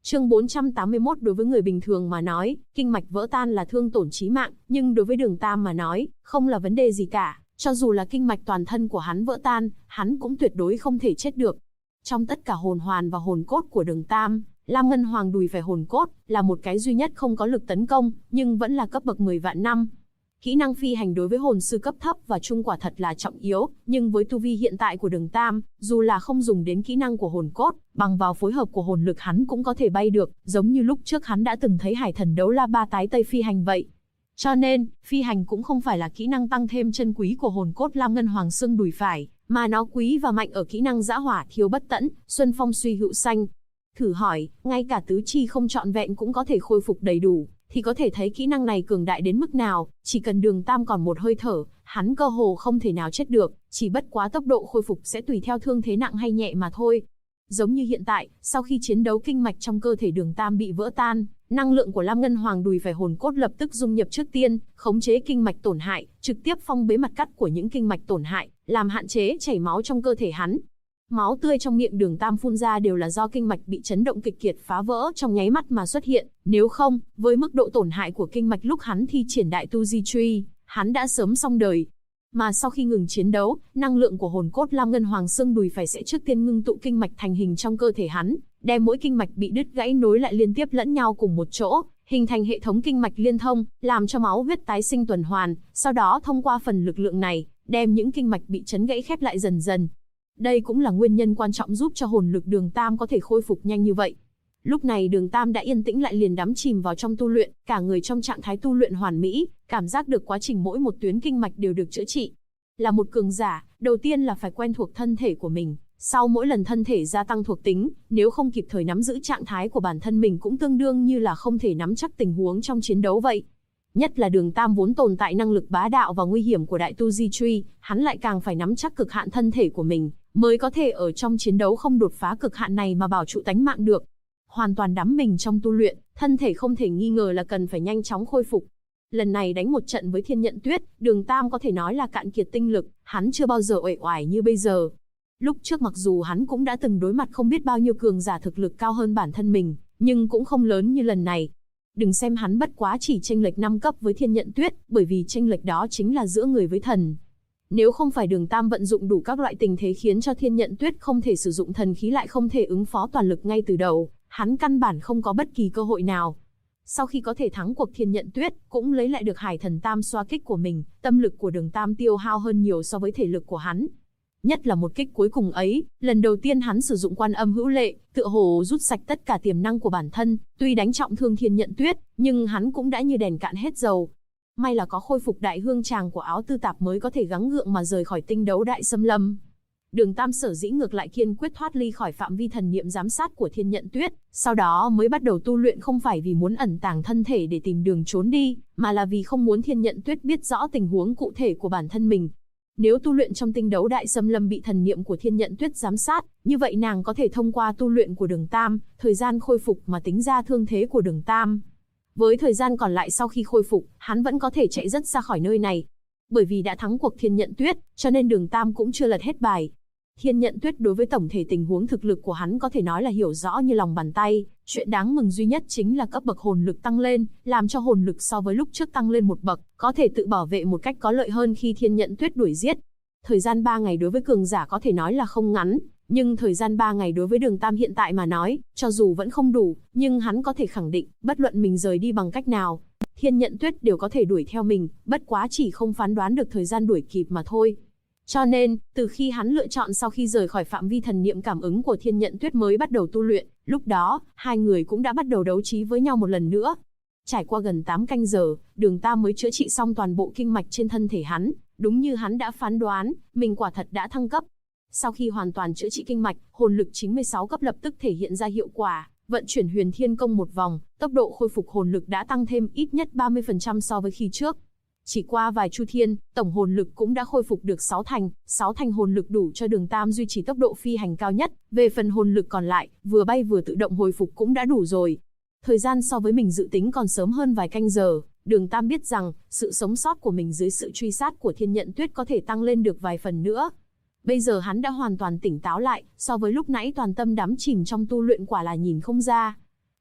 Chương 481. Đối với người bình thường mà nói, kinh mạch vỡ tan là thương tổn chí mạng, nhưng đối với Đường Tam mà nói, không là vấn đề gì cả. Cho dù là kinh mạch toàn thân của hắn vỡ tan, hắn cũng tuyệt đối không thể chết được. Trong tất cả hồn hoàn và hồn cốt của Đường Tam, Lam Ngân Hoàng đùi phải hồn cốt là một cái duy nhất không có lực tấn công, nhưng vẫn là cấp bậc 10 vạn năm. Kỹ năng phi hành đối với hồn sư cấp thấp và trung quả thật là trọng yếu, nhưng với tu vi hiện tại của Đường Tam, dù là không dùng đến kỹ năng của hồn cốt, bằng vào phối hợp của hồn lực hắn cũng có thể bay được, giống như lúc trước hắn đã từng thấy Hải Thần Đấu La Ba tái tây phi hành vậy. Cho nên, phi hành cũng không phải là kỹ năng tăng thêm chân quý của hồn cốt Lam Ngân Hoàng xương đùi phải, mà nó quý và mạnh ở kỹ năng dã hỏa thiêu bất tẫn, xuân phong suy hữu xanh. Thử hỏi, ngay cả tứ chi không trọn vẹn cũng có thể khôi phục đầy đủ, thì có thể thấy kỹ năng này cường đại đến mức nào. Chỉ cần Đường Tam còn một hơi thở, hắn cơ hồ không thể nào chết được, chỉ bất quá tốc độ khôi phục sẽ tùy theo thương thế nặng hay nhẹ mà thôi. Giống như hiện tại, sau khi chiến đấu kinh mạch trong cơ thể Đường Tam bị vỡ tan, năng lượng của Lam Ngân Hoàng đùi phải hồn cốt lập tức dung nhập trước tiên, khống chế kinh mạch tổn hại, trực tiếp phong bế mặt cắt của những kinh mạch tổn hại, làm hạn chế chảy máu trong cơ thể hắn. Máu tươi trong miệng Đường Tam phun ra đều là do kinh mạch bị chấn động kịch liệt phá vỡ trong nháy mắt mà xuất hiện, nếu không, với mức độ tổn hại của kinh mạch lúc hắn thi triển đại tu di truy, hắn đã sớm xong đời. Mà sau khi ngừng chiến đấu, năng lượng của hồn cốt Lam Ngân Hoàng xương đùi phải sẽ trước tiên ngưng tụ kinh mạch thành hình trong cơ thể hắn, đem mỗi kinh mạch bị đứt gãy nối lại liên tiếp lẫn nhau cùng một chỗ, hình thành hệ thống kinh mạch liên thông, làm cho máu huyết tái sinh tuần hoàn, sau đó thông qua phần lực lượng này, đem những kinh mạch bị chấn gãy khép lại dần dần. Đây cũng là nguyên nhân quan trọng giúp cho hồn lực Đường Tam có thể khôi phục nhanh như vậy. Lúc này Đường Tam đã yên tĩnh lại, liền đắm chìm vào trong tu luyện, cả người trong trạng thái tu luyện hoàn mỹ, cảm giác được quá trình mỗi một tuyến kinh mạch đều được chữa trị. Là một cường giả, đầu tiên là phải quen thuộc thân thể của mình, sau mỗi lần thân thể gia tăng thuộc tính, nếu không kịp thời nắm giữ trạng thái của bản thân mình cũng tương đương như là không thể nắm chắc tình huống trong chiến đấu vậy. Nhất là Đường Tam vốn tồn tại năng lực bá đạo và nguy hiểm của đại tu di truy, hắn lại càng phải nắm chắc cực hạn thân thể của mình, mới có thể ở trong chiến đấu không đột phá cực hạn này mà bảo trụ tánh mạng được. Hoàn toàn đắm mình trong tu luyện, thân thể không thể nghi ngờ là cần phải nhanh chóng khôi phục. Lần này đánh một trận với Thiên Nhận Tuyết, Đường Tam có thể nói là cạn kiệt tinh lực, hắn chưa bao giờ uể oải như bây giờ. Lúc trước mặc dù hắn cũng đã từng đối mặt không biết bao nhiêu cường giả thực lực cao hơn bản thân mình, nhưng cũng không lớn như lần này. Đừng xem hắn bất quá chỉ chênh lệch 5 cấp với Thiên Nhận Tuyết, bởi vì chênh lệch đó chính là giữa người với thần. Nếu không phải Đường Tam vận dụng đủ các loại tình thế khiến cho Thiên Nhận Tuyết không thể sử dụng thần khí lại không thể ứng phó toàn lực ngay từ đầu, hắn căn bản không có bất kỳ cơ hội nào. Sau khi có thể thắng cuộc Thiên Nhận Tuyết, cũng lấy lại được Hải Thần Tam xoa kích của mình, tâm lực của Đường Tam tiêu hao hơn nhiều so với thể lực của hắn. Nhất là một kích cuối cùng ấy, lần đầu tiên hắn sử dụng Quan Âm Hữu Lệ, tựa hồ rút sạch tất cả tiềm năng của bản thân, tuy đánh trọng thương Thiên Nhận Tuyết, nhưng hắn cũng đã như đèn cạn hết dầu. May là có khôi phục đại hương tràng của áo tư tạp mới có thể gắng gượng mà rời khỏi tinh đấu đại xâm lâm. Đường Tam sở dĩ ngược lại kiên quyết thoát ly khỏi phạm vi thần niệm giám sát của Thiên Nhận Tuyết, sau đó mới bắt đầu tu luyện không phải vì muốn ẩn tàng thân thể để tìm đường trốn đi, mà là vì không muốn Thiên Nhận Tuyết biết rõ tình huống cụ thể của bản thân mình. Nếu tu luyện trong tinh đấu đại xâm lâm bị thần niệm của Thiên Nhận Tuyết giám sát, như vậy nàng có thể thông qua tu luyện của Đường Tam, thời gian khôi phục mà tính ra thương thế của Đường Tam. Với thời gian còn lại sau khi khôi phục, hắn vẫn có thể chạy rất xa khỏi nơi này. Bởi vì đã thắng cuộc Thiên Nhận Tuyết, cho nên Đường Tam cũng chưa lật hết bài. Thiên Nhận Tuyết đối với tổng thể tình huống thực lực của hắn có thể nói là hiểu rõ như lòng bàn tay. Chuyện đáng mừng duy nhất chính là cấp bậc hồn lực tăng lên, làm cho hồn lực so với lúc trước tăng lên một bậc, có thể tự bảo vệ một cách có lợi hơn khi Thiên Nhận Tuyết đuổi giết. Thời gian 3 ngày đối với cường giả có thể nói là không ngắn, nhưng thời gian 3 ngày đối với Đường Tam hiện tại mà nói, cho dù vẫn không đủ, nhưng hắn có thể khẳng định, bất luận mình rời đi bằng cách nào, Thiên Nhận Tuyết đều có thể đuổi theo mình, bất quá chỉ không phán đoán được thời gian đuổi kịp mà thôi. Cho nên, từ khi hắn lựa chọn sau khi rời khỏi phạm vi thần niệm cảm ứng của Thiên Nhận Tuyết mới bắt đầu tu luyện, lúc đó, hai người cũng đã bắt đầu đấu trí với nhau một lần nữa. Trải qua gần 8 canh giờ, Đường Tam mới chữa trị xong toàn bộ kinh mạch trên thân thể hắn, đúng như hắn đã phán đoán, mình quả thật đã thăng cấp. Sau khi hoàn toàn chữa trị kinh mạch, hồn lực 96 cấp lập tức thể hiện ra hiệu quả, vận chuyển Huyền Thiên Công một vòng, tốc độ khôi phục hồn lực đã tăng thêm ít nhất 30% so với khi trước. Chỉ qua vài chu thiên, tổng hồn lực cũng đã khôi phục được 6 thành hồn lực đủ cho Đường Tam duy trì tốc độ phi hành cao nhất, về phần hồn lực còn lại, vừa bay vừa tự động hồi phục cũng đã đủ rồi. Thời gian so với mình dự tính còn sớm hơn vài canh giờ, Đường Tam biết rằng, sự sống sót của mình dưới sự truy sát của Thiên Nhận Tuyết có thể tăng lên được vài phần nữa. Bây giờ hắn đã hoàn toàn tỉnh táo lại, so với lúc nãy toàn tâm đắm chìm trong tu luyện quả là nhìn không ra.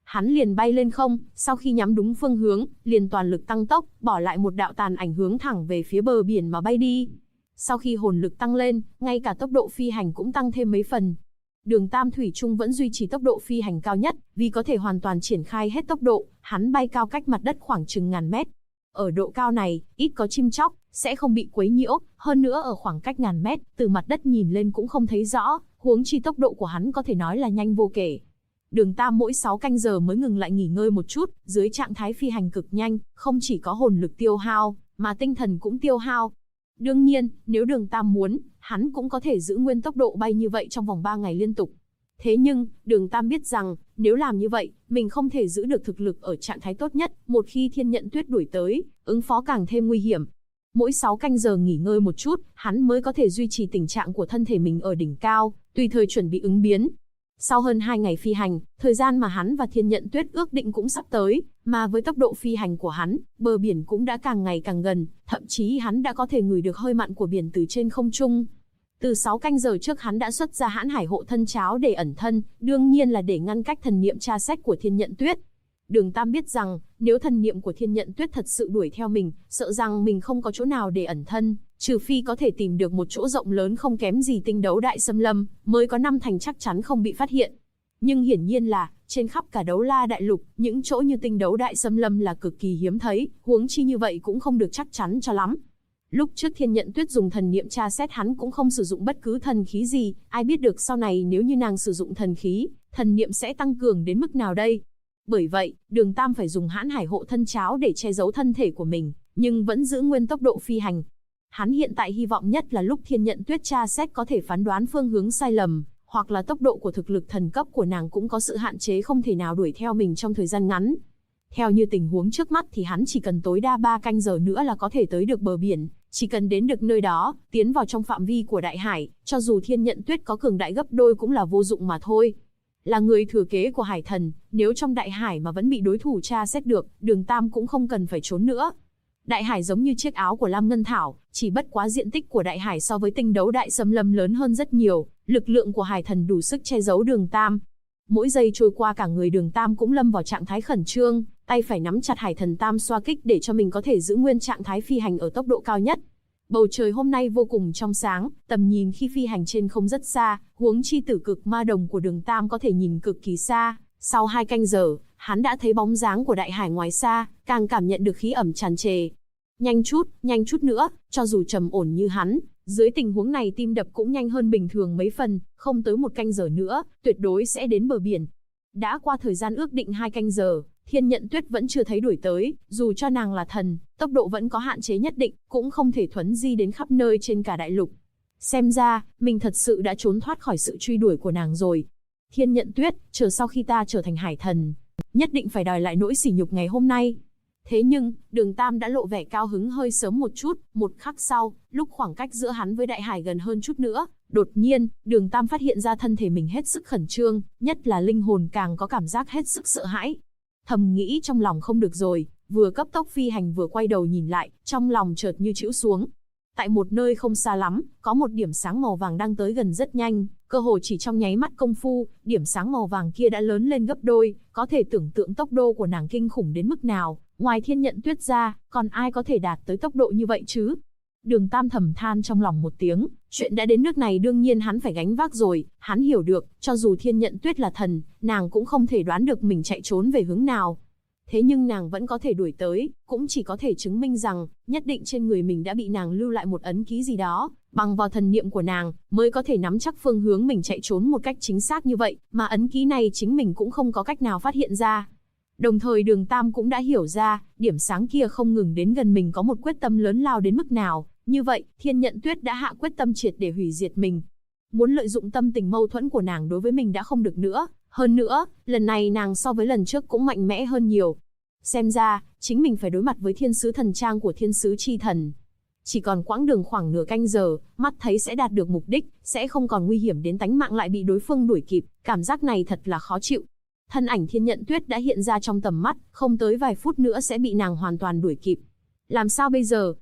hắn liền bay lên không, sau khi nhắm đúng phương hướng, liền toàn lực tăng tốc, bỏ lại một đạo tàn ảnh hướng thẳng về phía bờ biển mà bay đi. Sau khi hồn lực tăng lên, ngay cả tốc độ phi hành cũng tăng thêm mấy phần. Đường Tam thủy chung vẫn duy trì tốc độ phi hành cao nhất, vì có thể hoàn toàn triển khai hết tốc độ, hắn bay cao cách mặt đất khoảng chừng ngàn mét. Ở độ cao này, ít có chim chóc, sẽ không bị quấy nhiễu, hơn nữa ở khoảng cách ngàn mét, từ mặt đất nhìn lên cũng không thấy rõ, huống chi tốc độ của hắn có thể nói là nhanh vô kể. Đường Tam mỗi 6 canh giờ mới ngừng lại nghỉ ngơi một chút, dưới trạng thái phi hành cực nhanh, không chỉ có hồn lực tiêu hao, mà tinh thần cũng tiêu hao. Đương nhiên, nếu Đường Tam muốn, hắn cũng có thể giữ nguyên tốc độ bay như vậy trong vòng 3 ngày liên tục. Thế nhưng, Đường Tam biết rằng, nếu làm như vậy, mình không thể giữ được thực lực ở trạng thái tốt nhất, một khi Thiên Nhận Tuyết đuổi tới, ứng phó càng thêm nguy hiểm. Mỗi 6 canh giờ nghỉ ngơi một chút, hắn mới có thể duy trì tình trạng của thân thể mình ở đỉnh cao, tùy thời chuẩn bị ứng biến. Sau hơn 2 ngày phi hành, thời gian mà hắn và Thiên Nhận Tuyết ước định cũng sắp tới, mà với tốc độ phi hành của hắn, bờ biển cũng đã càng ngày càng gần, thậm chí hắn đã có thể ngửi được hơi mặn của biển từ trên không trung. Từ 6 canh giờ trước hắn đã xuất ra Hãn Hải Hộ Thân Cháo để ẩn thân, đương nhiên là để ngăn cách thần niệm tra xét của Thiên Nhận Tuyết. Đường Tam biết rằng, nếu thần niệm của Thiên Nhận Tuyết thật sự đuổi theo mình, sợ rằng mình không có chỗ nào để ẩn thân, trừ phi có thể tìm được một chỗ rộng lớn không kém gì Tinh Đấu Đại Xâm Lâm, mới có 5 thành chắc chắn không bị phát hiện. Nhưng hiển nhiên là, trên khắp cả Đấu La Đại Lục, những chỗ như Tinh Đấu Đại Xâm Lâm là cực kỳ hiếm thấy, huống chi như vậy cũng không được chắc chắn cho lắm. Lúc trước Thiên Nhận Tuyết dùng thần niệm tra xét hắn cũng không sử dụng bất cứ thần khí gì, ai biết được sau này nếu như nàng sử dụng thần khí, thần niệm sẽ tăng cường đến mức nào đây. Bởi vậy, Đường Tam phải dùng Hãn Hải Hộ Thân Cháo để che giấu thân thể của mình, nhưng vẫn giữ nguyên tốc độ phi hành. Hắn hiện tại hy vọng nhất là lúc Thiên Nhận Tuyết tra xét có thể phán đoán phương hướng sai lầm, hoặc là tốc độ của thực lực thần cấp của nàng cũng có sự hạn chế không thể nào đuổi theo mình trong thời gian ngắn. Theo như tình huống trước mắt thì hắn chỉ cần tối đa 3 canh giờ nữa là có thể tới được bờ biển, chỉ cần đến được nơi đó, tiến vào trong phạm vi của đại hải, cho dù Thiên Nhận Tuyết có cường đại gấp đôi cũng là vô dụng mà thôi. Là người thừa kế của hải thần, nếu trong đại hải mà vẫn bị đối thủ tra xét được, Đường Tam cũng không cần phải trốn nữa. Đại hải giống như chiếc áo của Lam Ngân Thảo, chỉ bất quá diện tích của đại hải so với Tinh Đấu Đại Xâm Lâm lớn hơn rất nhiều, lực lượng của hải thần đủ sức che giấu Đường Tam. Mỗi giây trôi qua cả người Đường Tam cũng lâm vào trạng thái khẩn trương, tay phải nắm chặt hải thần tam xoa kích để cho mình có thể giữ nguyên trạng thái phi hành ở tốc độ cao nhất. Bầu trời hôm nay vô cùng trong sáng, tầm nhìn khi phi hành trên không rất xa, huống chi tử cực ma đồng của Đường Tam có thể nhìn cực kỳ xa. Sau 2 canh giờ, hắn đã thấy bóng dáng của đại hải ngoài xa, càng cảm nhận được khí ẩm tràn trề. Nhanh chút nữa, cho dù trầm ổn như hắn, dưới tình huống này tim đập cũng nhanh hơn bình thường mấy phần, không tới 1 canh giờ nữa, tuyệt đối sẽ đến bờ biển. Đã qua thời gian ước định 2 canh giờ, Thiên Nhận Tuyết vẫn chưa thấy đuổi tới, dù cho nàng là thần, tốc độ vẫn có hạn chế nhất định, cũng không thể thuấn di đến khắp nơi trên cả đại lục. Xem ra, mình thật sự đã trốn thoát khỏi sự truy đuổi của nàng rồi. Thiên Nhận Tuyết, chờ sau khi ta trở thành hải thần, nhất định phải đòi lại nỗi sỉ nhục ngày hôm nay. Thế nhưng, Đường Tam đã lộ vẻ cao hứng hơi sớm một chút, một khắc sau, lúc khoảng cách giữa hắn với đại hải gần hơn chút nữa, đột nhiên, Đường Tam phát hiện ra thân thể mình hết sức khẩn trương, nhất là linh hồn càng có cảm giác hết sức sợ hãi. Thầm nghĩ trong lòng không được rồi, vừa cấp tốc phi hành vừa quay đầu nhìn lại, trong lòng chợt như trĩu xuống. Tại một nơi không xa lắm, có một điểm sáng màu vàng đang tới gần rất nhanh, cơ hồ chỉ trong nháy mắt công phu, điểm sáng màu vàng kia đã lớn lên gấp đôi, có thể tưởng tượng tốc độ của nàng kinh khủng đến mức nào, ngoài Thiên Nhận Tuyết ra, còn ai có thể đạt tới tốc độ như vậy chứ? Đường Tam thầm than trong lòng một tiếng, chuyện đã đến nước này đương nhiên hắn phải gánh vác rồi, hắn hiểu được, cho dù Thiên Nhận Tuyết là thần, nàng cũng không thể đoán được mình chạy trốn về hướng nào. Thế nhưng nàng vẫn có thể đuổi tới, cũng chỉ có thể chứng minh rằng, nhất định trên người mình đã bị nàng lưu lại một ấn ký gì đó, bằng vào thần niệm của nàng, mới có thể nắm chắc phương hướng mình chạy trốn một cách chính xác như vậy, mà ấn ký này chính mình cũng không có cách nào phát hiện ra. Đồng thời Đường Tam cũng đã hiểu ra, điểm sáng kia không ngừng đến gần mình có một quyết tâm lớn lao đến mức nào, như vậy, Thiên Nhận Tuyết đã hạ quyết tâm triệt để hủy diệt mình. Muốn lợi dụng tâm tình mâu thuẫn của nàng đối với mình đã không được nữa, hơn nữa, lần này nàng so với lần trước cũng mạnh mẽ hơn nhiều. Xem ra, chính mình phải đối mặt với thiên sứ thần trang của thiên sứ chi thần. Chỉ còn quãng đường khoảng nửa canh giờ, mắt thấy sẽ đạt được mục đích, sẽ không còn nguy hiểm đến tánh mạng lại bị đối phương đuổi kịp, cảm giác này thật là khó chịu. Thân ảnh Thiên Nhận Tuyết đã hiện ra trong tầm mắt, không tới vài phút nữa sẽ bị nàng hoàn toàn đuổi kịp. Làm sao bây giờ?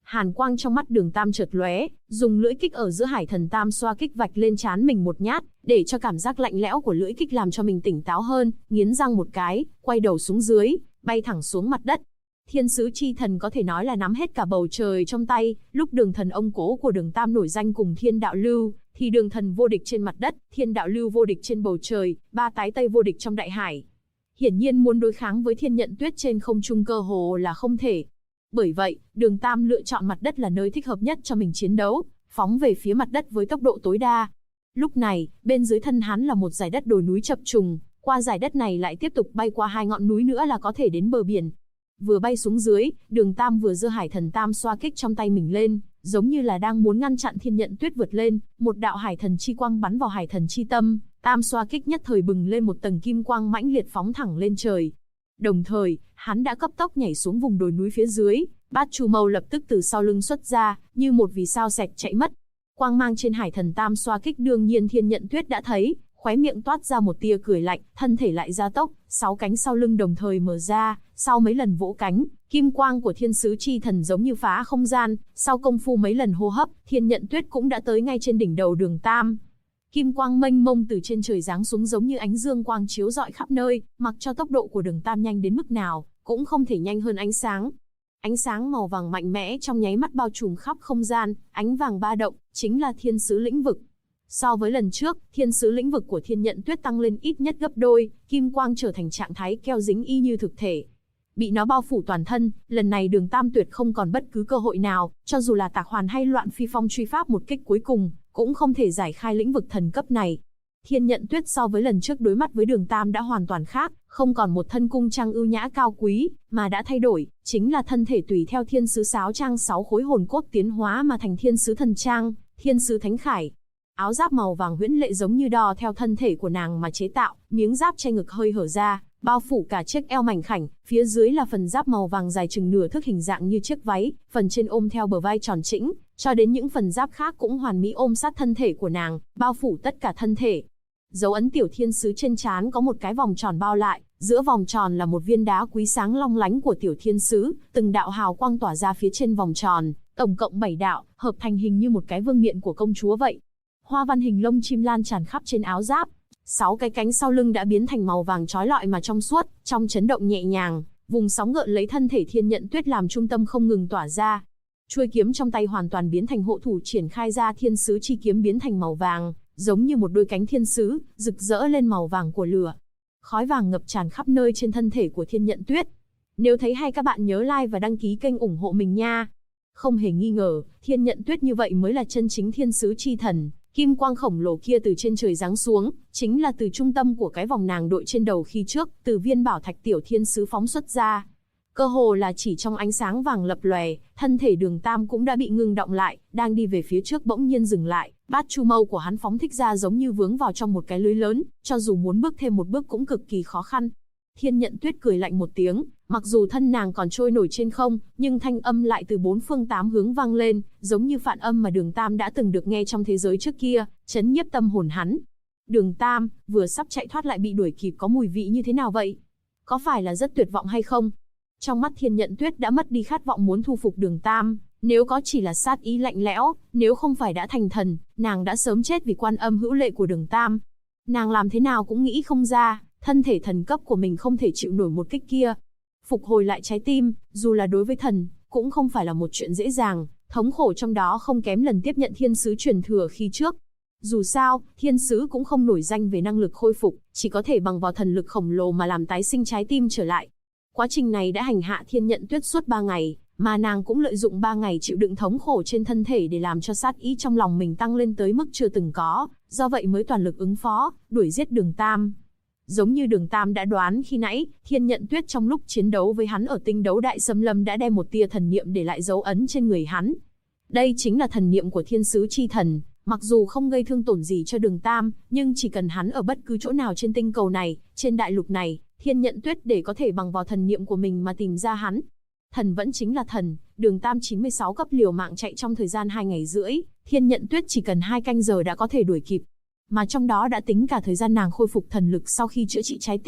Hàn quang trong mắt Đường Tam chợt lóe, dùng lưỡi kích ở giữa hải thần tam xoa kích vạch lên trán mình một nhát, để cho cảm giác lạnh lẽo của lưỡi kích làm cho mình tỉnh táo hơn, nghiến răng một cái, quay đầu xuống dưới, bay thẳng xuống mặt đất. Thiên sứ chi thần có thể nói là nắm hết cả bầu trời trong tay, lúc Đường Thần ông cố của Đường Tam nổi danh cùng Thiên Đạo Lưu, thì Đường Thần vô địch trên mặt đất, Thiên Đạo Lưu vô địch trên bầu trời, ba tái tây vô địch trong đại hải. Hiển nhiên muốn đối kháng với Thiên Nhận Tuyết trên không trung cơ hồ là không thể. Bởi vậy, Đường Tam lựa chọn mặt đất là nơi thích hợp nhất cho mình chiến đấu, phóng về phía mặt đất với tốc độ tối đa. Lúc này, bên dưới thân hắn là một dải đất đồi núi chập trùng, qua dải đất này lại tiếp tục bay qua hai ngọn núi nữa là có thể đến bờ biển. Vừa bay xuống dưới, Đường Tam vừa giơ hải thần tam xoa kích trong tay mình lên, giống như là đang muốn ngăn chặn Thiên Nhận Tuyết vượt lên, một đạo hải thần chi quang bắn vào hải thần chi tâm, tam xoa kích nhất thời bừng lên một tầng kim quang mãnh liệt phóng thẳng lên trời. Đồng thời, hắn đã cấp tốc nhảy xuống vùng đồi núi phía dưới, Bát Chu Mâu lập tức từ sau lưng xuất ra, như một vì sao xẹt chạy mất. Quang mang trên hải thần tam xoa kích đương nhiên Thiên Nhận Tuyết đã thấy, khóe miệng toát ra một tia cười lạnh, thân thể lại gia tốc, 6 cánh sau lưng đồng thời mở ra, sau mấy lần vỗ cánh, kim quang của thiên sứ chi thần giống như phá không gian, sau công phu mấy lần hô hấp, Thiên Nhận Tuyết cũng đã tới ngay trên đỉnh đầu Đường Tam. Kim quang mênh mông từ trên trời giáng xuống giống như ánh dương quang chiếu rọi khắp nơi, mặc cho tốc độ của Đường Tam nhanh đến mức nào, cũng không thể nhanh hơn ánh sáng. Ánh sáng màu vàng mạnh mẽ trong nháy mắt bao trùm khắp không gian, ánh vàng ba động, chính là thiên sứ lĩnh vực. So với lần trước, thiên sứ lĩnh vực của Thiên Nhận Tuyết tăng lên ít nhất gấp đôi, kim quang trở thành trạng thái keo dính y như thực thể. Bị nó bao phủ toàn thân, lần này Đường Tam tuyệt không còn bất cứ cơ hội nào, cho dù là Tạc Hoàn hay Loạn Phi Phong truy pháp một kích cuối cùng, cũng không thể giải khai lĩnh vực thần cấp này. Thiên Nhận Tuyết so với lần trước đối mặt với Đường Tam đã hoàn toàn khác, không còn một thân cung trang ưu nhã cao quý, mà đã thay đổi, chính là thân thể tùy theo thiên sứ sáo trang 6 khối hồn cốt tiến hóa mà thành thiên sứ thần trang, thiên sứ thánh khải. Áo giáp màu vàng huyễn lệ giống như đo theo thân thể của nàng mà chế tạo, miếng giáp che ngực hơi hở ra, bao phủ cả chiếc eo mảnh khảnh, phía dưới là phần giáp màu vàng dài chừng nửa thước hình dạng như chiếc váy, phần trên ôm theo bờ vai tròn trĩnh, cho đến những phần giáp khác cũng hoàn mỹ ôm sát thân thể của nàng, bao phủ tất cả thân thể. Dấu ấn tiểu thiên sứ trên trán có một cái vòng tròn bao lại, giữa vòng tròn là một viên đá quý sáng long lánh của tiểu thiên sứ, từng đạo hào quang tỏa ra phía trên vòng tròn, tổng cộng 7 đạo, hợp thành hình như một cái vương miện của công chúa vậy. Hoa văn hình lông chim lan tràn khắp trên áo giáp, 6 cái cánh sau lưng đã biến thành màu vàng chói lọi mà trong suốt, trong chấn động nhẹ nhàng, vùng sóng gợn lấy thân thể Thiên Nhận Tuyết làm trung tâm không ngừng tỏa ra. Chuôi kiếm trong tay hoàn toàn biến thành hộ thủ triển khai ra thiên sứ chi kiếm biến thành màu vàng, giống như một đôi cánh thiên sứ, rực rỡ lên màu vàng của lửa. Khói vàng ngập tràn khắp nơi trên thân thể của Thiên Nhận Tuyết. Nếu thấy hay các bạn nhớ like và đăng ký kênh ủng hộ mình nha. Không hề nghi ngờ, Thiên Nhận Tuyết như vậy mới là chân chính thiên sứ chi thần. Kim quang khổng lồ kia từ trên trời giáng xuống, chính là từ trung tâm của cái vòng nàng đội trên đầu khi trước, từ viên bảo thạch tiểu thiên sứ phóng xuất ra. Cơ hồ là chỉ trong ánh sáng vàng lập lòe, thân thể Đường Tam cũng đã bị ngưng động lại, đang đi về phía trước bỗng nhiên dừng lại, Bát Chu Mâu của hắn phóng thích ra giống như vướng vào trong một cái lưới lớn, cho dù muốn bước thêm một bước cũng cực kỳ khó khăn. Thiên Nhận Tuyết cười lạnh một tiếng, mặc dù thân nàng còn trôi nổi trên không, nhưng thanh âm lại từ 4 phương 8 hướng vang lên, giống như phản âm mà Đường Tam đã từng được nghe trong thế giới trước kia, chấn nhiếp tâm hồn hắn. Đường Tam, vừa sắp chạy thoát lại bị đuổi kịp có mùi vị như thế nào vậy? Có phải là rất tuyệt vọng hay không? Trong mắt Thiên Nhận Tuyết đã mất đi khát vọng muốn thu phục Đường Tam, nếu có chỉ là sát ý lạnh lẽo, nếu không phải đã thành thần, nàng đã sớm chết vì quan âm hữu lệ của Đường Tam. Nàng làm thế nào cũng nghĩ không ra, thân thể thần cấp của mình không thể chịu nổi một kích kia. Phục hồi lại trái tim, dù là đối với thần, cũng không phải là một chuyện dễ dàng, thống khổ trong đó không kém lần tiếp nhận thiên sứ truyền thừa khi trước. Dù sao, thiên sứ cũng không nổi danh về năng lực khôi phục, chỉ có thể bằng vào thần lực khổng lồ mà làm tái sinh trái tim trở lại. Quá trình này đã hành hạ Thiên Nhận Tuyết suốt 3 ngày, mà nàng cũng lợi dụng 3 ngày chịu đựng thống khổ trên thân thể để làm cho sát ý trong lòng mình tăng lên tới mức chưa từng có, do vậy mới toàn lực ứng phó, đuổi giết Đường Tam. Giống như Đường Tam đã đoán khi nãy, Thiên Nhận Tuyết trong lúc chiến đấu với hắn ở tinh đấu đại xâm lâm đã đem một tia thần niệm để lại dấu ấn trên người hắn. Đây chính là thần niệm của thiên sứ chi thần, mặc dù không gây thương tổn gì cho Đường Tam, nhưng chỉ cần hắn ở bất cứ chỗ nào trên tinh cầu này, trên đại lục này, Thiên Nhận Tuyết để có thể bằng vào thần niệm của mình mà tìm ra hắn. Thần vẫn chính là thần, Đường Tam 96 cấp liều mạng chạy trong thời gian 2 ngày rưỡi, Thiên Nhận Tuyết chỉ cần 2 canh giờ đã có thể đuổi kịp. Mà trong đó đã tính cả thời gian nàng khôi phục thần lực sau khi chữa trị trái tim,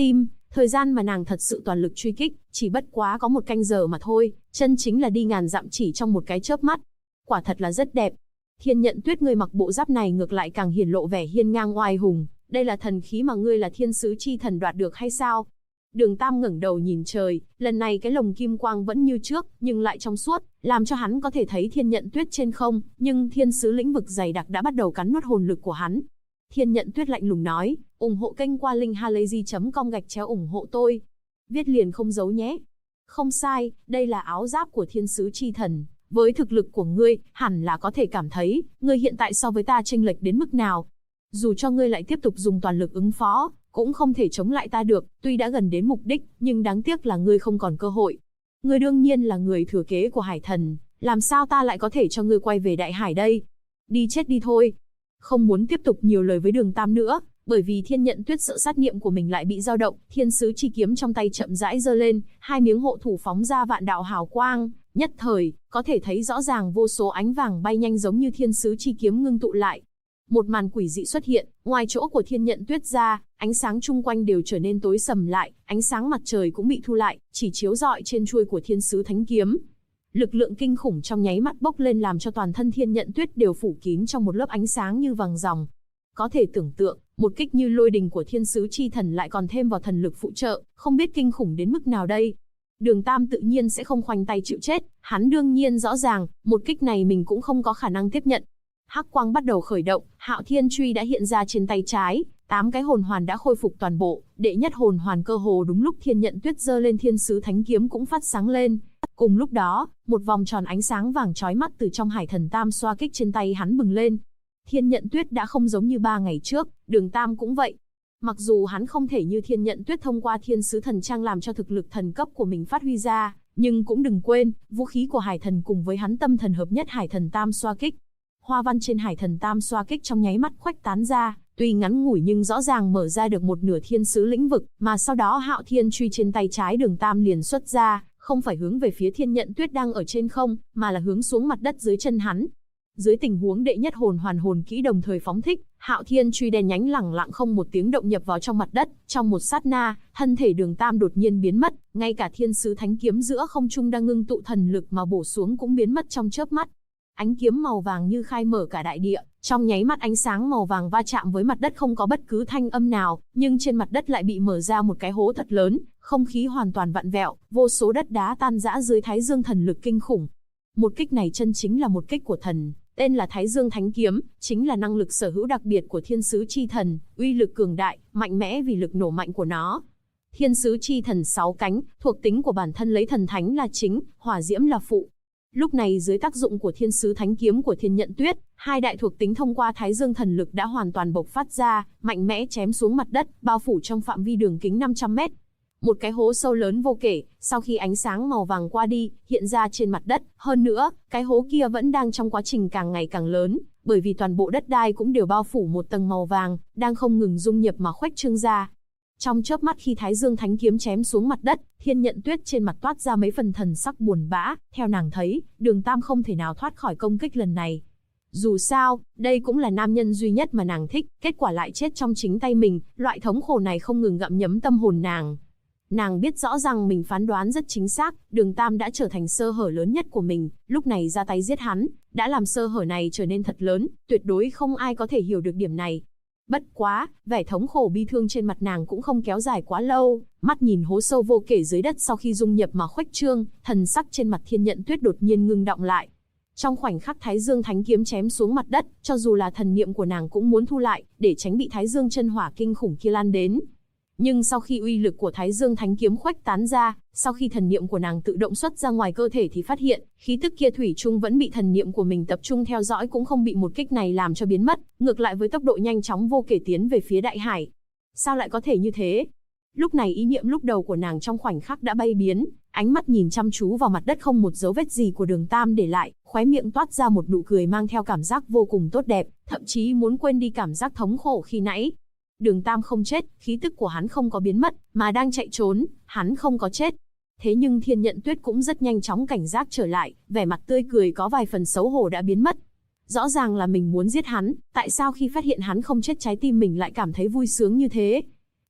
Thời gian mà nàng thật sự toàn lực truy kích, chỉ bất quá có 1 canh giờ mà thôi, chân chính là đi ngàn dặm chỉ trong một cái chớp mắt. Quả thật là rất đẹp. Thiên Nhận Tuyết, ngươi mặc bộ giáp này ngược lại càng hiển lộ vẻ hiên ngang oai hùng, đây là thần khí mà ngươi là thiên sứ chi thần đoạt được hay sao? Đường Tam ngẩng đầu nhìn trời, lần này cái lồng kim quang vẫn như trước, nhưng lại trong suốt, làm cho hắn có thể thấy Thiên Nhận Tuyết trên không, nhưng thiên sứ lĩnh vực dày đặc đã bắt đầu cắn nuốt hồn lực của hắn. Thiên Nhận Tuyết lạnh lùng nói, ủng hộ kênh qua link halayzi.com/ủng hộ tôi. Viết liền không giấu nhé. Không sai, đây là áo giáp của thiên sứ chi thần. Với thực lực của ngươi, hẳn là có thể cảm thấy, ngươi hiện tại so với ta chênh lệch đến mức nào. Dù cho ngươi lại tiếp tục dùng toàn lực ứng phó, cũng không thể chống lại ta được, tuy đã gần đến mục đích, nhưng đáng tiếc là ngươi không còn cơ hội. Ngươi đương nhiên là người thừa kế của hải thần, làm sao ta lại có thể cho ngươi quay về đại hải đây? Đi chết đi thôi. Không muốn tiếp tục nhiều lời với Đường Tam nữa, bởi vì Thiên Nhận Tuyết sợ sát niệm của mình lại bị dao động, thiên sứ chi kiếm trong tay chậm rãi giơ lên, 2 miếng hộ thủ phóng ra vạn đạo hào quang, nhất thời, có thể thấy rõ ràng vô số ánh vàng bay nhanh giống như thiên sứ chi kiếm ngưng tụ lại. Một màn quỷ dị xuất hiện, ngoài chỗ của Thiên Nhận Tuyết ra, ánh sáng chung quanh đều trở nên tối sầm lại, ánh sáng mặt trời cũng bị thu lại, chỉ chiếu rọi trên chuôi của thiên sứ thánh kiếm. Lực lượng kinh khủng trong nháy mắt bốc lên làm cho toàn thân Thiên Nhận Tuyết đều phủ kín trong một lớp ánh sáng như vàng ròng. Có thể tưởng tượng, một kích như lôi đình của thiên sứ chi thần lại còn thêm vào thần lực phụ trợ, không biết kinh khủng đến mức nào đây. Đường Tam tự nhiên sẽ không khoanh tay chịu chết, hắn đương nhiên rõ ràng, một kích này mình cũng không có khả năng tiếp nhận. Hắc quang bắt đầu khởi động, Hạo Thiên Truy đã hiện ra trên tay trái, 8 cái hồn hoàn đã khôi phục toàn bộ, đệ nhất hồn hoàn cơ hồ đúng lúc Thiên Nhận Tuyết giơ lên thiên sứ thánh kiếm cũng phát sáng lên. Cùng lúc đó, một vòng tròn ánh sáng vàng chói mắt từ trong hải thần tam xoa kích trên tay hắn bừng lên. Thiên Nhận Tuyết đã không giống như 3 ngày trước, Đường Tam cũng vậy. Mặc dù hắn không thể như Thiên Nhận Tuyết thông qua thiên sứ thần trang làm cho thực lực thần cấp của mình phát huy ra, nhưng cũng đừng quên, vũ khí của hải thần cùng với hắn tâm thần hợp nhất hải thần tam xoa kích. Hoa văn trên hải thần tam xoa kích trong nháy mắt khuếch tán ra, tuy ngắn ngủi nhưng rõ ràng mở ra được một nửa thiên sứ lĩnh vực, mà sau đó Hạo Thiên Truy trên tay trái Đường Tam liền xuất ra, không phải hướng về phía Thiên Nhận Tuyết đang ở trên không, mà là hướng xuống mặt đất dưới chân hắn. Dưới tình huống đệ nhất hồn hoàn hồn kỹ đồng thời phóng thích, Hạo Thiên Truy đen nhánh lẳng lặng không một tiếng động nhập vào trong mặt đất, trong một sát na, thân thể Đường Tam đột nhiên biến mất, ngay cả thiên sứ thánh kiếm giữa không trung đang ngưng tụ thần lực mà bổ xuống cũng biến mất trong chớp mắt. Ánh kiếm màu vàng như khai mở cả đại địa, trong nháy mắt ánh sáng màu vàng va chạm với mặt đất không có bất cứ thanh âm nào, nhưng trên mặt đất lại bị mở ra một cái hố thật lớn, không khí hoàn toàn vặn vẹo, vô số đất đá tan rã dưới Thái Dương thần lực kinh khủng. Một kích này chân chính là một kích của thần, tên là Thái Dương Thánh Kiếm, chính là năng lực sở hữu đặc biệt của thiên sứ chi thần, uy lực cường đại, mạnh mẽ vì lực nổ mạnh của nó. Thiên sứ chi thần 6 cánh, thuộc tính của bản thân lấy thần thánh là chính, hỏa diễm là phụ. Lúc này dưới tác dụng của thiên sứ thánh kiếm của Thiên Nhận Tuyết, 2 đại thuộc tính thông qua Thái Dương thần lực đã hoàn toàn bộc phát ra, mạnh mẽ chém xuống mặt đất, bao phủ trong phạm vi đường kính 500 mét. Một cái hố sâu lớn vô kể, sau khi ánh sáng màu vàng qua đi, hiện ra trên mặt đất, hơn nữa, cái hố kia vẫn đang trong quá trình càng ngày càng lớn, bởi vì toàn bộ đất đai cũng đều bao phủ một tầng màu vàng, đang không ngừng dung nhập mà khuếch trương ra. Trong chớp mắt khi Thái Dương Thánh Kiếm chém xuống mặt đất, Thiên Nhận Tuyết trên mặt toát ra mấy phần thần sắc buồn bã, theo nàng thấy, Đường Tam không thể nào thoát khỏi công kích lần này. Dù sao, đây cũng là nam nhân duy nhất mà nàng thích, kết quả lại chết trong chính tay mình, loại thống khổ này không ngừng gặm nhấm tâm hồn nàng. Nàng biết rõ rằng mình phán đoán rất chính xác, Đường Tam đã trở thành sơ hở lớn nhất của mình, lúc này ra tay giết hắn, đã làm sơ hở này trở nên thật lớn, tuyệt đối không ai có thể hiểu được điểm này. Bất quá, vẻ thống khổ bi thương trên mặt nàng cũng không kéo dài quá lâu, mắt nhìn hố sâu vô kể dưới đất sau khi dung nhập mà khuếch trương, thần sắc trên mặt Thiên Nhận Tuyết đột nhiên ngưng đọng lại. Trong khoảnh khắc Thái Dương Thánh Kiếm chém xuống mặt đất, cho dù là thần niệm của nàng cũng muốn thu lại, để tránh bị Thái Dương chân hỏa kinh khủng kia lan đến. Nhưng sau khi uy lực của Thái Dương Thánh Kiếm khuếch tán ra, sau khi thần niệm của nàng tự động xuất ra ngoài cơ thể thì phát hiện, khí tức kia thủy chung vẫn bị thần niệm của mình tập trung theo dõi cũng không bị một kích này làm cho biến mất, ngược lại với tốc độ nhanh chóng vô kể tiến về phía đại hải. Sao lại có thể như thế? Lúc này ý niệm lúc đầu của nàng trong khoảnh khắc đã bay biến, ánh mắt nhìn chăm chú vào mặt đất không một dấu vết gì của Đường Tam để lại, khóe miệng toát ra một nụ cười mang theo cảm giác vô cùng tốt đẹp, thậm chí muốn quên đi cảm giác thống khổ khi nãy. Đường Tam không chết, khí tức của hắn không có biến mất, mà đang chạy trốn, hắn không có chết. Thế nhưng Thiên Nhận Tuyết cũng rất nhanh chóng cảnh giác trở lại, vẻ mặt tươi cười có vài phần xấu hổ đã biến mất. Rõ ràng là mình muốn giết hắn, tại sao khi phát hiện hắn không chết trái tim mình lại cảm thấy vui sướng như thế?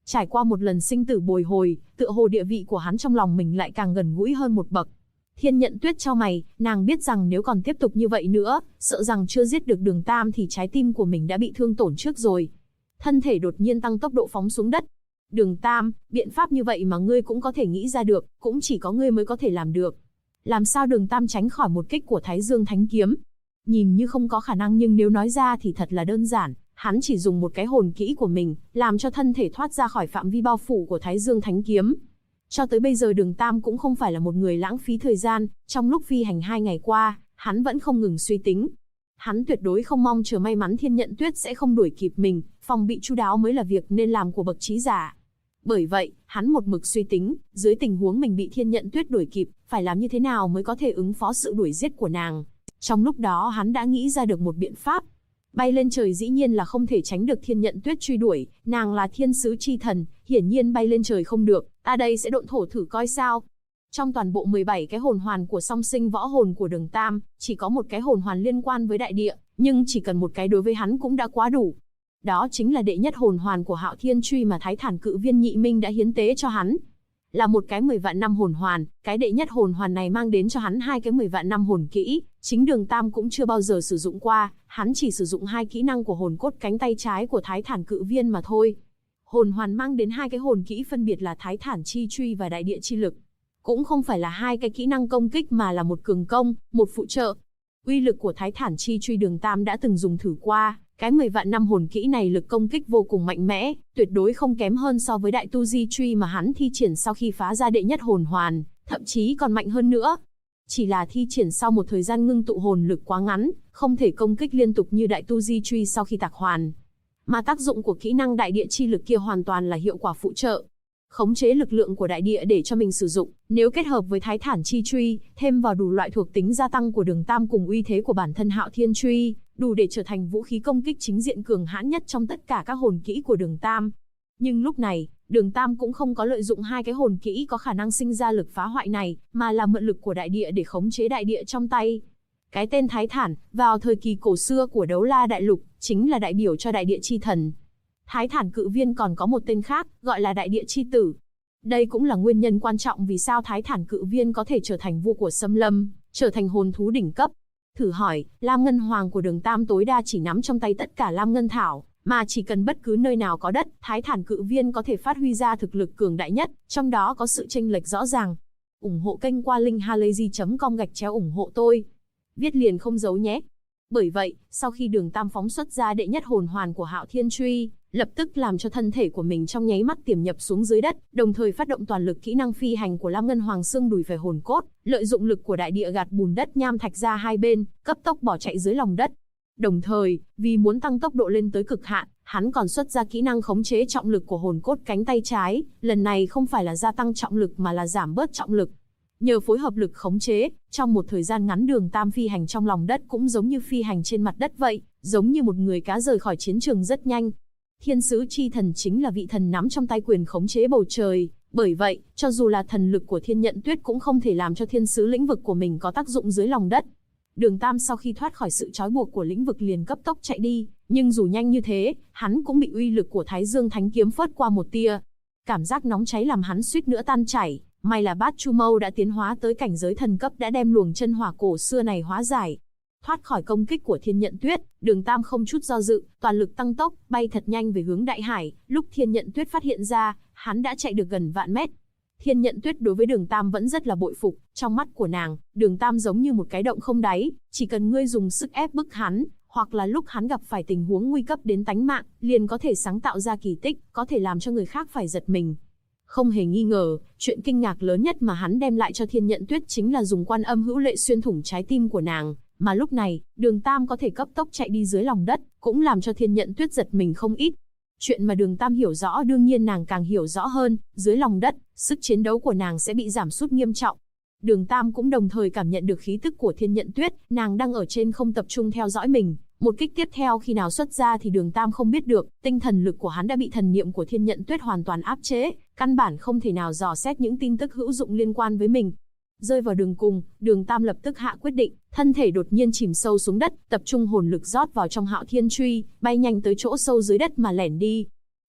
Trải qua một lần sinh tử bồi hồi, tựa hồ địa vị của hắn trong lòng mình lại càng gần gũi hơn một bậc. Thiên Nhận Tuyết chau mày, nàng biết rằng nếu còn tiếp tục như vậy nữa, sợ rằng chưa giết được Đường Tam thì trái tim của mình đã bị thương tổn trước rồi. Thân thể đột nhiên tăng tốc độ phóng xuống đất. Đường Tam, biện pháp như vậy mà ngươi cũng có thể nghĩ ra được, cũng chỉ có ngươi mới có thể làm được. Làm sao Đường Tam tránh khỏi một kích của Thái Dương Thánh Kiếm? Nhìn như không có khả năng nhưng nếu nói ra thì thật là đơn giản. Hắn chỉ dùng một cái hồn kỹ của mình, làm cho thân thể thoát ra khỏi phạm vi bao phủ của Thái Dương Thánh Kiếm. Cho tới bây giờ Đường Tam cũng không phải là một người lãng phí thời gian, trong lúc phi hành 2 ngày qua, hắn vẫn không ngừng suy tính. Hắn tuyệt đối không mong chờ may mắn Thiên Nhận Tuyết sẽ không đuổi kịp mình, phòng bị chu đáo mới là việc nên làm của bậc trí giả. Bởi vậy, hắn một mực suy tính, dưới tình huống mình bị Thiên Nhận Tuyết đuổi kịp, phải làm như thế nào mới có thể ứng phó sự đuổi giết của nàng. Trong lúc đó hắn đã nghĩ ra được một biện pháp. Bay lên trời dĩ nhiên là không thể tránh được Thiên Nhận Tuyết truy đuổi, nàng là thiên sứ chi thần, hiển nhiên bay lên trời không được, ta đây sẽ độn thổ thử coi sao. Trong toàn bộ 17 cái hồn hoàn của song sinh võ hồn của Đường Tam, chỉ có một cái hồn hoàn liên quan với đại địa, nhưng chỉ cần một cái đối với hắn cũng đã quá đủ. Đó chính là đệ nhất hồn hoàn của Hạo Thiên Truy mà Thái Thản Cự Viên Nhị Minh đã hiến tế cho hắn. Là một cái 10 vạn năm hồn hoàn, cái đệ nhất hồn hoàn này mang đến cho hắn 2 cái 10 vạn năm hồn kỹ, chính Đường Tam cũng chưa bao giờ sử dụng qua, hắn chỉ sử dụng 2 kỹ năng của hồn cốt cánh tay trái của Thái Thản Cự Viên mà thôi. Hồn hoàn mang đến 2 cái hồn kỹ phân biệt là Thái Thản Chi Truy và Đại Địa Chi Lực. Cũng không phải là 2 cái kỹ năng công kích mà là một cường công, một phụ trợ. Uy lực của Thái Thản Chi Truy Đường Tam đã từng dùng thử qua, cái 10 vạn năm hồn kỹ này lực công kích vô cùng mạnh mẽ, tuyệt đối không kém hơn so với Đại Tu Di Truy mà hắn thi triển sau khi phá ra đệ nhất hồn hoàn, thậm chí còn mạnh hơn nữa. Chỉ là thi triển sau một thời gian ngưng tụ hồn lực quá ngắn, không thể công kích liên tục như Đại Tu Di Truy sau khi tạc hoàn. Mà tác dụng của kỹ năng Đại Địa Chi Lực kia hoàn toàn là hiệu quả phụ trợ. Khống chế lực lượng của đại địa để cho mình sử dụng, nếu kết hợp với Thái Thản Chi Truy, thêm vào đủ loại thuộc tính gia tăng của Đường Tam cùng uy thế của bản thân Hạo Thiên Truy, đủ để trở thành vũ khí công kích chính diện cường hãn nhất trong tất cả các hồn kỹ của Đường Tam. Nhưng lúc này, Đường Tam cũng không có lợi dụng 2 cái hồn kỹ có khả năng sinh ra lực phá hoại này, mà là mượn lực của đại địa để khống chế đại địa trong tay. Cái tên Thái Thản, vào thời kỳ cổ xưa của Đấu La Đại Lục, chính là đại biểu cho đại địa chi thần. Thái Thản Cự Viên còn có một tên khác, gọi là Đại Địa Chi Tử. Đây cũng là nguyên nhân quan trọng vì sao Thái Thản Cự Viên có thể trở thành vua của Xâm Lâm, trở thành hồn thú đỉnh cấp. Thử hỏi, Lam Ngân Hoàng của Đường Tam tối đa chỉ nắm trong tay tất cả Lam Ngân Thảo, mà chỉ cần bất cứ nơi nào có đất, Thái Thản Cự Viên có thể phát huy ra thực lực cường đại nhất, trong đó có sự chênh lệch rõ ràng. Ủng hộ kênh qua link halayzi.com ủng hộ tôi. Viết liền không giấu nhé. Bởi vậy, sau khi Đường Tam phóng xuất ra đệ nhất hồn hoàn của Hạo Thiên Truy, lập tức làm cho thân thể của mình trong nháy mắt tiềm nhập xuống dưới đất, đồng thời phát động toàn lực kỹ năng phi hành của Lam Ngân Hoàng xương đùi về hồn cốt, lợi dụng lực của đại địa gạt bùn đất nham thạch ra hai bên, cấp tốc bỏ chạy dưới lòng đất. Đồng thời, vì muốn tăng tốc độ lên tới cực hạn, hắn còn xuất ra kỹ năng khống chế trọng lực của hồn cốt cánh tay trái, lần này không phải là gia tăng trọng lực mà là giảm bớt trọng lực. Nhờ phối hợp lực khống chế, trong một thời gian ngắn Đường Tam phi hành trong lòng đất cũng giống như phi hành trên mặt đất vậy, giống như một người cá rời khỏi chiến trường rất nhanh. Thiên sứ chi thần chính là vị thần nắm trong tay quyền khống chế bầu trời, bởi vậy, cho dù là thần lực của Thiên Nhận Tuyết cũng không thể làm cho thiên sứ lĩnh vực của mình có tác dụng dưới lòng đất. Đường Tam sau khi thoát khỏi sự trói buộc của lĩnh vực liền cấp tốc chạy đi, nhưng dù nhanh như thế, hắn cũng bị uy lực của Thái Dương Thánh Kiếm phớt qua một tia. Cảm giác nóng cháy làm hắn suýt nữa tan chảy, may là Bát Chu Mâu đã tiến hóa tới cảnh giới thần cấp đã đem luồng chân hỏa cổ xưa này hóa giải. Thoát khỏi công kích của Thiên Nhận Tuyết, Đường Tam không chút do dự, toàn lực tăng tốc, bay thật nhanh về hướng đại hải, lúc Thiên Nhận Tuyết phát hiện ra, hắn đã chạy được gần vạn mét. Thiên Nhận Tuyết đối với Đường Tam vẫn rất là bội phục, trong mắt của nàng, Đường Tam giống như một cái động không đáy, chỉ cần ngươi dùng sức ép bức hắn, hoặc là lúc hắn gặp phải tình huống nguy cấp đến tánh mạng, liền có thể sáng tạo ra kỳ tích, có thể làm cho người khác phải giật mình. Không hề nghi ngờ, chuyện kinh ngạc lớn nhất mà hắn đem lại cho Thiên Nhận Tuyết chính là dùng quan âm hữu lệ xuyên thủng trái tim của nàng, mà lúc này, Đường Tam có thể cấp tốc chạy đi dưới lòng đất, cũng làm cho Thiên Nhận Tuyết giật mình không ít. Chuyện mà Đường Tam hiểu rõ đương nhiên nàng càng hiểu rõ hơn, dưới lòng đất, sức chiến đấu của nàng sẽ bị giảm sút nghiêm trọng. Đường Tam cũng đồng thời cảm nhận được khí tức của Thiên Nhận Tuyết, nàng đang ở trên không tập trung theo dõi mình. Một kích tiếp theo khi nào xuất ra thì Đường Tam không biết được, tinh thần lực của hắn đã bị thần niệm của Thiên Nhận Tuyết hoàn toàn áp chế, căn bản không thể nào dò xét những tin tức hữu dụng liên quan với mình. Rơi vào đường cùng, Đường Tam lập tức hạ quyết định, thân thể đột nhiên chìm sâu xuống đất, tập trung hồn lực rót vào trong Hạo Thiên Truy, bay nhanh tới chỗ sâu dưới đất mà lẻn đi.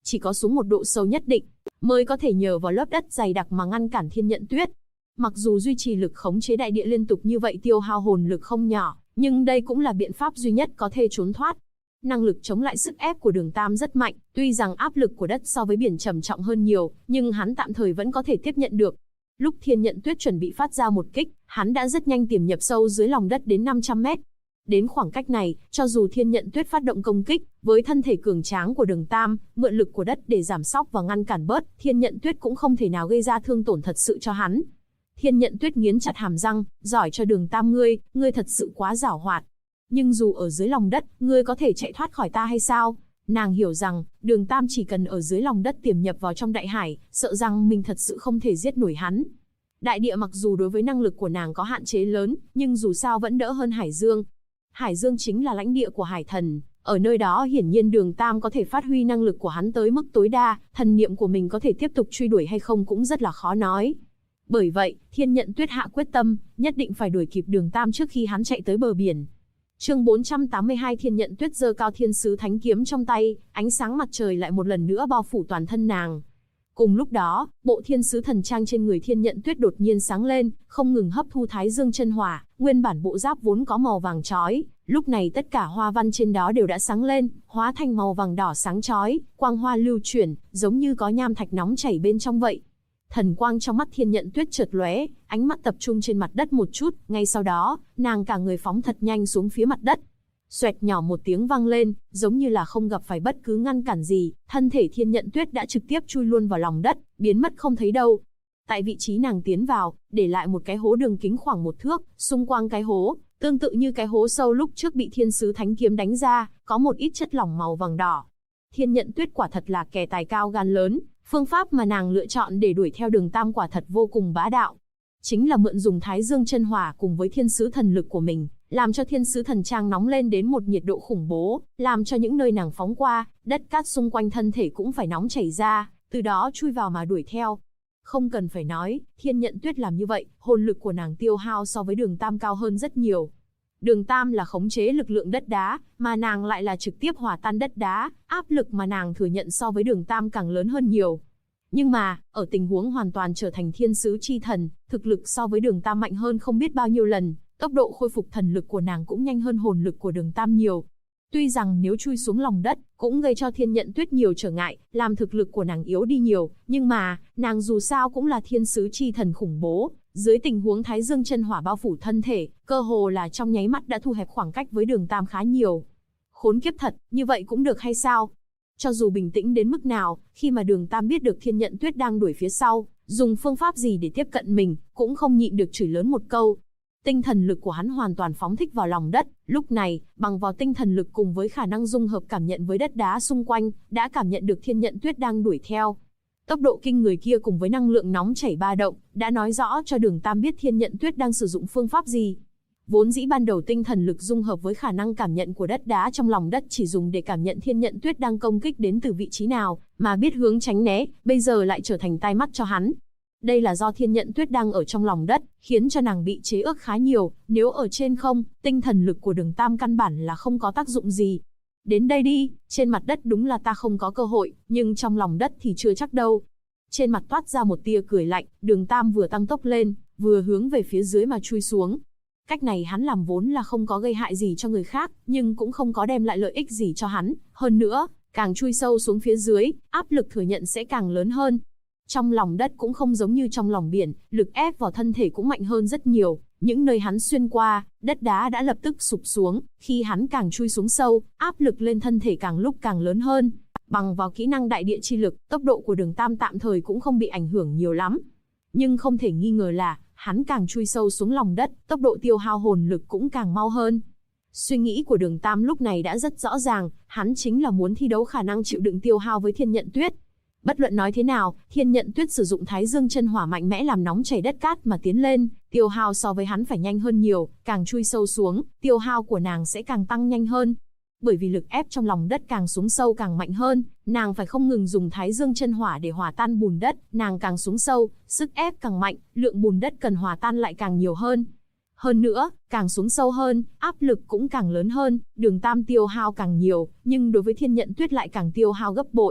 Chỉ có xuống một độ sâu nhất định, mới có thể nhờ vào lớp đất dày đặc mà ngăn cản thiên nhận tuyết. Mặc dù duy trì lực khống chế đại địa liên tục như vậy tiêu hao hồn lực không nhỏ, nhưng đây cũng là biện pháp duy nhất có thể trốn thoát. Năng lực chống lại sức ép của Đường Tam rất mạnh, tuy rằng áp lực của đất so với biển trầm trọng hơn nhiều, nhưng hắn tạm thời vẫn có thể tiếp nhận được. Lúc thiên nhận tuyết chuẩn bị phát ra một kích, hắn đã rất nhanh tiềm nhập sâu dưới lòng đất đến 500 mét. Đến khoảng cách này, cho dù thiên nhận tuyết phát động công kích, với thân thể cường tráng của Đường Tam, mượn lực của đất để giảm sóc và ngăn cản bớt, thiên nhận tuyết cũng không thể nào gây ra thương tổn thật sự cho hắn. Thiên nhận tuyết nghiến chặt hàm răng, giỏi cho Đường Tam ngươi thật sự quá giảo hoạt. Nhưng dù ở dưới lòng đất, ngươi có thể chạy thoát khỏi ta hay sao? Nàng hiểu rằng, Đường Tam chỉ cần ở dưới lòng đất tiềm nhập vào trong đại hải, sợ rằng mình thật sự không thể giết nổi hắn. Đại địa mặc dù đối với năng lực của nàng có hạn chế lớn, nhưng dù sao vẫn đỡ hơn Hải Dương. Hải Dương chính là lãnh địa của hải thần, ở nơi đó hiển nhiên Đường Tam có thể phát huy năng lực của hắn tới mức tối đa, thần niệm của mình có thể tiếp tục truy đuổi hay không cũng rất là khó nói. Bởi vậy, thiên nhận tuyết hạ quyết tâm, nhất định phải đuổi kịp Đường Tam trước khi hắn chạy tới bờ biển. Chương 482 Thiên nhận tuyết giơ cao thiên sứ thánh kiếm trong tay, ánh sáng mặt trời lại một lần nữa bao phủ toàn thân nàng. Cùng lúc đó, bộ thiên sứ thần trang trên người thiên nhận tuyết đột nhiên sáng lên, không ngừng hấp thu thái dương chân hỏa, nguyên bản bộ giáp vốn có màu vàng chói, lúc này tất cả hoa văn trên đó đều đã sáng lên, hóa thành màu vàng đỏ sáng chói, quang hoa lưu chuyển, giống như có nham thạch nóng chảy bên trong vậy. Thần quang trong mắt thiên nhận tuyết chợt lóe, ánh mắt tập trung trên mặt đất một chút, ngay sau đó, nàng cả người phóng thật nhanh xuống phía mặt đất. Xoẹt nhỏ một tiếng vang lên, giống như là không gặp phải bất cứ ngăn cản gì, thân thể thiên nhận tuyết đã trực tiếp chui luôn vào lòng đất, biến mất không thấy đâu. Tại vị trí nàng tiến vào, để lại một cái hố đường kính khoảng 1 thước, xung quanh cái hố, tương tự như cái hố sâu lúc trước bị thiên sứ thánh kiếm đánh ra, có một ít chất lỏng màu vàng đỏ. Thiên nhận tuyết quả thật là kẻ tài cao gan lớn, phương pháp mà nàng lựa chọn để đuổi theo Đường Tam quả thật vô cùng bá đạo. Chính là mượn dùng thái dương chân hỏa cùng với thiên sứ thần lực của mình, làm cho thiên sứ thần trang nóng lên đến một nhiệt độ khủng bố, làm cho những nơi nàng phóng qua, đất cát xung quanh thân thể cũng phải nóng chảy ra, từ đó chui vào mà đuổi theo. Không cần phải nói, thiên nhận tuyết làm như vậy, hồn lực của nàng tiêu hao so với Đường Tam cao hơn rất nhiều. Đường Tam là khống chế lực lượng đất đá, mà nàng lại là trực tiếp hòa tan đất đá, áp lực mà nàng thừa nhận so với Đường Tam càng lớn hơn nhiều. Nhưng mà, ở tình huống hoàn toàn trở thành thiên sứ chi thần, thực lực so với Đường Tam mạnh hơn không biết bao nhiêu lần, tốc độ khôi phục thần lực của nàng cũng nhanh hơn hồn lực của Đường Tam nhiều. Tuy rằng nếu chui xuống lòng đất, cũng gây cho thiên nhận tuyết nhiều trở ngại, làm thực lực của nàng yếu đi nhiều, nhưng mà, nàng dù sao cũng là thiên sứ chi thần khủng bố, dưới tình huống thái dương chân hỏa bao phủ thân thể, cơ hồ là trong nháy mắt đã thu hẹp khoảng cách với Đường Tam khá nhiều. Khốn kiếp thật, như vậy cũng được hay sao? Cho dù bình tĩnh đến mức nào, khi mà Đường Tam biết được thiên nhận tuyết đang đuổi phía sau, dùng phương pháp gì để tiếp cận mình, cũng không nhịn được chửi lớn một câu. Tinh thần lực của hắn hoàn toàn phóng thích vào lòng đất, lúc này, bằng vào tinh thần lực cùng với khả năng dung hợp cảm nhận với đất đá xung quanh, đã cảm nhận được thiên nhận tuyết đang đuổi theo. Tốc độ kinh người kia cùng với năng lượng nóng chảy ba động, đã nói rõ cho Đường Tam biết thiên nhận tuyết đang sử dụng phương pháp gì. Vốn dĩ ban đầu tinh thần lực dung hợp với khả năng cảm nhận của đất đá trong lòng đất chỉ dùng để cảm nhận thiên nhận tuyết đang công kích đến từ vị trí nào, mà biết hướng tránh né, bây giờ lại trở thành tai mắt cho hắn. Đây là do thiên nhận tuyết đang ở trong lòng đất, khiến cho nàng bị chế ước khá nhiều, nếu ở trên không, tinh thần lực của Đường Tam căn bản là không có tác dụng gì. Đến đây đi, trên mặt đất đúng là ta không có cơ hội, nhưng trong lòng đất thì chưa chắc đâu. Trên mặt toát ra một tia cười lạnh, Đường Tam vừa tăng tốc lên, vừa hướng về phía dưới mà chui xuống. Cách này hắn làm vốn là không có gây hại gì cho người khác, nhưng cũng không có đem lại lợi ích gì cho hắn. Hơn nữa, càng chui sâu xuống phía dưới, áp lực thừa nhận sẽ càng lớn hơn. Trong lòng đất cũng không giống như trong lòng biển, lực ép vào thân thể cũng mạnh hơn rất nhiều. Những nơi hắn xuyên qua, đất đá đã lập tức sụp xuống, khi hắn càng chui xuống sâu, áp lực lên thân thể càng lúc càng lớn hơn. Bằng vào kỹ năng đại địa chi lực, tốc độ của Đường Tam tạm thời cũng không bị ảnh hưởng nhiều lắm. Nhưng không thể nghi ngờ là, hắn càng chui sâu xuống lòng đất, tốc độ tiêu hao hồn lực cũng càng mau hơn. Suy nghĩ của Đường Tam lúc này đã rất rõ ràng, hắn chính là muốn thi đấu khả năng chịu đựng tiêu hao với thiên nhận tuyết. Bất luận nói thế nào, thiên nhận tuyết sử dụng thái dương chân hỏa mạnh mẽ làm nóng chảy đất cát mà tiến lên, tiêu hao so với hắn phải nhanh hơn nhiều, càng chui sâu xuống, tiêu hao của nàng sẽ càng tăng nhanh hơn. Bởi vì lực ép trong lòng đất càng xuống sâu càng mạnh hơn, nàng phải không ngừng dùng thái dương chân hỏa để hòa tan bùn đất, nàng càng xuống sâu, sức ép càng mạnh, lượng bùn đất cần hòa tan lại càng nhiều hơn. Hơn nữa, càng xuống sâu hơn, áp lực cũng càng lớn hơn, Đường Tam tiêu hao càng nhiều, nhưng đối với thiên nhận tuyết lại càng tiêu hao gấp bội.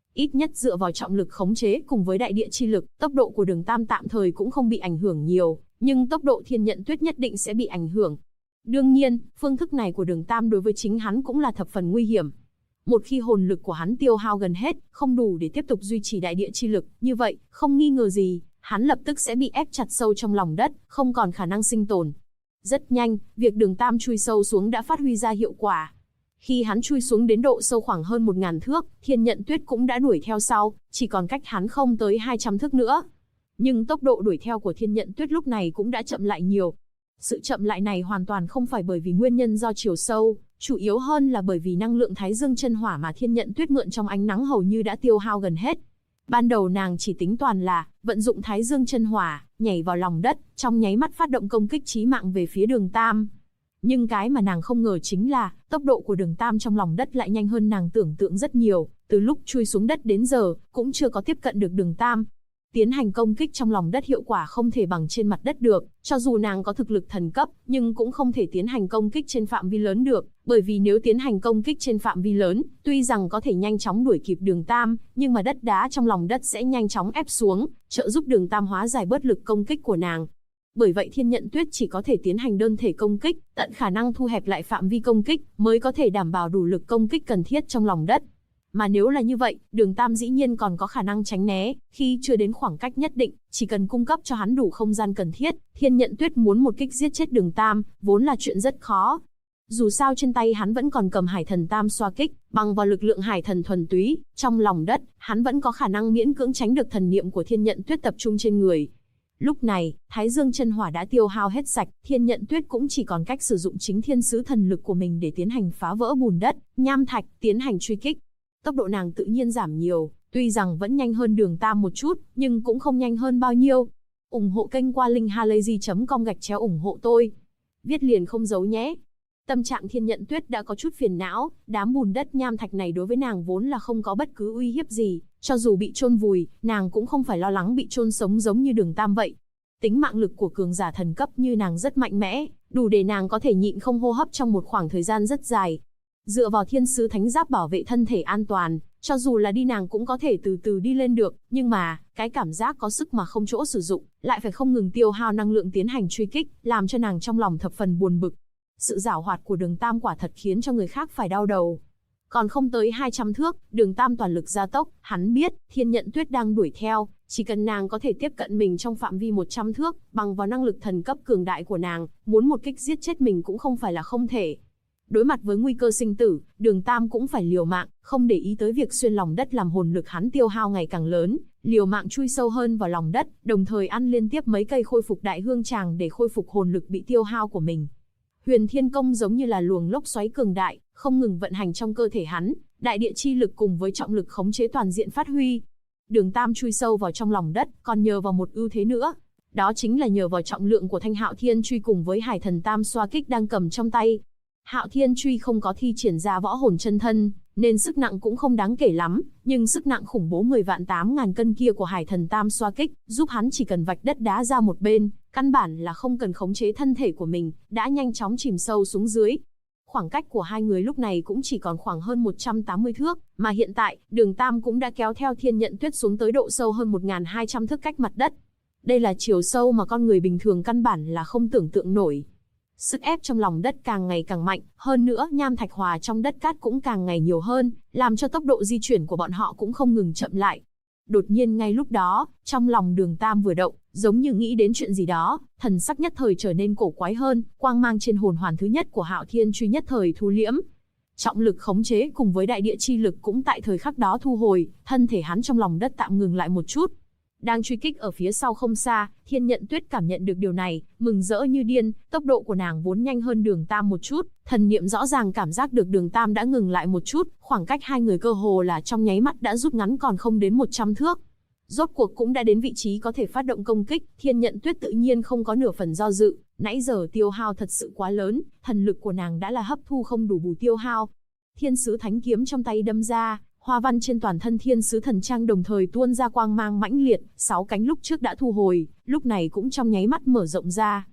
Ít nhất dựa vào trọng lực khống chế cùng với đại địa chi lực, tốc độ của Đường Tam tạm thời cũng không bị ảnh hưởng nhiều, nhưng tốc độ Thiên Nhận Tuyết nhất định sẽ bị ảnh hưởng. Đương nhiên, phương thức này của Đường Tam đối với chính hắn cũng là thập phần nguy hiểm. Một khi hồn lực của hắn tiêu hao gần hết, không đủ để tiếp tục duy trì đại địa chi lực, như vậy, không nghi ngờ gì, hắn lập tức sẽ bị ép chặt sâu trong lòng đất, không còn khả năng sinh tồn. Rất nhanh, việc Đường Tam chui sâu xuống đã phát huy ra hiệu quả. Khi hắn chui xuống đến độ sâu khoảng hơn 1000 thước, Thiên Nhận Tuyết cũng đã đuổi theo sau, chỉ còn cách hắn không tới 200 thước nữa. Nhưng tốc độ đuổi theo của Thiên Nhận Tuyết lúc này cũng đã chậm lại nhiều. Sự chậm lại này hoàn toàn không phải bởi vì nguyên nhân do chiều sâu, chủ yếu hơn là bởi vì năng lượng Thái Dương chân hỏa mà Thiên Nhận Tuyết mượn trong ánh nắng hầu như đã tiêu hao gần hết. Ban đầu nàng chỉ tính toàn là vận dụng Thái Dương chân hỏa, nhảy vào lòng đất, trong nháy mắt phát động công kích chí mạng về phía Đường Tam. Nhưng cái mà nàng không ngờ chính là, tốc độ của Đường Tam trong lòng đất lại nhanh hơn nàng tưởng tượng rất nhiều, từ lúc chui xuống đất đến giờ, cũng chưa có tiếp cận được Đường Tam. Tiến hành công kích trong lòng đất hiệu quả không thể bằng trên mặt đất được, cho dù nàng có thực lực thần cấp, nhưng cũng không thể tiến hành công kích trên phạm vi lớn được, bởi vì nếu tiến hành công kích trên phạm vi lớn, tuy rằng có thể nhanh chóng đuổi kịp Đường Tam, nhưng mà đất đá trong lòng đất sẽ nhanh chóng ép xuống, trợ giúp Đường Tam hóa giải bớt lực công kích của nàng. Bởi vậy Thiên Nhận Tuyết chỉ có thể tiến hành đơn thể công kích, tận khả năng thu hẹp lại phạm vi công kích, mới có thể đảm bảo đủ lực công kích cần thiết trong lòng đất. Mà nếu là như vậy, Đường Tam dĩ nhiên còn có khả năng tránh né, khi chưa đến khoảng cách nhất định, chỉ cần cung cấp cho hắn đủ không gian cần thiết, Thiên Nhận Tuyết muốn một kích giết chết Đường Tam, vốn là chuyện rất khó. Dù sao trên tay hắn vẫn còn cầm Hải Thần Tam xoa kích, bằng vào lực lượng Hải Thần thuần túy, trong lòng đất, hắn vẫn có khả năng miễn cưỡng tránh được thần niệm của Thiên Nhận Tuyết tập trung trên người. Lúc này, Thái Dương chân hỏa đã tiêu hao hết sạch, Thiên Nhận Tuyết cũng chỉ còn cách sử dụng chính thiên sứ thần lực của mình để tiến hành phá vỡ bùn đất, nham thạch, tiến hành truy kích. Tốc độ nàng tự nhiên giảm nhiều, tuy rằng vẫn nhanh hơn Đường Tam một chút, nhưng cũng không nhanh hơn bao nhiêu. Ủng hộ kênh qua linkhalazy.com/ủng hộ tôi. Viết liền không giấu nhé. Tâm trạng Thiên Nhận Tuyết đã có chút phiền não, đám bùn đất nham thạch này đối với nàng vốn là không có bất cứ uy hiếp gì, cho dù bị chôn vùi, nàng cũng không phải lo lắng bị chôn sống giống như Đường Tam vậy. Tính mạng lực của cường giả thần cấp như nàng rất mạnh mẽ, đủ để nàng có thể nhịn không hô hấp trong một khoảng thời gian rất dài. Dựa vào thiên sứ thánh giáp bảo vệ thân thể an toàn, cho dù là đi nàng cũng có thể từ từ đi lên được, nhưng mà, cái cảm giác có sức mà không chỗ sử dụng, lại phải không ngừng tiêu hao năng lượng tiến hành truy kích, làm cho nàng trong lòng thập phần buồn bực. Sự giảo hoạt của Đường Tam quả thật khiến cho người khác phải đau đầu. Còn không tới 200 thước, Đường Tam toàn lực gia tốc, hắn biết, Thiên Nhận Tuyết đang đuổi theo, chỉ cần nàng có thể tiếp cận mình trong phạm vi 100 thước, bằng vào năng lực thần cấp cường đại của nàng, muốn một kích giết chết mình cũng không phải là không thể. Đối mặt với nguy cơ sinh tử, Đường Tam cũng phải liều mạng, không để ý tới việc xuyên lòng đất làm hồn lực hắn tiêu hao ngày càng lớn, liều mạng chui sâu hơn vào lòng đất, đồng thời ăn liên tiếp mấy cây khôi phục đại hương tràng để khôi phục hồn lực bị tiêu hao của mình. Huyền Thiên Công giống như là luồng lốc xoáy cường đại, không ngừng vận hành trong cơ thể hắn, đại địa chi lực cùng với trọng lực khống chế toàn diện phát huy. Đường Tam chui sâu vào trong lòng đất, còn nhờ vào một ưu thế nữa. Đó chính là nhờ vào trọng lượng của thanh Hạo Thiên Truy cùng với Hải Thần Tam xoa kích đang cầm trong tay. Hạo Thiên Truy không có thi triển ra võ hồn chân thân, nên sức nặng cũng không đáng kể lắm, nhưng sức nặng khủng bố 10.800.000 cân kia của Hải Thần Tam xoa kích, giúp hắn chỉ cần vạch đất đá ra một bên, căn bản là không cần khống chế thân thể của mình, đã nhanh chóng chìm sâu xuống dưới. Khoảng cách của hai người lúc này cũng chỉ còn khoảng hơn 180 thước, mà hiện tại, Đường Tam cũng đã kéo theo Thiên Nhận Tuyết xuống tới độ sâu hơn 1200 thước cách mặt đất. Đây là chiều sâu mà con người bình thường căn bản là không tưởng tượng nổi. Sức ép trong lòng đất càng ngày càng mạnh, hơn nữa nham thạch hòa trong đất cát cũng càng ngày nhiều hơn, làm cho tốc độ di chuyển của bọn họ cũng không ngừng chậm lại. Đột nhiên ngay lúc đó, trong lòng Đường Tam vừa động, giống như nghĩ đến chuyện gì đó, thần sắc nhất thời trở nên cổ quái hơn, quang mang trên hồn hoàn thứ nhất của Hạo Thiên Truy nhất thời thu liễm. Trọng lực khống chế cùng với đại địa chi lực cũng tại thời khắc đó thu hồi, thân thể hắn trong lòng đất tạm ngừng lại một chút. Đang truy kích ở phía sau không xa, Thiên Nhận Tuyết cảm nhận được điều này, mừng rỡ như điên, tốc độ của nàng vốn nhanh hơn Đường Tam một chút, thần niệm rõ ràng cảm giác được Đường Tam đã ngừng lại một chút, khoảng cách hai người cơ hồ là trong nháy mắt đã rút ngắn còn không đến 100 thước. Rốt cuộc cũng đã đến vị trí có thể phát động công kích, Thiên Nhận Tuyết tự nhiên không có nửa phần do dự, nãy giờ tiêu hao thật sự quá lớn, thần lực của nàng đã là hấp thu không đủ bù tiêu hao. Thiên sứ thánh kiếm trong tay đâm ra, hoa văn trên toàn thân thiên sứ thần trang đồng thời tuôn ra quang mang mãnh liệt, 6 cánh lúc trước đã thu hồi, lúc này cũng trong nháy mắt mở rộng ra.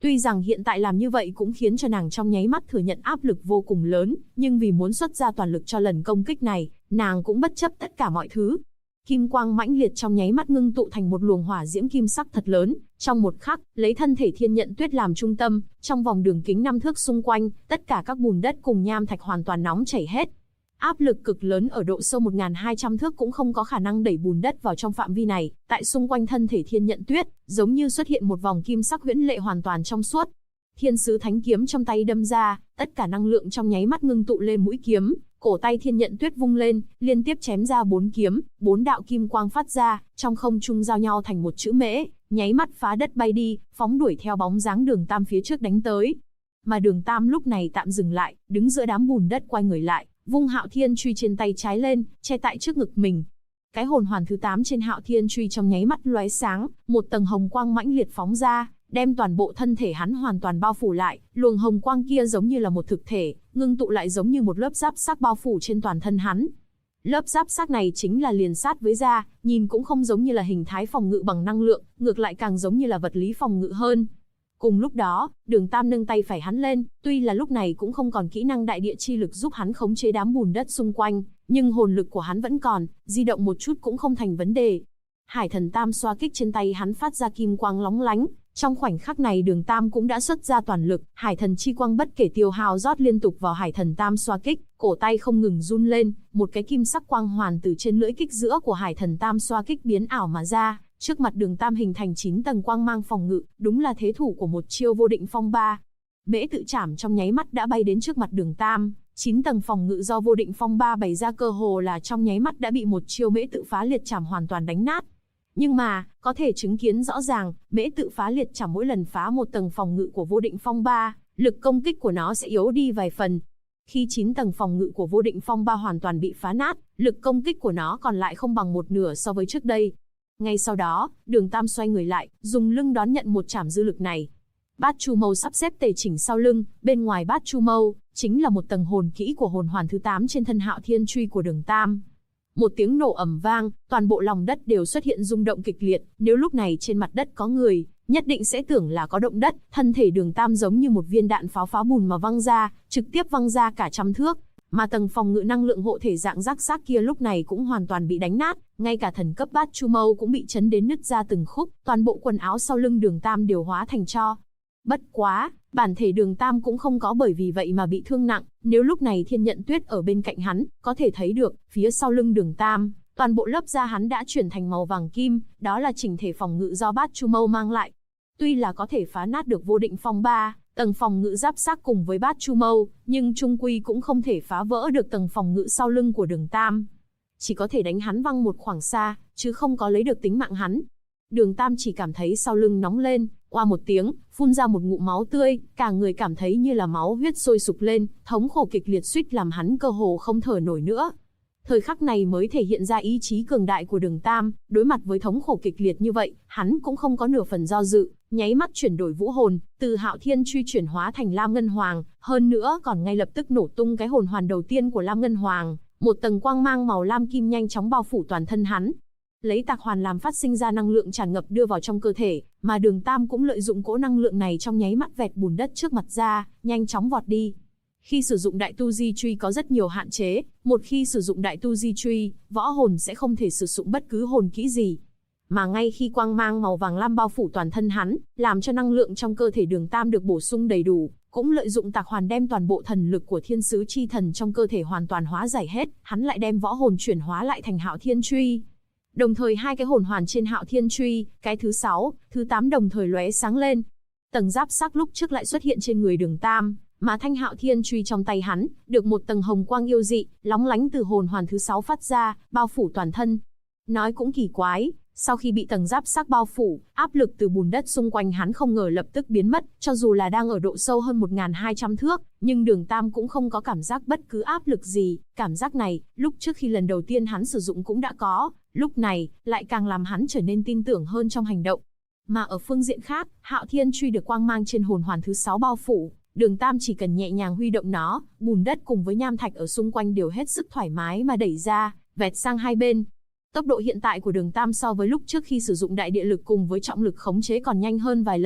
Tuy rằng hiện tại làm như vậy cũng khiến cho nàng trong nháy mắt thừa nhận áp lực vô cùng lớn, nhưng vì muốn xuất ra toàn lực cho lần công kích này, nàng cũng bất chấp tất cả mọi thứ. Kim quang mãnh liệt trong nháy mắt ngưng tụ thành một luồng hỏa diễm kim sắc thật lớn, trong một khắc, lấy thân thể Thiên Nhận Tuyết làm trung tâm, trong vòng đường kính 5 thước xung quanh, tất cả các bùn đất cùng nham thạch hoàn toàn nóng chảy hết. Áp lực cực lớn ở độ sâu 1200 thước cũng không có khả năng đẩy bùn đất vào trong phạm vi này, tại xung quanh thân thể Thiên Nhận Tuyết, giống như xuất hiện một vòng kim sắc huyễn lệ hoàn toàn trong suốt. Thiên sứ thánh kiếm trong tay đâm ra, tất cả năng lượng trong nháy mắt ngưng tụ lên mũi kiếm, cổ tay Thiên Nhận Tuyết vung lên, liên tiếp chém ra 4 kiếm, 4 đạo kim quang phát ra, trong không trung giao nhau thành một chữ mễ, nháy mắt phá đất bay đi, phóng đuổi theo bóng dáng Đường Tam phía trước đánh tới. Mà Đường Tam lúc này tạm dừng lại, đứng giữa đám bùn đất quay người lại, vung Hạo Thiên Truy trên tay trái lên, che tại trước ngực mình. Cái hồn hoàn thứ 8 trên Hạo Thiên Truy trong nháy mắt lóe sáng, một tầng hồng quang mãnh liệt phóng ra, đem toàn bộ thân thể hắn hoàn toàn bao phủ lại, luồng hồng quang kia giống như là một thực thể, ngưng tụ lại giống như một lớp giáp xác bao phủ trên toàn thân hắn. Lớp giáp xác này chính là liền sát với da, nhìn cũng không giống như là hình thái phòng ngự bằng năng lượng, ngược lại càng giống như là vật lý phòng ngự hơn. Cùng lúc đó, Đường Tam nâng tay phải hắn lên, tuy là lúc này cũng không còn kỹ năng đại địa chi lực giúp hắn khống chế đám bùn đất xung quanh, nhưng hồn lực của hắn vẫn còn, di động một chút cũng không thành vấn đề. Hải Thần Tam xoa kích trên tay hắn phát ra kim quang lóng lánh, trong khoảnh khắc này Đường Tam cũng đã xuất ra toàn lực, Hải Thần chi quang bất kể tiêu hao rót liên tục vào Hải Thần Tam xoa kích, cổ tay không ngừng run lên, một cái kim sắc quang hoàn từ trên lưỡi kích giữa của Hải Thần Tam xoa kích biến ảo mà ra. Trước mặt Đường Tam hình thành 9 tầng quang mang phòng ngự, đúng là thế thủ của một chiêu vô định phong ba. Mễ tự chảm trong nháy mắt đã bay đến trước mặt Đường Tam, 9 tầng phòng ngự do vô định phong ba bày ra cơ hồ là trong nháy mắt đã bị một chiêu Mễ tự phá liệt chảm hoàn toàn đánh nát. Nhưng mà, có thể chứng kiến rõ ràng, Mễ tự phá liệt chảm mỗi lần phá một tầng phòng ngự của vô định phong ba, lực công kích của nó sẽ yếu đi vài phần. Khi 9 tầng phòng ngự của vô định phong ba hoàn toàn bị phá nát, lực công kích của nó còn lại không bằng một nửa so với trước đây. Ngay sau đó, Đường Tam xoay người lại, dùng lưng đón nhận một chảm dư lực này. Bát Chu Mâu sắp xếp tề chỉnh sau lưng, bên ngoài Bát Chu Mâu chính là một tầng hồn kỹ của hồn hoàn thứ 8 trên thân Hạo Thiên Truy của Đường Tam. Một tiếng nổ ầm vang, toàn bộ lòng đất đều xuất hiện rung động kịch liệt, nếu lúc này trên mặt đất có người, nhất định sẽ tưởng là có động đất, thân thể Đường Tam giống như một viên đạn pháo phá bùn mà văng ra, trực tiếp văng ra cả trăm thước. Mà tầng phòng ngự năng lượng hộ thể dạng rác xác kia lúc này cũng hoàn toàn bị đánh nát, ngay cả thần cấp Bát Chu Mâu cũng bị chấn đến nứt ra từng khúc, toàn bộ quần áo sau lưng Đường Tam đều hóa thành tro. Bất quá, bản thể Đường Tam cũng không có bởi vì vậy mà bị thương nặng, nếu lúc này Thiên Nhận Tuyết ở bên cạnh hắn, có thể thấy được, phía sau lưng Đường Tam, toàn bộ lớp da hắn đã chuyển thành màu vàng kim, đó là chỉnh thể phòng ngự do Bát Chu Mâu mang lại. Tuy là có thể phá nát được vô định phong ba, tầng phòng ngự giáp xác cùng với Bát Chu Mâu, nhưng chung quy cũng không thể phá vỡ được tầng phòng ngự sau lưng của Đường Tam. Chỉ có thể đánh hắn văng một khoảng xa, chứ không có lấy được tính mạng hắn. Đường Tam chỉ cảm thấy sau lưng nóng lên, oa một tiếng, phun ra một ngụm máu tươi, cả người cảm thấy như là máu huyết sôi sục lên, thống khổ kịch liệt suýt làm hắn cơ hồ không thở nổi nữa. Thời khắc này mới thể hiện ra ý chí cường đại của Đường Tam, đối mặt với thống khổ kịch liệt như vậy, hắn cũng không có nửa phần do dự, nháy mắt chuyển đổi vũ hồn, từ Hạo Thiên Truy chuyển hóa thành Lam Ngân Hoàng, hơn nữa còn ngay lập tức nổ tung cái hồn hoàn đầu tiên của Lam Ngân Hoàng, một tầng quang mang màu lam kim nhanh chóng bao phủ toàn thân hắn. Lấy tạc hoàn làm phát sinh ra năng lượng tràn ngập đưa vào trong cơ thể, mà Đường Tam cũng lợi dụng cỗ năng lượng này trong nháy mắt vẹt bùn đất trước mặt ra, nhanh chóng vọt đi. Khi sử dụng Đại Tu Di Truy có rất nhiều hạn chế, một khi sử dụng Đại Tu Di Truy, võ hồn sẽ không thể sử dụng bất cứ hồn kỹ gì. Mà ngay khi quang mang màu vàng lam bao phủ toàn thân hắn, làm cho năng lượng trong cơ thể Đường Tam được bổ sung đầy đủ, cũng lợi dụng tạc hoàn đem toàn bộ thần lực của Thiên Sứ Chi Thần trong cơ thể hoàn toàn hóa giải hết, hắn lại đem võ hồn chuyển hóa lại thành Hạo Thiên Truy. Đồng thời hai cái hồn hoàn trên Hạo Thiên Truy, cái thứ 6, thứ 8 đồng thời lóe sáng lên. Tầng giáp sắc lúc trước lại xuất hiện trên người Đường Tam, mà thanh Hạo Thiên Truy trong tay hắn, được một tầng hồng quang yêu dị, lóng lánh từ hồn hoàn thứ 6 phát ra, bao phủ toàn thân. Nói cũng kỳ quái, sau khi bị tầng giáp sắc bao phủ, áp lực từ bùn đất xung quanh hắn không ngờ lập tức biến mất, cho dù là đang ở độ sâu hơn 1200 thước, nhưng Đường Tam cũng không có cảm giác bất cứ áp lực gì, cảm giác này, lúc trước khi lần đầu tiên hắn sử dụng cũng đã có, lúc này, lại càng làm hắn trở nên tin tưởng hơn trong hành động. Mà ở phương diện khác, Hạo Thiên Truy được quang mang trên hồn hoàn thứ 6 bao phủ, Đường Tam chỉ cần nhẹ nhàng huy động nó, bùn đất cùng với nham thạch ở xung quanh đều hết sức thoải mái mà đẩy ra, vẹt sang hai bên. Tốc độ hiện tại của Đường Tam so với lúc trước khi sử dụng đại địa lực cùng với trọng lực khống chế còn nhanh hơn vài lần,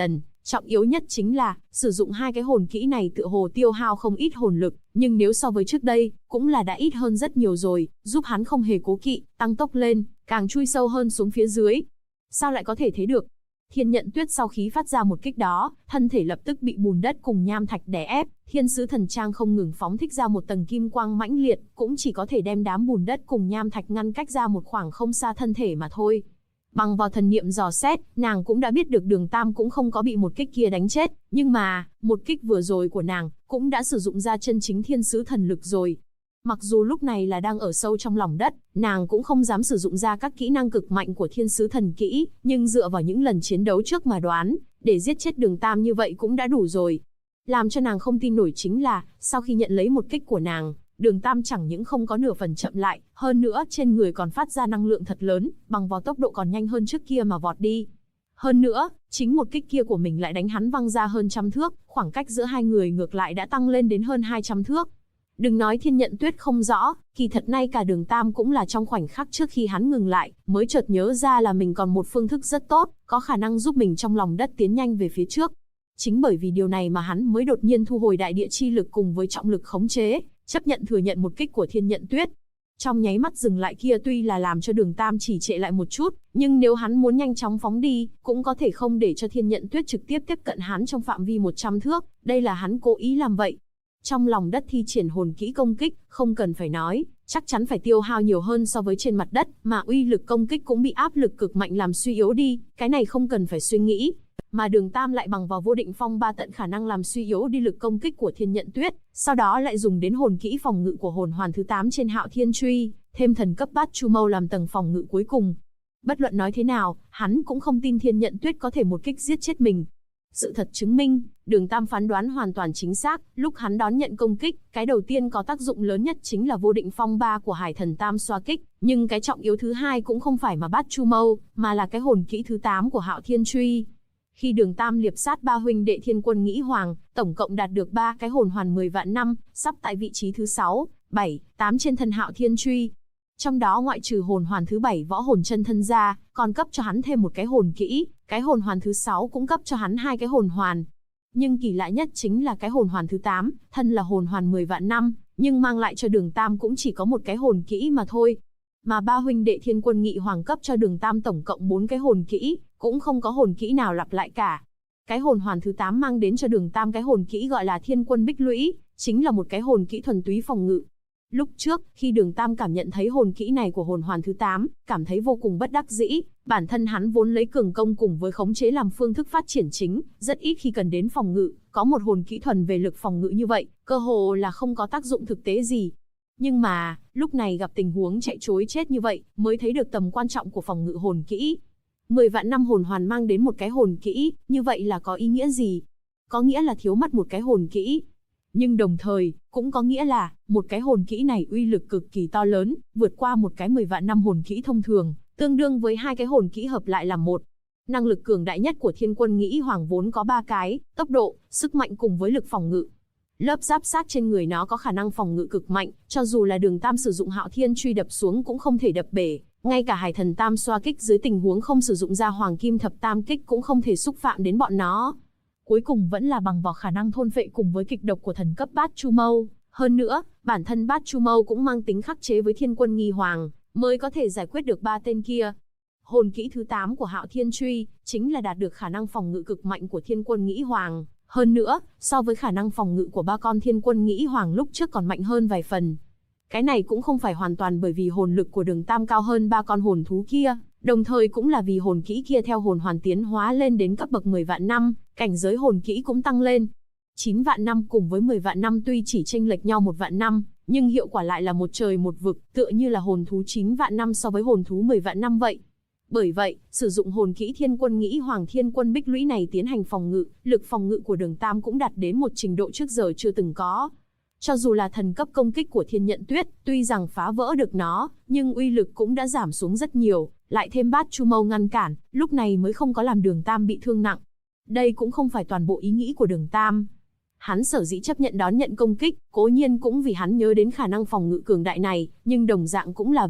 Trọng yếu nhất chính là, sử dụng hai cái hồn kỹ này tựa hồ tiêu hao không ít hồn lực, nhưng nếu so với trước đây, cũng là đã ít hơn rất nhiều rồi, giúp hắn không hề cố kỵ, tăng tốc lên, càng chui sâu hơn xuống phía dưới. Sao lại có thể thế được? Thiên Nhận Tuyết sau khi phát ra một kích đó, thân thể lập tức bị bùn đất cùng nham thạch đè ép, Thiên Sứ Thần Trang không ngừng phóng thích ra một tầng kim quang mãnh liệt, cũng chỉ có thể đem đám bùn đất cùng nham thạch ngăn cách ra một khoảng không xa thân thể mà thôi. Bằng vào thần niệm dò xét, nàng cũng đã biết được Đường Tam cũng không có bị một kích kia đánh chết, nhưng mà, một kích vừa rồi của nàng, cũng đã sử dụng ra chân chính thiên sứ thần lực rồi. Mặc dù lúc này là đang ở sâu trong lòng đất, nàng cũng không dám sử dụng ra các kỹ năng cực mạnh của thiên sứ thần kỹ, nhưng dựa vào những lần chiến đấu trước mà đoán, để giết chết Đường Tam như vậy cũng đã đủ rồi. Làm cho nàng không tin nổi chính là, sau khi nhận lấy một kích của nàng, Đường Tam chẳng những không có nửa phần chậm lại, hơn nữa trên người còn phát ra năng lượng thật lớn, bằng vào tốc độ còn nhanh hơn trước kia mà vọt đi. Hơn nữa, chính một kích kia của mình lại đánh hắn văng ra hơn trăm thước, khoảng cách giữa hai người ngược lại đã tăng lên đến hơn 200 thước. Đừng nói Thiên Nhận Tuyết không rõ, kỳ thật ngay cả Đường Tam cũng là trong khoảnh khắc trước khi hắn ngừng lại, mới chợt nhớ ra là mình còn một phương thức rất tốt, có khả năng giúp mình trong lòng đất tiến nhanh về phía trước. Chính bởi vì điều này mà hắn mới đột nhiên thu hồi đại địa chi lực cùng với trọng lực khống chế, chấp nhận thừa nhận một kích của Thiên Nhận Tuyết. Trong nháy mắt dừng lại kia tuy là làm cho Đường Tam chỉ trệ lại một chút, nhưng nếu hắn muốn nhanh chóng phóng đi, cũng có thể không để cho Thiên Nhận Tuyết trực tiếp tiếp cận hắn trong phạm vi 100 thước, đây là hắn cố ý làm vậy. Trong lòng đất thi triển hồn kỹ công kích, không cần phải nói, chắc chắn phải tiêu hao nhiều hơn so với trên mặt đất, mà uy lực công kích cũng bị áp lực cực mạnh làm suy yếu đi, cái này không cần phải suy nghĩ. Mà Đường Tam lại bằng vào vô định phong ba tận khả năng làm suy yếu đi lực công kích của Thiên Nhận Tuyết, sau đó lại dùng đến hồn kỹ phòng ngự của hồn hoàn thứ 8 trên Hạo Thiên Truy, thêm thần cấp Bát Chu Mâu làm tầng phòng ngự cuối cùng. Bất luận nói thế nào, hắn cũng không tin Thiên Nhận Tuyết có thể một kích giết chết mình. Sự thật chứng minh, Đường Tam phán đoán hoàn toàn chính xác, lúc hắn đón nhận công kích, cái đầu tiên có tác dụng lớn nhất chính là vô định phong ba của Hải Thần Tam xoa kích, nhưng cái trọng yếu thứ hai cũng không phải mà Bát Chu Mâu, mà là cái hồn kỹ thứ 8 của Hạo Thiên Truy. Khi Đường Tam liệp sát ba huynh đệ Thiên Quân Nghĩ Hoàng, tổng cộng đạt được 3 cái hồn hoàn 10 vạn năm, sắp tại vị trí thứ 6, 7, 8 trên thân Hạo Thiên Truy. Trong đó ngoại trừ hồn hoàn thứ 7 võ hồn chân thân ra, còn cấp cho hắn thêm một cái hồn kỹ, cái hồn hoàn thứ 6 cũng cấp cho hắn 2 cái hồn hoàn. Nhưng kỳ lạ nhất chính là cái hồn hoàn thứ 8, thân là hồn hoàn 10 vạn năm, nhưng mang lại cho Đường Tam cũng chỉ có một cái hồn kỹ mà thôi. Mà ba huynh đệ Thiên Quân Nghị Hoàng cấp cho Đường Tam tổng cộng 4 cái hồn kỹ, cũng không có hồn kỹ nào lặp lại cả. Cái hồn hoàn thứ 8 mang đến cho Đường Tam cái hồn kỹ gọi là Thiên Quân Bích Lũy, chính là một cái hồn kỹ thuần túy phòng ngự. Lúc trước, khi Đường Tam cảm nhận thấy hồn kỹ này của hồn hoàn thứ 8, cảm thấy vô cùng bất đắc dĩ, bản thân hắn vốn lấy cường công cùng với khống chế làm phương thức phát triển chính, rất ít khi cần đến phòng ngự, có một hồn kỹ thuần về lực phòng ngự như vậy, cơ hồ là không có tác dụng thực tế gì. Nhưng mà, lúc này gặp tình huống chạy trối chết như vậy, mới thấy được tầm quan trọng của phòng ngự hồn kỹ. 10 vạn năm hồn hoàn mang đến một cái hồn kỹ, như vậy là có ý nghĩa gì? Có nghĩa là thiếu mất một cái hồn kỹ. Nhưng đồng thời, cũng có nghĩa là, một cái hồn kỹ này uy lực cực kỳ to lớn, vượt qua một cái 10 vạn năm hồn kỹ thông thường, tương đương với 2 cái hồn kỹ hợp lại làm một. Năng lực cường đại nhất của Thiên Quân Nghĩ Hoàng vốn có 3 cái, tốc độ, sức mạnh cùng với lực phòng ngự. Lớp giáp xác trên người nó có khả năng phòng ngự cực mạnh, cho dù là Đường Tam sử dụng Hạo Thiên Truy đập xuống cũng không thể đập bể, ngay cả Hải Thần Tam xoa kích dưới tình huống không sử dụng ra Hoàng Kim Thập Tam kích cũng không thể xúc phạm đến bọn nó. Cuối cùng vẫn là bằng vào khả năng thôn phệ cùng với kịch độc của thần cấp Bát Chu Mâu, hơn nữa, bản thân Bát Chu Mâu cũng mang tính khắc chế với Thiên Quân Nghi Hoàng, mới có thể giải quyết được 3 tên kia. Hồn kỹ thứ 8 của Hạo Thiên Truy chính là đạt được khả năng phòng ngự cực mạnh của Thiên Quân Nghĩ Hoàng. Hơn nữa, so với khả năng phòng ngự của 3 con Thiên Quân Nghĩ Hoàng lúc trước còn mạnh hơn vài phần. Cái này cũng không phải hoàn toàn bởi vì hồn lực của Đường Tam cao hơn 3 con hồn thú kia, đồng thời cũng là vì hồn kỹ kia theo hồn hoàn tiến hóa lên đến cấp bậc 10 vạn năm, cảnh giới hồn kỹ cũng tăng lên. 9 vạn năm cùng với 10 vạn năm tuy chỉ chênh lệch nhau 1 vạn năm, nhưng hiệu quả lại là một trời một vực, tựa như là hồn thú 9 vạn năm so với hồn thú 10 vạn năm vậy. Bởi vậy, sử dụng hồn kỹ Thiên Quân Nghĩ Hoàng Thiên Quân Bích Lũy này tiến hành phòng ngự, lực phòng ngự của Đường Tam cũng đạt đến một trình độ trước giờ chưa từng có. Cho dù là thần cấp công kích của Thiên Nhận Tuyết, tuy rằng phá vỡ được nó, nhưng uy lực cũng đã giảm xuống rất nhiều, lại thêm Bát Chu Mâu ngăn cản, lúc này mới không có làm Đường Tam bị thương nặng. Đây cũng không phải toàn bộ ý nghĩ của Đường Tam. Hắn sở dĩ chấp nhận đón nhận công kích, cố nhiên cũng vì hắn nhớ đến khả năng phòng ngự cường đại này, nhưng đồng dạng cũng là vì,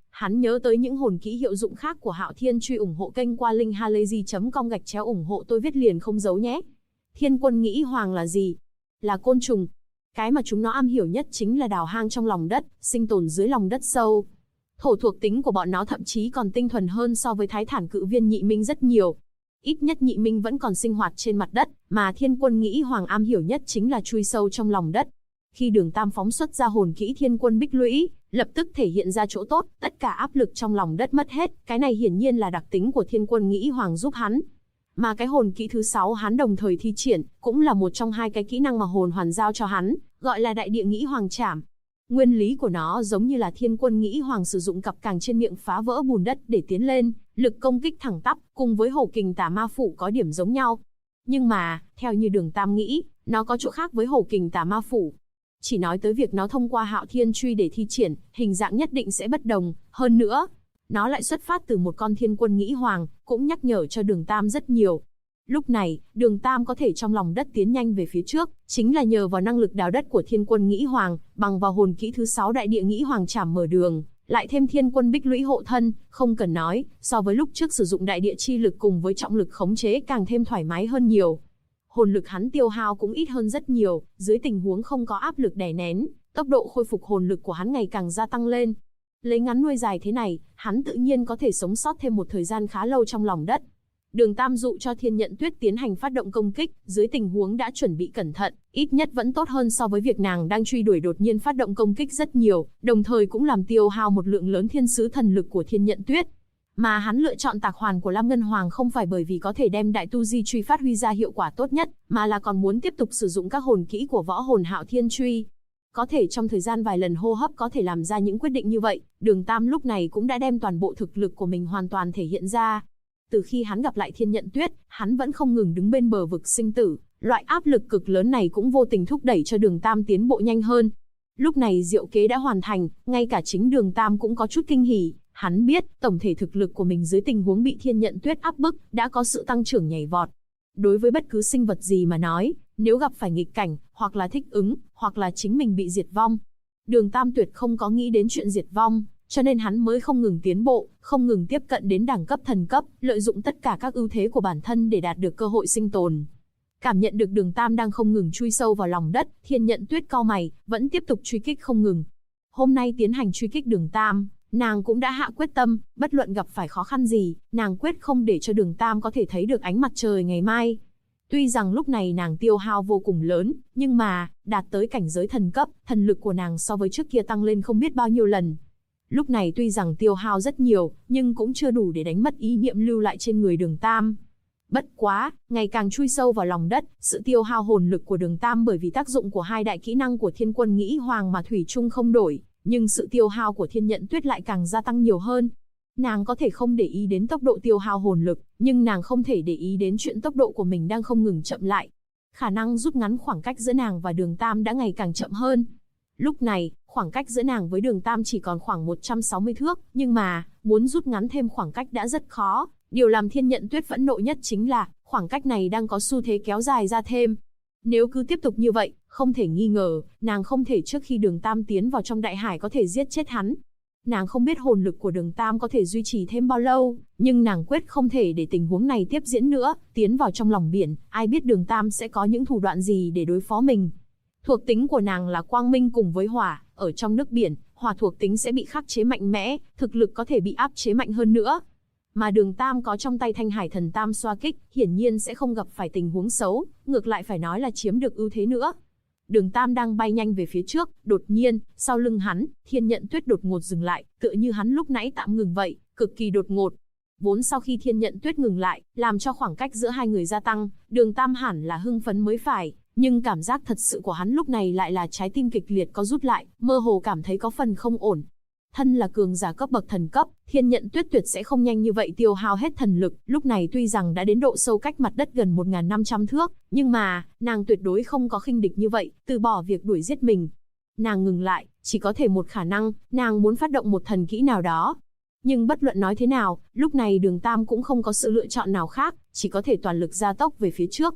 hắn nhớ tới những hồn kỹ hiệu dụng khác của Hạo Thiên Truy. Ủng hộ kênh qua linkhalazy.com/ủng hộ tôi viết liền không giấu nhé. Thiên Quân Nghĩ Hoàng là gì? Là côn trùng. Cái mà chúng nó am hiểu nhất chính là đào hang trong lòng đất, sinh tồn dưới lòng đất sâu. Thổ thuộc tính của bọn nó thậm chí còn tinh thuần hơn so với Thái Thản Cự Viên Nhị Minh rất nhiều. Ít nhất Nhị Minh vẫn còn sinh hoạt trên mặt đất, mà Thiên Quân Nghĩ Hoàng am hiểu nhất chính là chui sâu trong lòng đất. Khi Đường Tam phóng xuất ra hồn kỹ Thiên Quân Bích Lũy, lập tức thể hiện ra chỗ tốt, tất cả áp lực trong lòng đất mất hết, cái này hiển nhiên là đặc tính của Thiên Quân Nghĩ Hoàng giúp hắn. Mà cái hồn kỹ thứ 6 hắn đồng thời thi triển, cũng là một trong hai cái kỹ năng mà hồn hoàn giao cho hắn, gọi là Đại Địa Nghĩ Hoàng Trảm. Nguyên lý của nó giống như là Thiên Quân Nghĩ Hoàng sử dụng cặp càng trên miệng phá vỡ bùn đất để tiến lên, lực công kích thẳng tắp, cùng với Hổ Kình Tà Ma Phủ có điểm giống nhau. Nhưng mà, theo như Đường Tam nghĩ, nó có chỗ khác với Hổ Kình Tà Ma Phủ. Chỉ nói tới việc nó thông qua Hạo Thiên Truy để thi triển, hình dạng nhất định sẽ bất đồng, hơn nữa, nó lại xuất phát từ một con Thiên Quân Nghĩ Hoàng, cũng nhắc nhở cho Đường Tam rất nhiều. Lúc này, Đường Tam có thể trong lòng đất tiến nhanh về phía trước, chính là nhờ vào năng lực đào đất của Thiên Quân Nghĩ Hoàng, bằng vào hồn kỹ thứ 6 Đại Địa Nghĩ Hoàng Trảm mở đường, lại thêm Thiên Quân Bích Lũy hộ thân, không cần nói, so với lúc trước sử dụng đại địa chi lực cùng với trọng lực khống chế càng thêm thoải mái hơn nhiều. Hồn lực hắn tiêu hao cũng ít hơn rất nhiều, dưới tình huống không có áp lực đè nén, tốc độ khôi phục hồn lực của hắn ngày càng gia tăng lên. Lấy ngắn nuôi dài thế này, hắn tự nhiên có thể sống sót thêm một thời gian khá lâu trong lòng đất. Đường Tam dụ cho Thiên Nhận Tuyết tiến hành phát động công kích, dưới tình huống đã chuẩn bị cẩn thận, ít nhất vẫn tốt hơn so với việc nàng đang truy đuổi đột nhiên phát động công kích rất nhiều, đồng thời cũng làm tiêu hao một lượng lớn thiên sứ thần lực của Thiên Nhận Tuyết. Mà hắn lựa chọn tạc hoàn của Lam Ngân Hoàng không phải bởi vì có thể đem đại tu di truy phát huy ra hiệu quả tốt nhất, mà là còn muốn tiếp tục sử dụng các hồn kỹ của võ hồn Hạo Thiên Truy. Có thể trong thời gian vài lần hô hấp có thể làm ra những quyết định như vậy, Đường Tam lúc này cũng đã đem toàn bộ thực lực của mình hoàn toàn thể hiện ra. Từ khi hắn gặp lại Thiên Nhận Tuyết, hắn vẫn không ngừng đứng bên bờ vực sinh tử, loại áp lực cực lớn này cũng vô tình thúc đẩy cho Đường Tam tiến bộ nhanh hơn. Lúc này diệu kế đã hoàn thành, ngay cả chính Đường Tam cũng có chút kinh hỉ, hắn biết, tổng thể thực lực của mình dưới tình huống bị Thiên Nhận Tuyết áp bức, đã có sự tăng trưởng nhảy vọt. Đối với bất cứ sinh vật gì mà nói, nếu gặp phải nghịch cảnh, hoặc là thích ứng, hoặc là chính mình bị diệt vong, Đường Tam tuyệt không có nghĩ đến chuyện diệt vong. Cho nên hắn mới không ngừng tiến bộ, không ngừng tiếp cận đến đẳng cấp thần cấp, lợi dụng tất cả các ưu thế của bản thân để đạt được cơ hội sinh tồn. Cảm nhận được Đường Tam đang không ngừng chui sâu vào lòng đất, Thiên Nhận Tuyết cau mày, vẫn tiếp tục truy kích không ngừng. Hôm nay tiến hành truy kích Đường Tam, nàng cũng đã hạ quyết tâm, bất luận gặp phải khó khăn gì, nàng quyết không để cho Đường Tam có thể thấy được ánh mặt trời ngày mai. Tuy rằng lúc này nàng tiêu hao vô cùng lớn, nhưng mà, đạt tới cảnh giới thần cấp, thần lực của nàng so với trước kia tăng lên không biết bao nhiêu lần. Lúc này tuy rằng tiêu hao rất nhiều, nhưng cũng chưa đủ để đánh mất ý niệm lưu lại trên người Đường Tam. Bất quá, ngày càng chui sâu vào lòng đất, sự tiêu hao hồn lực của Đường Tam bởi vì tác dụng của hai đại kỹ năng của Thiên Quân Nghĩ Hoàng mà thủy chung không đổi, nhưng sự tiêu hao của Thiên Nhận Tuyết lại càng gia tăng nhiều hơn. Nàng có thể không để ý đến tốc độ tiêu hao hồn lực, nhưng nàng không thể để ý đến chuyện tốc độ của mình đang không ngừng chậm lại. Khả năng rút ngắn khoảng cách giữa nàng và Đường Tam đã ngày càng chậm hơn. Lúc này, khoảng cách giữa nàng với Đường Tam chỉ còn khoảng 160 thước, nhưng mà, muốn rút ngắn thêm khoảng cách đã rất khó. Điều làm Thiên Nhận Tuyết phẫn nộ nhất chính là, khoảng cách này đang có xu thế kéo dài ra thêm. Nếu cứ tiếp tục như vậy, không thể nghi ngờ, nàng không thể trước khi Đường Tam tiến vào trong đại hải có thể giết chết hắn. Nàng không biết hồn lực của Đường Tam có thể duy trì thêm bao lâu, nhưng nàng quyết không thể để tình huống này tiếp diễn nữa, tiến vào trong lòng biển, ai biết Đường Tam sẽ có những thủ đoạn gì để đối phó mình. Thuộc tính của nàng là quang minh cùng với hỏa, ở trong nước biển, hỏa thuộc tính sẽ bị khắc chế mạnh mẽ, thực lực có thể bị áp chế mạnh hơn nữa. Mà Đường Tam có trong tay Thanh Hải Thần Tam xoa kích, hiển nhiên sẽ không gặp phải tình huống xấu, ngược lại phải nói là chiếm được ưu thế nữa. Đường Tam đang bay nhanh về phía trước, đột nhiên, sau lưng hắn, Thiên Nhận Tuyết đột ngột dừng lại, tựa như hắn lúc nãy tạm ngừng vậy, cực kỳ đột ngột. Vốn sau khi Thiên Nhận Tuyết ngừng lại, làm cho khoảng cách giữa hai người gia tăng, Đường Tam hẳn là hưng phấn mới phải, nhưng cảm giác thật sự của hắn lúc này lại là trái tim kịch liệt có rút lại, mơ hồ cảm thấy có phần không ổn. Thân là cường giả cấp bậc thần cấp, Thiên Nhận Tuyết tuyệt sẽ không nhanh như vậy tiêu hao hết thần lực, lúc này tuy rằng đã đến độ sâu cách mặt đất gần 1.500 thước, nhưng mà, nàng tuyệt đối không có khinh địch như vậy, từ bỏ việc đuổi giết mình. Nàng ngừng lại, chỉ có thể một khả năng, nàng muốn phát động một thần kỹ nào đó. Nhưng bất luận nói thế nào, lúc này Đường Tam cũng không có sự lựa chọn nào khác, chỉ có thể toàn lực gia tốc về phía trước.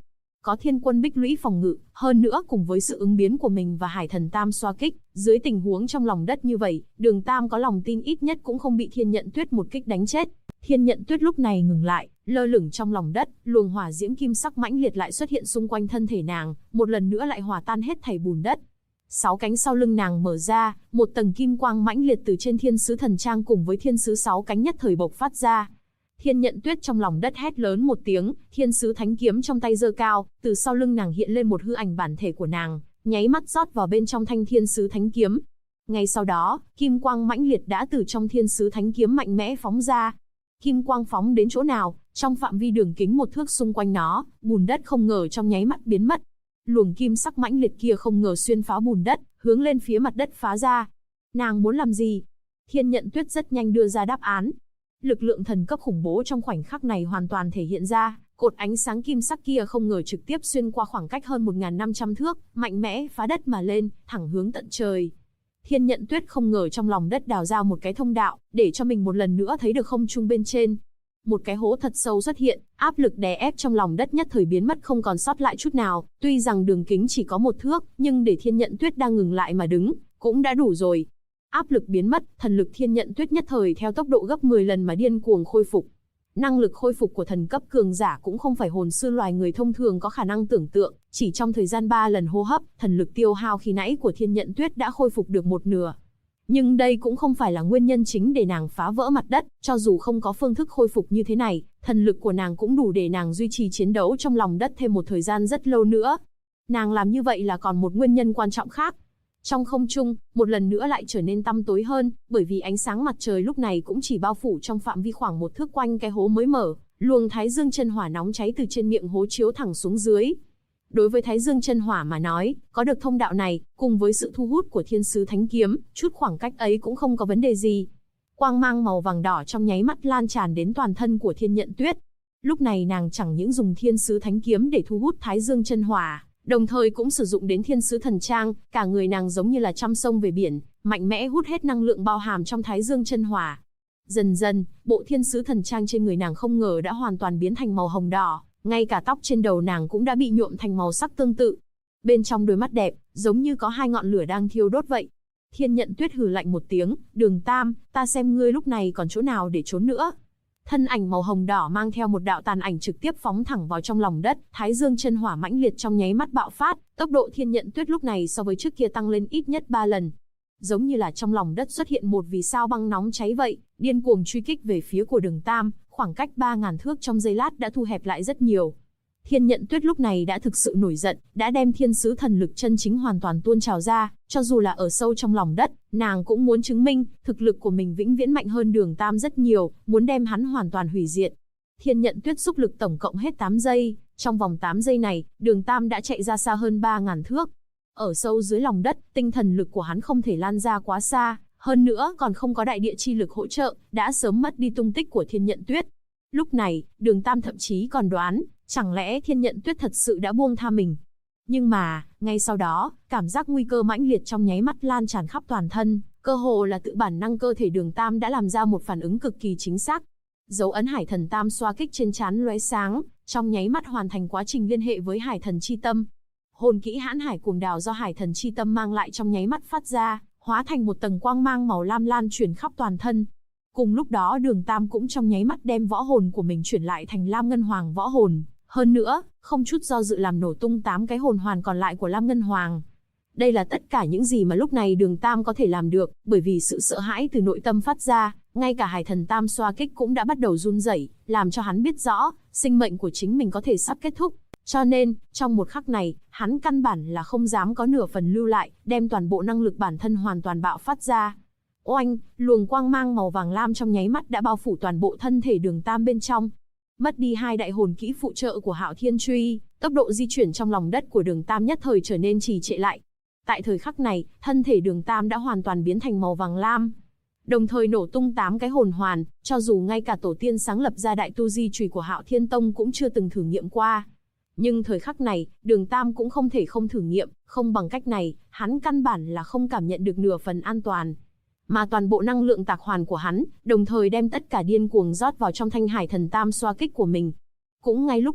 có thiên quân bích lũy phòng ngự, hơn nữa cùng với sự ứng biến của mình và hải thần tam xoa kích, dưới tình huống trong lòng đất như vậy, Đường Tam có lòng tin ít nhất cũng không bị Thiên Nhận Tuyết một kích đánh chết. Thiên Nhận Tuyết lúc này ngừng lại, lơ lửng trong lòng đất, luồng hỏa diễm kim sắc mãnh liệt lại xuất hiện xung quanh thân thể nàng, một lần nữa lại hòa tan hết thảy bùn đất. 6 cánh sau lưng nàng mở ra, một tầng kim quang mãnh liệt từ trên Thiên Sứ Thần Trang cùng với Thiên Sứ 6 cánh nhất thời bộc phát ra. Thiên Nhận Tuyết trong lòng đất hét lớn một tiếng, Thiên Sứ Thánh Kiếm trong tay giơ cao, từ sau lưng nàng hiện lên một hư ảnh bản thể của nàng, nháy mắt rót vào bên trong thanh Thiên Sứ Thánh Kiếm. Ngay sau đó, kim quang mãnh liệt đã từ trong Thiên Sứ Thánh Kiếm mạnh mẽ phóng ra. Kim quang phóng đến chỗ nào, trong phạm vi đường kính 1 thước xung quanh nó, bùn đất không ngờ trong nháy mắt biến mất. Luồng kim sắc mãnh liệt kia không ngờ xuyên phá bùn đất, hướng lên phía mặt đất phá ra. Nàng muốn làm gì? Thiên Nhận Tuyết rất nhanh đưa ra đáp án. Lực lượng thần cấp khủng bố trong khoảnh khắc này hoàn toàn thể hiện ra, cột ánh sáng kim sắc kia không ngờ trực tiếp xuyên qua khoảng cách hơn 1.500 thước, mạnh mẽ phá đất mà lên, thẳng hướng tận trời. Thiên Nhận Tuyết không ngờ trong lòng đất đào ra một cái thông đạo, để cho mình một lần nữa thấy được không trung bên trên. Một cái hố thật sâu xuất hiện, áp lực đè ép trong lòng đất nhất thời biến mất không còn sót lại chút nào, tuy rằng đường kính chỉ có 1 thước, nhưng để Thiên Nhận Tuyết đang ngừng lại mà đứng, cũng đã đủ rồi. Áp lực biến mất, thần lực Thiên Nhận Tuyết nhất thời theo tốc độ gấp 10 lần mà điên cuồng khôi phục. Năng lực khôi phục của thần cấp cường giả cũng không phải hồn sư loài người thông thường có khả năng tưởng tượng, chỉ trong thời gian 3 lần hô hấp, thần lực tiêu hao khi nãy của Thiên Nhận Tuyết đã khôi phục được 1/2. Nhưng đây cũng không phải là nguyên nhân chính để nàng phá vỡ mặt đất, cho dù không có phương thức khôi phục như thế này, thần lực của nàng cũng đủ để nàng duy trì chiến đấu trong lòng đất thêm một thời gian rất lâu nữa. Nàng làm như vậy là còn một nguyên nhân quan trọng khác. Trong không trung, một lần nữa lại trở nên tăm tối hơn, bởi vì ánh sáng mặt trời lúc này cũng chỉ bao phủ trong phạm vi khoảng 1 thước quanh cái hố mới mở, luồng Thái Dương chân hỏa nóng cháy từ trên miệng hố chiếu thẳng xuống dưới. Đối với Thái Dương chân hỏa mà nói, có được thông đạo này, cùng với sự thu hút của Thiên Sứ Thánh Kiếm, chút khoảng cách ấy cũng không có vấn đề gì. Quang mang màu vàng đỏ trong nháy mắt lan tràn đến toàn thân của Thiên Nhận Tuyết. Lúc này nàng chẳng những dùng Thiên Sứ Thánh Kiếm để thu hút Thái Dương chân hỏa, đồng thời cũng sử dụng đến Thiên Sứ Thần Trang, cả người nàng giống như là trăm sông về biển, mạnh mẽ hút hết năng lượng bao hàm trong Thái Dương chân hỏa. Dần dần, bộ Thiên Sứ Thần Trang trên người nàng không ngờ đã hoàn toàn biến thành màu hồng đỏ, ngay cả tóc trên đầu nàng cũng đã bị nhuộm thành màu sắc tương tự. Bên trong đôi mắt đẹp, giống như có 2 ngọn lửa đang thiêu đốt vậy. Thiên Nhận Tuyết hừ lạnh một tiếng, Đường Tam, ta xem ngươi lúc này còn chỗ nào để trốn nữa. Thân ảnh màu hồng đỏ mang theo một đạo tàn ảnh trực tiếp phóng thẳng vào trong lòng đất, Thái Dương chân hỏa mãnh liệt trong nháy mắt bạo phát, tốc độ Thiên Nhận Tuyết lúc này so với trước kia tăng lên ít nhất 3 lần. Giống như là trong lòng đất xuất hiện một vì sao băng nóng cháy vậy, điên cuồng truy kích về phía của Đường Tam, khoảng cách 3.000 thước trong giây lát đã thu hẹp lại rất nhiều. Thiên Nhận Tuyết lúc này đã thực sự nổi giận, đã đem thiên sứ thần lực chân chính hoàn toàn tuôn trào ra, cho dù là ở sâu trong lòng đất, nàng cũng muốn chứng minh, thực lực của mình vĩnh viễn mạnh hơn Đường Tam rất nhiều, muốn đem hắn hoàn toàn hủy diệt. Thiên Nhận Tuyết xúc lực tổng cộng hết 8 giây, trong vòng 8 giây này, Đường Tam đã chạy ra xa hơn 3.000 thước. Ở sâu dưới lòng đất, tinh thần lực của hắn không thể lan ra quá xa, hơn nữa còn không có đại địa chi lực hỗ trợ, đã sớm mất đi tung tích của Thiên Nhận Tuyết. Lúc này, Đường Tam thậm chí còn đoán, chẳng lẽ Thiên Nhận Tuyết thật sự đã buông tha mình. Nhưng mà, ngay sau đó, cảm giác nguy cơ mãnh liệt trong nháy mắt lan tràn khắp toàn thân, cơ hồ là tự bản năng cơ thể Đường Tam đã làm ra một phản ứng cực kỳ chính xác. Dấu ấn Hải Thần Tam xoa kích trên trán lóe sáng, trong nháy mắt hoàn thành quá trình liên hệ với Hải Thần Chi Tâm. Hồn kỹ Hãn Hải Cuồng Đào do Hải Thần Chi Tâm mang lại trong nháy mắt phát ra, hóa thành một tầng quang mang màu lam lan truyền khắp toàn thân. Cùng lúc đó Đường Tam cũng trong nháy mắt đem võ hồn của mình chuyển lại thành Lam Ngân Hoàng võ hồn. Hơn nữa, không chút do dự làm nổ tung 8 cái hồn hoàn còn lại của Lam Ngân Hoàng. Đây là tất cả những gì mà lúc này Đường Tam có thể làm được, bởi vì sự sợ hãi từ nội tâm phát ra, ngay cả Hải Thần Tam xoa kích cũng đã bắt đầu run rẩy, làm cho hắn biết rõ, sinh mệnh của chính mình có thể sắp kết thúc. Cho nên, trong một khắc này, hắn căn bản là không dám có nửa phần lưu lại, đem toàn bộ năng lực bản thân hoàn toàn bạo phát ra. Oanh, luồng quang mang màu vàng lam trong nháy mắt đã bao phủ toàn bộ thân thể Đường Tam bên trong. Mất đi 2 đại hồn kỹ phụ trợ của Hạo Thiên Truy, tốc độ di chuyển trong lòng đất của Đường Tam nhất thời trở nên trì trệ lại. Tại thời khắc này, thân thể Đường Tam đã hoàn toàn biến thành màu vàng lam. Đồng thời nổ tung 8 cái hồn hoàn, cho dù ngay cả tổ tiên sáng lập ra đại tu di chùy của Hạo Thiên Tông cũng chưa từng thử nghiệm qua. Nhưng thời khắc này, Đường Tam cũng không thể không thử nghiệm, không bằng cách này, hắn căn bản là không cảm nhận được nửa phần an toàn. Mà toàn bộ năng lượng tạc hoàn của hắn, đồng thời đem tất cả điên cuồng rót vào trong thanh Hải Thần Tam xoa kích của mình. Cũng ngay lúc này,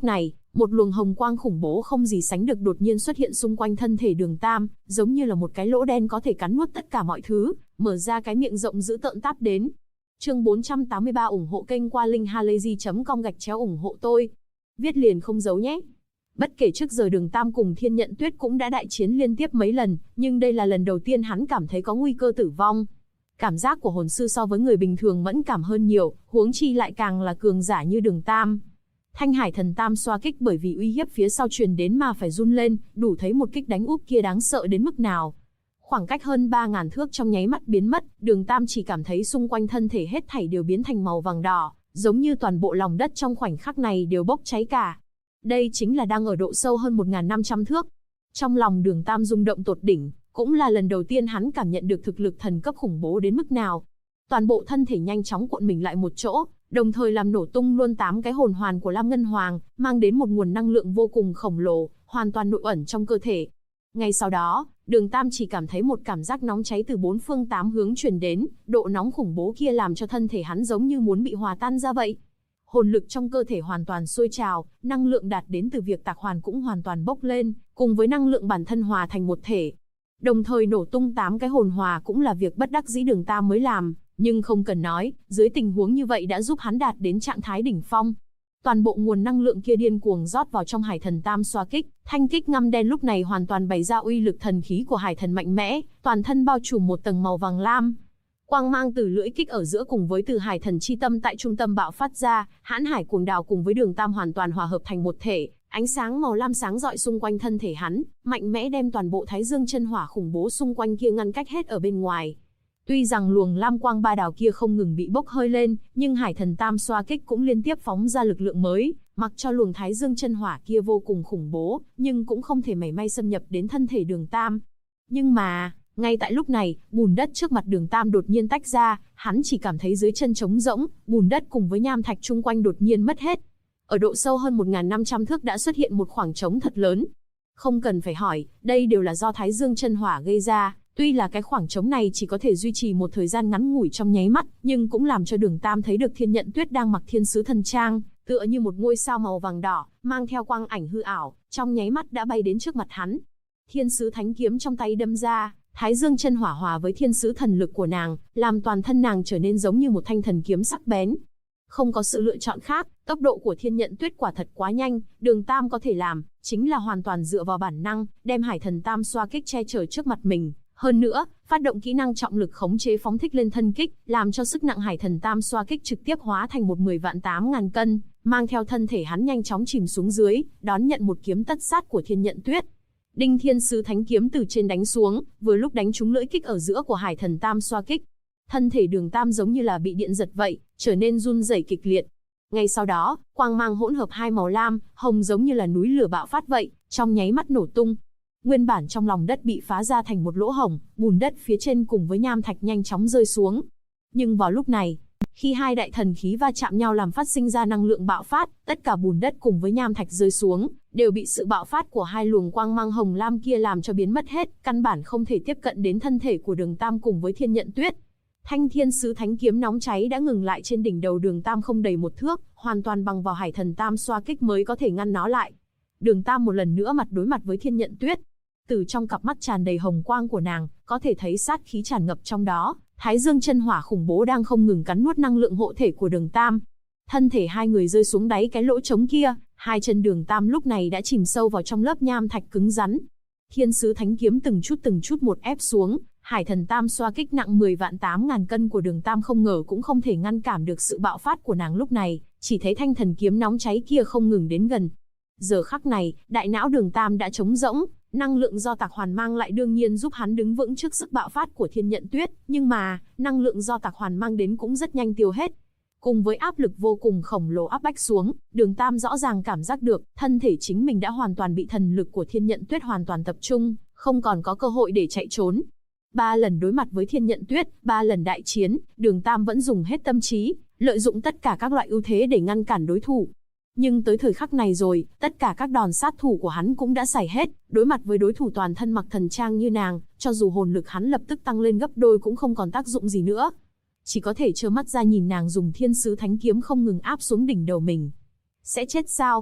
một luồng hồng quang khủng bố không gì sánh được đột nhiên xuất hiện xung quanh thân thể Đường Tam, giống như là một cái lỗ đen có thể cắn nuốt tất cả mọi thứ, mở ra cái miệng rộng dữ tợn táp đến. Chương 483 ủng hộ kênh qua linkhalazy.com ủng hộ tôi. Viết liền không giấu nhé. Bất kể trước giờ Đường Tam cùng Thiên Nhận Tuyết cũng đã đại chiến liên tiếp mấy lần, nhưng đây là lần đầu tiên hắn cảm thấy có nguy cơ tử vong. Cảm giác của hồn sư so với người bình thường mẫn cảm hơn nhiều, huống chi lại càng là cường giả như Đường Tam. Thanh Hải Thần Tam xoa kích bởi vì uy hiếp phía sau truyền đến mà phải run lên, đủ thấy một kích đánh úp kia đáng sợ đến mức nào. Khoảng cách hơn 3.000 thước trong nháy mắt biến mất, Đường Tam chỉ cảm thấy xung quanh thân thể hết thảy đều biến thành màu vàng đỏ, giống như toàn bộ lòng đất trong khoảnh khắc này đều bốc cháy cả. Đây chính là đang ở độ sâu hơn 1.500 thước. Trong lòng Đường Tam rung động tột đỉnh, cũng là lần đầu tiên hắn cảm nhận được thực lực thần cấp khủng bố đến mức nào. Toàn bộ thân thể nhanh chóng cuộn mình lại một chỗ, đồng thời làm nổ tung luôn 8 cái hồn hoàn của Lam Ngân Hoàng, mang đến một nguồn năng lượng vô cùng khổng lồ, hoàn toàn nội ẩn trong cơ thể. Ngay sau đó, Đường Tam chỉ cảm thấy một cảm giác nóng cháy từ 4 phương 8 hướng truyền đến, độ nóng khủng bố kia làm cho thân thể hắn giống như muốn bị hòa tan ra vậy. Hồn lực trong cơ thể hoàn toàn sôi trào, năng lượng đạt đến từ việc tạc hoàn cũng hoàn toàn bốc lên, cùng với năng lượng bản thân hòa thành một thể. Đồng thời nổ tung 8 cái hồn hòa cũng là việc bất đắc dĩ Đường Tam mới làm, nhưng không cần nói, dưới tình huống như vậy đã giúp hắn đạt đến trạng thái đỉnh phong. Toàn bộ nguồn năng lượng kia điên cuồng rót vào trong Hải Thần Tam xoa kích, thanh kích ngăm đen lúc này hoàn toàn bày ra uy lực thần khí của Hải Thần mạnh mẽ, toàn thân bao trùm một tầng màu vàng lam. Quang mang từ lưỡi kích ở giữa cùng với từ Hải Thần chi tâm tại trung tâm bạo phát ra, Hãn Hải Cuồng Đào cùng với Đường Tam hoàn toàn hòa hợp thành một thể, ánh sáng màu lam sáng rọi xung quanh thân thể hắn, mạnh mẽ đem toàn bộ Thái Dương chân hỏa khủng bố xung quanh kia ngăn cách hết ở bên ngoài. Tuy rằng luồng lam quang ba đào kia không ngừng bị bốc hơi lên, nhưng Hải Thần Tam xoa kích cũng liên tiếp phóng ra lực lượng mới, mặc cho luồng Thái Dương chân hỏa kia vô cùng khủng bố, nhưng cũng không thể mảy may xâm nhập đến thân thể Đường Tam. Nhưng mà, ngay tại lúc này, bùn đất trước mặt Đường Tam đột nhiên tách ra, hắn chỉ cảm thấy dưới chân trống rỗng, bùn đất cùng với nham thạch chung quanh đột nhiên mất hết. Ở độ sâu hơn 1.500 thước đã xuất hiện một khoảng trống thật lớn. Không cần phải hỏi, đây đều là do Thái Dương chân hỏa gây ra. Tuy là cái khoảng trống này chỉ có thể duy trì một thời gian ngắn ngủi trong nháy mắt, nhưng cũng làm cho Đường Tam thấy được Thiên Nhận Tuyết đang mặc thiên sứ thần trang, tựa như một ngôi sao màu vàng đỏ, mang theo quang ảnh hư ảo, trong nháy mắt đã bay đến trước mặt hắn. Thiên sứ thánh kiếm trong tay đâm ra, Thái Dương chân hỏa hòa với thiên sứ thần lực của nàng, làm toàn thân nàng trở nên giống như một thanh thần kiếm sắc bén. Không có sự lựa chọn khác, tốc độ của Thiên Nhận Tuyết quả thật quá nhanh, Đường Tam có thể làm, chính là hoàn toàn dựa vào bản năng, đem Hải Thần Tam xoa kích che chở trước mặt mình. Hơn nữa, phát động kỹ năng trọng lực khống chế phóng thích lên thân kích, làm cho sức nặng Hải Thần Tam xoa kích trực tiếp hóa thành một 10.800.000 cân, mang theo thân thể hắn nhanh chóng chìm xuống dưới, đón nhận một kiếm tất sát của Thiên Nhận Tuyết. Đinh Thiên Sứ Thánh kiếm từ trên đánh xuống, vừa lúc đánh trúng lưỡi kích ở giữa của Hải Thần Tam xoa kích. Thân thể Đường Tam giống như là bị điện giật vậy, trở nên run rẩy kịch liệt. Ngay sau đó, quang mang hỗn hợp hai màu lam, hồng giống như là núi lửa bạo phát vậy, trong nháy mắt nổ tung. Nguyên bản trong lòng đất bị phá ra thành một lỗ hổng, bùn đất phía trên cùng với nham thạch nhanh chóng rơi xuống. Nhưng vào lúc này, khi hai đại thần khí va chạm nhau làm phát sinh ra năng lượng bạo phát, tất cả bùn đất cùng với nham thạch rơi xuống, đều bị sự bạo phát của hai luồng quang mang hồng lam kia làm cho biến mất hết, căn bản không thể tiếp cận đến thân thể của Đường Tam cùng với Thiên Nhận Tuyết. Thanh Thiên Sứ Thánh kiếm nóng cháy đã ngừng lại trên đỉnh đầu Đường Tam không đầy một thước, hoàn toàn bằng vào Hải Thần Tam xoa kích mới có thể ngăn nó lại. Đường Tam một lần nữa mặt đối mặt với Thiên Nhận Tuyết. Từ trong cặp mắt tràn đầy hồng quang của nàng, có thể thấy sát khí tràn ngập trong đó, Thái Dương chân hỏa khủng bố đang không ngừng cắn nuốt năng lượng hộ thể của Đường Tam. Thân thể hai người rơi xuống đáy cái lỗ trống kia, hai chân Đường Tam lúc này đã chìm sâu vào trong lớp nham thạch cứng rắn. Thiên Sứ Thánh kiếm từng chút một ép xuống, Hải Thần Tam xoa kích nặng 10.800.000 cân của Đường Tam không ngờ cũng không thể ngăn cản được sự bạo phát của nàng lúc này, chỉ thấy thanh thần kiếm nóng cháy kia không ngừng đến gần. Giờ khắc này, đại não Đường Tam đã trống rỗng, năng lượng do tạc hoàn mang lại đương nhiên giúp hắn đứng vững trước sức bạo phát của Thiên Nhận Tuyết, nhưng mà, năng lượng do tạc hoàn mang đến cũng rất nhanh tiêu hết. Cùng với áp lực vô cùng khổng lồ áp bách xuống, Đường Tam rõ ràng cảm giác được, thân thể chính mình đã hoàn toàn bị thần lực của Thiên Nhận Tuyết hoàn toàn tập trung, không còn có cơ hội để chạy trốn. 3 lần đối mặt với Thiên Nhận Tuyết, 3 lần đại chiến, Đường Tam vẫn dùng hết tâm trí, lợi dụng tất cả các loại ưu thế để ngăn cản đối thủ. Nhưng tới thời khắc này rồi, tất cả các đòn sát thủ của hắn cũng đã xài hết, đối mặt với đối thủ toàn thân mặc thần trang như nàng, cho dù hồn lực hắn lập tức tăng lên gấp đôi cũng không còn tác dụng gì nữa. Chỉ có thể trơ mắt ra nhìn nàng dùng Thiên Sứ Thánh kiếm không ngừng áp xuống đỉnh đầu mình. Sẽ chết sao?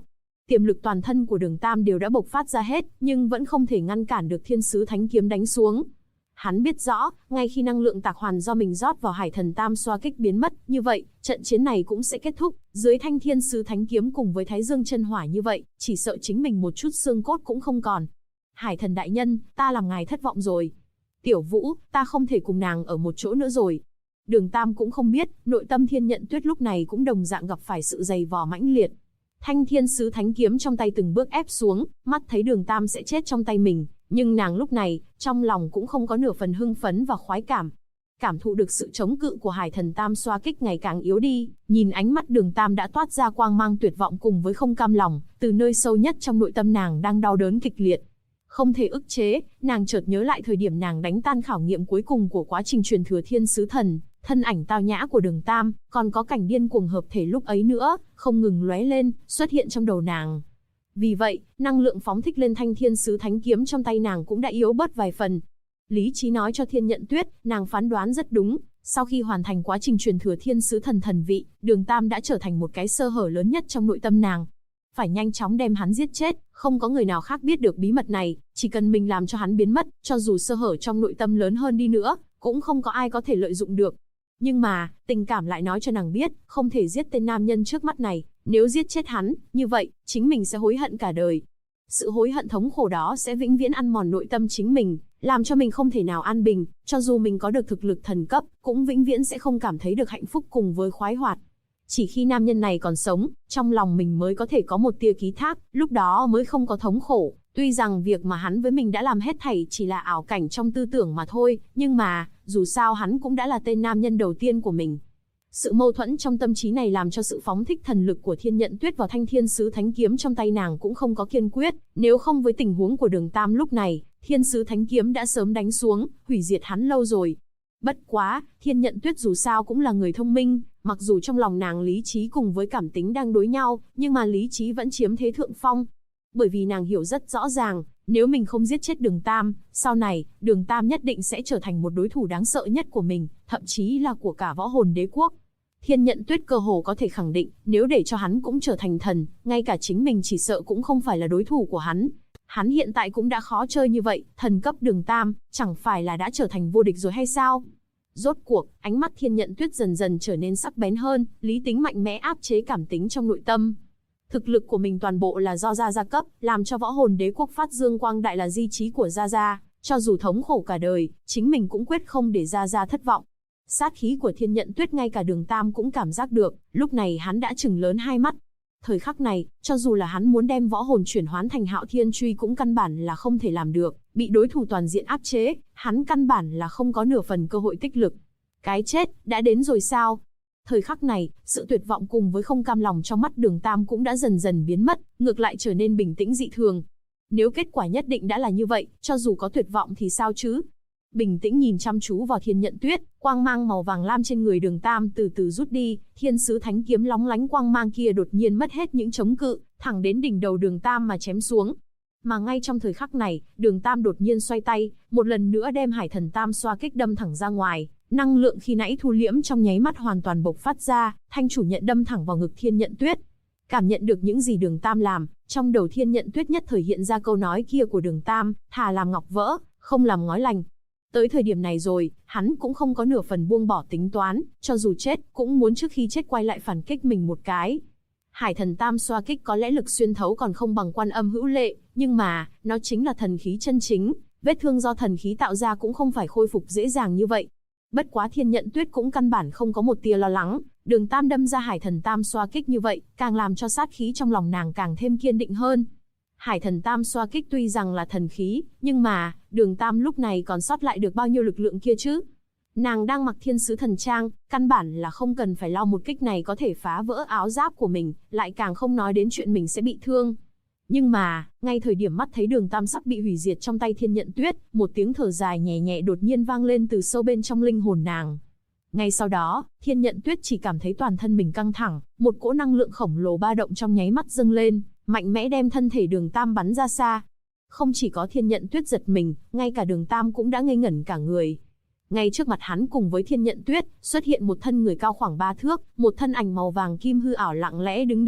Tiềm lực toàn thân của Đường Tam đều đã bộc phát ra hết, nhưng vẫn không thể ngăn cản được Thiên Sứ Thánh Kiếm đánh xuống. Hắn biết rõ, ngay khi năng lượng tạc hoàn do mình rót vào Hải Thần Tam Xoa Kích biến mất, như vậy, trận chiến này cũng sẽ kết thúc. Dưới thanh Thiên Sứ Thánh Kiếm cùng với Thái Dương Chân Hỏa như vậy, chỉ sợ chính mình một chút xương cốt cũng không còn. Hải Thần đại nhân, ta làm ngài thất vọng rồi. Tiểu Vũ, ta không thể cùng nàng ở một chỗ nữa rồi. Đường Tam cũng không biết, nội tâm Thiên Nhận Tuyết lúc này cũng đồng dạng gặp phải sự dày vò mãnh liệt. Thanh Thiên Sứ Thánh Kiếm trong tay từng bước ép xuống, mắt thấy Đường Tam sẽ chết trong tay mình, nhưng nàng lúc này, trong lòng cũng không có nửa phần hưng phấn và khoái cảm. Cảm thụ được sự chống cự của Hải Thần Tam Xoa Kích ngày càng yếu đi, nhìn ánh mắt Đường Tam đã toát ra quang mang tuyệt vọng cùng với không cam lòng, từ nơi sâu nhất trong nội tâm nàng đang đau đớn kịch liệt. Không thể ức chế, nàng chợt nhớ lại thời điểm nàng đánh tan khảo nghiệm cuối cùng của quá trình truyền thừa Thiên Sứ Thần, thân ảnh tao nhã của Đường Tam, còn có cảnh điên cuồng hợp thể lúc ấy nữa, không ngừng lóe lên, xuất hiện trong đầu nàng. Vì vậy, năng lượng phóng thích lên thanh Thiên Sứ Thánh Kiếm trong tay nàng cũng đã yếu bớt vài phần. Lý trí nói cho Thiên Nhận Tuyết, nàng phán đoán rất đúng, sau khi hoàn thành quá trình truyền thừa Thiên Sứ Thần thần vị, Đường Tam đã trở thành một cái sơ hở lớn nhất trong nội tâm nàng. Phải nhanh chóng đem hắn giết chết, không có người nào khác biết được bí mật này, chỉ cần mình làm cho hắn biến mất, cho dù sơ hở trong nội tâm lớn hơn đi nữa, cũng không có ai có thể lợi dụng được. Nhưng mà, tình cảm lại nói cho nàng biết, không thể giết tên nam nhân trước mắt này, nếu giết chết hắn, như vậy, chính mình sẽ hối hận cả đời. Sự hối hận thống khổ đó sẽ vĩnh viễn ăn mòn nội tâm chính mình, làm cho mình không thể nào an bình, cho dù mình có được thực lực thần cấp, cũng vĩnh viễn sẽ không cảm thấy được hạnh phúc cùng với khoái hoạt. Chỉ khi nam nhân này còn sống, trong lòng mình mới có thể có một tia ký thác, lúc đó mới không có thống khổ. Tuy rằng việc mà hắn với mình đã làm hết thảy chỉ là ảo cảnh trong tư tưởng mà thôi, nhưng mà, dù sao hắn cũng đã là tên nam nhân đầu tiên của mình. Sự mâu thuẫn trong tâm trí này làm cho sự phóng thích thần lực của Thiên Nhận Tuyết vào thanh Thiên Sứ Thánh Kiếm trong tay nàng cũng không có kiên quyết, nếu không với tình huống của Đường Tam lúc này, Thiên Sứ Thánh Kiếm đã sớm đánh xuống, hủy diệt hắn lâu rồi. Bất quá, Thiên Nhận Tuyết dù sao cũng là người thông minh, mặc dù trong lòng nàng lý trí cùng với cảm tính đang đối nhau, nhưng mà lý trí vẫn chiếm thế thượng phong. Bởi vì nàng hiểu rất rõ ràng, nếu mình không giết chết Đường Tam, sau này, Đường Tam nhất định sẽ trở thành một đối thủ đáng sợ nhất của mình, thậm chí là của cả võ hồn đế quốc. Thiên Nhận Tuyết cơ hồ có thể khẳng định, nếu để cho hắn cũng trở thành thần, ngay cả chính mình chỉ sợ cũng không phải là đối thủ của hắn. Hắn hiện tại cũng đã khó chơi như vậy, thần cấp Đường Tam, chẳng phải là đã trở thành vô địch rồi hay sao? Rốt cuộc, ánh mắt Thiên Nhận Tuyết dần dần trở nên sắc bén hơn, lý tính mạnh mẽ áp chế cảm tính trong nội tâm. Thực lực của mình toàn bộ là do Gia Gia cấp, làm cho võ hồn đế quốc phát dương quang đại là di chí của Gia Gia, cho dù thống khổ cả đời, chính mình cũng quyết không để Gia Gia thất vọng. Sát khí của Thiên Nhận Tuyết ngay cả Đường Tam cũng cảm giác được, lúc này hắn đã trừng lớn hai mắt. Thời khắc này, cho dù là hắn muốn đem võ hồn chuyển hoán thành Hạo Thiên Truy cũng căn bản là không thể làm được, bị đối thủ toàn diện áp chế, hắn căn bản là không có nửa phần cơ hội tích lực. Cái chết, đã đến rồi sao? Thời khắc này, sự tuyệt vọng cùng với không cam lòng trong mắt Đường Tam cũng đã dần dần biến mất, ngược lại trở nên bình tĩnh dị thường. Nếu kết quả nhất định đã là như vậy, cho dù có tuyệt vọng thì sao chứ? Bình tĩnh nhìn chăm chú vào Thiên Nhận Tuyết, quang mang màu vàng lam trên người Đường Tam từ từ rút đi, Thiên Sứ Thánh Kiếm lóng lánh quang mang kia đột nhiên mất hết những chống cự, thẳng đến đỉnh đầu Đường Tam mà chém xuống. Mà ngay trong thời khắc này, Đường Tam đột nhiên xoay tay, một lần nữa đem Hải Thần Tam Xoa Kích đâm thẳng ra ngoài, năng lượng khi nãy thu liễm trong nháy mắt hoàn toàn bộc phát ra, thanh chủ nhận đâm thẳng vào ngực Thiên Nhận Tuyết. Cảm nhận được những gì Đường Tam làm, trong đầu Thiên Nhận Tuyết nhất thời hiện ra câu nói kia của Đường Tam, thà làm ngọc vỡ, không làm ngói lành. Tới thời điểm này rồi, hắn cũng không có nửa phần buông bỏ tính toán, cho dù chết, cũng muốn trước khi chết quay lại phản kích mình một cái. Hải Thần Tam Xoa Kích có lẽ lực xuyên thấu còn không bằng Quan Âm Hữu Lệ, nhưng mà, nó chính là thần khí chân chính, vết thương do thần khí tạo ra cũng không phải khôi phục dễ dàng như vậy. Bất quá Thiên Nhận Tuyết cũng căn bản không có một tia lo lắng, Đường Tam đâm ra Hải Thần Tam Xoa Kích như vậy, càng làm cho sát khí trong lòng nàng càng thêm kiên định hơn. Hải Thần Tam Xoa Kích tuy rằng là thần khí, nhưng mà, Đường Tam lúc này còn sót lại được bao nhiêu lực lượng kia chứ? Nàng đang mặc Thiên Sứ Thần Trang, căn bản là không cần phải lo một kích này có thể phá vỡ áo giáp của mình, lại càng không nói đến chuyện mình sẽ bị thương. Nhưng mà, ngay thời điểm mắt thấy Đường Tam sắp bị hủy diệt trong tay Thiên Nhận Tuyết, một tiếng thở dài nhẹ nhẹ đột nhiên vang lên từ sâu bên trong linh hồn nàng. Ngay sau đó, Thiên Nhận Tuyết chỉ cảm thấy toàn thân mình căng thẳng, một cỗ năng lượng khổng lồ ba động trong nháy mắt dâng lên, mạnh mẽ đem thân thể Đường Tam bắn ra xa. Không chỉ có Thiên Nhận Tuyết giật mình, ngay cả Đường Tam cũng đã ngây ngẩn cả người. Ngay trước mặt hắn cùng với Thiên Nhận Tuyết, xuất hiện một thân người cao khoảng 3 thước, một thân ảnh màu vàng kim hư ảo lặng lẽ đứng đó,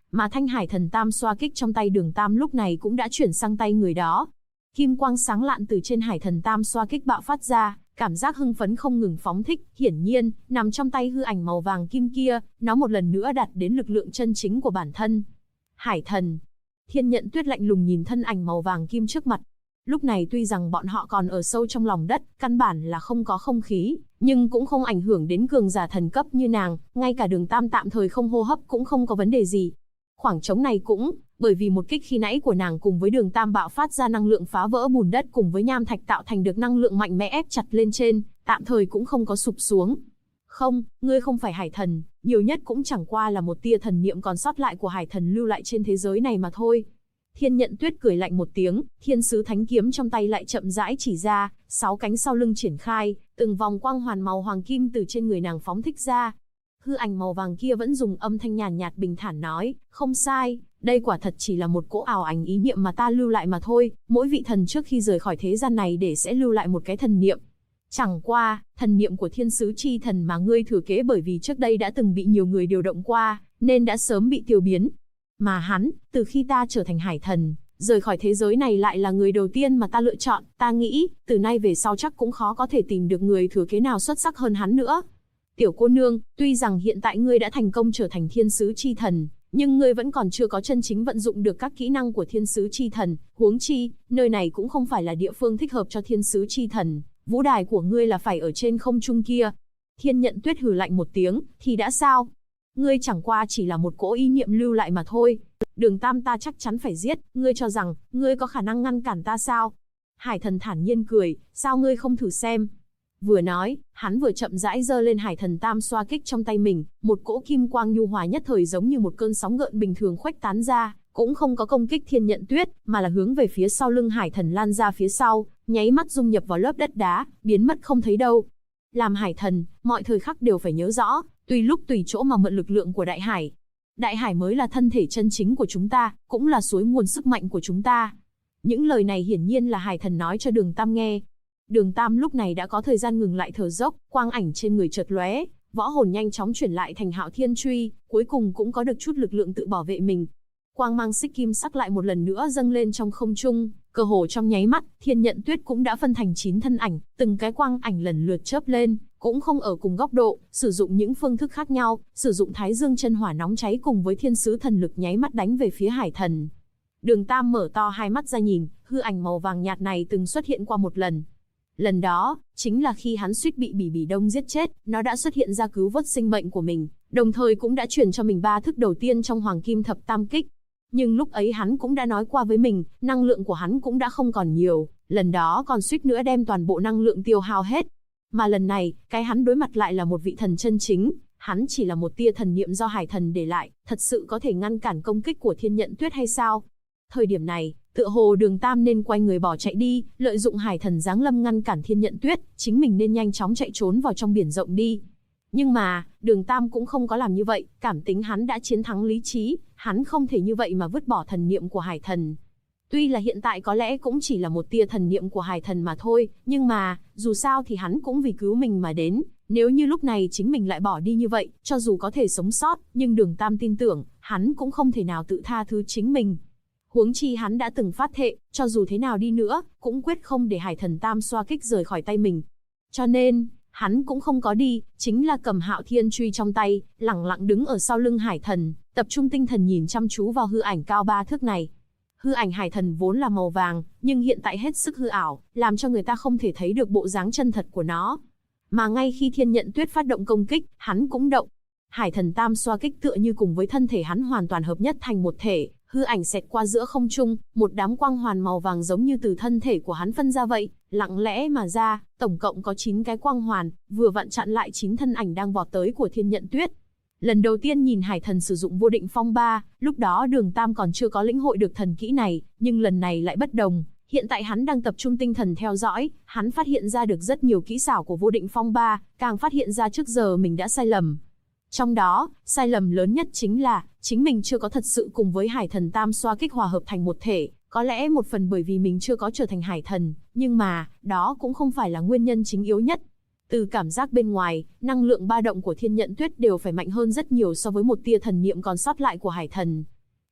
Mà thanh hải thần tam xoa kích trong tay Đường Tam lúc này cũng đã chuyển sang tay người đó. Kim quang sáng lạn từ trên hải thần tam xoa kích bạo phát ra, cảm giác hưng phấn không ngừng phóng thích, hiển nhiên, nằm trong tay hư ảnh màu vàng kim kia, nó một lần nữa đạt đến lực lượng chân chính của bản thân. Hải thần. Thiên Nhận Tuyết lạnh lùng nhìn thân ảnh màu vàng kim trước mặt. Lúc này tuy rằng bọn họ còn ở sâu trong lòng đất, căn bản là không có không khí, nhưng cũng không ảnh hưởng đến cường giả thần cấp như nàng, ngay cả Đường Tam tạm thời không hô hấp cũng không có vấn đề gì. Khoảng trống này cũng, bởi vì một kích khi nãy của nàng cùng với Đường Tam bạo phát ra năng lượng phá vỡ bùn đất cùng với nham thạch tạo thành được năng lượng mạnh mẽ ép chặt lên trên, tạm thời cũng không có sụp xuống. Không, ngươi không phải hải thần, nhiều nhất cũng chẳng qua là một tia thần niệm còn sót lại của hải thần lưu lại trên thế giới này mà thôi. Thiên Nhận Tuyết cười lạnh một tiếng, thiên sứ thánh kiếm trong tay lại chậm rãi chỉ ra, 6 cánh sau lưng triển khai, từng vòng quang hoàn màu hoàng kim từ trên người nàng phóng thích ra. Hư ảnh màu vàng kia vẫn dùng âm thanh nhàn nhạt bình thản nói, không sai, đây quả thật chỉ là một cỗ ảo ảnh ý niệm mà ta lưu lại mà thôi, mỗi vị thần trước khi rời khỏi thế gian này để sẽ lưu lại một cái thần niệm. Chẳng qua, thần niệm của thiên sứ chi thần mà ngươi thừa kế bởi vì trước đây đã từng bị nhiều người điều động qua, nên đã sớm bị tiêu biến. Mà hắn, từ khi ta trở thành hải thần, rời khỏi thế giới này lại là người đầu tiên mà ta lựa chọn, ta nghĩ, từ nay về sau chắc cũng khó có thể tìm được người thừa kế nào xuất sắc hơn hắn nữa. Tiểu cô nương, tuy rằng hiện tại ngươi đã thành công trở thành thiên sứ chi thần, nhưng ngươi vẫn còn chưa có chân chính vận dụng được các kỹ năng của thiên sứ chi thần, huống chi, nơi này cũng không phải là địa phương thích hợp cho thiên sứ chi thần, vũ đài của ngươi là phải ở trên không trung kia. Thiên Nhận Tuyết hừ lạnh một tiếng, thì đã sao? Ngươi chẳng qua chỉ là một cỗ ý niệm lưu lại mà thôi. Đường Tam ta chắc chắn phải giết, ngươi cho rằng, ngươi có khả năng ngăn cản ta sao? Hải thần thản nhiên cười, sao ngươi không thử xem? Vừa nói, hắn vừa chậm rãi giơ lên hải thần tam xoa kích trong tay mình, một cỗ kim quang nhu hòa nhất thời giống như một cơn sóng gợn bình thường khuếch tán ra, cũng không có công kích Thiên Nhận Tuyết, mà là hướng về phía sau lưng hải thần lan ra phía sau, nháy mắt dung nhập vào lớp đất đá, biến mất không thấy đâu. Làm hải thần, mọi thời khắc đều phải nhớ rõ, tùy lúc tùy chỗ mà mượn lực lượng của đại hải. Đại hải mới là thân thể chân chính của chúng ta, cũng là suối nguồn sức mạnh của chúng ta. Những lời này hiển nhiên là hải thần nói cho Đường Tam nghe. Đường Tam lúc này đã có thời gian ngừng lại thở dốc, quang ảnh trên người chợt lóe, võ hồn nhanh chóng chuyển lại thành Hạo Thiên Truy, cuối cùng cũng có được chút lực lượng tự bảo vệ mình. Quang mang xích kim sắc lại một lần nữa dâng lên trong không trung, cơ hồ trong nháy mắt, Thiên Nhận Tuyết cũng đã phân thành 9 thân ảnh, từng cái quang ảnh lần lượt chớp lên, cũng không ở cùng góc độ, sử dụng những phương thức khác nhau, sử dụng Thái Dương chân hỏa nóng cháy cùng với thiên sứ thần lực nháy mắt đánh về phía hải thần. Đường Tam mở to hai mắt ra nhìn, hư ảnh màu vàng nhạt này từng xuất hiện qua một lần. Lần đó, chính là khi hắn suýt bị Bỉ Bỉ Đông giết chết, nó đã xuất hiện ra cứu vớt sinh mệnh của mình, đồng thời cũng đã truyền cho mình 3 thức đầu tiên trong Hoàng Kim Thập Tam Kích. Nhưng lúc ấy hắn cũng đã nói qua với mình, năng lượng của hắn cũng đã không còn nhiều, lần đó còn suýt nữa đem toàn bộ năng lượng tiêu hao hết. Mà lần này, cái hắn đối mặt lại là một vị thần chân chính, hắn chỉ là một tia thần niệm do hải thần để lại, thật sự có thể ngăn cản công kích của Thiên Nhận Tuyết hay sao? Thời điểm này, tựa hồ Đường Tam nên quay người bỏ chạy đi, lợi dụng hải thần giáng lâm ngăn cản Thiên Nhận Tuyết, chính mình nên nhanh chóng chạy trốn vào trong biển rộng đi. Nhưng mà, Đường Tam cũng không có làm như vậy, cảm tính hắn đã chiến thắng lý trí, hắn không thể như vậy mà vứt bỏ thần niệm của hải thần. Tuy là hiện tại có lẽ cũng chỉ là một tia thần niệm của hải thần mà thôi, nhưng mà, dù sao thì hắn cũng vì cứu mình mà đến, nếu như lúc này chính mình lại bỏ đi như vậy, cho dù có thể sống sót, nhưng Đường Tam tin tưởng, hắn cũng không thể nào tự tha thứ chính mình. Huống chi hắn đã từng phát thệ, cho dù thế nào đi nữa, cũng quyết không để hải thần tam xoa kích rời khỏi tay mình. Cho nên, hắn cũng không có đi, chính là cầm Hạo Thiên Truy trong tay, lẳng lặng đứng ở sau lưng hải thần, tập trung tinh thần nhìn chăm chú vào hư ảnh cao 3 thước này. Hư ảnh hải thần vốn là màu vàng, nhưng hiện tại hết sức hư ảo, làm cho người ta không thể thấy được bộ dáng chân thật của nó. Mà ngay khi Thiên Nhận Tuyết phát động công kích, hắn cũng động. Hải thần tam xoa kích tựa như cùng với thân thể hắn hoàn toàn hợp nhất thành một thể, hư ảnh xẹt qua giữa không trung, một đám quang hoàn màu vàng giống như từ thân thể của hắn phân ra vậy, lặng lẽ mà ra, tổng cộng có 9 cái quang hoàn, vừa vặn chặn lại 9 thân ảnh đang vọt tới của Thiên Nhận Tuyết. Lần đầu tiên nhìn hải thần sử dụng vô định phong ba, lúc đó Đường Tam còn chưa có lĩnh hội được thần kỹ này, nhưng lần này lại bất đồng. Hiện tại hắn đang tập trung tinh thần theo dõi, hắn phát hiện ra được rất nhiều kỹ xảo của vô định phong ba, càng phát hiện ra trước giờ mình đã sai lầm. Trong đó, sai lầm lớn nhất chính là, chính mình chưa có thật sự cùng với hải thần tam xoa kích hòa hợp thành một thể, có lẽ một phần bởi vì mình chưa có trở thành hải thần, nhưng mà, đó cũng không phải là nguyên nhân chính yếu nhất. Từ cảm giác bên ngoài, năng lượng ba động của Thiên Nhận Tuyết đều phải mạnh hơn rất nhiều so với một tia thần niệm còn sót lại của hải thần.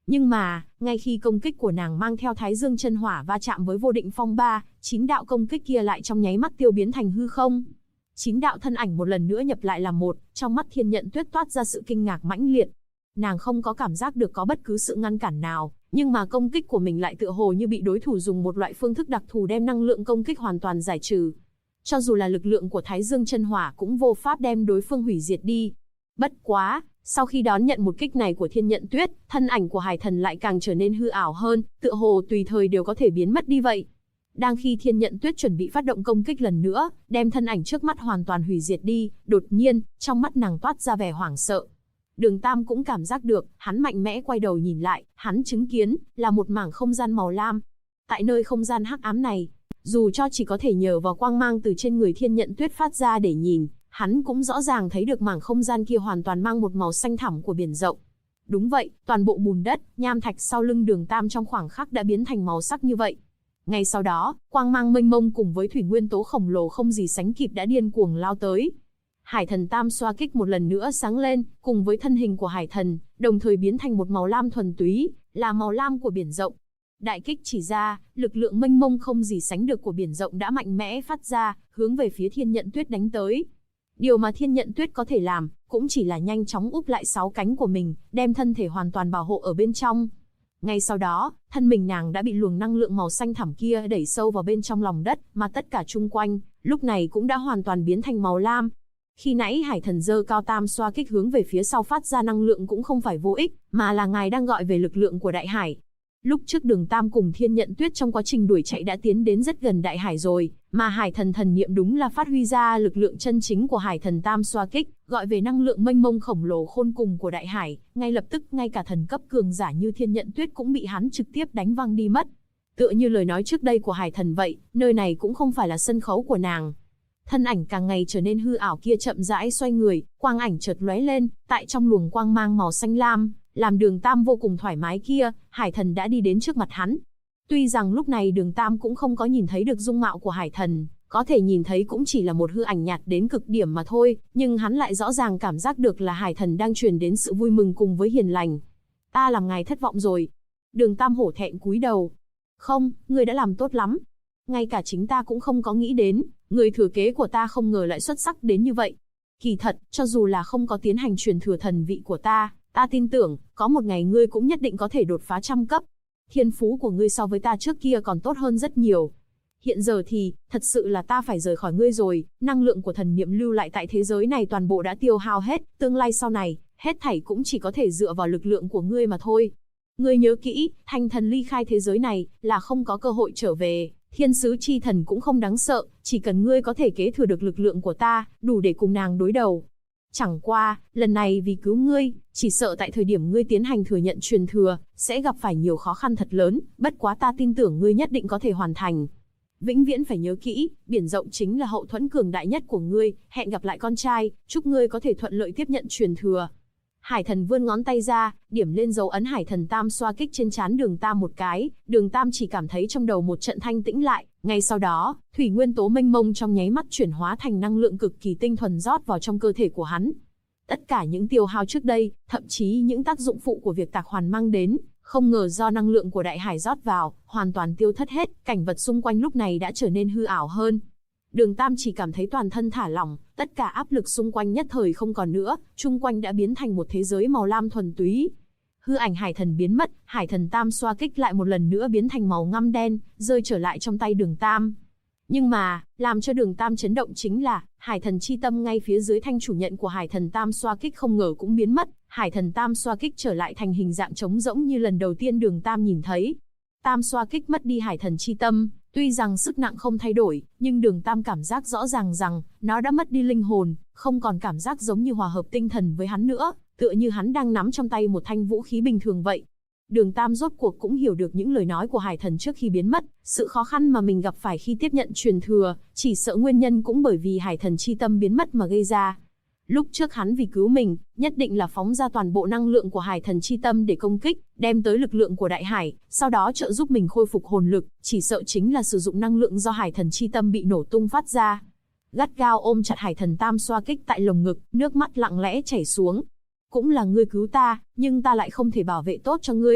Nhưng mà, ngay khi công kích của nàng mang theo Thái Dương chân hỏa va chạm với Vô Định Phong Ba, 9 đạo công kích kia lại trong nháy mắt tiêu biến thành hư không. 9 đạo thân ảnh một lần nữa nhập lại làm một, trong mắt Thiên Nhận Tuyết toát ra sự kinh ngạc mãnh liệt. Nàng không có cảm giác được có bất cứ sự ngăn cản nào, nhưng mà công kích của mình lại tựa hồ như bị đối thủ dùng một loại phương thức đặc thù đem năng lượng công kích hoàn toàn giải trừ. Cho dù là lực lượng của Thái Dương chân hỏa cũng vô pháp đem đối phương hủy diệt đi. Bất quá, sau khi đón nhận một kích này của Thiên Nhận Tuyết, thân ảnh của Hải Thần lại càng trở nên hư ảo hơn, tựa hồ tùy thời đều có thể biến mất đi vậy. Đang khi Thiên Nhận Tuyết chuẩn bị phát động công kích lần nữa, đem thân ảnh trước mắt hoàn toàn hủy diệt đi, đột nhiên, trong mắt nàng toát ra vẻ hoảng sợ. Đường Tam cũng cảm giác được, hắn mạnh mẽ quay đầu nhìn lại, hắn chứng kiến, là một mảng không gian màu lam. Tại nơi không gian hắc ám này, dù cho chỉ có thể nhờ vào quang mang từ trên người Thiên Nhận Tuyết phát ra để nhìn, hắn cũng rõ ràng thấy được mảng không gian kia hoàn toàn mang một màu xanh thẳm của biển rộng. Đúng vậy, toàn bộ bùn đất, nham thạch sau lưng Đường Tam trong khoảng khắc đã biến thành màu sắc như vậy. Ngay sau đó, quang mang mênh mông cùng với thủy nguyên tố khổng lồ không gì sánh kịp đã điên cuồng lao tới. Hải Thần Tam xoa kích một lần nữa sáng lên, cùng với thân hình của Hải Thần, đồng thời biến thành một màu lam thuần túy, là màu lam của biển rộng. Đại kích chỉ ra, lực lượng mênh mông không gì sánh được của biển rộng đã mạnh mẽ phát ra, hướng về phía Thiên Nhận Tuyết đánh tới. Điều mà Thiên Nhận Tuyết có thể làm, cũng chỉ là nhanh chóng úp lại 6 cánh của mình, đem thân thể hoàn toàn bảo hộ ở bên trong. Ngay sau đó, thân mình nàng đã bị luồng năng lượng màu xanh thẳm kia đẩy sâu vào bên trong lòng đất, mà tất cả chung quanh, lúc này cũng đã hoàn toàn biến thành màu lam. Khi nãy Hải Thần giơ cao tam xoa kích hướng về phía sau phát ra năng lượng cũng không phải vô ích, mà là ngài đang gọi về lực lượng của đại hải. Lúc trước Đường Tam cùng Thiên Nhận Tuyết trong quá trình đuổi chạy đã tiến đến rất gần đại hải rồi, mà Hải Thần thần niệm đúng là phát huy ra lực lượng chân chính của Hải Thần Tam xoa kích, gọi về năng lượng mênh mông khổng lồ khôn cùng của đại hải, ngay lập tức ngay cả thần cấp cường giả như Thiên Nhận Tuyết cũng bị hắn trực tiếp đánh văng đi mất. Tựa như lời nói trước đây của Hải Thần vậy, nơi này cũng không phải là sân khấu của nàng. Thân ảnh càng ngày trở nên hư ảo kia chậm rãi xoay người, quang ảnh chợt lóe lên, tại trong luồng quang mang màu xanh lam, làm Đường Tam vô cùng thoải mái kia, Hải Thần đã đi đến trước mặt hắn. Tuy rằng lúc này Đường Tam cũng không có nhìn thấy được dung mạo của Hải Thần, có thể nhìn thấy cũng chỉ là một hư ảnh nhạt đến cực điểm mà thôi, nhưng hắn lại rõ ràng cảm giác được là Hải Thần đang truyền đến sự vui mừng cùng với hiền lành. Ta làm ngài thất vọng rồi. Đường Tam hổ thẹn cúi đầu. Không, ngươi đã làm tốt lắm. Ngay cả chính ta cũng không có nghĩ đến, người thừa kế của ta không ngờ lại xuất sắc đến như vậy. Kỳ thật, cho dù là không có tiến hành truyền thừa thần vị của ta tin tưởng, có một ngày ngươi cũng nhất định có thể đột phá trăm cấp. Thiên phú của ngươi so với ta trước kia còn tốt hơn rất nhiều. Hiện giờ thì, thật sự là ta phải rời khỏi ngươi rồi, năng lượng của thần niệm lưu lại tại thế giới này toàn bộ đã tiêu hao hết, tương lai sau này, hết thảy cũng chỉ có thể dựa vào lực lượng của ngươi mà thôi. Ngươi nhớ kỹ, Thanh Thần ly khai thế giới này, là không có cơ hội trở về. Thiên sứ chi thần cũng không đáng sợ, chỉ cần ngươi có thể kế thừa được lực lượng của ta, đủ để cùng nàng đối đầu. Chẳng qua, lần này vì cứu ngươi, chỉ sợ tại thời điểm ngươi tiến hành thừa nhận truyền thừa, sẽ gặp phải nhiều khó khăn thật lớn, bất quá ta tin tưởng ngươi nhất định có thể hoàn thành. Vĩnh viễn phải nhớ kỹ, biển rộng chính là hậu thuẫn cường đại nhất của ngươi, hẹn gặp lại con trai, chúc ngươi có thể thuận lợi tiếp nhận truyền thừa. Hải Thần vươn ngón tay ra, điểm lên dấu ấn Hải Thần Tam xoa kích trên trán Đường Tam một cái, Đường Tam chỉ cảm thấy trong đầu một trận thanh tĩnh lại, ngay sau đó, thủy nguyên tố mênh mông trong nháy mắt chuyển hóa thành năng lượng cực kỳ tinh thuần rót vào trong cơ thể của hắn. Tất cả những tiêu hao trước đây, thậm chí những tác dụng phụ của việc tạc hoàn mang đến, không ngờ do năng lượng của đại hải rót vào, hoàn toàn tiêu thất hết, cảnh vật xung quanh lúc này đã trở nên hư ảo hơn. Đường Tam chỉ cảm thấy toàn thân thả lỏng, tất cả áp lực xung quanh nhất thời không còn nữa, chung quanh đã biến thành một thế giới màu lam thuần túy. Hư ảnh Hải Thần biến mất, Hải Thần Tam xoa kích lại một lần nữa biến thành màu ngăm đen, rơi trở lại trong tay Đường Tam. Nhưng mà, làm cho Đường Tam chấn động chính là, Hải Thần chi tâm ngay phía dưới thanh chủ nhận của Hải Thần Tam xoa kích không ngờ cũng biến mất, Hải Thần Tam xoa kích trở lại thành hình dạng trống rỗng như lần đầu tiên Đường Tam nhìn thấy. Tam xoa kích mất đi Hải Thần chi tâm, tuy rằng sức nặng không thay đổi, nhưng Đường Tam cảm giác rõ ràng rằng, nó đã mất đi linh hồn, không còn cảm giác giống như hòa hợp tinh thần với hắn nữa, tựa như hắn đang nắm trong tay một thanh vũ khí bình thường vậy. Đường Tam rốt cuộc cũng hiểu được những lời nói của Hải Thần trước khi biến mất, sự khó khăn mà mình gặp phải khi tiếp nhận truyền thừa, chỉ sợ nguyên nhân cũng bởi vì Hải Thần chi tâm biến mất mà gây ra. Lúc trước hắn vì cứu mình, nhất định là phóng ra toàn bộ năng lượng của Hải Thần chi tâm để công kích, đem tới lực lượng của đại hải, sau đó trợ giúp mình khôi phục hồn lực, chỉ sợ chính là sử dụng năng lượng do Hải Thần chi tâm bị nổ tung phát ra. Gắt gao ôm chặt Hải Thần Tam xoa kích tại lồng ngực, nước mắt lặng lẽ chảy xuống. Cũng là ngươi cứu ta, nhưng ta lại không thể bảo vệ tốt cho ngươi.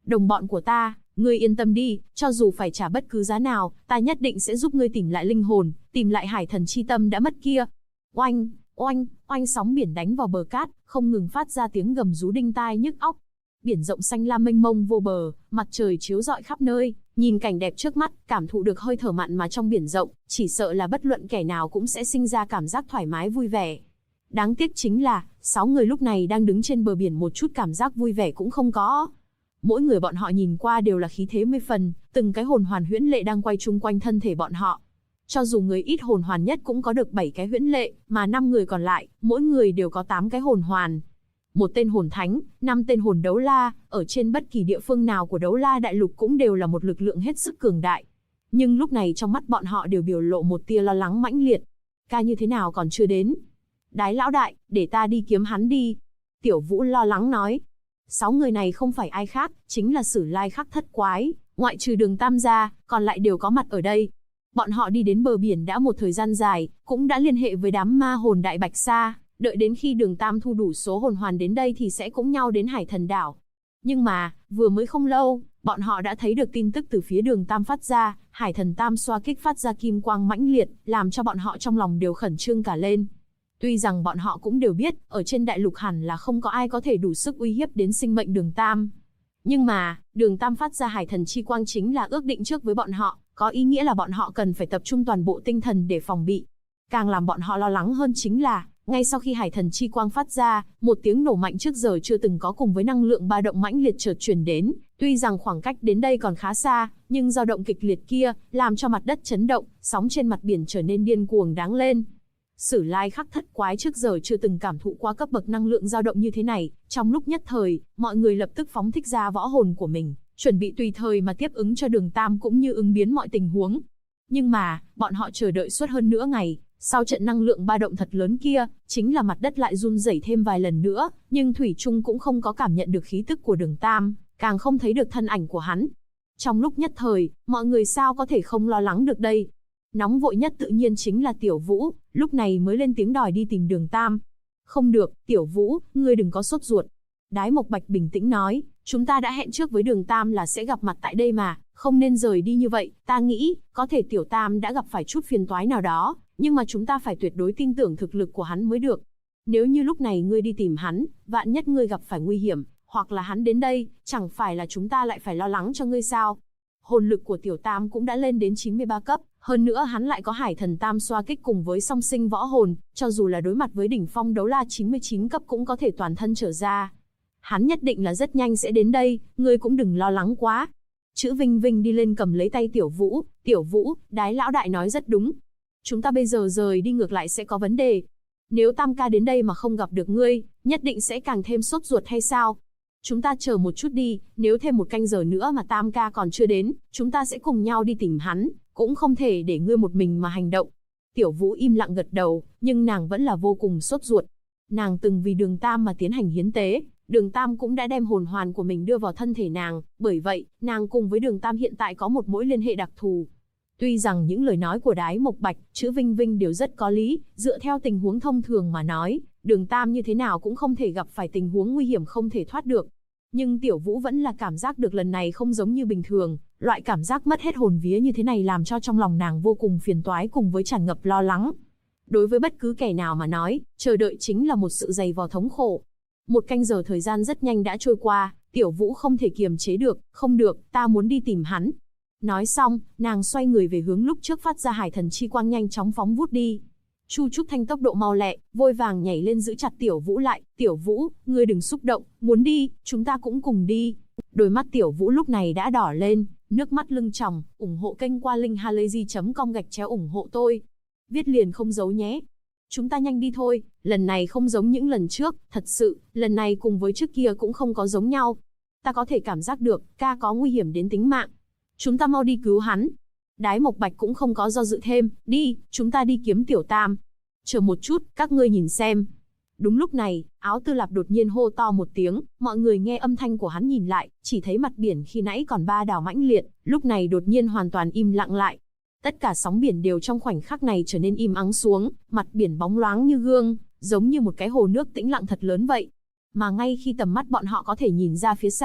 Đồng bọn của ta, ngươi yên tâm đi, cho dù phải trả bất cứ giá nào, ta nhất định sẽ giúp ngươi tìm lại linh hồn, tìm lại hải thần chi tâm đã mất kia. Oanh, oanh, oanh, sóng biển đánh vào bờ cát, không ngừng phát ra tiếng gầm rú đinh tai nhức óc. Biển rộng xanh lam mênh mông vô bờ, mặt trời chiếu rọi khắp nơi, nhìn cảnh đẹp trước mắt, cảm thụ được hơi thở mặn mà trong biển rộng, chỉ sợ là bất luận kẻ nào cũng sẽ sinh ra cảm giác thoải mái vui vẻ. Đáng tiếc chính là, 6 người lúc này đang đứng trên bờ biển một chút cảm giác vui vẻ cũng không có. Mỗi người bọn họ nhìn qua đều là khí thế 10 phần, từng cái hồn hoàn huyễn lệ đang quay chung quanh thân thể bọn họ. Cho dù người ít hồn hoàn nhất cũng có được 7 cái huyễn lệ, mà 5 người còn lại, mỗi người đều có 8 cái hồn hoàn. Một tên hồn thánh, 5 tên hồn đấu la, ở trên bất kỳ địa phương nào của đấu la đại lục cũng đều là một lực lượng hết sức cường đại. Nhưng lúc này trong mắt bọn họ đều biểu lộ một tia lo lắng mãnh liệt. Ca như thế nào còn chưa đến? Đái lão đại, để ta đi kiếm hắn đi. Tiểu Vũ lo lắng nói. 6 người này không phải ai khác, chính là Sử Lai Khắc Thất Quái, ngoại trừ Đường Tam gia, còn lại đều có mặt ở đây. Bọn họ đi đến bờ biển đã một thời gian dài, cũng đã liên hệ với đám ma hồn Đại Bạch Sa, đợi đến khi Đường Tam thu đủ số hồn hoàn đến đây thì sẽ cùng nhau đến Hải Thần Đảo. Nhưng mà, vừa mới không lâu, bọn họ đã thấy được tin tức từ phía Đường Tam phát ra, Hải Thần Tam xoa kích phát ra kim quang mãnh liệt, làm cho bọn họ trong lòng đều khẩn trương cả lên. Tuy rằng bọn họ cũng đều biết, ở trên đại lục hẳn là không có ai có thể đủ sức uy hiếp đến sinh mệnh Đường Tam. Nhưng mà, Đường Tam phát ra Hải Thần Chi Quang chính là ước định trước với bọn họ, có ý nghĩa là bọn họ cần phải tập trung toàn bộ tinh thần để phòng bị. Càng làm bọn họ lo lắng hơn chính là, ngay sau khi Hải Thần Chi Quang phát ra, một tiếng nổ mạnh trước giờ chưa từng có cùng với năng lượng ba động mãnh liệt chợt truyền đến, tuy rằng khoảng cách đến đây còn khá xa, nhưng dao động kịch liệt kia, làm cho mặt đất chấn động, sóng trên mặt biển trở nên điên cuồng đáng lên. Sử Lai Khắc Thất Quái trước giờ chưa từng cảm thụ qua cấp bậc năng lượng dao động như thế này, trong lúc nhất thời, mọi người lập tức phóng thích ra võ hồn của mình, chuẩn bị tùy thời mà tiếp ứng cho Đường Tam cũng như ứng biến mọi tình huống. Nhưng mà, bọn họ chờ đợi suốt hơn nửa ngày, sau trận năng lượng ba động thật lớn kia, chính là mặt đất lại run rẩy thêm vài lần nữa, nhưng thủy chung cũng không có cảm nhận được khí tức của Đường Tam, càng không thấy được thân ảnh của hắn. Trong lúc nhất thời, mọi người sao có thể không lo lắng được đây? Nóng vội nhất tự nhiên chính là Tiểu Vũ, lúc này mới lên tiếng đòi đi tìm Đường Tam. Không được, Tiểu Vũ, ngươi đừng có sốt ruột. Đái Mộc Bạch bình tĩnh nói, chúng ta đã hẹn trước với Đường Tam là sẽ gặp mặt tại đây mà, không nên rời đi như vậy, ta nghĩ, có thể Tiểu Tam đã gặp phải chút phiền toái nào đó, nhưng mà chúng ta phải tuyệt đối tin tưởng thực lực của hắn mới được. Nếu như lúc này ngươi đi tìm hắn, vạn nhất ngươi gặp phải nguy hiểm, hoặc là hắn đến đây, chẳng phải là chúng ta lại phải lo lắng cho ngươi sao? Hồn lực của Tiểu Tam cũng đã lên đến 93 cấp, hơn nữa hắn lại có Hải Thần Tam xoa kích cùng với song sinh võ hồn, cho dù là đối mặt với đỉnh phong đấu la 99 cấp cũng có thể toàn thân trở ra. Hắn nhất định là rất nhanh sẽ đến đây, ngươi cũng đừng lo lắng quá. Chữ Vinh Vinh đi lên cầm lấy tay Tiểu Vũ, Đái lão đại nói rất đúng. Chúng ta bây giờ rời đi ngược lại sẽ có vấn đề. Nếu Tam ca đến đây mà không gặp được ngươi, nhất định sẽ càng thêm sốt ruột hay sao? Chúng ta chờ một chút đi, nếu thêm một canh giờ nữa mà Tam ca còn chưa đến, chúng ta sẽ cùng nhau đi tìm hắn, cũng không thể để ngươi một mình mà hành động. Tiểu Vũ im lặng gật đầu, nhưng nàng vẫn là vô cùng sốt ruột. Nàng từng vì Đường Tam mà tiến hành hiến tế, Đường Tam cũng đã đem hồn hoàn của mình đưa vào thân thể nàng, bởi vậy, nàng cùng với Đường Tam hiện tại có một mối liên hệ đặc thù. Tuy rằng những lời nói của Đái Mộc Bạch, chữ Vinh Vinh đều rất có lý, dựa theo tình huống thông thường mà nói, Đường Tam như thế nào cũng không thể gặp phải tình huống nguy hiểm không thể thoát được. Nhưng Tiểu Vũ vẫn là cảm giác được lần này không giống như bình thường, loại cảm giác mất hết hồn vía như thế này làm cho trong lòng nàng vô cùng phiền toái cùng với tràn ngập lo lắng. Đối với bất cứ kẻ nào mà nói, chờ đợi chính là một sự dày vò thống khổ. Một canh giờ thời gian rất nhanh đã trôi qua, Tiểu Vũ không thể kiềm chế được, không được, ta muốn đi tìm hắn. Nói xong, nàng xoay người về hướng lúc trước phát ra Hải Thần Chi Quang nhanh chóng phóng vút đi. Chu Trúc Thanh tốc độ mau lẹ, vội vàng nhảy lên giữ chặt Tiểu Vũ lại. Tiểu Vũ, ngươi đừng xúc động, muốn đi, chúng ta cũng cùng đi. Đôi mắt Tiểu Vũ lúc này đã đỏ lên, nước mắt lưng tròng. Ủng hộ kênh qua linkhalazy.com/ủng hộ tôi. Viết liền không giấu nhé. Chúng ta nhanh đi thôi, lần này không giống những lần trước, thật sự, lần này cùng với trước kia cũng không có giống nhau. Ta có thể cảm giác được, ca có nguy hiểm đến tính mạng. Chúng ta mau đi cứu hắn. Đái Mộc Bạch cũng không có do dự thêm, đi, chúng ta đi kiếm Tiểu Tam. Chờ một chút, các ngươi nhìn xem. Đúng lúc này, Áo Tư Lạp đột nhiên hô to một tiếng, mọi người nghe âm thanh của hắn nhìn lại, chỉ thấy mặt biển khi nãy còn ba đảo mãnh liệt, lúc này đột nhiên hoàn toàn im lặng lại. Tất cả sóng biển đều trong khoảnh khắc này trở nên im ắng xuống, mặt biển bóng loáng như gương, giống như một cái hồ nước tĩnh lặng thật lớn vậy. Mà ngay khi tầm mắt bọn họ có thể nhìn ra phía xa,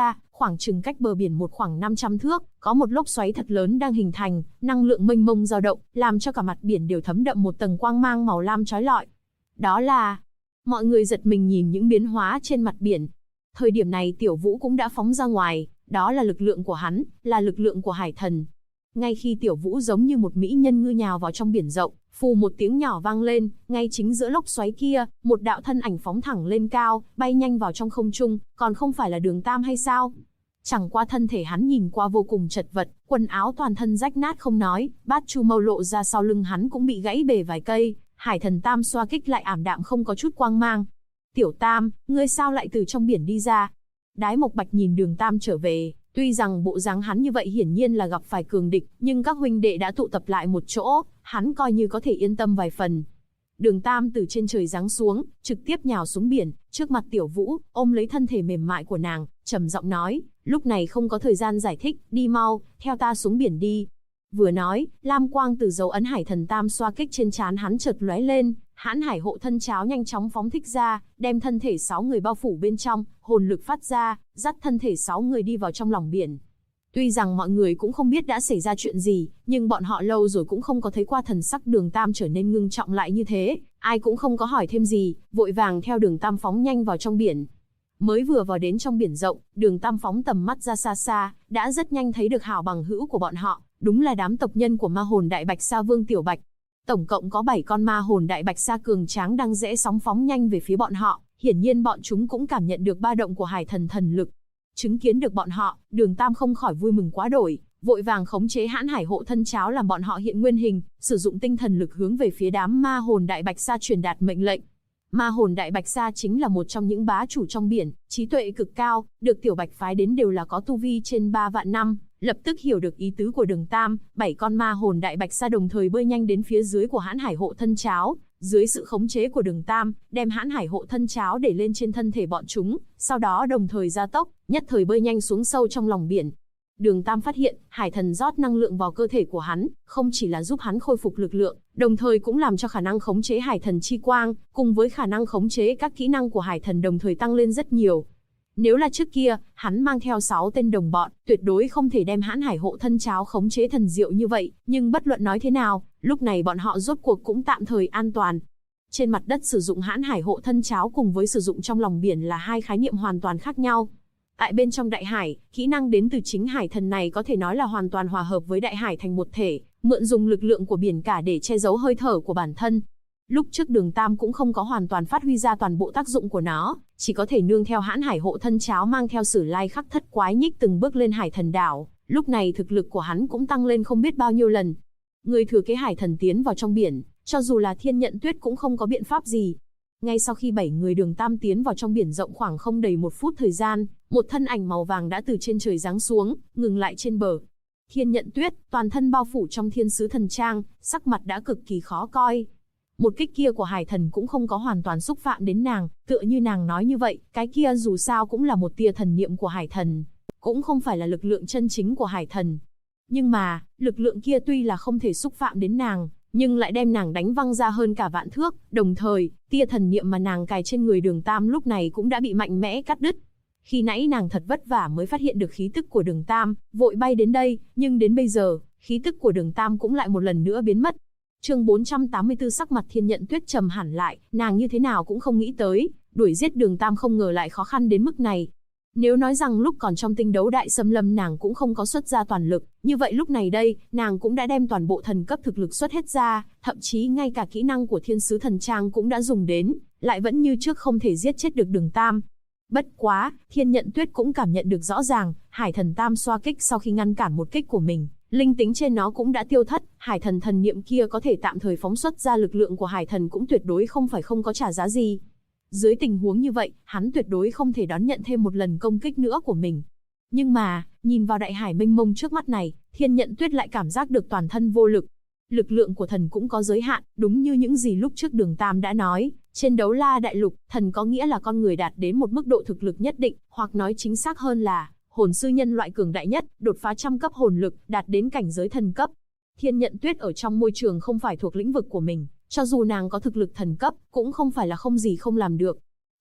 khoảng chừng cách bờ biển một khoảng 500 thước, có một lốc xoáy thật lớn đang hình thành, năng lượng mênh mông dao động, làm cho cả mặt biển đều thấm đậm một tầng quang mang màu lam chói lọi. Đó là... Mọi người giật mình nhìn những biến hóa trên mặt biển. Thời điểm này Tiểu Vũ cũng đã phóng ra ngoài, đó là lực lượng của hắn, là lực lượng của hải thần. Ngay khi Tiểu Vũ giống như một mỹ nhân ngư nhào vào trong biển rộng, phù một tiếng nhỏ vang lên, ngay chính giữa lốc xoáy kia, một đạo thân ảnh phóng thẳng lên cao, bay nhanh vào trong không trung, còn không phải là Đường Tam hay sao? Chẳng qua thân thể hắn nhìn qua vô cùng chật vật, quần áo toàn thân rách nát không nói, bát chu mâu lộ ra sau lưng hắn cũng bị gãy bể vài cây, hải thần tam xoa kích lại ảm đạm không có chút quang mang. Tiểu Tam, ngươi sao lại từ trong biển đi ra? Đái Mộc Bạch nhìn Đường Tam trở về, tuy rằng bộ dáng hắn như vậy hiển nhiên là gặp phải cường địch, nhưng các huynh đệ đã tụ tập lại một chỗ, hắn coi như có thể yên tâm vài phần. Đường Tam từ trên trời giáng xuống, trực tiếp nhào xuống biển, trước mặt Tiểu Vũ, ôm lấy thân thể mềm mại của nàng, trầm giọng nói, lúc này không có thời gian giải thích, đi mau, theo ta xuống biển đi. Vừa nói, lam quang từ dấu ấn hải thần tam xoa kích trên trán hắn chợt lóe lên, hãn hải hộ thân cháo nhanh chóng phóng thích ra, đem thân thể 6 người bao phủ bên trong, hồn lực phát ra, dắt thân thể 6 người đi vào trong lòng biển. Tuy rằng mọi người cũng không biết đã xảy ra chuyện gì, nhưng bọn họ lâu rồi cũng không có thấy qua thần sắc Đường Tam trở nên ngưng trọng lại như thế, ai cũng không có hỏi thêm gì, vội vàng theo Đường Tam phóng nhanh vào trong biển. Mới vừa vào đến trong biển rộng, Đường Tam phóng tầm mắt ra xa xa, đã rất nhanh thấy được hảo bằng hữu của bọn họ, đúng là đám tộc nhân của ma hồn đại bạch sa vương Tiểu Bạch. Tổng cộng có 7 con ma hồn đại bạch sa cường tráng đang rẽ sóng phóng nhanh về phía bọn họ, hiển nhiên bọn chúng cũng cảm nhận được ba động của hải thần thần lực. Chứng kiến được bọn họ, Đường Tam không khỏi vui mừng quá đổi, vội vàng khống chế hãn hải hộ thân cháo làm bọn họ hiện nguyên hình, sử dụng tinh thần lực hướng về phía đám ma hồn đại bạch sa truyền đạt mệnh lệnh. Ma hồn đại bạch sa chính là một trong những bá chủ trong biển, trí tuệ cực cao, được Tiểu Bạch phái đến đều là có tu vi trên 3 vạn năm, lập tức hiểu được ý tứ của Đường Tam, 7 con ma hồn đại bạch sa đồng thời bơi nhanh đến phía dưới của hãn hải hộ thân cháo, dưới sự khống chế của Đường Tam, đem hãn hải hộ thân cháo để lên trên thân thể bọn chúng, sau đó đồng thời gia tốc, nhất thời bơi nhanh xuống sâu trong lòng biển. Đường Tam phát hiện, hải thần rót năng lượng vào cơ thể của hắn, không chỉ là giúp hắn khôi phục lực lượng, đồng thời cũng làm cho khả năng khống chế hải thần chi quang, cùng với khả năng khống chế các kỹ năng của hải thần đồng thời tăng lên rất nhiều. Nếu là trước kia, hắn mang theo 6 tên đồng bọn, tuyệt đối không thể đem hãn hải hộ thân cháo khống chế thần diệu như vậy, nhưng bất luận nói thế nào, lúc này bọn họ rốt cuộc cũng tạm thời an toàn. Trên mặt đất sử dụng hãn hải hộ thân cháo cùng với sử dụng trong lòng biển là hai khái niệm hoàn toàn khác nhau. Tại bên trong đại hải, kỹ năng đến từ chính hải thần này có thể nói là hoàn toàn hòa hợp với đại hải thành một thể, mượn dùng lực lượng của biển cả để che giấu hơi thở của bản thân. Lúc trước Đường Tam cũng không có hoàn toàn phát huy ra toàn bộ tác dụng của nó, chỉ có thể nương theo hãn hải hộ thân cháo mang theo Sử Lai Khắc Thất Quái Nhích từng bước lên hải thần đảo, lúc này thực lực của hắn cũng tăng lên không biết bao nhiêu lần. Người thừa kế hải thần tiến vào trong biển, cho dù là Thiên Nhận Tuyết cũng không có biện pháp gì. Ngay sau khi 7 người Đường Tam tiến vào trong biển rộng khoảng không đầy 1 phút thời gian, một thân ảnh màu vàng đã từ trên trời giáng xuống, ngừng lại trên bờ. Thiên Nhận Tuyết, toàn thân bao phủ trong thiên sứ thần trang, sắc mặt đã cực kỳ khó coi. Một kích kia của hải thần cũng không có hoàn toàn xúc phạm đến nàng, tựa như nàng nói như vậy, cái kia dù sao cũng là một tia thần niệm của hải thần, cũng không phải là lực lượng chân chính của hải thần. Nhưng mà, lực lượng kia tuy là không thể xúc phạm đến nàng, nhưng lại đem nàng đánh văng ra hơn cả vạn thước, đồng thời, tia thần niệm mà nàng cài trên người Đường Tam lúc này cũng đã bị mạnh mẽ cắt đứt. Khi nãy nàng thật vất vả mới phát hiện được khí tức của Đường Tam, vội bay đến đây, nhưng đến bây giờ, khí tức của Đường Tam cũng lại một lần nữa biến mất. Chương 484 sắc mặt Thiên Nhận Tuyết trầm hẳn lại, nàng như thế nào cũng không nghĩ tới, đuổi giết Đường Tam không ngờ lại khó khăn đến mức này. Nếu nói rằng lúc còn trong tinh đấu đại xâm lâm nàng cũng không có xuất ra toàn lực, như vậy lúc này đây, nàng cũng đã đem toàn bộ thần cấp thực lực xuất hết ra, thậm chí ngay cả kỹ năng của thiên sứ thần trang cũng đã dùng đến, lại vẫn như trước không thể giết chết được Đường Tam. Bất quá, Thiên Nhận Tuyết cũng cảm nhận được rõ ràng, hải thần tam xoa kích sau khi ngăn cản một kích của mình, linh tính trên nó cũng đã tiêu thất, hải thần thần niệm kia có thể tạm thời phóng xuất ra lực lượng của hải thần cũng tuyệt đối không phải không có trả giá gì. Dưới tình huống như vậy, hắn tuyệt đối không thể đón nhận thêm một lần công kích nữa của mình. Nhưng mà, nhìn vào đại hải mênh mông trước mắt này, Thiên Nhận Tuyết lại cảm giác được toàn thân vô lực. Lực lượng của thần cũng có giới hạn, đúng như những gì lúc trước Đường Tam đã nói, trên đấu la đại lục, thần có nghĩa là con người đạt đến một mức độ thực lực nhất định, hoặc nói chính xác hơn là hồn sư nhân loại cường đại nhất, đột phá trăm cấp hồn lực, đạt đến cảnh giới thần cấp. Thiên Nhận Tuyết ở trong môi trường không phải thuộc lĩnh vực của mình, cho dù nàng có thực lực thần cấp, cũng không phải là không gì không làm được.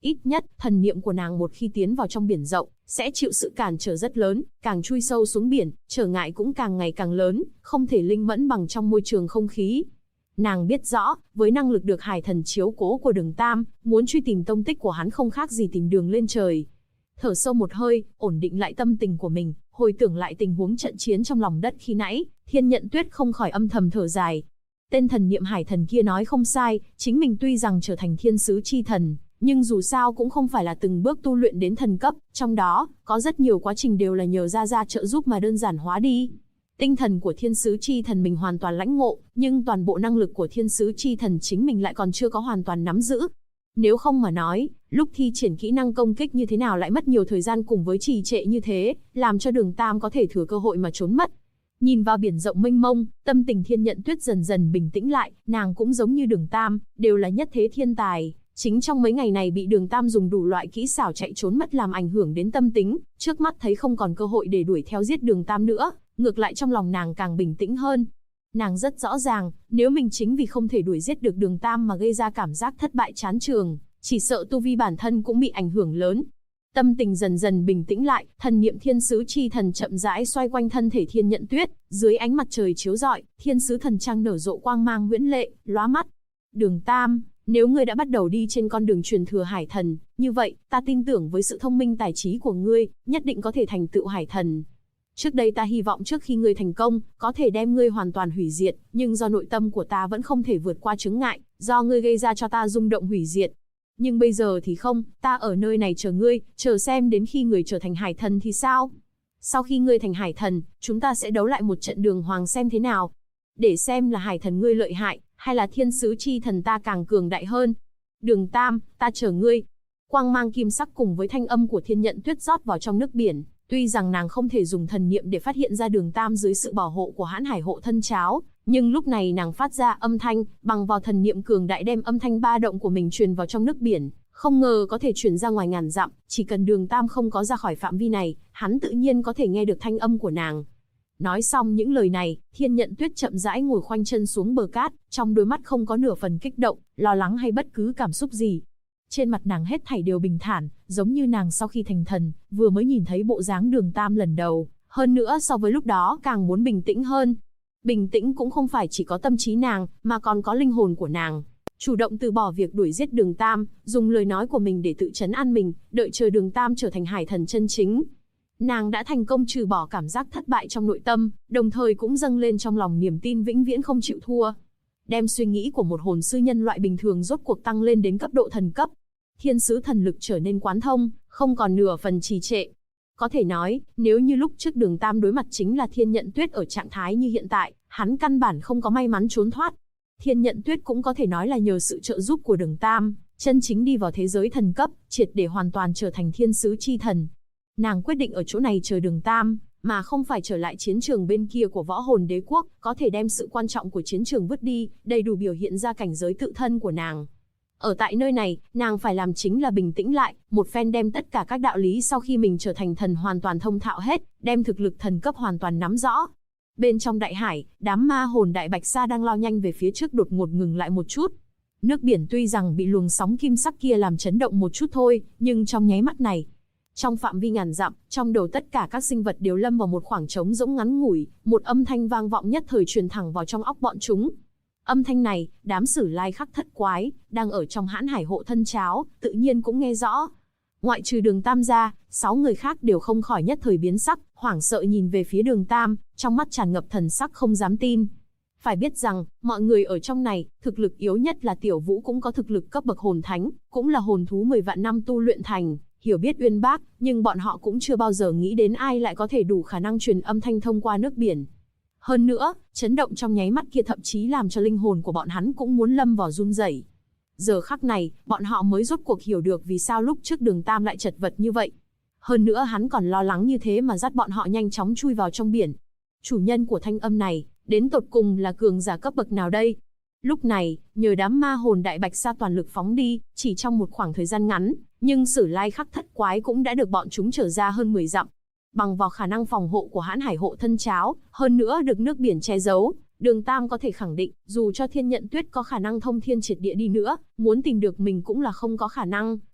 Ít nhất, thần niệm của nàng một khi tiến vào trong biển rộng, sẽ chịu sự cản trở rất lớn, càng chui sâu xuống biển, trở ngại cũng càng ngày càng lớn, không thể linh mẫn bằng trong môi trường không khí. Nàng biết rõ, với năng lực được hải thần chiếu cố của Đường Tam, muốn truy tìm tông tích của hắn không khác gì tìm đường lên trời. Thở sâu một hơi, ổn định lại tâm tình của mình, hồi tưởng lại tình huống trận chiến trong lòng đất khi nãy, Thiên Nhận Tuyết không khỏi âm thầm thở dài. Tên thần niệm hải thần kia nói không sai, chính mình tuy rằng trở thành thiên sứ chi thần, nhưng dù sao cũng không phải là từng bước tu luyện đến thần cấp, trong đó, có rất nhiều quá trình đều là nhờ Ra trợ giúp mà đơn giản hóa đi. Tinh thần của thiên sứ chi thần mình hoàn toàn lãnh ngộ, nhưng toàn bộ năng lực của thiên sứ chi thần chính mình lại còn chưa có hoàn toàn nắm giữ. Nếu không mà nói, lúc thi triển kỹ năng công kích như thế nào lại mất nhiều thời gian cùng với trì trệ như thế, làm cho Đường Tam có thể thừa cơ hội mà trốn mất. Nhìn vào biển rộng mênh mông, tâm tình Thiên Nhận Tuyết dần dần bình tĩnh lại, nàng cũng giống như Đường Tam, đều là nhất thế thiên tài. Chính trong mấy ngày này bị Đường Tam dùng đủ loại kỹ xảo chạy trốn mất làm ảnh hưởng đến tâm tính, trước mắt thấy không còn cơ hội để đuổi theo giết Đường Tam nữa, ngược lại trong lòng nàng càng bình tĩnh hơn. Nàng rất rõ ràng, nếu mình chính vì không thể đuổi giết được Đường Tam mà gây ra cảm giác thất bại chán trường, chỉ sợ tu vi bản thân cũng bị ảnh hưởng lớn. Tâm tình dần dần bình tĩnh lại, thần niệm thiên sứ chi thần chậm rãi xoay quanh thân thể Thiên Nhận Tuyết, dưới ánh mặt trời chiếu rọi, thiên sứ thần trang nở rộ quang mang huyễn lệ, lóa mắt. Đường Tam, nếu ngươi đã bắt đầu đi trên con đường truyền thừa hải thần, như vậy, ta tin tưởng với sự thông minh tài trí của ngươi, nhất định có thể thành tựu hải thần. Trước đây ta hy vọng trước khi ngươi thành công, có thể đem ngươi hoàn toàn hủy diệt, nhưng do nội tâm của ta vẫn không thể vượt qua chướng ngại, do ngươi gây ra cho ta rung động hủy diệt. Nhưng bây giờ thì không, ta ở nơi này chờ ngươi, chờ xem đến khi ngươi trở thành hải thần thì sao? Sau khi ngươi thành hải thần, chúng ta sẽ đấu lại một trận đường hoàng xem thế nào. Để xem là hải thần ngươi lợi hại, hay là thiên sứ chi thần ta càng cường đại hơn. Đường Tam, ta chờ ngươi. Quang mang kim sắc cùng với thanh âm của Thiên Nhận Tuyết rót vào trong nước biển. Tuy rằng nàng không thể dùng thần niệm để phát hiện ra Đường Tam dưới sự bảo hộ của hãn hải hộ thân cháo, nhưng lúc này nàng phát ra âm thanh, bằng vào thần niệm cường đại đem âm thanh ba động của mình truyền vào trong nước biển, không ngờ có thể truyền ra ngoài ngàn dặm, chỉ cần Đường Tam không có ra khỏi phạm vi này, hắn tự nhiên có thể nghe được thanh âm của nàng. Nói xong những lời này, Thiên Nhận Tuyết chậm rãi ngồi khoanh chân xuống bờ cát, trong đôi mắt không có nửa phần kích động, lo lắng hay bất cứ cảm xúc gì. Trên mặt nàng hết thảy đều bình thản, giống như nàng sau khi thành thần, vừa mới nhìn thấy bộ dáng Đường Tam lần đầu, hơn nữa so với lúc đó càng muốn bình tĩnh hơn. Bình tĩnh cũng không phải chỉ có tâm trí nàng, mà còn có linh hồn của nàng. Chủ động từ bỏ việc đuổi giết Đường Tam, dùng lời nói của mình để tự trấn an mình, đợi chờ Đường Tam trở thành hải thần chân chính. Nàng đã thành công trừ bỏ cảm giác thất bại trong nội tâm, đồng thời cũng dâng lên trong lòng niềm tin vĩnh viễn không chịu thua. Đem suy nghĩ của một hồn sư nhân loại bình thường rốt cuộc tăng lên đến cấp độ thần cấp. Thiên sứ thần lực trở nên quán thông, không còn nửa phần trì trệ. Có thể nói, nếu như lúc trước Đường Tam đối mặt chính là Thiên Nhận Tuyết ở trạng thái như hiện tại, hắn căn bản không có may mắn trốn thoát. Thiên Nhận Tuyết cũng có thể nói là nhờ sự trợ giúp của Đường Tam, chân chính đi vào thế giới thần cấp, triệt để hoàn toàn trở thành thiên sứ chi thần. Nàng quyết định ở chỗ này chờ Đường Tam, mà không phải trở lại chiến trường bên kia của võ hồn đế quốc, có thể đem sự quan trọng của chiến trường vứt đi, đầy đủ biểu hiện ra cảnh giới tự thân của nàng. Ở tại nơi này, nàng phải làm chính là bình tĩnh lại, một phen đem tất cả các đạo lý sau khi mình trở thành thần hoàn toàn thông thạo hết, đem thực lực thần cấp hoàn toàn nắm rõ. Bên trong đại hải, đám ma hồn đại bạch sa đang lao nhanh về phía trước đột ngột ngừng lại một chút. Nước biển tuy rằng bị luồng sóng kim sắc kia làm chấn động một chút thôi, nhưng trong nháy mắt này, trong phạm vi ngàn dặm, trong đầu tất cả các sinh vật đều lâm vào một khoảng trống rỗng ngắn ngủi, một âm thanh vang vọng nhất thời truyền thẳng vào trong óc bọn chúng. Âm thanh này, đám Sử Lai Khắc Thất Quái, đang ở trong hãn hải hộ thân cháo, tự nhiên cũng nghe rõ. Ngoại trừ Đường Tam ra, 6 người khác đều không khỏi nhất thời biến sắc, hoảng sợ nhìn về phía Đường Tam, trong mắt tràn ngập thần sắc không dám tin. Phải biết rằng, mọi người ở trong này, thực lực yếu nhất là Tiểu Vũ cũng có thực lực cấp bậc hồn thánh, cũng là hồn thú 10 vạn năm tu luyện thành, hiểu biết uyên bác, nhưng bọn họ cũng chưa bao giờ nghĩ đến ai lại có thể đủ khả năng truyền âm thanh thông qua nước biển. Hơn nữa, chấn động trong nháy mắt kia thậm chí làm cho linh hồn của bọn hắn cũng muốn lâm vào run rẩy. Giờ khắc này, bọn họ mới rốt cuộc hiểu được vì sao lúc trước Đường Tam lại chật vật như vậy. Hơn nữa hắn còn lo lắng như thế mà dắt bọn họ nhanh chóng chui vào trong biển. Chủ nhân của thanh âm này, đến tột cùng là cường giả cấp bậc nào đây? Lúc này, nhờ đám ma hồn đại bạch sa toàn lực phóng đi, chỉ trong một khoảng thời gian ngắn, nhưng Sử Lai Khắc Thất Quái cũng đã được bọn chúng trở ra hơn 10 dặm. Bằng vào khả năng phòng hộ của hãn hải hộ thân cháo, hơn nữa được nước biển che giấu, Đường Tam có thể khẳng định, dù cho Thiên Nhận Tuyết có khả năng thông thiên triệt địa đi nữa, muốn tìm được mình cũng là không có khả năng,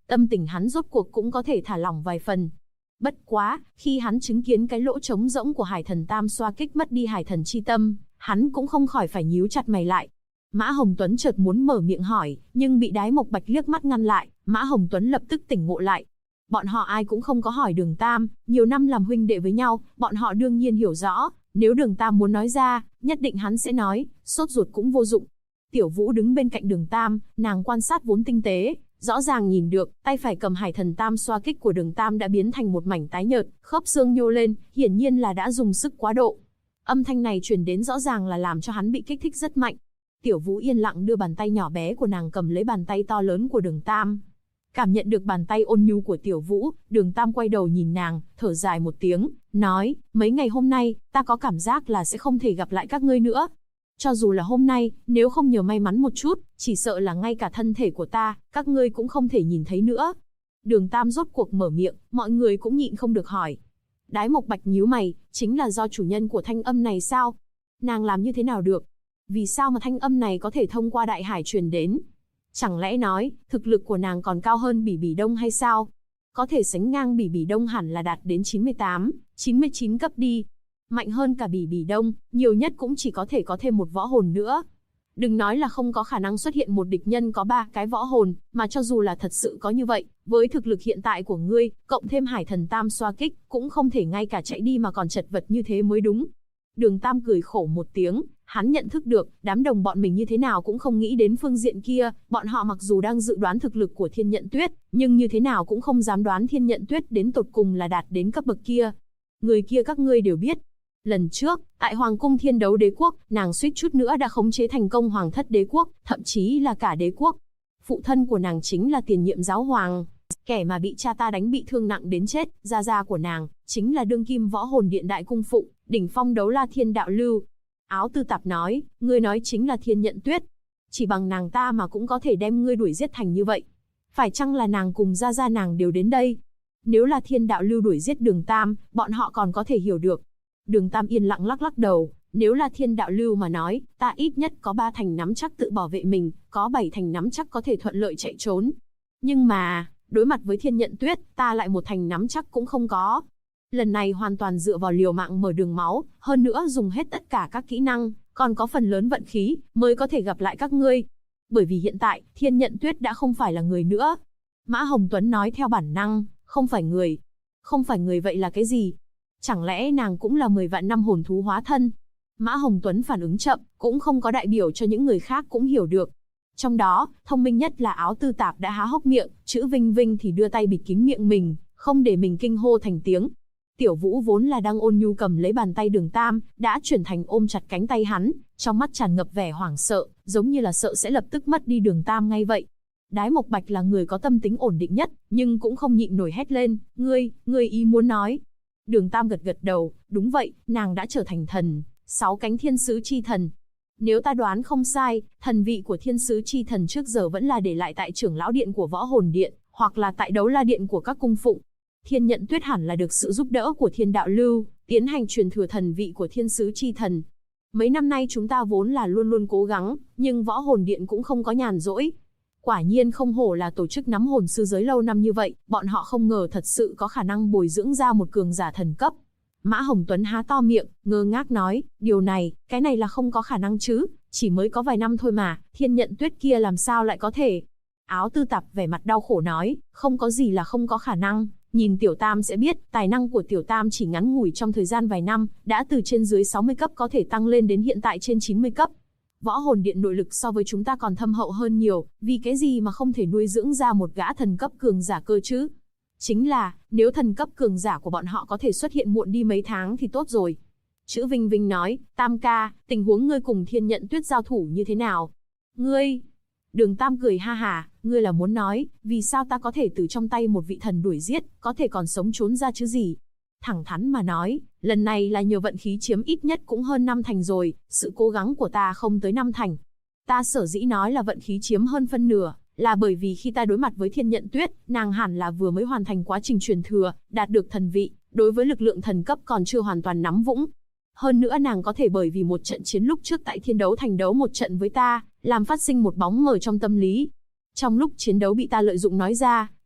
tâm tình hắn rốt cuộc cũng có thể thả lỏng vài phần. Bất quá, khi hắn chứng kiến cái lỗ trống rỗng của Hải Thần Tam Xoa Kích mất đi Hải Thần chi tâm, hắn cũng không khỏi phải nhíu chặt mày lại. Mã Hồng Tuấn chợt muốn mở miệng hỏi, nhưng bị Đái Mộc Bạch liếc mắt ngăn lại, Mã Hồng Tuấn lập tức tỉnh ngộ lại. Bọn họ ai cũng không có hỏi Đường Tam, nhiều năm làm huynh đệ với nhau, bọn họ đương nhiên hiểu rõ, nếu Đường Tam muốn nói ra, nhất định hắn sẽ nói, sốt ruột cũng vô dụng. Tiểu Vũ đứng bên cạnh Đường Tam, nàng quan sát vốn tinh tế, rõ ràng nhìn được, tay phải cầm Hải Thần Tam Xoa Kích của Đường Tam đã biến thành một mảnh tái nhợt, khớp xương nhô lên, hiển nhiên là đã dùng sức quá độ. Âm thanh này truyền đến rõ ràng là làm cho hắn bị kích thích rất mạnh. Tiểu Vũ yên lặng đưa bàn tay nhỏ bé của nàng cầm lấy bàn tay to lớn của Đường Tam. Cảm nhận được bàn tay ôn nhu của Tiểu Vũ, Đường Tam quay đầu nhìn nàng, thở dài một tiếng, nói, mấy ngày hôm nay, ta có cảm giác là sẽ không thể gặp lại các ngươi nữa. Cho dù là hôm nay, nếu không nhờ may mắn một chút, chỉ sợ là ngay cả thân thể của ta, các ngươi cũng không thể nhìn thấy nữa. Đường Tam rốt cuộc mở miệng, mọi người cũng nhịn không được hỏi. Đái Mộc Bạch nhíu mày, chính là do chủ nhân của thanh âm này sao? Nàng làm như thế nào được? Vì sao mà thanh âm này có thể thông qua đại hải truyền đến? Chẳng lẽ nói, thực lực của nàng còn cao hơn Bỉ Bỉ Đông hay sao? Có thể sánh ngang Bỉ Bỉ Đông hẳn là đạt đến 98, 99 cấp đi. Mạnh hơn cả Bỉ Bỉ Đông, nhiều nhất cũng chỉ có thể có thêm một võ hồn nữa. Đừng nói là không có khả năng xuất hiện một địch nhân có 3 cái võ hồn, mà cho dù là thật sự có như vậy, với thực lực hiện tại của ngươi, cộng thêm Hải Thần Tam Xoa Kích, cũng không thể ngay cả chạy đi mà còn chật vật như thế mới đúng. Đường Tam cười khổ một tiếng, hắn nhận thức được, đám đồng bọn mình như thế nào cũng không nghĩ đến phương diện kia, bọn họ mặc dù đang dự đoán thực lực của Thiên Nhận Tuyết, nhưng như thế nào cũng không dám đoán Thiên Nhận Tuyết đến tột cùng là đạt đến cấp bậc kia. Người kia các ngươi đều biết. Lần trước, tại Hoàng cung Thiên Đấu Đế Quốc, nàng suýt chút nữa đã khống chế thành công Hoàng Thất Đế Quốc, thậm chí là cả đế quốc. Phụ thân của nàng chính là tiền nhiệm giáo hoàng, kẻ mà bị cha ta đánh bị thương nặng đến chết, gia gia của nàng chính là đương kim võ hồn điện đại cung phụ, đỉnh phong đấu la thiên đạo lưu. Áo Tư Tạp nói, ngươi nói chính là Thiên Nhận Tuyết. Chỉ bằng nàng ta mà cũng có thể đem ngươi đuổi giết thành như vậy. Phải chăng là nàng cùng gia gia nàng đều đến đây? Nếu là Thiên Đạo Lưu đuổi giết Đường Tam, bọn họ còn có thể hiểu được. Đường Tam yên lặng lắc lắc đầu, nếu là Thiên Đạo Lưu mà nói, ta ít nhất có 3 thành nắm chắc tự bảo vệ mình, có 7 thành nắm chắc có thể thuận lợi chạy trốn. Nhưng mà, đối mặt với Thiên Nhận Tuyết, ta lại 1 thành nắm chắc cũng không có. Lần này hoàn toàn dựa vào liều mạng mở đường máu, hơn nữa dùng hết tất cả các kỹ năng, còn có phần lớn vận khí, mới có thể gặp lại các ngươi. Bởi vì hiện tại, Thiên Nhận Tuyết đã không phải là người nữa. Mã Hồng Tuấn nói theo bản năng, không phải người. Không phải người vậy là cái gì? Chẳng lẽ nàng cũng là 10 vạn năm hồn thú hóa thân? Mã Hồng Tuấn phản ứng chậm, cũng không có đại biểu cho những người khác cũng hiểu được. Trong đó, thông minh nhất là Áo Tư Tạp đã há hốc miệng, chữ Vinh Vinh thì đưa tay bịt kín miệng mình, không để mình kinh hô thành tiếng. Tiểu Vũ vốn là đang ôn nhu cầm lấy bàn tay Đường Tam, đã chuyển thành ôm chặt cánh tay hắn, trong mắt tràn ngập vẻ hoảng sợ, giống như là sợ sẽ lập tức mất đi Đường Tam ngay vậy. Đái Mộc Bạch là người có tâm tính ổn định nhất, nhưng cũng không nhịn nổi hét lên, ngươi ý muốn nói. Đường Tam gật gật đầu, đúng vậy, nàng đã trở thành thần, 6 cánh thiên sứ chi thần. Nếu ta đoán không sai, thần vị của thiên sứ chi thần trước giờ vẫn là để lại tại trưởng lão điện của võ hồn điện, hoặc là tại đấu la điện của các cung phụng. Thiên Nhận Tuyết hẳn là được sự giúp đỡ của Thiên Đạo Lưu, tiến hành truyền thừa thần vị của thiên sứ chi thần. Mấy năm nay chúng ta vốn là luôn luôn cố gắng, nhưng võ hồn điện cũng không có nhàn rỗi. Quả nhiên không hổ là tổ chức nắm hồn sư giới lâu năm như vậy, bọn họ không ngờ thật sự có khả năng bồi dưỡng ra một cường giả thần cấp. Mã Hồng Tuấn há to miệng, ngơ ngác nói, điều này, cái này là không có khả năng chứ, chỉ mới có vài năm thôi mà, Thiên Nhận Tuyết kia làm sao lại có thể. Áo Tư Tạp vẻ mặt đau khổ nói, không có gì là không có khả năng, nhìn Tiểu Tam sẽ biết, tài năng của Tiểu Tam chỉ ngắn ngủi trong thời gian vài năm, đã từ trên dưới 60 cấp có thể tăng lên đến hiện tại trên 90 cấp. Võ hồn điện nội lực so với chúng ta còn thâm hậu hơn nhiều, vì cái gì mà không thể nuôi dưỡng ra một gã thần cấp cường giả cơ chứ? Chính là, nếu thần cấp cường giả của bọn họ có thể xuất hiện muộn đi mấy tháng thì tốt rồi. Chữ Vinh Vinh nói, Tam ca, tình huống ngươi cùng Thiên Nhận Tuyết giao thủ như thế nào? Ngươi... Đường Tam cười ha hả, ngươi là muốn nói, vì sao ta có thể từ trong tay một vị thần đuổi giết, có thể còn sống trốn ra chứ gì? Thẳng thắn mà nói, lần này là nhờ vận khí chiếm ít nhất cũng hơn 5 thành rồi, sự cố gắng của ta không tới 5 thành. Ta sở dĩ nói là vận khí chiếm hơn phân nửa, là bởi vì khi ta đối mặt với Thiên Nhận Tuyết, nàng hẳn là vừa mới hoàn thành quá trình truyền thừa, đạt được thần vị, đối với lực lượng thần cấp còn chưa hoàn toàn nắm vững. Hơn nữa nàng có thể bởi vì một trận chiến lúc trước tại Thiên Đấu Thành đấu một trận với ta, làm phát sinh một bóng mờ trong tâm lý. Trong lúc chiến đấu bị ta lợi dụng nói ra,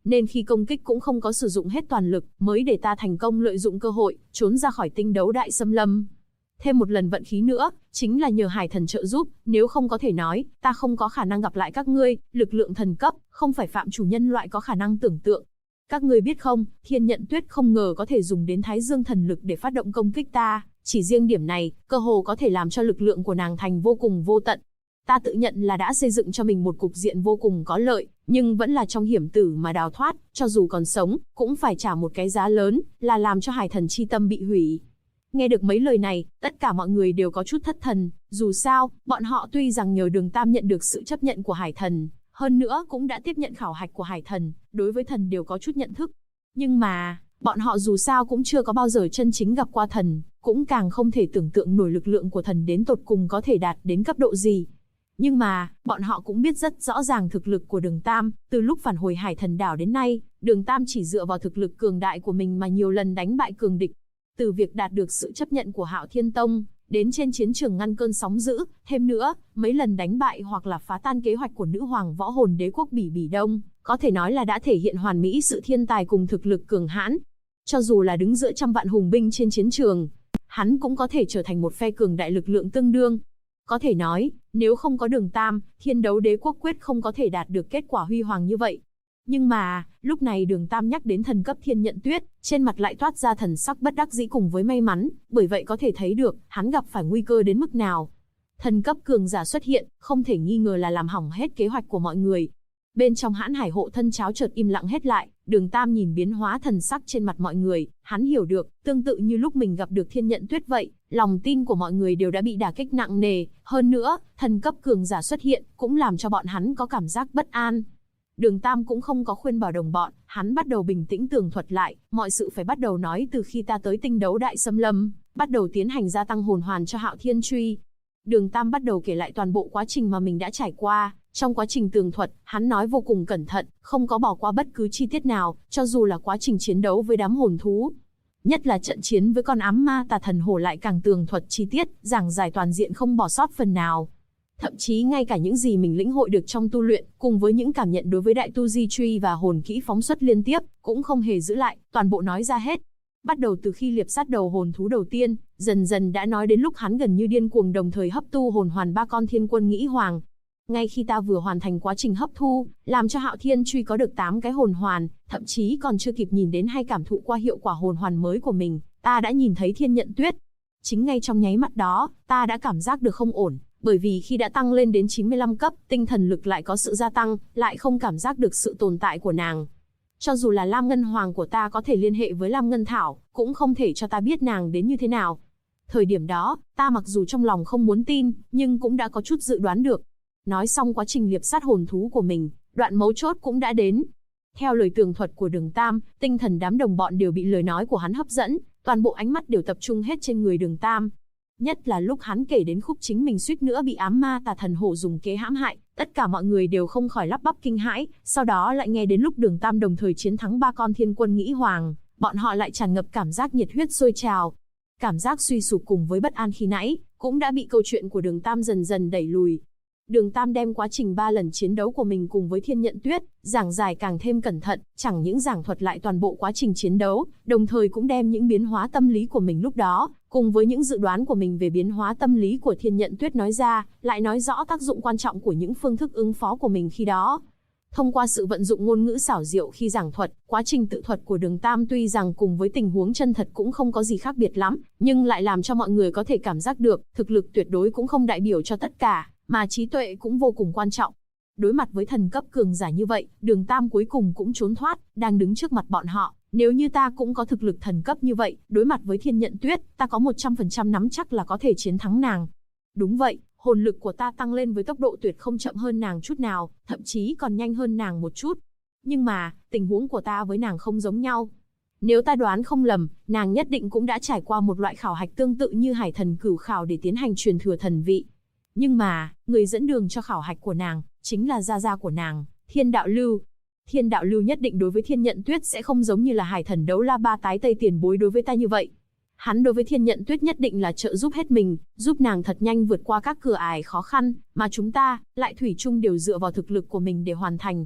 nên khi công kích cũng không có sử dụng hết toàn lực, mới để ta thành công lợi dụng cơ hội, trốn ra khỏi tinh đấu đại xâm lâm. Thêm một lần vận khí nữa, chính là nhờ hải thần trợ giúp, nếu không có thể nói, ta không có khả năng gặp lại các ngươi, lực lượng thần cấp, không phải phạm chủ nhân loại có khả năng tưởng tượng. Các ngươi biết không, Thiên Nhận Tuyết không ngờ có thể dùng đến Thái Dương thần lực để phát động công kích ta, chỉ riêng điểm này, cơ hồ có thể làm cho lực lượng của nàng thành vô cùng vô tận. Ta tự nhận là đã xây dựng cho mình một cục diện vô cùng có lợi, nhưng vẫn là trong hiểm tử mà đào thoát, cho dù còn sống, cũng phải trả một cái giá lớn, là làm cho hải thần chi tâm bị hủy. Nghe được mấy lời này, tất cả mọi người đều có chút thất thần, dù sao, bọn họ tuy rằng nhờ Đường Tam nhận được sự chấp nhận của hải thần, hơn nữa cũng đã tiếp nhận khảo hạch của hải thần, đối với thần đều có chút nhận thức. Nhưng mà, bọn họ dù sao cũng chưa có bao giờ chân chính gặp qua thần, cũng càng không thể tưởng tượng nổi lực lượng của thần đến tột cùng có thể đạt đến cấp độ gì. Nhưng mà, bọn họ cũng biết rất rõ ràng thực lực của Đường Tam, từ lúc phản hồi Hải Thần Đảo đến nay, Đường Tam chỉ dựa vào thực lực cường đại của mình mà nhiều lần đánh bại cường địch. Từ việc đạt được sự chấp nhận của Hạo Thiên Tông, đến trên chiến trường ngăn cơn sóng dữ, thêm nữa, mấy lần đánh bại hoặc là phá tan kế hoạch của nữ hoàng võ hồn đế quốc Bỉ Bỉ Đông, có thể nói là đã thể hiện hoàn mỹ sự thiên tài cùng thực lực cường hãn. Cho dù là đứng giữa trăm vạn hùng binh trên chiến trường, hắn cũng có thể trở thành một phe cường đại lực lượng tương đương. Có thể nói, nếu không có Đường Tam, Thiên Đấu Đế quốc quyết không có thể đạt được kết quả huy hoàng như vậy. Nhưng mà, lúc này Đường Tam nhắc đến thần cấp Thiên Nhận Tuyết, trên mặt lại toát ra thần sắc bất đắc dĩ cùng với may mắn, bởi vậy có thể thấy được, hắn gặp phải nguy cơ đến mức nào. Thần cấp cường giả xuất hiện, không thể nghi ngờ là làm hỏng hết kế hoạch của mọi người. Bên trong Hãn Hải hộ thân cháo chợt im lặng hết lại, Đường Tam nhìn biến hóa thần sắc trên mặt mọi người, hắn hiểu được, tương tự như lúc mình gặp được Thiên Nhận Tuyết vậy, lòng tin của mọi người đều đã bị đả kích nặng nề, hơn nữa, thần cấp cường giả xuất hiện, cũng làm cho bọn hắn có cảm giác bất an. Đường Tam cũng không có khuyên bảo đồng bọn, hắn bắt đầu bình tĩnh tường thuật lại, mọi sự phải bắt đầu nói từ khi ta tới tinh đấu đại xâm lâm, bắt đầu tiến hành gia tăng hồn hoàn cho Hạo Thiên Truy. Đường Tam bắt đầu kể lại toàn bộ quá trình mà mình đã trải qua. Trong quá trình tường thuật, hắn nói vô cùng cẩn thận, không có bỏ qua bất cứ chi tiết nào, cho dù là quá trình chiến đấu với đám hồn thú. Nhất là trận chiến với con ám ma tà thần hổ lại càng tường thuật chi tiết, giảng giải toàn diện không bỏ sót phần nào. Thậm chí ngay cả những gì mình lĩnh hội được trong tu luyện, cùng với những cảm nhận đối với đại tu di truy và hồn kỹ phóng xuất liên tiếp, cũng không hề giữ lại, toàn bộ nói ra hết. Bắt đầu từ khi liệp sát đầu hồn thú đầu tiên, dần dần đã nói đến lúc hắn gần như điên cuồng đồng thời hấp tu hồn hoàn 3 con thiên quân nghĩ hoàng. Ngay khi ta vừa hoàn thành quá trình hấp thu, làm cho Hạo Thiên Truy có được 8 cái hồn hoàn, thậm chí còn chưa kịp nhìn đến hay cảm thụ qua hiệu quả hồn hoàn mới của mình, ta đã nhìn thấy Thiên Nhận Tuyết. Chính ngay trong nháy mắt đó, ta đã cảm giác được không ổn, bởi vì khi đã tăng lên đến 95 cấp, tinh thần lực lại có sự gia tăng, lại không cảm giác được sự tồn tại của nàng. Cho dù là Lam Ngân Hoàng của ta có thể liên hệ với Lam Ngân Thảo, cũng không thể cho ta biết nàng đến như thế nào. Thời điểm đó, ta mặc dù trong lòng không muốn tin, nhưng cũng đã có chút dự đoán được. Nói xong quá trình liệp sát hồn thú của mình, đoạn mấu chốt cũng đã đến. Theo lời tường thuật của Đường Tam, tinh thần đám đồng bọn đều bị lời nói của hắn hấp dẫn, toàn bộ ánh mắt đều tập trung hết trên người Đường Tam. Nhất là lúc hắn kể đến khúc chính mình suýt nữa bị ám ma tà thần hổ dùng kế hãm hại, tất cả mọi người đều không khỏi lắp bắp kinh hãi, sau đó lại nghe đến lúc Đường Tam đồng thời chiến thắng 3 con thiên quân nghĩ hoàng, bọn họ lại tràn ngập cảm giác nhiệt huyết sôi trào. Cảm giác suy sụp cùng với bất an khi nãy, cũng đã bị câu chuyện của Đường Tam dần dần đẩy lùi. Đường Tam đem quá trình 3 lần chiến đấu của mình cùng với Thiên Nhận Tuyết, giảng giải càng thêm cẩn thận, chẳng những giảng thuật lại toàn bộ quá trình chiến đấu, đồng thời cũng đem những biến hóa tâm lý của mình lúc đó, cùng với những dự đoán của mình về biến hóa tâm lý của Thiên Nhận Tuyết nói ra, lại nói rõ tác dụng quan trọng của những phương thức ứng phó của mình khi đó. Thông qua sự vận dụng ngôn ngữ xảo diệu khi giảng thuật, quá trình tự thuật của Đường Tam tuy rằng cùng với tình huống chân thật cũng không có gì khác biệt lắm, nhưng lại làm cho mọi người có thể cảm giác được, thực lực tuyệt đối cũng không đại biểu cho tất cả, mà trí tuệ cũng vô cùng quan trọng. Đối mặt với thần cấp cường giả như vậy, Đường Tam cuối cùng cũng trốn thoát, đang đứng trước mặt bọn họ. Nếu như ta cũng có thực lực thần cấp như vậy, đối mặt với Thiên Nhận Tuyết, ta có 100% nắm chắc là có thể chiến thắng nàng. Đúng vậy, hồn lực của ta tăng lên với tốc độ tuyệt không chậm hơn nàng chút nào, thậm chí còn nhanh hơn nàng một chút. Nhưng mà, tình huống của ta với nàng không giống nhau. Nếu ta đoán không lầm, nàng nhất định cũng đã trải qua một loại khảo hạch tương tự như Hải Thần Cửu Khảo để tiến hành truyền thừa thần vị. Nhưng mà, người dẫn đường cho khảo hạch của nàng, chính là gia gia của nàng, Thiên Đạo Lưu. Thiên Đạo Lưu nhất định đối với Thiên Nhận Tuyết sẽ không giống như là Hải Thần Đấu La Ba tái Tây tiền bối đối với ta như vậy. Hắn đối với Thiên Nhận Tuyết nhất định là trợ giúp hết mình, giúp nàng thật nhanh vượt qua các cửa ải khó khăn, mà chúng ta, lại thủy chung đều dựa vào thực lực của mình để hoàn thành.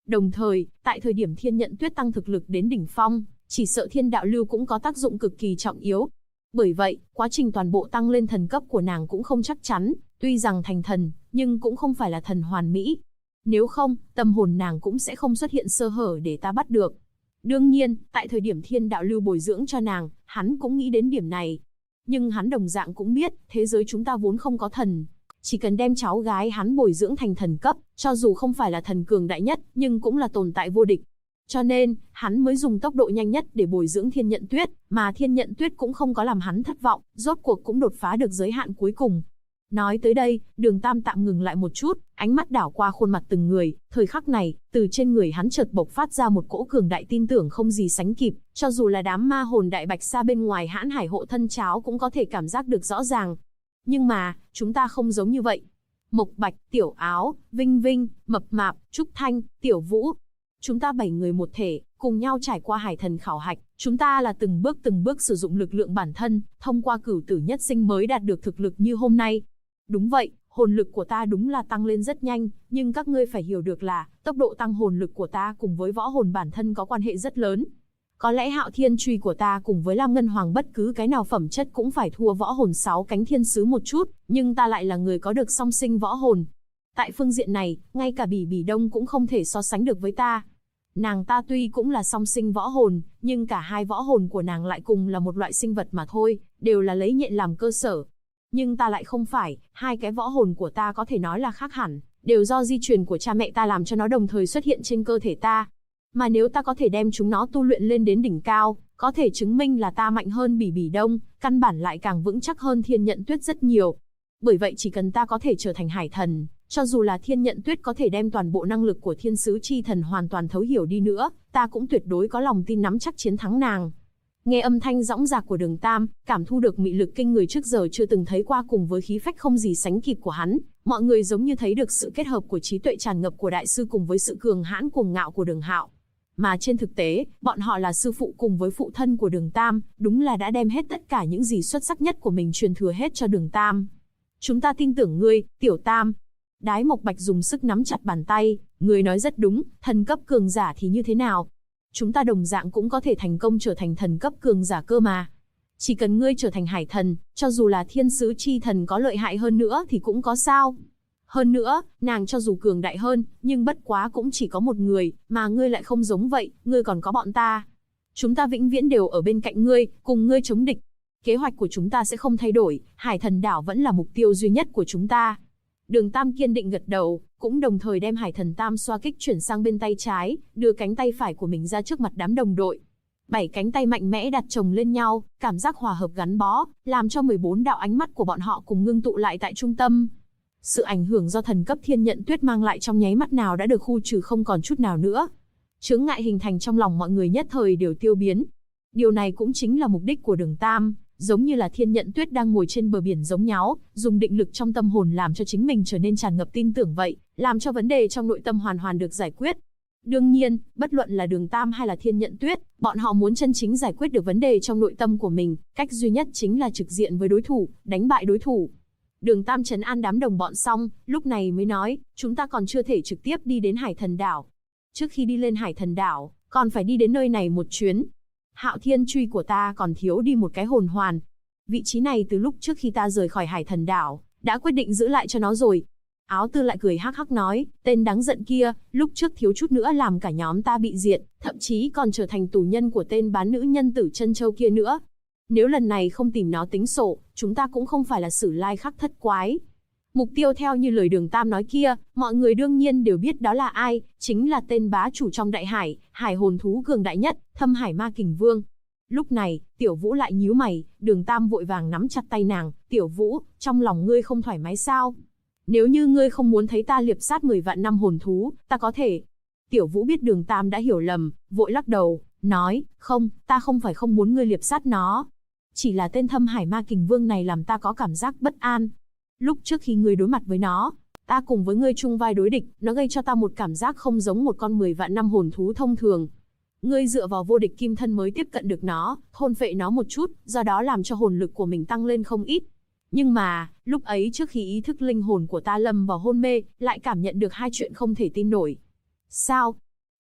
Đồng thời, tại thời điểm Thiên Nhận Tuyết tăng thực lực đến đỉnh phong, chỉ sợ Thiên Đạo Lưu cũng có tác dụng cực kỳ trọng yếu. Bởi vậy, quá trình toàn bộ tăng lên thần cấp của nàng cũng không chắc chắn, tuy rằng thành thần, nhưng cũng không phải là thần hoàn mỹ. Nếu không, tâm hồn nàng cũng sẽ không xuất hiện sơ hở để ta bắt được. Đương nhiên, tại thời điểm Thiên Đạo Lưu bồi dưỡng cho nàng, hắn cũng nghĩ đến điểm này. Nhưng hắn đồng dạng cũng biết, thế giới chúng ta vốn không có thần. Chỉ cần đem cháu gái hắn bồi dưỡng thành thần cấp, cho dù không phải là thần cường đại nhất, nhưng cũng là tồn tại vô địch. Cho nên, hắn mới dùng tốc độ nhanh nhất để bồi dưỡng Thiên Nhận Tuyết, mà Thiên Nhận Tuyết cũng không có làm hắn thất vọng, rốt cuộc cũng đột phá được giới hạn cuối cùng. Nói tới đây, Đường Tam tạm ngừng lại một chút, ánh mắt đảo qua khuôn mặt từng người, thời khắc này, từ trên người hắn chợt bộc phát ra một cỗ cường đại tin tưởng không gì sánh kịp, cho dù là đám ma hồn đại bạch sa bên ngoài Hãn Hải hộ thân cháo cũng có thể cảm giác được rõ ràng. Nhưng mà, chúng ta không giống như vậy. Mộc Bạch, Tiểu Áo, Vinh Vinh, Mập Mạp, Trúc Thanh, Tiểu Vũ. Chúng ta 7 người một thể, cùng nhau trải qua hải thần khảo hạch, chúng ta là từng bước sử dụng lực lượng bản thân, thông qua cửu tử nhất sinh mới đạt được thực lực như hôm nay. Đúng vậy, hồn lực của ta đúng là tăng lên rất nhanh, nhưng các ngươi phải hiểu được là, tốc độ tăng hồn lực của ta cùng với võ hồn bản thân có quan hệ rất lớn. Có lẽ Hạo Thiên Truy của ta cùng với Lam Ngân Hoàng bất cứ cái nào phẩm chất cũng phải thua võ hồn 6 cánh thiên sứ một chút, nhưng ta lại là người có được song sinh võ hồn. Tại phương diện này, ngay cả Bỉ Bỉ Đông cũng không thể so sánh được với ta. Nàng ta tuy cũng là song sinh võ hồn, nhưng cả hai võ hồn của nàng lại cùng là một loại sinh vật mà thôi, đều là lấy nhện làm cơ sở. Nhưng ta lại không phải, hai cái võ hồn của ta có thể nói là khác hẳn, đều do di truyền của cha mẹ ta làm cho nó đồng thời xuất hiện trên cơ thể ta. Mà nếu ta có thể đem chúng nó tu luyện lên đến đỉnh cao, có thể chứng minh là ta mạnh hơn Bỉ Bỉ Đông, căn bản lại càng vững chắc hơn Thiên Nhận Tuyết rất nhiều. Bởi vậy chỉ cần ta có thể trở thành hải thần, cho dù là Thiên Nhận Tuyết có thể đem toàn bộ năng lực của thiên sứ chi thần hoàn toàn thấu hiểu đi nữa, ta cũng tuyệt đối có lòng tin nắm chắc chiến thắng nàng. Nghe âm thanh dõng dạc của Đường Tam, cảm thu được mị lực kinh người trước giờ chưa từng thấy qua cùng với khí phách không gì sánh kịp của hắn, mọi người giống như thấy được sự kết hợp của trí tuệ tràn ngập của đại sư cùng với sự cường hãn cuồng ngạo của Đường Hạo. Mà trên thực tế, bọn họ là sư phụ cùng với phụ thân của Đường Tam, đúng là đã đem hết tất cả những gì xuất sắc nhất của mình truyền thừa hết cho Đường Tam. Chúng ta tin tưởng ngươi, Tiểu Tam. Đái Mộc Bạch dùng sức nắm chặt bàn tay, ngươi nói rất đúng, thần cấp cường giả thì như thế nào? Chúng ta đồng dạng cũng có thể thành công trở thành thần cấp cường giả cơ mà. Chỉ cần ngươi trở thành hải thần, cho dù là thiên sứ chi thần có lợi hại hơn nữa thì cũng có sao. Hơn nữa, nàng cho dù cường đại hơn, nhưng bất quá cũng chỉ có một người, mà ngươi lại không giống vậy, ngươi còn có bọn ta. Chúng ta vĩnh viễn đều ở bên cạnh ngươi, cùng ngươi chống địch. Kế hoạch của chúng ta sẽ không thay đổi, Hải Thần Đảo vẫn là mục tiêu duy nhất của chúng ta. Đường Tam kiên định gật đầu, cũng đồng thời đem Hải Thần Tam xoa kích chuyển sang bên tay trái, đưa cánh tay phải của mình ra trước mặt đám đồng đội. 7 cánh tay mạnh mẽ đặt chồng lên nhau, cảm giác hòa hợp gắn bó, làm cho 14 đạo ánh mắt của bọn họ cùng ngưng tụ lại tại trung tâm. Sự ảnh hưởng do thần cấp Thiên Nhận Tuyết mang lại trong nháy mắt nào đã được khu trừ không còn chút nào nữa. Chướng ngại hình thành trong lòng mọi người nhất thời đều tiêu biến. Điều này cũng chính là mục đích của Đường Tam, giống như là Thiên Nhận Tuyết đang ngồi trên bờ biển giống nháo, dùng định lực trong tâm hồn làm cho chính mình trở nên tràn ngập tin tưởng vậy, làm cho vấn đề trong nội tâm hoàn hoàn được giải quyết. Đương nhiên, bất luận là Đường Tam hay là Thiên Nhận Tuyết, bọn họ muốn chân chính giải quyết được vấn đề trong nội tâm của mình, cách duy nhất chính là trực diện với đối thủ, đánh bại đối thủ. Đường Tam trấn an đám đồng bọn xong, lúc này mới nói, chúng ta còn chưa thể trực tiếp đi đến Hải Thần Đảo. Trước khi đi lên Hải Thần Đảo, còn phải đi đến nơi này một chuyến. Hạo Thiên Truy của ta còn thiếu đi một cái hồn hoàn. Vị trí này từ lúc trước khi ta rời khỏi Hải Thần Đảo, đã quyết định giữ lại cho nó rồi. Áo Tư lại cười hắc hắc nói, tên đáng giận kia, lúc trước thiếu chút nữa làm cả nhóm ta bị diệt, thậm chí còn trở thành tù nhân của tên bán nữ nhân tử chân châu kia nữa. Nếu lần này không tìm nó tính sổ, chúng ta cũng không phải là Sử Lai Khắc Thất Quái. Mục tiêu theo như lời Đường Tam nói kia, mọi người đương nhiên đều biết đó là ai, chính là tên bá chủ trong đại hải, hải hồn thú cường đại nhất, Thâm Hải Ma Kình Vương. Lúc này, Tiểu Vũ lại nhíu mày, Đường Tam vội vàng nắm chặt tay nàng, Tiểu Vũ, trong lòng ngươi không thoải mái sao? Nếu như ngươi không muốn thấy ta liệp sát 10 vạn năm hồn thú, ta có thể. Tiểu Vũ biết Đường Tam đã hiểu lầm, vội lắc đầu, nói, không, ta không phải không muốn ngươi liệp sát nó. Chỉ là tên Thâm Hải Ma Kình Vương này làm ta có cảm giác bất an. Lúc trước khi ngươi đối mặt với nó, ta cùng với ngươi chung vai đối địch, nó gây cho ta một cảm giác không giống một con 10 vạn năm hồn thú thông thường. Ngươi dựa vào vô địch kim thân mới tiếp cận được nó, thôn phệ nó một chút, do đó làm cho hồn lực của mình tăng lên không ít. Nhưng mà, lúc ấy trước khi ý thức linh hồn của ta lâm vào hôn mê, lại cảm nhận được hai chuyện không thể tin nổi. Sao?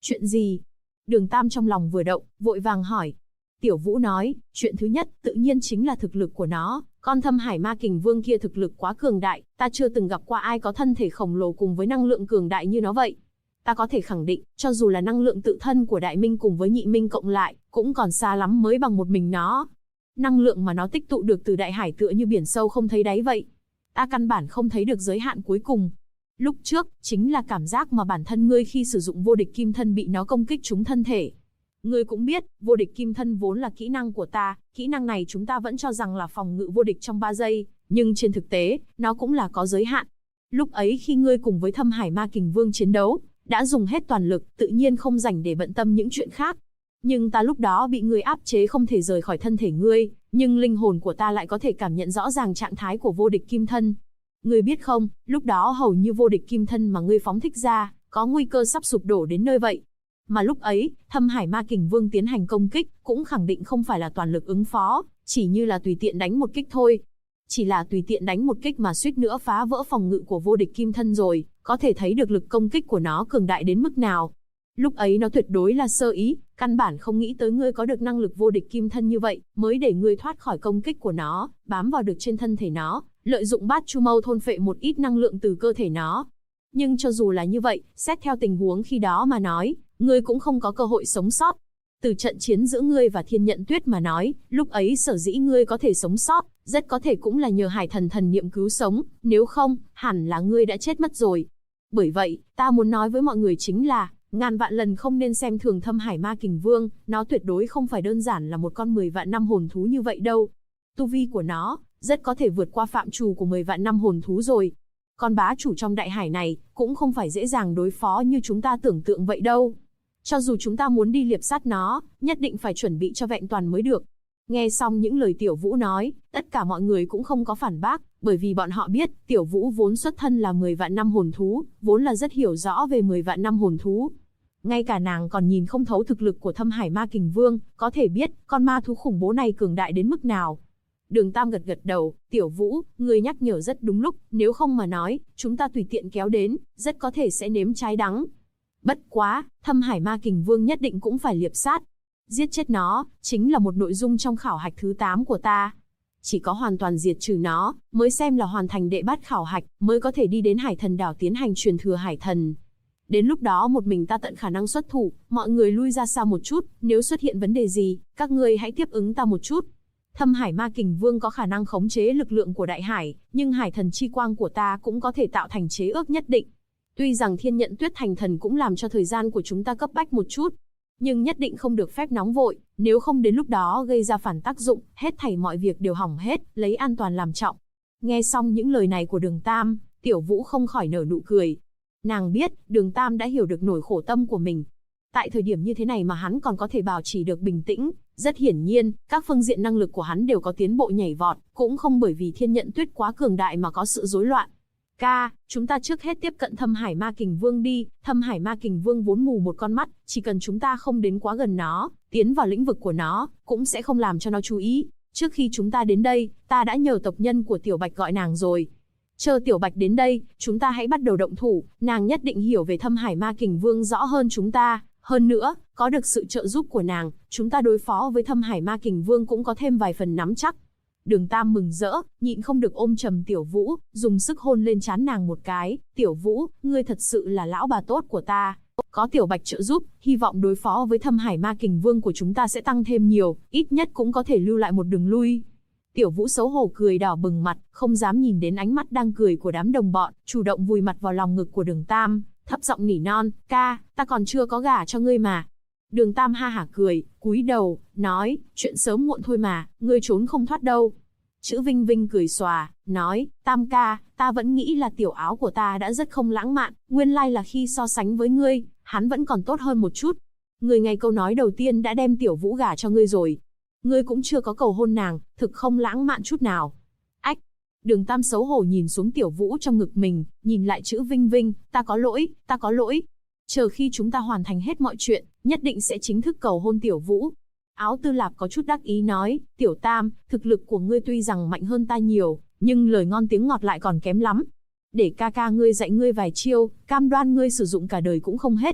Chuyện gì? Đường Tam trong lòng vừa động, vội vàng hỏi. Tiểu Vũ nói, chuyện thứ nhất, tự nhiên chính là thực lực của nó. Con Thâm Hải Ma Kình Vương kia thực lực quá cường đại, ta chưa từng gặp qua ai có thân thể khổng lồ cùng với năng lượng cường đại như nó vậy. Ta có thể khẳng định, cho dù là năng lượng tự thân của Đại Minh cùng với Nhị Minh cộng lại, cũng còn xa lắm mới bằng một mình nó. Năng lượng mà nó tích tụ được từ đại hải tựa như biển sâu không thấy đáy vậy. Ta căn bản không thấy được giới hạn cuối cùng. Lúc trước, chính là cảm giác mà bản thân ngươi khi sử dụng vô địch kim thân bị nó công kích trúng thân thể. Ngươi cũng biết, vô địch kim thân vốn là kỹ năng của ta, kỹ năng này chúng ta vẫn cho rằng là phòng ngự vô địch trong 3 giây, nhưng trên thực tế, nó cũng là có giới hạn. Lúc ấy khi ngươi cùng với Thâm Hải Ma Kình Vương chiến đấu, đã dùng hết toàn lực, tự nhiên không rảnh để bận tâm những chuyện khác. Nhưng ta lúc đó bị ngươi áp chế không thể rời khỏi thân thể ngươi, nhưng linh hồn của ta lại có thể cảm nhận rõ ràng trạng thái của vô địch kim thân. Ngươi biết không, lúc đó hầu như vô địch kim thân mà ngươi phóng thích ra, có nguy cơ sắp sụp đổ đến nơi vậy. Mà lúc ấy, Thâm Hải Ma Kình Vương tiến hành công kích, cũng khẳng định không phải là toàn lực ứng phó, chỉ như là tùy tiện đánh một kích thôi. Chỉ là tùy tiện đánh một kích mà suýt nữa phá vỡ phòng ngự của vô địch kim thân rồi, có thể thấy được lực công kích của nó cường đại đến mức nào. Lúc ấy nó tuyệt đối là sơ ý, căn bản không nghĩ tới ngươi có được năng lực vô địch kim thân như vậy, mới để ngươi thoát khỏi công kích của nó, bám vào được trên thân thể nó, lợi dụng Bát Chu Mâu thôn phệ một ít năng lượng từ cơ thể nó. Nhưng cho dù là như vậy, xét theo tình huống khi đó mà nói, ngươi cũng không có cơ hội sống sót. Từ trận chiến giữa ngươi và Thiên Nhận Tuyết mà nói, lúc ấy sở dĩ ngươi có thể sống sót, rất có thể cũng là nhờ Hải Thần thần niệm cứu sống, nếu không, hẳn là ngươi đã chết mất rồi. Bởi vậy, ta muốn nói với mọi người chính là, ngàn vạn lần không nên xem thường Thâm Hải Ma Kình Vương, nó tuyệt đối không phải đơn giản là một con 10 vạn năm hồn thú như vậy đâu. Tu vi của nó, rất có thể vượt qua phạm trù của 10 vạn năm hồn thú rồi. Con bá chủ trong đại hải này, cũng không phải dễ dàng đối phó như chúng ta tưởng tượng vậy đâu. Cho dù chúng ta muốn đi liệp sát nó, nhất định phải chuẩn bị cho vẹn toàn mới được. Nghe xong những lời Tiểu Vũ nói, tất cả mọi người cũng không có phản bác, bởi vì bọn họ biết, Tiểu Vũ vốn xuất thân là 10 vạn năm hồn thú, vốn là rất hiểu rõ về 10 vạn năm hồn thú. Ngay cả nàng còn nhìn không thấu thực lực của Thâm Hải Ma Kình Vương, có thể biết, con ma thú khủng bố này cường đại đến mức nào. Đường Tam gật gật đầu, Tiểu Vũ, người nhắc nhở rất đúng lúc, nếu không mà nói, chúng ta tùy tiện kéo đến, rất có thể sẽ nếm trái đắng. Bất quá, Thâm Hải Ma Kình Vương nhất định cũng phải liệp sát. Giết chết nó, chính là một nội dung trong khảo hạch thứ 8 của ta. Chỉ có hoàn toàn diệt trừ nó, mới xem là hoàn thành đệ bát khảo hạch, mới có thể đi đến Hải Thần đảo tiến hành truyền thừa Hải Thần. Đến lúc đó một mình ta tận khả năng xuất thủ, mọi người lui ra xa một chút, nếu xuất hiện vấn đề gì, các ngươi hãy tiếp ứng ta một chút. Thâm Hải Ma Kình Vương có khả năng khống chế lực lượng của đại hải, nhưng Hải Thần chi quang của ta cũng có thể tạo thành chế ước nhất định. Tuy rằng Thiên Nhận Tuyết thành thần cũng làm cho thời gian của chúng ta cấp bách một chút, nhưng nhất định không được phép nóng vội, nếu không đến lúc đó gây ra phản tác dụng, hết thảy mọi việc đều hỏng hết, lấy an toàn làm trọng. Nghe xong những lời này của Đường Tam, Tiểu Vũ không khỏi nở nụ cười. Nàng biết, Đường Tam đã hiểu được nỗi khổ tâm của mình. Tại thời điểm như thế này mà hắn còn có thể bảo trì được bình tĩnh, rất hiển nhiên, các phương diện năng lực của hắn đều có tiến bộ nhảy vọt, cũng không bởi vì Thiên Nhận Tuyết quá cường đại mà có sự rối loạn. Ca, chúng ta trước hết tiếp cận Thâm Hải Ma Kình Vương đi, Thâm Hải Ma Kình Vương vốn mù một con mắt, chỉ cần chúng ta không đến quá gần nó, tiến vào lĩnh vực của nó, cũng sẽ không làm cho nó chú ý. Trước khi chúng ta đến đây, ta đã nhờ tộc nhân của Tiểu Bạch gọi nàng rồi. Chờ Tiểu Bạch đến đây, chúng ta hãy bắt đầu động thủ, nàng nhất định hiểu về Thâm Hải Ma Kình Vương rõ hơn chúng ta. Hơn nữa, có được sự trợ giúp của nàng, chúng ta đối phó với Thâm Hải Ma Kình Vương cũng có thêm vài phần nắm chắc. Đường Tam mừng rỡ, nhịn không được ôm trầm Tiểu Vũ, dùng sức hôn lên trán nàng một cái. Tiểu Vũ, ngươi thật sự là lão bà tốt của ta. Có Tiểu Bạch trợ giúp, hy vọng đối phó với Thâm Hải Ma Kình Vương của chúng ta sẽ tăng thêm nhiều, ít nhất cũng có thể lưu lại một đường lui. Tiểu Vũ xấu hổ cười đỏ bừng mặt, không dám nhìn đến ánh mắt đang cười của đám đồng bọn, chủ động vùi mặt vào lòng ngực của Đường Tam, thấp giọng nỉ non, ca, ta còn chưa có gả cho ngươi mà. Đường Tam ha hả cười, cúi đầu, nói, chuyện sớm muộn thôi mà, ngươi trốn không thoát đâu. Chữ Vinh Vinh cười xòa, nói, Tam ca, ta vẫn nghĩ là tiểu áo của ta đã rất không lãng mạn, nguyên lai là khi so sánh với ngươi, hắn vẫn còn tốt hơn một chút. Ngươi ngay câu nói đầu tiên đã đem Tiểu Vũ gả cho ngươi rồi. Ngươi cũng chưa có cầu hôn nàng, thực không lãng mạn chút nào. Ách! Đường Tam xấu hổ nhìn xuống Tiểu Vũ trong ngực mình, nhìn lại chữ Vinh Vinh, ta có lỗi, ta có lỗi. Chờ khi chúng ta hoàn thành hết mọi chuyện, nhất định sẽ chính thức cầu hôn Tiểu Vũ. Áo Tư Lạp có chút đắc ý nói, Tiểu Tam, thực lực của ngươi tuy rằng mạnh hơn ta nhiều, nhưng lời ngon tiếng ngọt lại còn kém lắm. Để ca ca ngươi dạy ngươi vài chiêu, cam đoan ngươi sử dụng cả đời cũng không hết.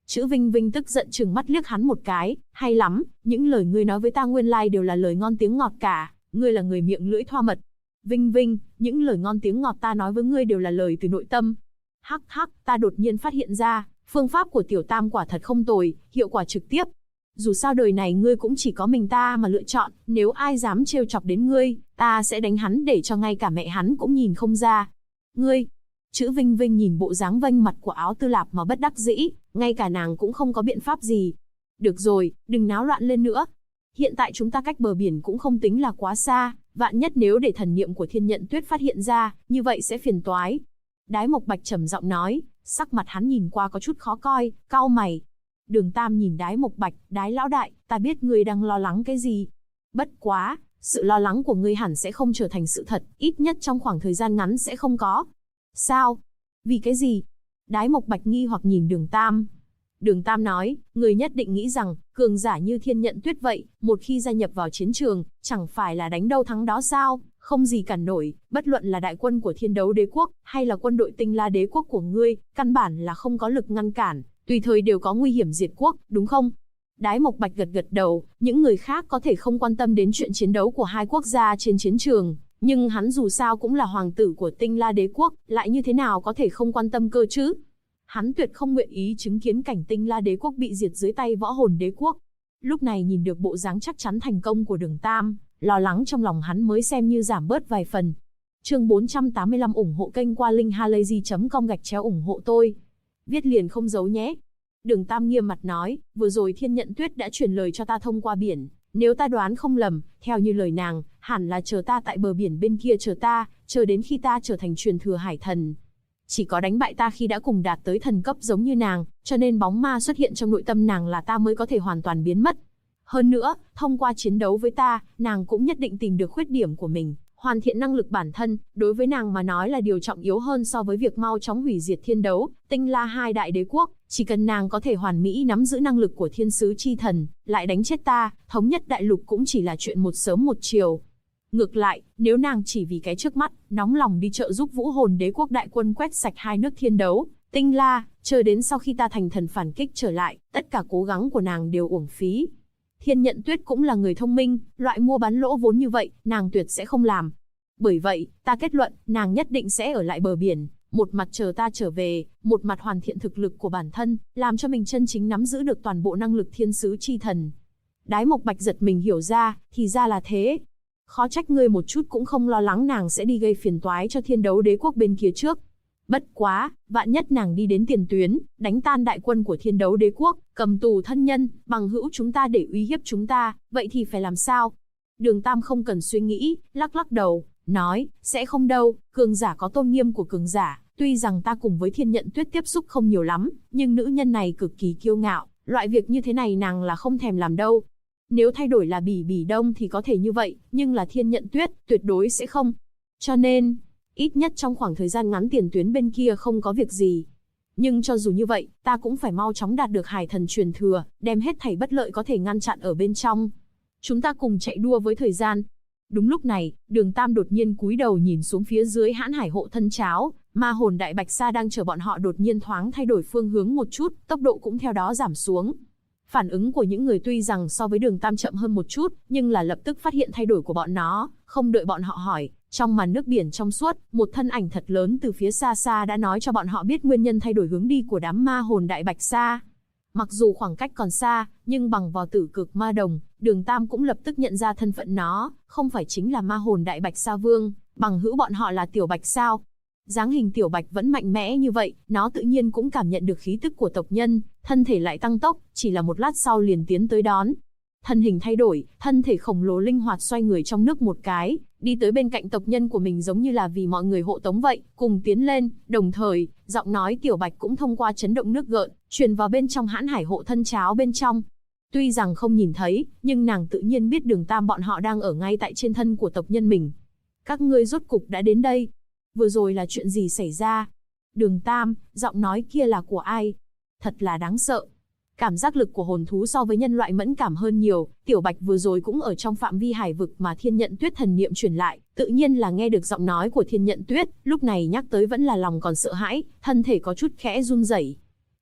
Chữ Vinh Vinh tức giận trừng mắt liếc hắn một cái, hay lắm, những lời ngươi nói với ta nguyên lai đều là lời ngon tiếng ngọt cả, ngươi là người miệng lưỡi thoa mật. Vinh Vinh, những lời ngon tiếng ngọt ta nói với ngươi đều là lời từ nội tâm. Hắc hắc, ta đột nhiên phát hiện ra, phương pháp của Tiểu Tam quả thật không tồi, hiệu quả trực tiếp. Dù sao đời này ngươi cũng chỉ có mình ta mà lựa chọn, nếu ai dám trêu chọc đến ngươi, ta sẽ đánh hắn để cho ngay cả mẹ hắn cũng nhìn không ra. Ngươi, chữ Vinh Vinh nhìn bộ dáng vênh mặt của Áo Tư Lạp mà bất đắc dĩ, ngay cả nàng cũng không có biện pháp gì. Được rồi, đừng náo loạn lên nữa. Hiện tại chúng ta cách bờ biển cũng không tính là quá xa, vạn nhất nếu để thần niệm của Thiên Nhận Tuyết phát hiện ra, như vậy sẽ phiền toái. Đái Mộc Bạch trầm giọng nói, sắc mặt hắn nhìn qua có chút khó coi, cau mày. Đường Tam nhìn Đái Mộc Bạch, Đái lão đại, ta biết ngươi đang lo lắng cái gì. Bất quá, sự lo lắng của ngươi hẳn sẽ không trở thành sự thật, ít nhất trong khoảng thời gian ngắn sẽ không có. Sao? Vì cái gì? Đái Mộc Bạch nghi hoặc nhìn Đường Tam. Đường Tam nói, người nhất định nghĩ rằng, cường giả như Thiên Nhận Tuyết vậy, một khi gia nhập vào chiến trường, chẳng phải là đánh đâu thắng đó sao, không gì cản nổi, bất luận là đại quân của Thiên Đấu Đế Quốc, hay là quân đội Tinh La Đế Quốc của ngươi, căn bản là không có lực ngăn cản, tùy thời đều có nguy hiểm diệt quốc, đúng không? Đái Mộc Bạch gật gật đầu, những người khác có thể không quan tâm đến chuyện chiến đấu của hai quốc gia trên chiến trường, nhưng hắn dù sao cũng là hoàng tử của Tinh La Đế Quốc, lại như thế nào có thể không quan tâm cơ chứ? Hắn tuyệt không nguyện ý chứng kiến cảnh Tinh La Đế Quốc bị diệt dưới tay Võ Hồn Đế Quốc. Lúc này nhìn được bộ dáng chắc chắn thành công của Đường Tam, lo lắng trong lòng hắn mới xem như giảm bớt vài phần. Chương 485 ủng hộ kênh qua linkhalazy.com ủng hộ tôi. Viết liền không giấu nhé. Đường Tam nghiêm mặt nói, vừa rồi Thiên Nhận Tuyết đã truyền lời cho ta thông qua biển. Nếu ta đoán không lầm, theo như lời nàng, hẳn là chờ ta tại bờ biển bên kia chờ đến khi ta trở thành truyền thừa hải thần. Chỉ có đánh bại ta khi đã cùng đạt tới thần cấp giống như nàng, cho nên bóng ma xuất hiện trong nội tâm nàng là ta mới có thể hoàn toàn biến mất. Hơn nữa, thông qua chiến đấu với ta, nàng cũng nhất định tìm được khuyết điểm của mình, hoàn thiện năng lực bản thân, đối với nàng mà nói là điều trọng yếu hơn so với việc mau chóng hủy diệt Thiên Đấu, Tinh La hai đại đế quốc, chỉ cần nàng có thể hoàn mỹ nắm giữ năng lực của thiên sứ chi thần, lại đánh chết ta, thống nhất đại lục cũng chỉ là chuyện một sớm một chiều. Ngược lại, nếu nàng chỉ vì cái trước mắt, nóng lòng đi trợ giúp Vũ Hồn Đế Quốc đại quân quét sạch hai nước Thiên Đấu, Tinh La, chờ đến sau khi ta thành thần phản kích trở lại, tất cả cố gắng của nàng đều uổng phí. Thiên Nhận Tuyết cũng là người thông minh, loại mua bán lỗ vốn như vậy, nàng tuyệt sẽ không làm. Bởi vậy, ta kết luận, nàng nhất định sẽ ở lại bờ biển, một mặt chờ ta trở về, một mặt hoàn thiện thực lực của bản thân, làm cho mình chân chính nắm giữ được toàn bộ năng lực thiên sứ chi thần. Đái Mộc Bạch giật mình hiểu ra, thì ra là thế. Khó trách ngươi một chút cũng không lo lắng nàng sẽ đi gây phiền toái cho Thiên Đấu Đế Quốc bên kia trước. Bất quá, vạn nhất nàng đi đến tiền tuyến, đánh tan đại quân của Thiên Đấu Đế Quốc, cầm tù thân nhân, bằng hữu chúng ta để uy hiếp chúng ta, vậy thì phải làm sao? Đường Tam không cần suy nghĩ, lắc lắc đầu, nói, sẽ không đâu, cường giả có tôn nghiêm của cường giả, tuy rằng ta cùng với Thiên Nhận Tuyết tiếp xúc không nhiều lắm, nhưng nữ nhân này cực kỳ kiêu ngạo, loại việc như thế này nàng là không thèm làm đâu. Nếu thay đổi là Bỉ Bỉ Đông thì có thể như vậy, nhưng là Thiên Nhận Tuyết, tuyệt đối sẽ không. Cho nên, ít nhất trong khoảng thời gian ngắn tiền tuyến bên kia không có việc gì. Nhưng cho dù như vậy, ta cũng phải mau chóng đạt được hải thần truyền thừa, đem hết thảy bất lợi có thể ngăn chặn ở bên trong. Chúng ta cùng chạy đua với thời gian. Đúng lúc này, Đường Tam đột nhiên cúi đầu nhìn xuống phía dưới hãn hải hộ thân cháo, ma hồn đại bạch sa đang chờ bọn họ đột nhiên thoáng thay đổi phương hướng một chút, tốc độ cũng theo đó giảm xuống. Phản ứng của những người tuy rằng so với Đường Tam chậm hơn một chút, nhưng là lập tức phát hiện thay đổi của bọn nó, không đợi bọn họ hỏi, trong màn nước biển trong suốt, một thân ảnh thật lớn từ phía xa xa đã nói cho bọn họ biết nguyên nhân thay đổi hướng đi của đám ma hồn đại bạch sa. Mặc dù khoảng cách còn xa, nhưng bằng vào tử cực ma đồng, Đường Tam cũng lập tức nhận ra thân phận nó, không phải chính là ma hồn đại bạch sa vương, bằng hữu bọn họ là tiểu bạch sao. Dáng hình tiểu bạch vẫn mạnh mẽ như vậy, nó tự nhiên cũng cảm nhận được khí tức của tộc nhân, thân thể lại tăng tốc, chỉ là một lát sau liền tiến tới đón. Thân hình thay đổi, thân thể khổng lồ linh hoạt xoay người trong nước một cái, đi tới bên cạnh tộc nhân của mình giống như là vì mọi người hộ tống vậy, cùng tiến lên, đồng thời, giọng nói tiểu bạch cũng thông qua chấn động nước gợn, truyền vào bên trong hãn hải hộ thân cháo bên trong. Tuy rằng không nhìn thấy, nhưng nàng tự nhiên biết Đường Tam bọn họ đang ở ngay tại trên thân của tộc nhân mình. Các ngươi rốt cục đã đến đây. Vừa rồi là chuyện gì xảy ra? Đường Tam, giọng nói kia là của ai? Thật là đáng sợ. Cảm giác lực của hồn thú so với nhân loại mẫn cảm hơn nhiều, tiểu bạch vừa rồi cũng ở trong phạm vi hải vực mà Thiên Nhận Tuyết thần niệm truyền lại, tự nhiên là nghe được giọng nói của Thiên Nhận Tuyết, lúc này nhắc tới vẫn là lòng còn sợ hãi, thân thể có chút khẽ run rẩy.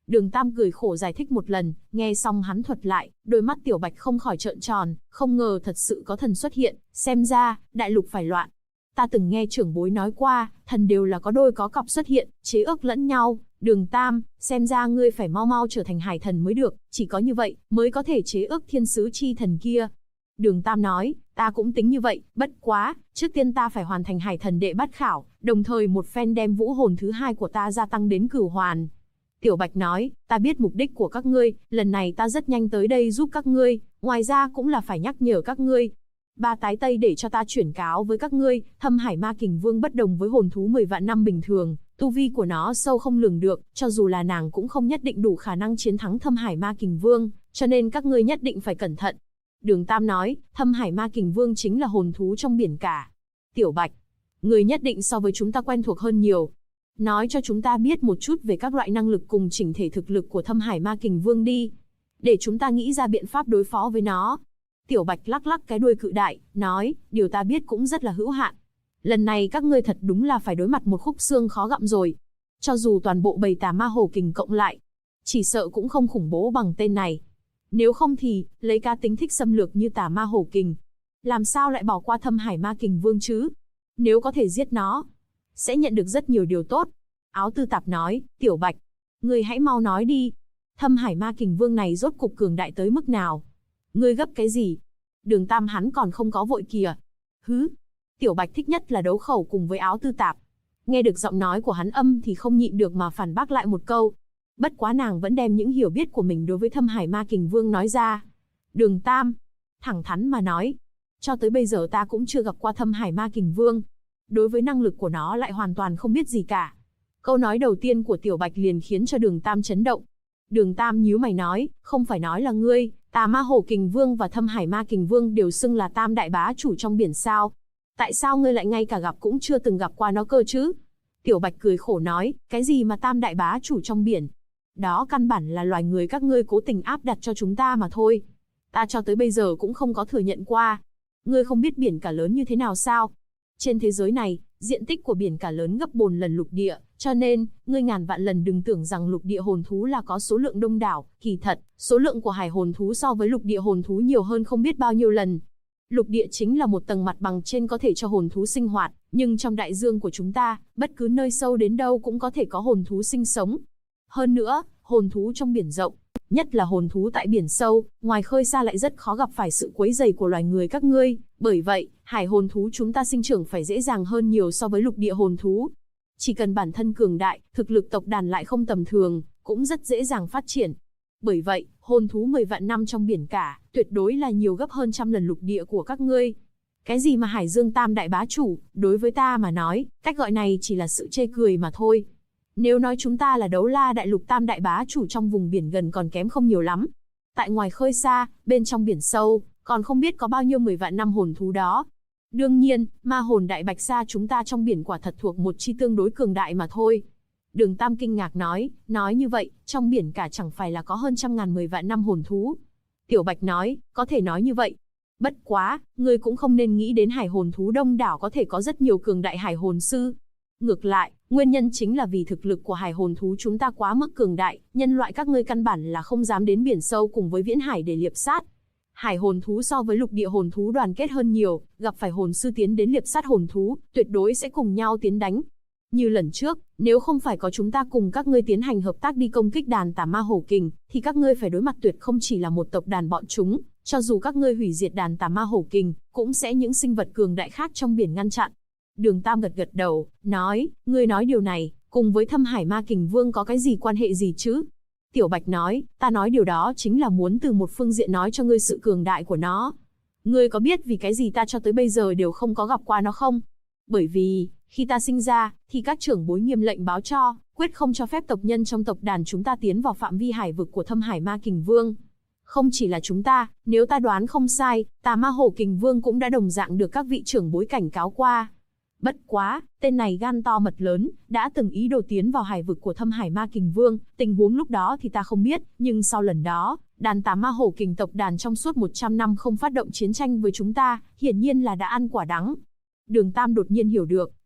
Đường Tam cười khổ giải thích một lần, nghe xong hắn thuật lại, đôi mắt Tiểu Bạch không khỏi trợn tròn, không ngờ thật sự có thần xuất hiện, xem ra, đại lục phải loạn. Ta từng nghe trưởng bối nói qua, thần đều là có đôi có cặp xuất hiện, chế ước lẫn nhau. Đường Tam, xem ra ngươi phải mau mau trở thành hải thần mới được, chỉ có như vậy, mới có thể chế ước thiên sứ chi thần kia. Đường Tam nói, ta cũng tính như vậy, bất quá, trước tiên ta phải hoàn thành hải thần đệ bát khảo, đồng thời một phen đem vũ hồn thứ 2 của ta gia tăng đến cửu hoàn. Tiểu Bạch nói, ta biết mục đích của các ngươi, lần này ta rất nhanh tới đây giúp các ngươi, ngoài ra cũng là phải nhắc nhở các ngươi. Ba tái tây để cho ta chuyển cáo với các ngươi, Thâm Hải Ma Kình Vương bất đồng với hồn thú 10 vạn năm bình thường, tu vi của nó sâu không lường được, cho dù là nàng cũng không nhất định đủ khả năng chiến thắng Thâm Hải Ma Kình Vương, cho nên các ngươi nhất định phải cẩn thận. Đường Tam nói, Thâm Hải Ma Kình Vương chính là hồn thú trong biển cả. Tiểu Bạch, ngươi nhất định so với chúng ta quen thuộc hơn nhiều. Nói cho chúng ta biết một chút về các loại năng lực cùng chỉnh thể thực lực của Thâm Hải Ma Kình Vương đi, để chúng ta nghĩ ra biện pháp đối phó với nó. Tiểu Bạch lắc lắc cái đuôi cự đại, nói, điều ta biết cũng rất là hữu hạn. Lần này các ngươi thật đúng là phải đối mặt một khúc xương khó gặm rồi. Cho dù toàn bộ bầy Tà Ma Hổ Kình cộng lại, chỉ sợ cũng không khủng bố bằng tên này. Nếu không thì, lấy cá tính thích xâm lược như Tà Ma Hổ Kình, làm sao lại bỏ qua Thâm Hải Ma Kình Vương chứ? Nếu có thể giết nó, sẽ nhận được rất nhiều điều tốt. Áo Tư Tạp nói, Tiểu Bạch, ngươi hãy mau nói đi. Thâm Hải Ma Kình Vương này rốt cục cường đại tới mức nào? Ngươi gấp cái gì? Đường Tam hắn còn không có vội kìa. Hứ. Tiểu Bạch thích nhất là đấu khẩu cùng với Áo Tư Tạp. Nghe được giọng nói của hắn âm thì không nhịn được mà phản bác lại một câu. Bất quá nàng vẫn đem những hiểu biết của mình đối với Thâm Hải Ma Kình Vương nói ra. Đường Tam, thẳng thắn mà nói, cho tới bây giờ ta cũng chưa gặp qua Thâm Hải Ma Kình Vương. Đối với năng lực của nó lại hoàn toàn không biết gì cả. Câu nói đầu tiên của Tiểu Bạch liền khiến cho Đường Tam chấn động. Đường Tam nhíu mày nói, không phải nói là ngươi, Tà Ma Hổ Kình Vương và Thâm Hải Ma Kình Vương đều xưng là tam đại bá chủ trong biển sao? Tại sao ngươi lại ngay cả gặp cũng chưa từng gặp qua nó cơ chứ? Tiểu Bạch cười khổ nói, cái gì mà tam đại bá chủ trong biển? Đó căn bản là loài người các ngươi cố tình áp đặt cho chúng ta mà thôi. Ta cho tới bây giờ cũng không có thừa nhận qua. Ngươi không biết biển cả lớn như thế nào sao? Trên thế giới này, diện tích của biển cả lớn gấp 4 lần lục địa, cho nên, ngươi ngàn vạn lần đừng tưởng rằng lục địa hồn thú là có số lượng đông đảo, kỳ thật, số lượng của hải hồn thú so với lục địa hồn thú nhiều hơn không biết bao nhiêu lần. Lục địa chính là một tầng mặt bằng trên có thể cho hồn thú sinh hoạt, nhưng trong đại dương của chúng ta, bất cứ nơi sâu đến đâu cũng có thể có hồn thú sinh sống. Hơn nữa, hồn thú trong biển rộng, nhất là hồn thú tại biển sâu, ngoài khơi xa lại rất khó gặp phải sự quấy rầy của loài người các ngươi, bởi vậy, hải hồn thú chúng ta sinh trưởng phải dễ dàng hơn nhiều so với lục địa hồn thú. Chỉ cần bản thân cường đại, thực lực tộc đàn lại không tầm thường, cũng rất dễ dàng phát triển. Bởi vậy, hồn thú 10 vạn năm trong biển cả, tuyệt đối là nhiều gấp hơn trăm lần lục địa của các ngươi. Cái gì mà Hải Dương Tam Đại Bá Chủ, đối với ta mà nói, cách gọi này chỉ là sự chê cười mà thôi. Nếu nói chúng ta là Đấu La Đại Lục Tam Đại Bá Chủ trong vùng biển gần còn kém không nhiều lắm. Tại ngoài khơi xa, bên trong biển sâu, còn không biết có bao nhiêu 10 vạn năm hồn thú đó. Đương nhiên, ma hồn Đại Bạch Sa chúng ta trong biển quả thật thuộc một chi tương đối cường đại mà thôi. Đường Tam kinh ngạc nói như vậy, trong biển cả chẳng phải là có hơn 100.000 10 vạn năm hồn thú. Tiểu Bạch nói, có thể nói như vậy. Bất quá, ngươi cũng không nên nghĩ đến hải hồn thú đông đảo có thể có rất nhiều cường đại hải hồn sư. Ngược lại, nguyên nhân chính là vì thực lực của hải hồn thú chúng ta quá mức cường đại, nhân loại các ngươi căn bản là không dám đến biển sâu cùng với viễn hải để liệp sát. Hải hồn thú so với lục địa hồn thú đoàn kết hơn nhiều, gặp phải hồn sư tiến đến liệp sát hồn thú, tuyệt đối sẽ cùng nhau tiến đánh. Như lần trước, nếu không phải có chúng ta cùng các ngươi tiến hành hợp tác đi công kích đàn Tà Ma Hổ Kình, thì các ngươi phải đối mặt tuyệt không chỉ là một tộc đàn bọn chúng, cho dù các ngươi hủy diệt đàn Tà Ma Hổ Kình, cũng sẽ những sinh vật cường đại khác trong biển ngăn chặn. Đường Tam gật gật đầu, nói, ngươi nói điều này, cùng với Thâm Hải Ma Kình Vương có cái gì quan hệ gì chứ? Tiểu Bạch nói, ta nói điều đó chính là muốn từ một phương diện nói cho ngươi sự cường đại của nó. Ngươi có biết vì cái gì ta cho tới bây giờ đều không có gặp qua nó không? Bởi vì, khi ta sinh ra, thì các trưởng bối nghiêm lệnh báo cho, quyết không cho phép tộc nhân trong tộc đàn chúng ta tiến vào phạm vi hải vực của Thâm Hải Ma Kình Vương. Không chỉ là chúng ta, nếu ta đoán không sai, Tà Ma Hổ Kình Vương cũng đã đồng dạng được các vị trưởng bối cảnh cáo qua. Bất quá, tên này gan to mật lớn, đã từng ý đồ tiến vào hải vực của Thâm Hải Ma Kình Vương, tình huống lúc đó thì ta không biết, nhưng sau lần đó, đàn Tà Ma Hổ Kình tộc đàn trong suốt 100 năm không phát động chiến tranh với chúng ta, hiển nhiên là đã ăn quả đắng. Đường Tam đột nhiên hiểu được,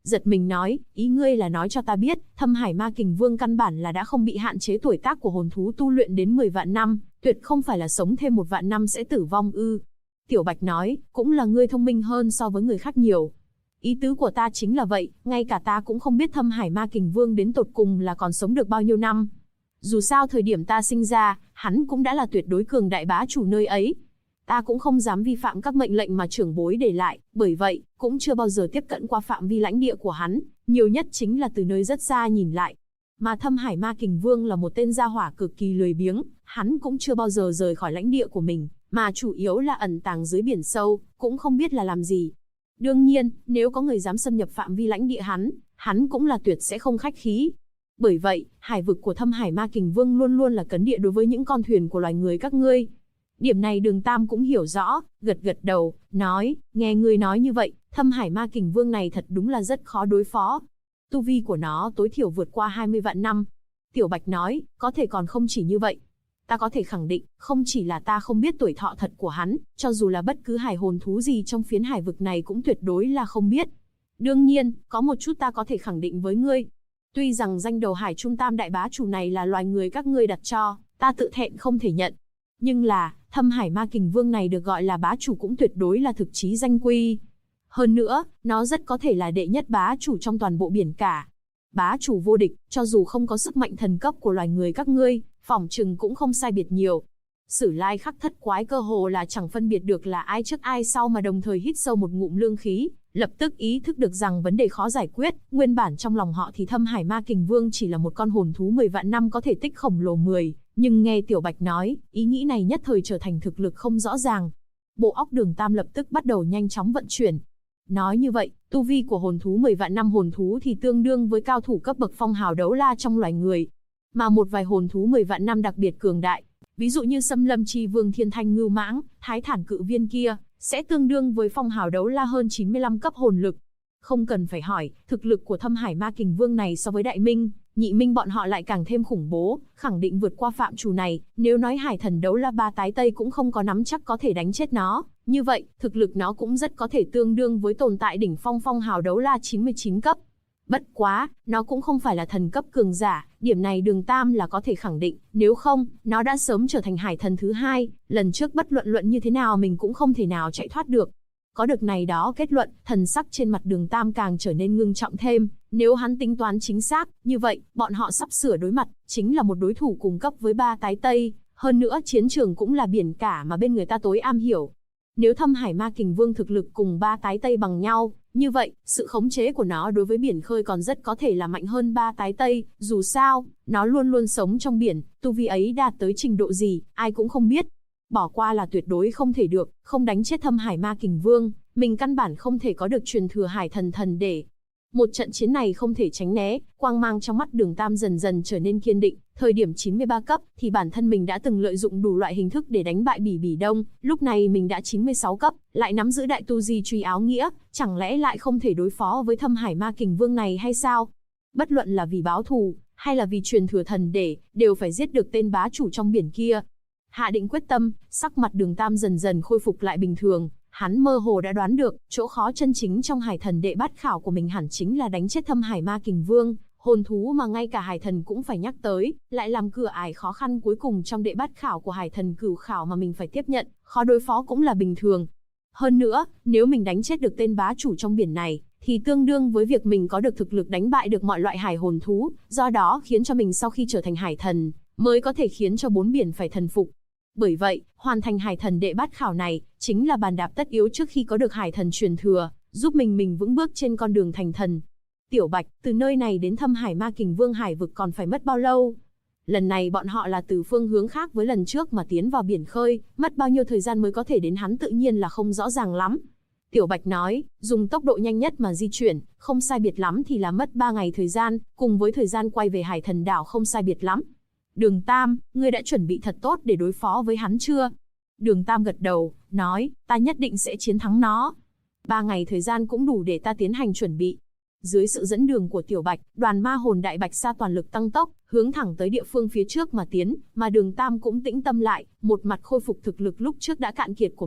giật mình nói, ý ngươi là nói cho ta biết, Thâm Hải Ma Kình Vương căn bản là đã không bị hạn chế tuổi tác của hồn thú tu luyện đến 10 vạn năm, tuyệt không phải là sống thêm 1 vạn năm sẽ tử vong ư? Tiểu Bạch nói, cũng là ngươi thông minh hơn so với người khác nhiều. Ý tứ của ta chính là vậy, ngay cả ta cũng không biết Thâm Hải Ma Kình Vương đến tột cùng là còn sống được bao nhiêu năm. Dù sao thời điểm ta sinh ra, hắn cũng đã là tuyệt đối cường đại bá chủ nơi ấy. Ta cũng không dám vi phạm các mệnh lệnh mà trưởng bối để lại, bởi vậy, cũng chưa bao giờ tiếp cận qua phạm vi lãnh địa của hắn, nhiều nhất chính là từ nơi rất xa nhìn lại. Mà Thâm Hải Ma Kình Vương là một tên gia hỏa cực kỳ lười biếng, hắn cũng chưa bao giờ rời khỏi lãnh địa của mình, mà chủ yếu là ẩn tàng dưới biển sâu, cũng không biết là làm gì. Đương nhiên, nếu có người dám xâm nhập phạm vi lãnh địa hắn cũng là tuyệt sẽ không khách khí. Bởi vậy, hải vực của Thâm Hải Ma Kình Vương luôn luôn là cấm địa đối với những con thuyền của loài người các ngươi. Điểm này Đường Tam cũng hiểu rõ, gật gật đầu, nói, nghe ngươi nói như vậy, Thâm Hải Ma Kình Vương này thật đúng là rất khó đối phó. Tu vi của nó tối thiểu vượt qua 20 vạn năm. Tiểu Bạch nói, có thể còn không chỉ như vậy. Ta có thể khẳng định, không chỉ là ta không biết tuổi thọ thật của hắn, cho dù là bất cứ hải hồn thú gì trong phiến hải vực này cũng tuyệt đối là không biết. Đương nhiên, có một chút ta có thể khẳng định với ngươi. Tuy rằng danh đầu Hải Trung Tam đại bá chủ này là loài người các ngươi đặt cho, ta tự thẹn không thể nhận. Nhưng là, Thâm Hải Ma Kình Vương này được gọi là bá chủ cũng tuyệt đối là thực chí danh quy. Hơn nữa, nó rất có thể là đệ nhất bá chủ trong toàn bộ biển cả. Bá chủ vô địch, cho dù không có sức mạnh thần cấp của loài người các ngươi, phỏng chừng cũng không sai biệt nhiều. Sử Lai Khắc Thất Quái cơ hồ là chẳng phân biệt được là ai trước ai sau mà đồng thời hít sâu một ngụm lương khí, lập tức ý thức được rằng vấn đề khó giải quyết, nguyên bản trong lòng họ thì Thâm Hải Ma Kình Vương chỉ là một con hồn thú 10 vạn năm có thể tích khổng lồ 10, nhưng nghe Tiểu Bạch nói, ý nghĩ này nhất thời trở thành thực lực không rõ ràng. Bộ óc Đường Tam lập tức bắt đầu nhanh chóng vận chuyển. Nói như vậy, tu vi của hồn thú 10 vạn năm hồn thú thì tương đương với cao thủ cấp bậc phong hào đấu la trong loài người. Mà một vài hồn thú 10 vạn năm đặc biệt cường đại, ví dụ như Xâm Lâm Chi Vương Thiên Thanh Ngưu Mãng, Thái Thản Cự Viên kia, sẽ tương đương với phong hào đấu la hơn 95 cấp hồn lực. Không cần phải hỏi, thực lực của Thâm Hải Ma Kình Vương này so với Đại Minh, Nhị Minh bọn họ lại càng thêm khủng bố, khẳng định vượt qua phạm trù này, nếu nói Hải Thần Đấu La Ba Tái Tây cũng không có nắm chắc có thể đánh chết nó, như vậy, thực lực nó cũng rất có thể tương đương với tồn tại đỉnh phong phong hào đấu la 99 cấp. Bất quá, nó cũng không phải là thần cấp cường giả, điểm này Đường Tam là có thể khẳng định, nếu không, nó đã sớm trở thành hải thần thứ hai, lần trước bất luận như thế nào mình cũng không thể nào chạy thoát được. Có được này đó kết luận, thần sắc trên mặt Đường Tam càng trở nên ngưng trọng thêm, nếu hắn tính toán chính xác, như vậy, bọn họ sắp sửa đối mặt, chính là một đối thủ cùng cấp với Ba Tái Tây, hơn nữa chiến trường cũng là biển cả mà bên người ta tối am hiểu. Nếu Thâm Hải Ma Kình Vương thực lực cùng Ba Tái Tây bằng nhau, như vậy, sự khống chế của nó đối với biển khơi còn rất có thể là mạnh hơn Ba Tái Tây, dù sao, nó luôn luôn sống trong biển, tu vi ấy đạt tới trình độ gì, ai cũng không biết. Bỏ qua là tuyệt đối không thể được, không đánh chết Thâm Hải Ma Kình Vương, mình căn bản không thể có được truyền thừa Hải Thần Thần để. Một trận chiến này không thể tránh né, quang mang trong mắt Đường Tam dần dần trở nên kiên định, thời điểm 93 cấp thì bản thân mình đã từng lợi dụng đủ loại hình thức để đánh bại Bỉ Bỉ Đông, lúc này mình đã 96 cấp, lại nắm giữ đại tu di truy áo nghĩa, chẳng lẽ lại không thể đối phó với Thâm Hải Ma Kình Vương này hay sao? Bất luận là vì báo thù, hay là vì truyền thừa thần để, đều phải giết được tên bá chủ trong biển kia. Hạ định quyết tâm, sắc mặt Đường Tam dần dần khôi phục lại bình thường. Hắn mơ hồ đã đoán được, chỗ khó chân chính trong Hải Thần đệ bát khảo của mình hẳn chính là đánh chết Thâm Hải Ma Kình Vương, hồn thú mà ngay cả Hải Thần cũng phải nhắc tới, lại làm cửa ải khó khăn cuối cùng trong đệ bát khảo của Hải Thần cửu khảo mà mình phải tiếp nhận, khó đối phó cũng là bình thường. Hơn nữa, nếu mình đánh chết được tên bá chủ trong biển này, thì tương đương với việc mình có được thực lực đánh bại được mọi loại hải hồn thú, do đó khiến cho mình sau khi trở thành Hải Thần, mới có thể khiến cho 4 biển phải thần phục. Bởi vậy, hoàn thành Hải Thần đệ bát khảo này, chính là bàn đạp tất yếu trước khi có được Hải Thần truyền thừa, giúp mình vững bước trên con đường thành thần. Tiểu Bạch, từ nơi này đến Thâm Hải Ma Kình Vương hải vực còn phải mất bao lâu? Lần này bọn họ là từ phương hướng khác với lần trước mà tiến vào biển khơi, mất bao nhiêu thời gian mới có thể đến hắn tự nhiên là không rõ ràng lắm. Tiểu Bạch nói, dùng tốc độ nhanh nhất mà di chuyển, không sai biệt lắm thì là mất 3 ngày thời gian, cùng với thời gian quay về Hải Thần đảo không sai biệt lắm. Đường Tam, ngươi đã chuẩn bị thật tốt để đối phó với hắn chưa? Đường Tam gật đầu, nói, ta nhất định sẽ chiến thắng nó. 3 ngày thời gian cũng đủ để ta tiến hành chuẩn bị. Dưới sự dẫn đường của Tiểu Bạch, đoàn ma hồn Đại Bạch Sa toàn lực tăng tốc, hướng thẳng tới địa phương phía trước mà tiến, mà Đường Tam cũng tĩnh tâm lại, một mặt khôi phục thực lực lúc trước đã cạn kiệt của mình,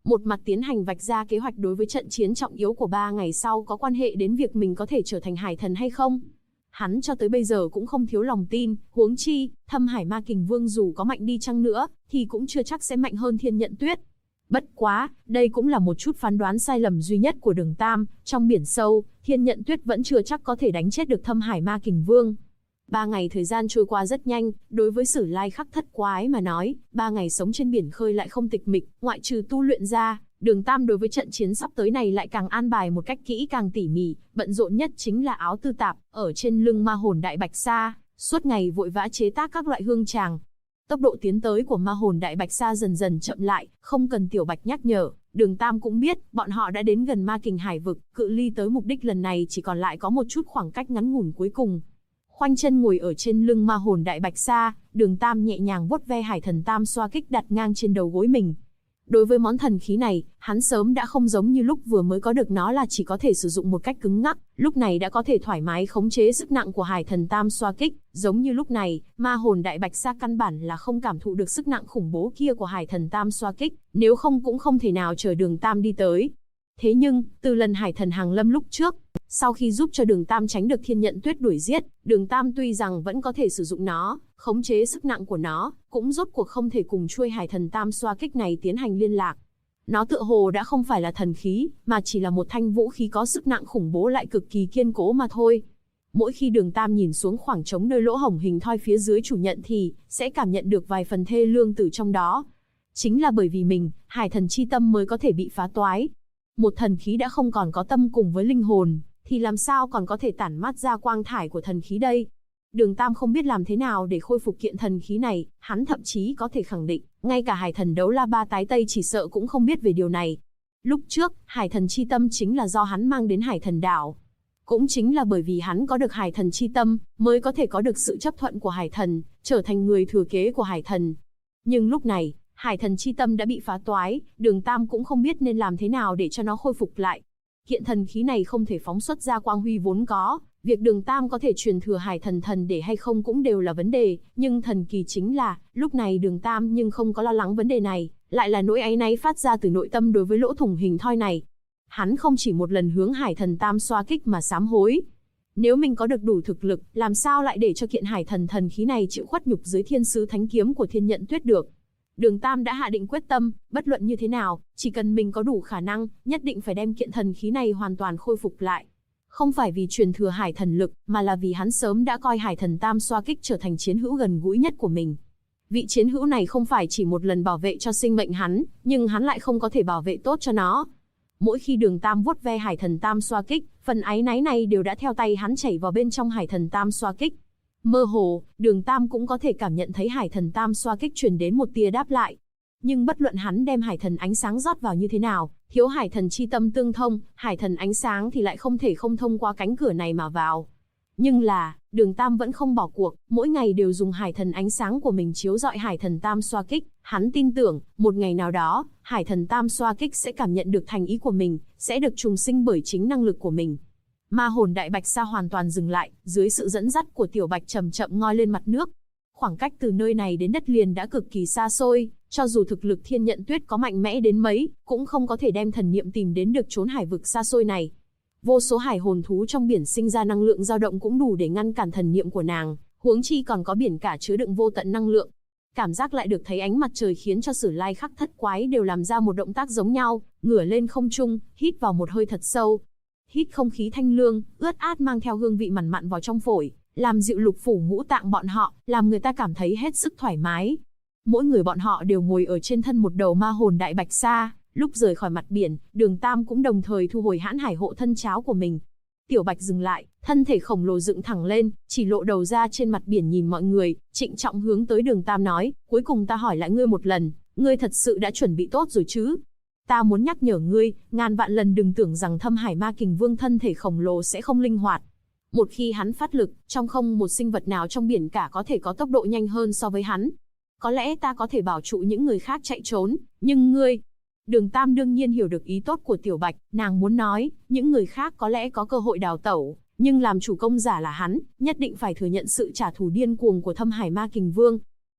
Một mặt tiến hành vạch ra kế hoạch đối với trận chiến trọng yếu của 3 ngày sau có quan hệ đến việc mình có thể trở thành hải thần hay không. Hắn cho tới bây giờ cũng không thiếu lòng tin, huống chi, Thâm Hải Ma Kình Vương dù có mạnh đi chăng nữa, thì cũng chưa chắc sẽ mạnh hơn Thiên Nhận Tuyết. Bất quá, đây cũng là một chút phán đoán sai lầm duy nhất của Đường Tam, trong biển sâu, Thiên Nhận Tuyết vẫn chưa chắc có thể đánh chết được Thâm Hải Ma Kình Vương. 3 ngày thời gian trôi qua rất nhanh, đối với Sử Lai Khắc Thất Quái mà nói, 3 ngày sống trên biển khơi lại không tịch mịch, ngoại trừ tu luyện ra, Đường Tam đối với trận chiến sắp tới này lại càng an bài một cách kỹ càng tỉ mỉ, bận rộn nhất chính là áo tư tạp, ở trên lưng ma hồn đại bạch sa, suốt ngày vội vã chế tác các loại hương tràng. Tốc độ tiến tới của ma hồn đại bạch sa dần dần chậm lại, không cần Tiểu Bạch nhắc nhở, Đường Tam cũng biết, bọn họ đã đến gần Ma Kình Hải vực, cự ly tới mục đích lần này chỉ còn lại có một chút khoảng cách ngắn ngủn cuối cùng. Khoanh chân ngồi ở trên lưng ma hồn đại bạch sa, Đường Tam nhẹ nhàng vuốt ve hải thần tam xoa kích đặt ngang trên đầu gối mình. Đối với món thần khí này, hắn sớm đã không giống như lúc vừa mới có được nó là chỉ có thể sử dụng một cách cứng ngắc, lúc này đã có thể thoải mái khống chế sức nặng của hải thần tam xoa kích, giống như lúc này, ma hồn đại bạch sa căn bản là không cảm thụ được sức nặng khủng bố kia của hải thần tam xoa kích, nếu không cũng không thể nào chờ Đường Tam đi tới. Thế nhưng, từ lần hải thần hàng lâm lúc trước, sau khi giúp cho Đường Tam tránh được Thiên Nhận Tuyết đuổi giết, Đường Tam tuy rằng vẫn có thể sử dụng nó, khống chế sức nặng của nó, cũng rốt cuộc không thể cùng chuôi hải thần tam xoa kích này tiến hành liên lạc. Nó tựa hồ đã không phải là thần khí, mà chỉ là một thanh vũ khí có sức nặng khủng bố lại cực kỳ kiên cố mà thôi. Mỗi khi Đường Tam nhìn xuống khoảng trống nơi lỗ hổng hình thoi phía dưới chủ nhận thì sẽ cảm nhận được vài phần thê lương từ trong đó. Chính là bởi vì mình, hải thần chi tâm mới có thể bị phá toái. Một thần khí đã không còn có tâm cùng với linh hồn, thì làm sao còn có thể tản mát ra quang thải của thần khí đây? Đường Tam không biết làm thế nào để khôi phục kiện thần khí này, hắn thậm chí có thể khẳng định, ngay cả hải thần đấu la ba tái tây chỉ sợ cũng không biết về điều này. Lúc trước, hải thần chi tâm chính là do hắn mang đến hải thần đảo. Cũng chính là bởi vì hắn có được hải thần chi tâm, mới có thể có được sự chấp thuận của hải thần, trở thành người thừa kế của hải thần. Nhưng lúc này, hải thần chi tâm đã bị phá toái, Đường Tam cũng không biết nên làm thế nào để cho nó khôi phục lại. Kiện thần khí này không thể phóng xuất ra quang huy vốn có, việc Đường Tam có thể truyền thừa hải thần thần để hay không cũng đều là vấn đề, nhưng thần kỳ chính là, lúc này Đường Tam nhưng không có lo lắng vấn đề này, lại là nỗi áy náy phát ra từ nội tâm đối với lỗ thủng hình thoi này. Hắn không chỉ một lần hướng hải thần tam xoa kích mà sám hối. Nếu mình có được đủ thực lực, làm sao lại để cho kiện hải thần thần khí này chịu khuất nhục dưới thiên sứ thánh kiếm của Thiên Nhận Tuyết được. Đường Tam đã hạ định quyết tâm, bất luận như thế nào, chỉ cần mình có đủ khả năng, nhất định phải đem kiện thần khí này hoàn toàn khôi phục lại. Không phải vì truyền thừa hải thần lực, mà là vì hắn sớm đã coi hải thần tam xoa kích trở thành chiến hữu gần gũi nhất của mình. Vị chiến hữu này không phải chỉ một lần bảo vệ cho sinh mệnh hắn, nhưng hắn lại không có thể bảo vệ tốt cho nó. Mỗi khi Đường Tam vuốt ve hải thần tam xoa kích, phần áy náy này đều đã theo tay hắn chảy vào bên trong hải thần tam xoa kích. Mơ hồ, Đường Tam cũng có thể cảm nhận thấy hải thần tam xoa kích truyền đến một tia đáp lại. Nhưng bất luận hắn đem hải thần ánh sáng rót vào như thế nào, thiếu hải thần chi tâm tương thông, hải thần ánh sáng thì lại không thể không thông qua cánh cửa này mà vào. Nhưng là, Đường Tam vẫn không bỏ cuộc, mỗi ngày đều dùng hải thần ánh sáng của mình chiếu rọi hải thần tam xoa kích. Hắn tin tưởng, một ngày nào đó, hải thần tam xoa kích sẽ cảm nhận được thành ý của mình, sẽ được trùng sinh bởi chính năng lực của mình. Ma hồn đại bạch sa hoàn toàn dừng lại, dưới sự dẫn dắt của Tiểu Bạch chậm chậm ngoi lên mặt nước. Khoảng cách từ nơi này đến đất liền đã cực kỳ xa xôi, cho dù thực lực Thiên Nhận Tuyết có mạnh mẽ đến mấy, cũng không có thể đem thần niệm tìm đến được chốn hải vực xa xôi này. Vô số hải hồn thú trong biển sinh ra năng lượng dao động cũng đủ để ngăn cản thần niệm của nàng, huống chi còn có biển cả chứa đựng vô tận năng lượng. Cảm giác lại được thấy ánh mặt trời khiến cho Sử Lai Khắc Thất Quái đều làm ra một động tác giống nhau, ngửa lên không trung, hít vào một hơi thật sâu. Hít không khí thanh lương, ướt át mang theo hương vị mặn mặn vào trong phổi, làm dịu lục phủ ngũ tạng bọn họ, làm người ta cảm thấy hết sức thoải mái. Mỗi người bọn họ đều ngồi ở trên thân một đầu ma hồn đại bạch sa, lúc rời khỏi mặt biển, Đường Tam cũng đồng thời thu hồi hãn hải hộ thân cháo của mình. Tiểu Bạch dừng lại, thân thể khổng lồ dựng thẳng lên, chỉ lộ đầu ra trên mặt biển nhìn mọi người, trịnh trọng hướng tới Đường Tam nói, cuối cùng ta hỏi lại ngươi một lần, ngươi thật sự đã chuẩn bị tốt rồi chứ? Ta muốn nhắc nhở ngươi, ngàn vạn lần đừng tưởng rằng Thâm Hải Ma Kình Vương thân thể khổng lồ sẽ không linh hoạt. Một khi hắn phát lực, trong không một sinh vật nào trong biển cả có thể có tốc độ nhanh hơn so với hắn. Có lẽ ta có thể bảo trụ những người khác chạy trốn, nhưng ngươi... Đường Tam đương nhiên hiểu được ý tốt của Tiểu Bạch, nàng muốn nói, những người khác có lẽ có cơ hội đào tẩu, nhưng làm chủ công giả là hắn, nhất định phải thừa nhận sự trả thù điên cuồng của Thâm Hải Ma Kình Vương.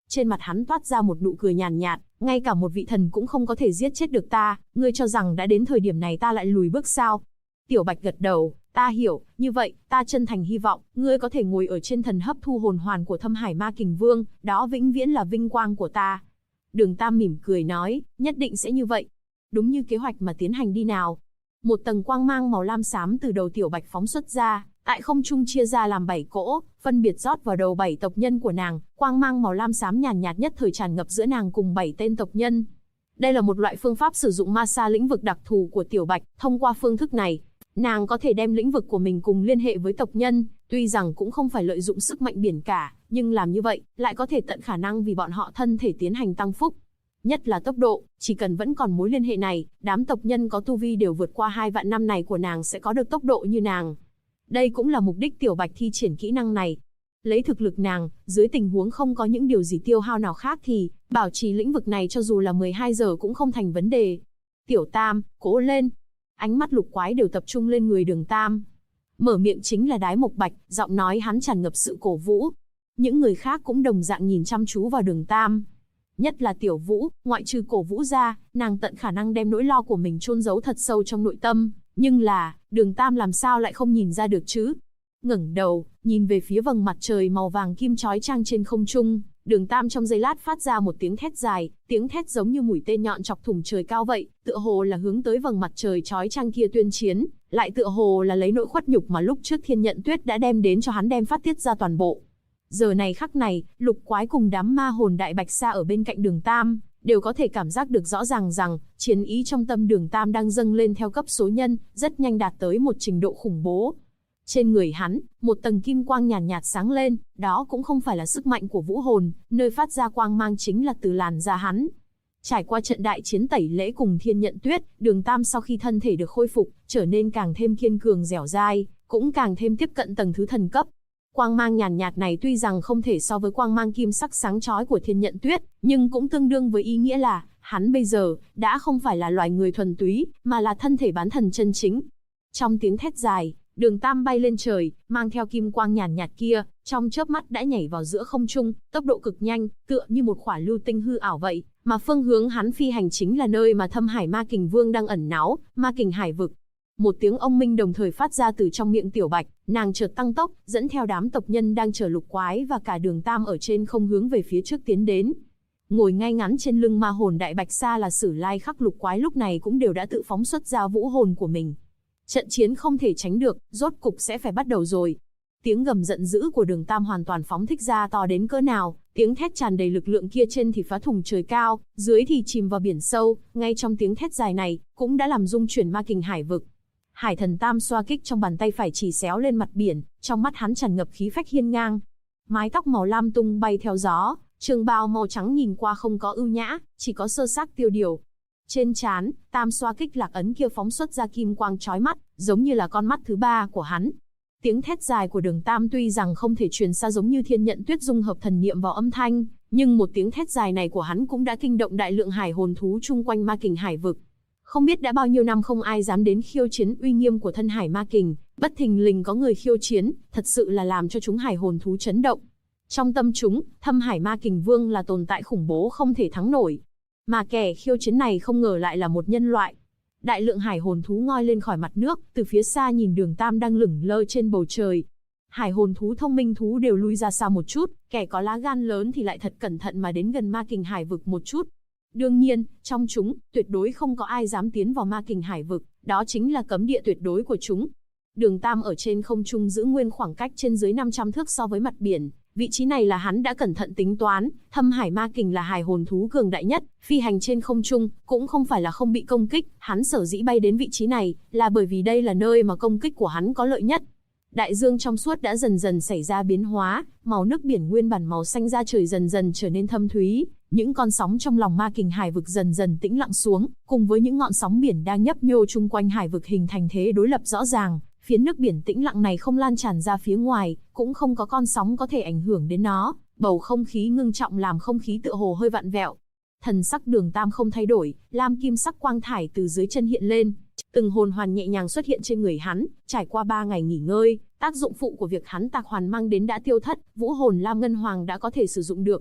Trên mặt hắn toát ra một nụ cười nhàn nhạt, ngay cả một vị thần cũng không có thể giết chết được ta, ngươi cho rằng đã đến thời điểm này ta lại lùi bước sao? Tiểu Bạch gật đầu, ta hiểu, như vậy, ta chân thành hy vọng, ngươi có thể ngồi ở trên thần hấp thu hồn hoàn của Thâm Hải Ma Kình Vương, đó vĩnh viễn là vinh quang của ta. Đường Tam mỉm cười nói, nhất định sẽ như vậy. Đúng như kế hoạch mà tiến hành đi nào. Một tầng quang mang màu lam xám từ đầu Tiểu Bạch phóng xuất ra, tại không trung chia ra làm 7 cỗ, phân biệt rót vào đầu 7 tộc nhân của nàng, quang mang màu lam xám nhàn nhạt nhất thời tràn ngập giữa nàng cùng 7 tên tộc nhân. Đây là một loại phương pháp sử dụng ma sa lĩnh vực đặc thù của Tiểu Bạch, thông qua phương thức này, nàng có thể đem lĩnh vực của mình cùng liên hệ với tộc nhân, tuy rằng cũng không phải lợi dụng sức mạnh biển cả, nhưng làm như vậy, lại có thể tận khả năng vì bọn họ thân thể tiến hành tăng phúc. Nhất là tốc độ, chỉ cần vẫn còn mối liên hệ này, đám tộc nhân có tu vi đều vượt qua 2 vạn năm này của nàng sẽ có được tốc độ như nàng. Đây cũng là mục đích Tiểu Bạch thi triển kỹ năng này. Lấy thực lực nàng, dưới tình huống không có những điều gì tiêu hao nào khác thì, bảo trì lĩnh vực này cho dù là 12 giờ cũng không thành vấn đề. Tiểu Tam, cố lên. Ánh mắt Lục Quái đều tập trung lên người Đường Tam. Mở miệng chính là Đái Mộc Bạch, giọng nói hắn tràn ngập sự cổ vũ. Những người khác cũng đồng dạng nhìn chăm chú vào Đường Tam. Nhất là Tiểu Vũ, ngoại trừ cổ vũ ra, nàng tận khả năng đem nỗi lo của mình chôn giấu thật sâu trong nội tâm. Nhưng là, Đường Tam làm sao lại không nhìn ra được chứ? Ngẩng đầu, nhìn về phía vầng mặt trời màu vàng kim chói chang trên không trung, Đường Tam trong giây lát phát ra một tiếng thét dài, tiếng thét giống như mũi tên nhọn chọc thủng trời cao vậy, tựa hồ là hướng tới vầng mặt trời chói chang kia tuyên chiến, lại tựa hồ là lấy nỗi khuất nhục mà lúc trước Thiên Nhận Tuyết đã đem đến cho hắn đem phát tiết ra toàn bộ. Giờ này khắc này, Lục Quái cùng đám ma hồn đại bạch sa ở bên cạnh Đường Tam, đều có thể cảm giác được rõ ràng rằng, chiến ý trong tâm Đường Tam đang dâng lên theo cấp số nhân, rất nhanh đạt tới một trình độ khủng bố. Trên người hắn, một tầng kim quang nhàn nhạt sáng lên, đó cũng không phải là sức mạnh của vũ hồn, nơi phát ra quang mang chính là từ làn da hắn. Trải qua trận đại chiến tẩy lễ cùng Thiên Nhận Tuyết, Đường Tam sau khi thân thể được khôi phục, trở nên càng thêm kiên cường dẻo dai, cũng càng thêm tiếp cận tầng thứ thần cấp. Quang mang nhàn nhạt này tuy rằng không thể so với quang mang kim sắc sáng chói của Thiên Nhận Tuyết, nhưng cũng tương đương với ý nghĩa là, hắn bây giờ, đã không phải là loài người thuần túy, mà là thân thể bán thần chân chính. Trong tiếng thét dài, Đường Tam bay lên trời, mang theo kim quang nhàn nhạt kia, trong chớp mắt đã nhảy vào giữa không trung, tốc độ cực nhanh, tựa như một quả lưu tinh hư ảo vậy, mà phương hướng hắn phi hành chính là nơi mà Thâm Hải Ma Kình Vương đang ẩn náu, Ma Kình Hải vực. Một tiếng ông minh đồng thời phát ra từ trong miệng Tiểu Bạch, nàng chợt tăng tốc, dẫn theo đám tộc nhân đang chở Lục Quái và cả Đường Tam ở trên không hướng về phía trước tiến đến. Ngồi ngay ngắn trên lưng ma hồn đại bạch sa là Sử Lai Khắc Lục Quái lúc này cũng đều đã tự phóng xuất ra vũ hồn của mình. Trận chiến không thể tránh được, rốt cục sẽ phải bắt đầu rồi. Tiếng gầm giận dữ của Đường Tam hoàn toàn phóng thích ra to đến cỡ nào, tiếng thét tràn đầy lực lượng kia trên thì phá thủng trời cao, dưới thì chìm vào biển sâu, ngay trong tiếng thét dài này, cũng đã làm rung chuyển Ma Kình Hải vực. Hải Thần Tam xoa kích trong bàn tay phải chỉ xéo lên mặt biển, trong mắt hắn tràn ngập khí phách hiên ngang. Mái tóc màu lam tung bay theo gió, trường bào màu trắng nhìn qua không có ưu nhã, chỉ có sơ xác tiêu điều. Trên trán, Tam xoa kích lạc ấn kia phóng xuất ra kim quang chói mắt, giống như là con mắt thứ ba của hắn. Tiếng thét dài của Đường Tam tuy rằng không thể truyền xa giống như Thiên Nhận Tuyết dung hợp thần niệm vào âm thanh, nhưng một tiếng thét dài này của hắn cũng đã kinh động đại lượng hải hồn thú chung quanh Ma Kình Hải vực. Không biết đã bao nhiêu năm không ai dám đến khiêu chiến uy nghiêm của thân hải ma kình, bất thình lình có người khiêu chiến, thật sự là làm cho chúng hải hồn thú chấn động. Trong tâm chúng, Thâm Hải Ma Kình Vương là tồn tại khủng bố không thể thắng nổi. Mà kẻ khiêu chiến này không ngờ lại là một nhân loại. Đại lượng hải hồn thú ngoi lên khỏi mặt nước, từ phía xa nhìn Đường Tam đang lửng lơ trên bầu trời. Hải hồn thú thông minh thú đều lui ra xa một chút, kẻ có lá gan lớn thì lại thật cẩn thận mà đến gần Ma Kình Hải vực một chút. Đương nhiên, trong chúng, tuyệt đối không có ai dám tiến vào Ma Kình Hải vực, đó chính là cấm địa tuyệt đối của chúng. Đường Tam ở trên không trung giữ nguyên khoảng cách trên dưới 500 thước so với mặt biển, vị trí này là hắn đã cẩn thận tính toán, Thâm Hải Ma Kình là hải hồn thú cường đại nhất, phi hành trên không trung, cũng không phải là không bị công kích, hắn sở dĩ bay đến vị trí này, là bởi vì đây là nơi mà công kích của hắn có lợi nhất. Đại dương trong suốt đã dần dần xảy ra biến hóa, màu nước biển nguyên bản màu xanh da trời dần dần trở nên thâm thúy, những con sóng trong lòng Ma Kình Hải vực dần dần tĩnh lặng xuống, cùng với những ngọn sóng biển đang nhấp nhô chung quanh hải vực hình thành thế đối lập rõ ràng, phiến nước biển tĩnh lặng này không lan tràn ra phía ngoài, cũng không có con sóng có thể ảnh hưởng đến nó, bầu không khí ngưng trọng làm không khí tựa hồ hơi vặn vẹo. Thần sắc Đường Tam không thay đổi, lam kim sắc quang thải từ dưới chân hiện lên, từng hồn hoàn nhẹ nhàng xuất hiện trên người hắn, trải qua 3 ngày nghỉ ngơi, tác dụng phụ của việc hắn tạc hoàn mang đến đã tiêu thất, vũ hồn lam ngân hoàng đã có thể sử dụng được.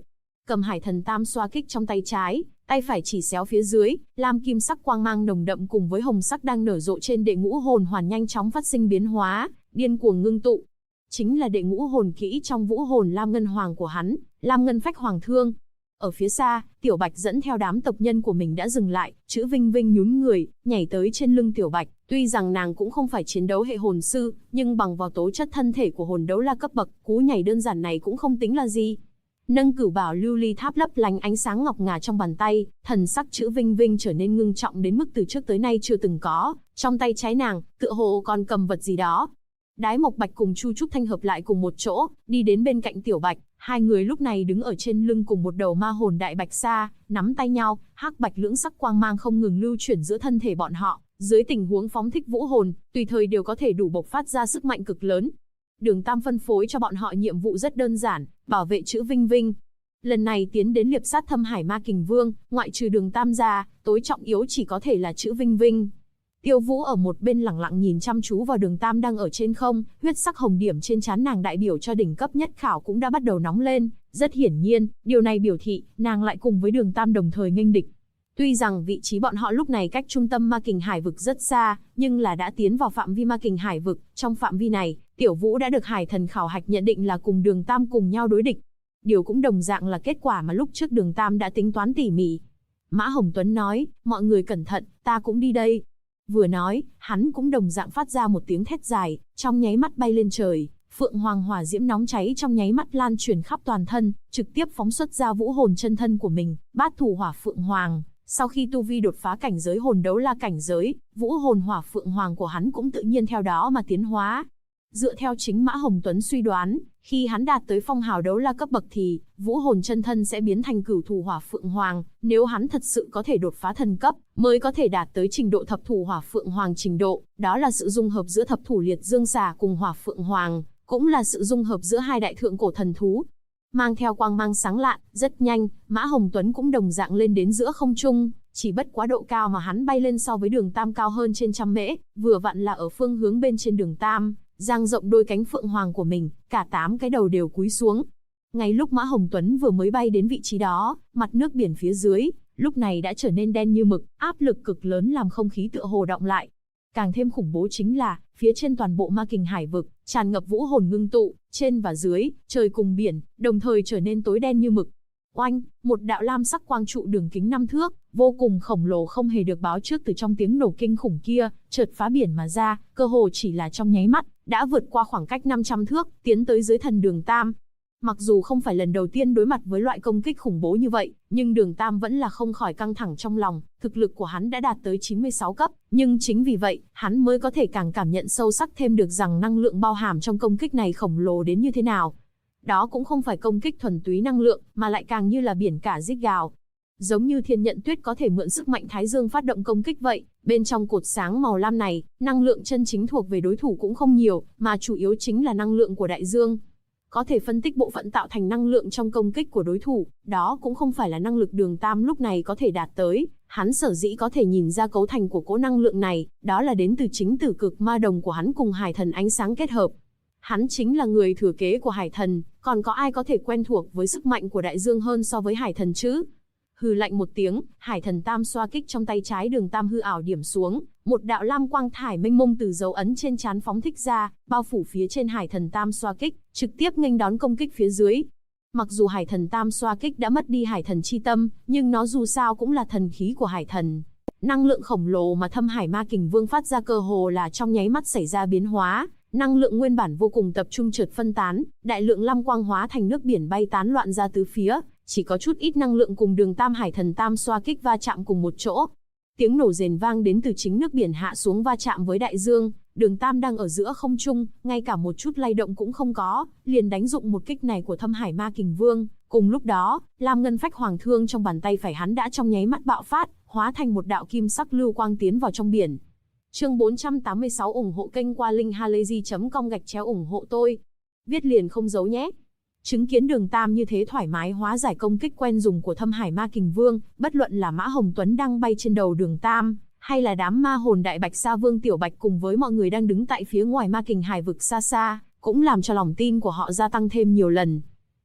cầm hải thần tam xoa kích trong tay trái, tay phải chỉ xéo phía dưới, lam kim sắc quang mang nồng đậm cùng với hồng sắc đang nở rộ trên đệ ngũ hồn hoàn nhanh chóng phát sinh biến hóa, điên cuồng ngưng tụ. Chính là đệ ngũ hồn kỹ trong vũ hồn lam ngân hoàng của hắn, lam ngân phách hoàng thương. Ở phía xa, Tiểu Bạch dẫn theo đám tộc nhân của mình đã dừng lại, Chữ Vinh Vinh nhún người, nhảy tới trên lưng Tiểu Bạch. Tuy rằng nàng cũng không phải chiến đấu hệ hồn sư, nhưng bằng vào tố chất thân thể của hồn đấu la cấp bậc, cú nhảy đơn giản này cũng không tính là gì. Nâng cửu bảo lưu ly tháp lấp lánh ánh sáng ngọc ngà trong bàn tay, thần sắc Chữ Vinh Vinh trở nên ngưng trọng đến mức từ trước tới nay chưa từng có. Trong tay trái nàng, tựa hồ còn cầm vật gì đó. Đái Mộc Bạch cùng Chu Trúc Thanh hợp lại cùng một chỗ, đi đến bên cạnh Tiểu Bạch. Hai người lúc này đứng ở trên lưng cùng một đầu ma hồn đại bạch sa, nắm tay nhau, hắc bạch lưỡng sắc quang mang không ngừng lưu chuyển giữa thân thể bọn họ. Dưới tình huống phóng thích vũ hồn, tùy thời đều có thể đủ bộc phát ra sức mạnh cực lớn. Đường Tam phân phối cho bọn họ nhiệm vụ rất đơn giản, bảo vệ Chữ Vinh Vinh. Lần này tiến đến liệp sát Thâm Hải Ma Kình Vương, ngoại trừ Đường Tam ra, tối trọng yếu chỉ có thể là Chữ Vinh Vinh. Tiêu Vũ ở một bên lẳng lặng nhìn chăm chú vào Đường Tam đang ở trên không, huyết sắc hồng điểm trên trán nàng đại biểu cho đỉnh cấp nhất khảo cũng đã bắt đầu nóng lên, rất hiển nhiên, điều này biểu thị nàng lại cùng với Đường Tam đồng thời nghênh địch. Tuy rằng vị trí bọn họ lúc này cách trung tâm Ma Kình Hải vực rất xa, nhưng là đã tiến vào phạm vi Ma Kình Hải vực, trong phạm vi này, Tiểu Vũ đã được Hải Thần khảo hạch nhận định là cùng Đường Tam cùng nhau đối địch. Điều cũng đồng dạng là kết quả mà lúc trước Đường Tam đã tính toán tỉ mỉ. Mã Hồng Tuấn nói, mọi người cẩn thận, ta cũng đi đây. Vừa nói, hắn cũng đồng dạng phát ra một tiếng thét dài, trong nháy mắt bay lên trời, Phượng Hoàng hỏa diễm nóng cháy trong nháy mắt lan truyền khắp toàn thân, trực tiếp phóng xuất ra vũ hồn chân thân của mình, Bát Thủ Hỏa Phượng Hoàng. Sau khi tu vi đột phá cảnh giới hồn đấu la cảnh giới, vũ hồn hỏa Phượng Hoàng của hắn cũng tự nhiên theo đó mà tiến hóa. Dựa theo chính Mã Hồng Tuấn suy đoán, khi hắn đạt tới phong hào đấu la cấp bậc thì, vũ hồn chân thân sẽ biến thành cửu thủ hỏa Phượng Hoàng, nếu hắn thật sự có thể đột phá thần cấp, mới có thể đạt tới trình độ thập thủ hỏa Phượng Hoàng trình độ, đó là sự dung hợp giữa thập thủ liệt dương xà cùng hỏa Phượng Hoàng, cũng là sự dung hợp giữa hai đại thượng cổ thần thú. Mang theo quang mang sáng lạn, rất nhanh, Mã Hồng Tuấn cũng đồng dạng lên đến giữa không trung, chỉ bất quá độ cao mà hắn bay lên so với Đường Tam cao hơn trên 100 mễ, vừa vặn là ở phương hướng bên trên Đường Tam. Dang rộng đôi cánh phượng hoàng của mình, cả 8 cái đầu đều cúi xuống. Ngay lúc Mã Hồng Tuấn vừa mới bay đến vị trí đó, mặt nước biển phía dưới, lúc này đã trở nên đen như mực, áp lực cực lớn làm không khí tựa hồ đọng lại. Càng thêm khủng bố chính là, phía trên toàn bộ Ma Kình Hải vực, tràn ngập vũ hồn ngưng tụ, trên và dưới, trời cùng biển, đồng thời trở nên tối đen như mực. Oanh, một đạo lam sắc quang trụ đường kính 5 thước, vô cùng khổng lồ không hề được báo trước từ trong tiếng nổ kinh khủng kia, chợt phá biển mà ra, cơ hồ chỉ là trong nháy mắt, đã vượt qua khoảng cách 500 thước, tiến tới dưới thần Đường Tam. Mặc dù không phải lần đầu tiên đối mặt với loại công kích khủng bố như vậy, nhưng Đường Tam vẫn là không khỏi căng thẳng trong lòng, thực lực của hắn đã đạt tới 96 cấp, nhưng chính vì vậy, hắn mới có thể càng cảm nhận sâu sắc thêm được rằng năng lượng bao hàm trong công kích này khổng lồ đến như thế nào. Đó cũng không phải công kích thuần túy năng lượng, mà lại càng như là biển cả rít gào. Giống như Thiên Nhận Tuyết có thể mượn sức mạnh Thái Dương phát động công kích vậy, bên trong cột sáng màu lam này, năng lượng chân chính thuộc về đối thủ cũng không nhiều, mà chủ yếu chính là năng lượng của đại dương. Có thể phân tích bộ phận tạo thành năng lượng trong công kích của đối thủ, đó cũng không phải là năng lực Đường Tam lúc này có thể đạt tới. Hắn sở dĩ có thể nhìn ra cấu thành của cỗ năng lượng này, đó là đến từ chính tử cực ma đồng của hắn cùng Hải Thần ánh sáng kết hợp. Hắn chính là người thừa kế của Hải Thần, còn có ai có thể quen thuộc với sức mạnh của đại dương hơn so với Hải Thần chứ? Hừ lạnh một tiếng, Hải Thần tam xoa kích trong tay trái Đường Tam hư ảo điểm xuống, một đạo lam quang thải mênh mông từ dấu ấn trên trán phóng thích ra, bao phủ phía trên Hải Thần tam xoa kích, trực tiếp nghênh đón công kích phía dưới. Mặc dù Hải Thần tam xoa kích đã mất đi Hải Thần chi tâm, nhưng nó dù sao cũng là thần khí của Hải Thần. Năng lượng khổng lồ mà Thâm Hải Ma Kình Vương phát ra cơ hồ là trong nháy mắt xảy ra biến hóa. Năng lượng nguyên bản vô cùng tập trung chợt phân tán, đại lượng lam quang hóa thành nước biển bay tán loạn ra tứ phía, chỉ có chút ít năng lượng cùng Đường Tam Hải Thần tam xoa kích va chạm cùng một chỗ. Tiếng nổ rền vang đến từ chính nước biển hạ xuống va chạm với đại dương, Đường Tam đang ở giữa không trung, ngay cả một chút lay động cũng không có, liền đánh dụng một kích này của Thâm Hải Ma Kình Vương. Cùng lúc đó, lam ngân phách hoàng thương trong bàn tay phải hắn đã trong nháy mắt bạo phát, hóa thành một đạo kim sắc lưu quang tiến vào trong biển. Chương 486 ủng hộ kênh qua linkhalazy.com ủng hộ tôi. Viết liền không giấu nhé. Chứng kiến Đường Tam như thế thoải mái hóa giải công kích quen dùng của Thâm Hải Ma Kình Vương, bất luận là Mã Hồng Tuấn đang bay trên đầu Đường Tam, hay là đám ma hồn đại bạch sa vương Tiểu Bạch cùng với mọi người đang đứng tại phía ngoài Ma Kình Hải vực xa xa, cũng làm cho lòng tin của họ gia tăng thêm nhiều lần.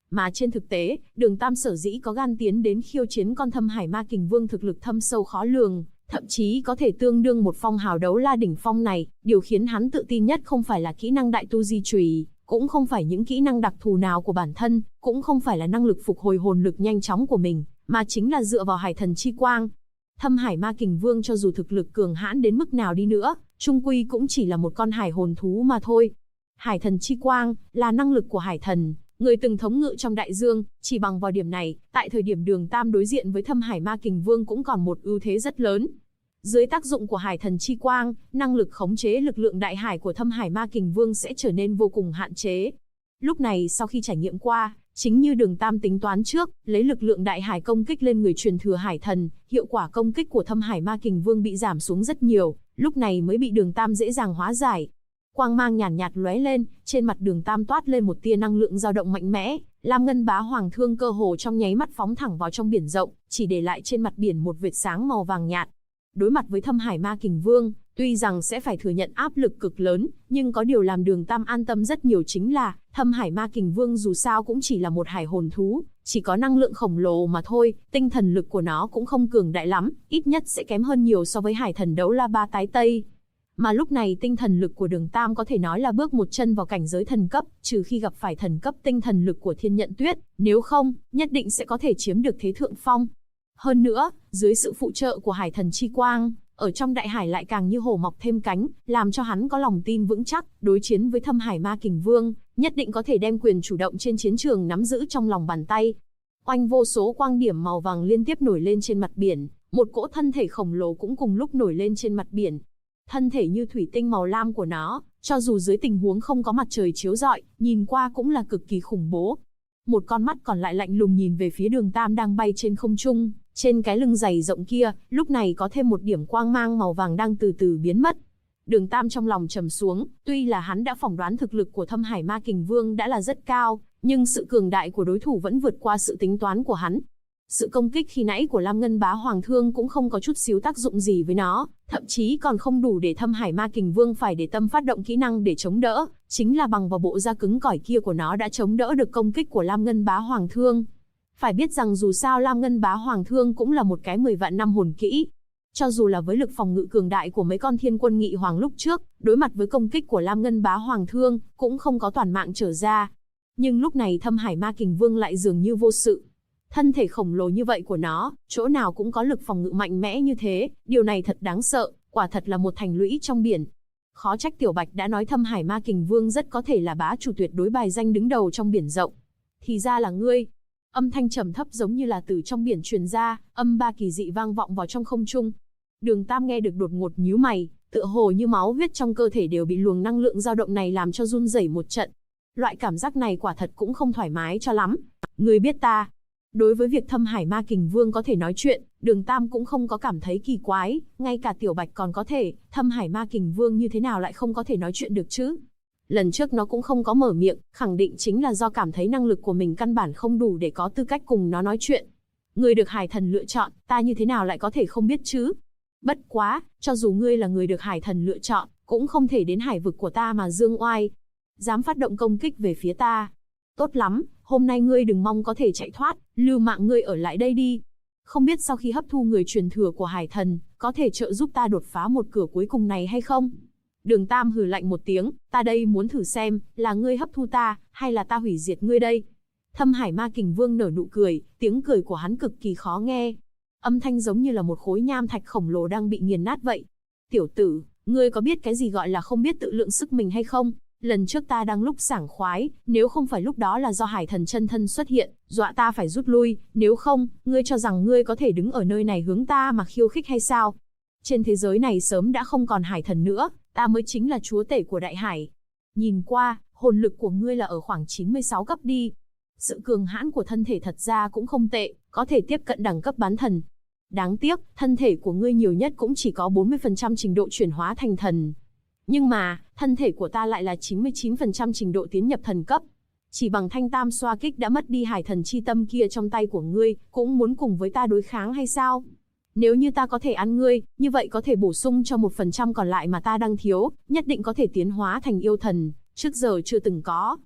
Mà trên thực tế, Đường Tam sở dĩ có gan tiến đến khiêu chiến con Thâm Hải Ma Kình Vương thực lực thâm sâu khó lường, thậm chí có thể tương đương một phong hào đấu la đỉnh phong này, điều khiến hắn tự tin nhất không phải là kỹ năng đại tu di chùy, cũng không phải những kỹ năng đặc thù nào của bản thân, cũng không phải là năng lực phục hồi hồn lực nhanh chóng của mình, mà chính là dựa vào Hải Thần Chi Quang. Thâm Hải Ma Kình Vương cho dù thực lực cường hãn đến mức nào đi nữa, chung quy cũng chỉ là một con hải hồn thú mà thôi. Hải Thần Chi Quang là năng lực của Hải Thần, người từng thống ngự trong đại dương, chỉ bằng vào điểm này, tại thời điểm Đường Tam đối diện với Thâm Hải Ma Kình Vương cũng còn một ưu thế rất lớn. Dưới tác dụng của Hải Thần Chi Quang, năng lực khống chế lực lượng đại hải của Thâm Hải Ma Kình Vương sẽ trở nên vô cùng hạn chế. Lúc này sau khi trải nghiệm qua, chính như Đường Tam tính toán trước, lấy lực lượng đại hải công kích lên người truyền thừa Hải Thần, hiệu quả công kích của Thâm Hải Ma Kình Vương bị giảm xuống rất nhiều, lúc này mới bị Đường Tam dễ dàng hóa giải. Quang mang nhàn nhạt lóe lên, trên mặt Đường Tam toát lên một tia năng lượng dao động mạnh mẽ, Lam Ngân Bá Hoàng Thương cơ hồ trong nháy mắt phóng thẳng vào trong biển rộng, chỉ để lại trên mặt biển một vệt sáng màu vàng nhạt. Đối mặt với Thâm Hải Ma Kình Vương, tuy rằng sẽ phải thừa nhận áp lực cực lớn, nhưng có điều làm Đường Tam an tâm rất nhiều chính là, Thâm Hải Ma Kình Vương dù sao cũng chỉ là một hải hồn thú, chỉ có năng lượng khổng lồ mà thôi, tinh thần lực của nó cũng không cường đại lắm, ít nhất sẽ kém hơn nhiều so với Hải Thần Đấu La Ba Tái Tây. Mà lúc này tinh thần lực của Đường Tam có thể nói là bước một chân vào cảnh giới thần cấp, trừ khi gặp phải thần cấp tinh thần lực của Thiên Nhận Tuyết, nếu không, nhất định sẽ có thể chiếm được thế thượng phong. Hơn nữa, dưới sự phụ trợ của Hải Thần Chi Quang, ở trong đại hải lại càng như hổ mọc thêm cánh, làm cho hắn có lòng tin vững chắc, đối chiến với Thâm Hải Ma Kình Vương, nhất định có thể đem quyền chủ động trên chiến trường nắm giữ trong lòng bàn tay. Oanh, vô số quang điểm màu vàng liên tiếp nổi lên trên mặt biển, một cỗ thân thể khổng lồ cũng cùng lúc nổi lên trên mặt biển. Thân thể như thủy tinh màu lam của nó, cho dù dưới tình huống không có mặt trời chiếu rọi, nhìn qua cũng là cực kỳ khủng bố. Một con mắt còn lại lạnh lùng nhìn về phía Đường Tam đang bay trên không trung, trên cái lưng dày rộng kia, lúc này có thêm một điểm quang mang màu vàng đang từ từ biến mất. Đường Tam trong lòng trầm xuống, tuy là hắn đã phỏng đoán thực lực của Thâm Hải Ma Kình Vương đã là rất cao, nhưng sự cường đại của đối thủ vẫn vượt qua sự tính toán của hắn. Sự công kích khi nãy của Lam Ngân Bá Hoàng Thương cũng không có chút xíu tác dụng gì với nó, thậm chí còn không đủ để Thâm Hải Ma Kình Vương phải để tâm phát động kỹ năng để chống đỡ, chính là bằng vào bộ da cứng cỏi kia của nó đã chống đỡ được công kích của Lam Ngân Bá Hoàng Thương. Phải biết rằng dù sao Lam Ngân Bá Hoàng Thương cũng là một cái 10 vạn năm hồn kỹ. Cho dù là với lực phòng ngự cường đại của mấy con Thiên Quân Nghị Hoàng lúc trước, đối mặt với công kích của Lam Ngân Bá Hoàng Thương, cũng không có toàn mạng trở ra. Nhưng lúc này Thâm Hải Ma Kình Vương lại dường như vô sự. Thân thể khổng lồ như vậy của nó, chỗ nào cũng có lực phòng ngự mạnh mẽ như thế, điều này thật đáng sợ, quả thật là một thành lũy trong biển. Khó trách Tiểu Bạch đã nói Thâm Hải Ma Kình Vương rất có thể là bá chủ tuyệt đối bài danh đứng đầu trong biển rộng. Thì ra là ngươi. Âm thanh trầm thấp giống như là từ trong biển truyền ra, âm ba kỳ dị vang vọng vào trong không trung. Đường Tam nghe được đột ngột nhíu mày, tựa hồ như máu huyết trong cơ thể đều bị luồng năng lượng dao động này làm cho run rẩy một trận. Loại cảm giác này quả thật cũng không thoải mái cho lắm. Ngươi biết ta? Đối với việc Thâm Hải Ma Kình Vương có thể nói chuyện, Đường Tam cũng không có cảm thấy kỳ quái, ngay cả Tiểu Bạch còn có thể, Thâm Hải Ma Kình Vương như thế nào lại không có thể nói chuyện được chứ? Lần trước nó cũng không có mở miệng, khẳng định chính là do cảm thấy năng lực của mình căn bản không đủ để có tư cách cùng nó nói chuyện. Người được Hải Thần lựa chọn, ta như thế nào lại có thể không biết chứ? Bất quá, cho dù ngươi là người được Hải Thần lựa chọn, cũng không thể đến hải vực của ta mà dương oai. Dám phát động công kích về phía ta. Tốt lắm, hôm nay ngươi đừng mong có thể chạy thoát, lưu mạng ngươi ở lại đây đi. Không biết sau khi hấp thu người truyền thừa của Hải Thần, có thể trợ giúp ta đột phá một cửa cuối cùng này hay không? Đường Tam hừ lạnh một tiếng, ta đây muốn thử xem, là ngươi hấp thu ta, hay là ta hủy diệt ngươi đây? Thâm Hải Ma Kình Vương nở nụ cười, tiếng cười của hắn cực kỳ khó nghe. Âm thanh giống như là một khối nham thạch khổng lồ đang bị nghiền nát vậy. Tiểu tử, ngươi có biết cái gì gọi là không biết tự lượng sức mình hay không? Lần trước ta đang lúc sảng khoái, nếu không phải lúc đó là do Hải Thần chân thân xuất hiện, dọa ta phải rút lui, nếu không, ngươi cho rằng ngươi có thể đứng ở nơi này hướng ta mà khiêu khích hay sao? Trên thế giới này sớm đã không còn Hải Thần nữa, ta mới chính là chúa tể của đại hải. Nhìn qua, hồn lực của ngươi là ở khoảng 96 cấp đi. Sự cường hãn của thân thể thật ra cũng không tệ, có thể tiếp cận đẳng cấp bán thần. Đáng tiếc, thân thể của ngươi nhiều nhất cũng chỉ có 40% trình độ chuyển hóa thành thần. Nhưng mà, thân thể của ta lại là 99% trình độ tiến nhập thần cấp. Chỉ bằng thanh tam xoa kích đã mất đi Hải Thần chi tâm kia trong tay của ngươi, cũng muốn cùng với ta đối kháng hay sao? Nếu như ta có thể ăn ngươi, như vậy có thể bổ sung cho 1% còn lại mà ta đang thiếu, nhất định có thể tiến hóa thành yêu thần, trước giờ chưa từng có.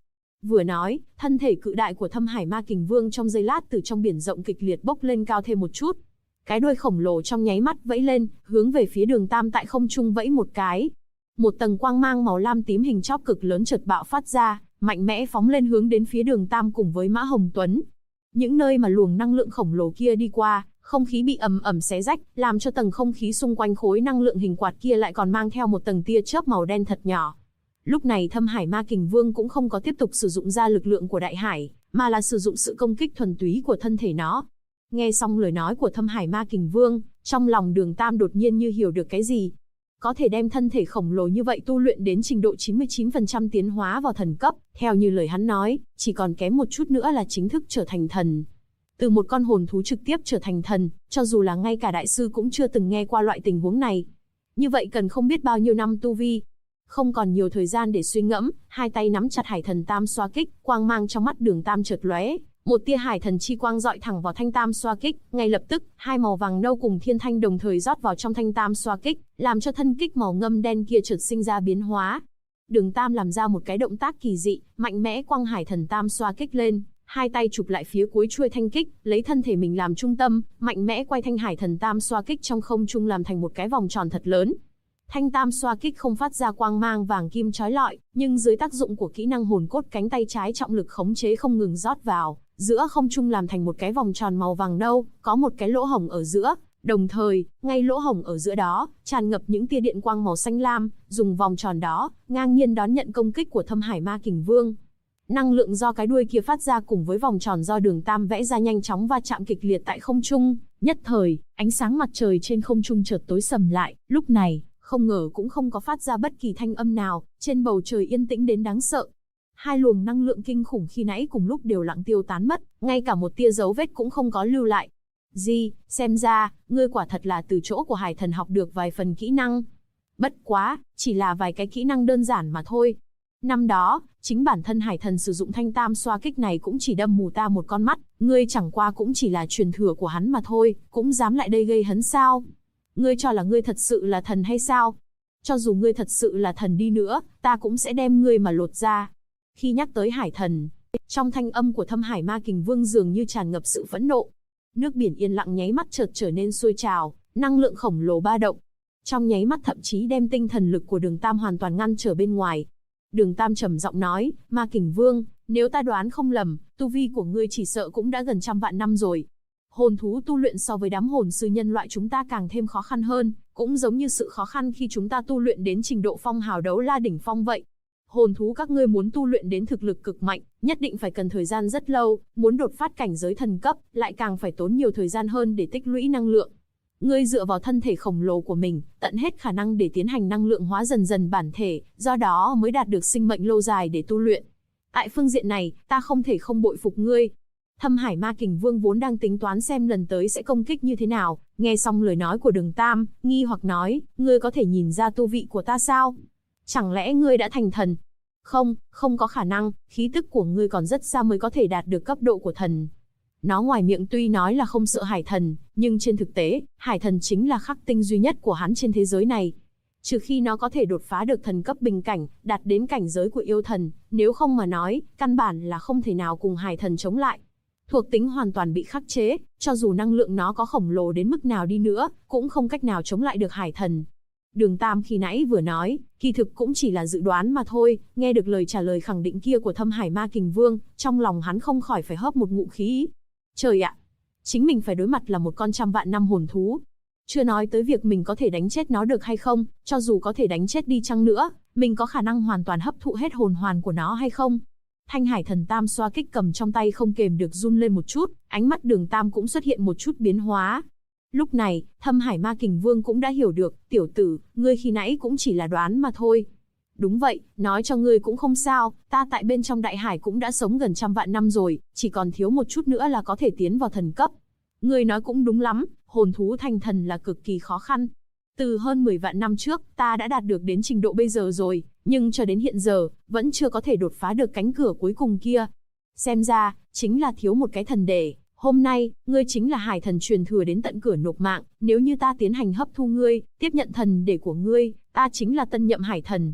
Vừa nói, thân thể cự đại của Thâm Hải Ma Kình Vương trong giây lát từ trong biển rộng kịch liệt bốc lên cao thêm một chút. Cái đuôi khổng lồ trong nháy mắt vẫy lên, hướng về phía Đường Tam tại không trung vẫy một cái. Một tầng quang mang màu lam tím hình chóp cực lớn chợt bạo phát ra, mạnh mẽ phóng lên hướng đến phía Đường Tam cùng với Mã Hồng Tuấn. Những nơi mà luồng năng lượng khổng lồ kia đi qua, không khí bị ầm ầm xé rách, làm cho tầng không khí xung quanh khối năng lượng hình quạt kia lại còn mang theo một tầng tia chớp màu đen thật nhỏ. Lúc này Thâm Hải Ma Kình Vương cũng không có tiếp tục sử dụng ra lực lượng của đại hải, mà là sử dụng sự công kích thuần túy của thân thể nó. Nghe xong lời nói của Thâm Hải Ma Kình Vương, trong lòng Đường Tam đột nhiên như hiểu được cái gì. Có thể đem thân thể khổng lồ như vậy tu luyện đến trình độ 99% tiến hóa vào thần cấp, theo như lời hắn nói, chỉ còn kém một chút nữa là chính thức trở thành thần. Từ một con hồn thú trực tiếp trở thành thần, cho dù là ngay cả đại sư cũng chưa từng nghe qua loại tình huống này. Như vậy cần không biết bao nhiêu năm tu vi. Không còn nhiều thời gian để suy ngẫm, hai tay nắm chặt Hải Thần Tam Xoa Kích, quang mang trong mắt Đường Tam chợt lóe, một tia hải thần chi quang dọi thẳng vào thanh Tam Xoa Kích, ngay lập tức, hai màu vàng nâu cùng thiên thanh đồng thời rót vào trong thanh Tam Xoa Kích, làm cho thân kích màu ngâm đen kia chợt sinh ra biến hóa. Đường Tam làm ra một cái động tác kỳ dị, mạnh mẽ quăng Hải Thần Tam Xoa Kích lên, hai tay chụp lại phía cuối chuôi thanh kích, lấy thân thể mình làm trung tâm, mạnh mẽ quay thanh Hải Thần Tam Xoa Kích trong không trung làm thành một cái vòng tròn thật lớn. Thanh Tam Xoa Kích không phát ra quang mang vàng kim chói lọi, nhưng dưới tác dụng của kỹ năng hồn cốt cánh tay trái trọng lực khống chế không ngừng rót vào, giữa không trung làm thành một cái vòng tròn màu vàng nâu, có một cái lỗ hổng ở giữa, đồng thời, ngay lỗ hổng ở giữa đó, tràn ngập những tia điện quang màu xanh lam, dùng vòng tròn đó, ngang nhiên đón nhận công kích của Thâm Hải Ma Kình Vương. Năng lượng do cái đuôi kia phát ra cùng với vòng tròn do Đường Tam vẽ ra nhanh chóng va chạm kịch liệt tại không trung, nhất thời, ánh sáng mặt trời trên không trung chợt tối sầm lại, lúc này, không ngờ cũng không có phát ra bất kỳ thanh âm nào, trên bầu trời yên tĩnh đến đáng sợ. Hai luồng năng lượng kinh khủng khi nãy cùng lúc đều lặng tiêu tán mất, ngay cả một tia dấu vết cũng không có lưu lại. Di, xem ra, ngươi quả thật là từ chỗ của Hải Thần học được vài phần kỹ năng. Bất quá, chỉ là vài cái kỹ năng đơn giản mà thôi. Năm đó, chính bản thân Hải Thần sử dụng thanh Tam Xoa Kích này cũng chỉ đâm mù ta một con mắt, ngươi chẳng qua cũng chỉ là truyền thừa của hắn mà thôi, cũng dám lại đây gây hấn sao? Ngươi cho là ngươi thật sự là thần hay sao? Cho dù ngươi thật sự là thần đi nữa, ta cũng sẽ đem ngươi mà lột ra. Khi nhắc tới Hải Thần, trong thanh âm của Thâm Hải Ma Kình Vương dường như tràn ngập sự phẫn nộ. Nước biển yên lặng nháy mắt chợt trở nên sôi trào, năng lượng khổng lồ ba động. Trong nháy mắt thậm chí đem tinh thần lực của Đường Tam hoàn toàn ngăn trở bên ngoài. Đường Tam trầm giọng nói, Ma Kình Vương, nếu ta đoán không lầm, tu vi của ngươi chỉ sợ cũng đã gần 100 vạn năm rồi. Hồn thú tu luyện so với đám hồn sư nhân loại chúng ta càng thêm khó khăn hơn, cũng giống như sự khó khăn khi chúng ta tu luyện đến trình độ phong hào đấu la đỉnh phong vậy. Hồn thú các ngươi muốn tu luyện đến thực lực cực mạnh, nhất định phải cần thời gian rất lâu, muốn đột phát cảnh giới thần cấp, lại càng phải tốn nhiều thời gian hơn để tích lũy năng lượng. Ngươi dựa vào thân thể khổng lồ của mình, tận hết khả năng để tiến hành năng lượng hóa dần dần bản thể, do đó mới đạt được sinh mệnh lâu dài để tu luyện. Tại phương diện này, ta không thể không bội phục ngươi. Thâm Hải Ma Kình Vương vốn đang tính toán xem lần tới sẽ công kích như thế nào, nghe xong lời nói của Đường Tam, nghi hoặc nói, ngươi có thể nhìn ra tu vị của ta sao? Chẳng lẽ ngươi đã thành thần? Không, không có khả năng, khí tức của ngươi còn rất xa mới có thể đạt được cấp độ của thần. Nó ngoài miệng tuy nói là không sợ Hải Thần, nhưng trên thực tế, Hải Thần chính là khắc tinh duy nhất của hắn trên thế giới này. Trừ khi nó có thể đột phá được thần cấp bình cảnh, đạt đến cảnh giới của yêu thần, nếu không mà nói, căn bản là không thể nào cùng Hải Thần chống lại. Thuộc tính hoàn toàn bị khắc chế, cho dù năng lượng nó có khổng lồ đến mức nào đi nữa, cũng không cách nào chống lại được Hải Thần. Đường Tam khi nãy vừa nói, kỳ thực cũng chỉ là dự đoán mà thôi, nghe được lời trả lời khẳng định kia của Thâm Hải Ma Kình Vương, trong lòng hắn không khỏi phải hớp một ngụm khí. Trời ạ! Chính mình phải đối mặt là một con 100 vạn năm hồn thú. Chưa nói tới việc mình có thể đánh chết nó được hay không, cho dù có thể đánh chết đi chăng nữa, mình có khả năng hoàn toàn hấp thụ hết hồn hoàn của nó hay không? Thanh Hải Thần Tam Xoa Kích cầm trong tay không kềm được run lên một chút, ánh mắt Đường Tam cũng xuất hiện một chút biến hóa. Lúc này, Thâm Hải Ma Kình Vương cũng đã hiểu được, tiểu tử, ngươi khi nãy cũng chỉ là đoán mà thôi. Đúng vậy, nói cho ngươi cũng không sao, ta tại bên trong đại hải cũng đã sống gần 100 vạn năm rồi, chỉ còn thiếu một chút nữa là có thể tiến vào thần cấp. Ngươi nói cũng đúng lắm, hồn thú thành thần là cực kỳ khó khăn. Từ hơn 10 vạn năm trước, ta đã đạt được đến trình độ bây giờ rồi, nhưng cho đến hiện giờ, vẫn chưa có thể đột phá được cánh cửa cuối cùng kia. Xem ra, chính là thiếu một cái thần để. Hôm nay, ngươi chính là Hải Thần truyền thừa đến tận cửa nộp mạng, nếu như ta tiến hành hấp thu ngươi, tiếp nhận thần để của ngươi, ta chính là tân nhậm Hải Thần.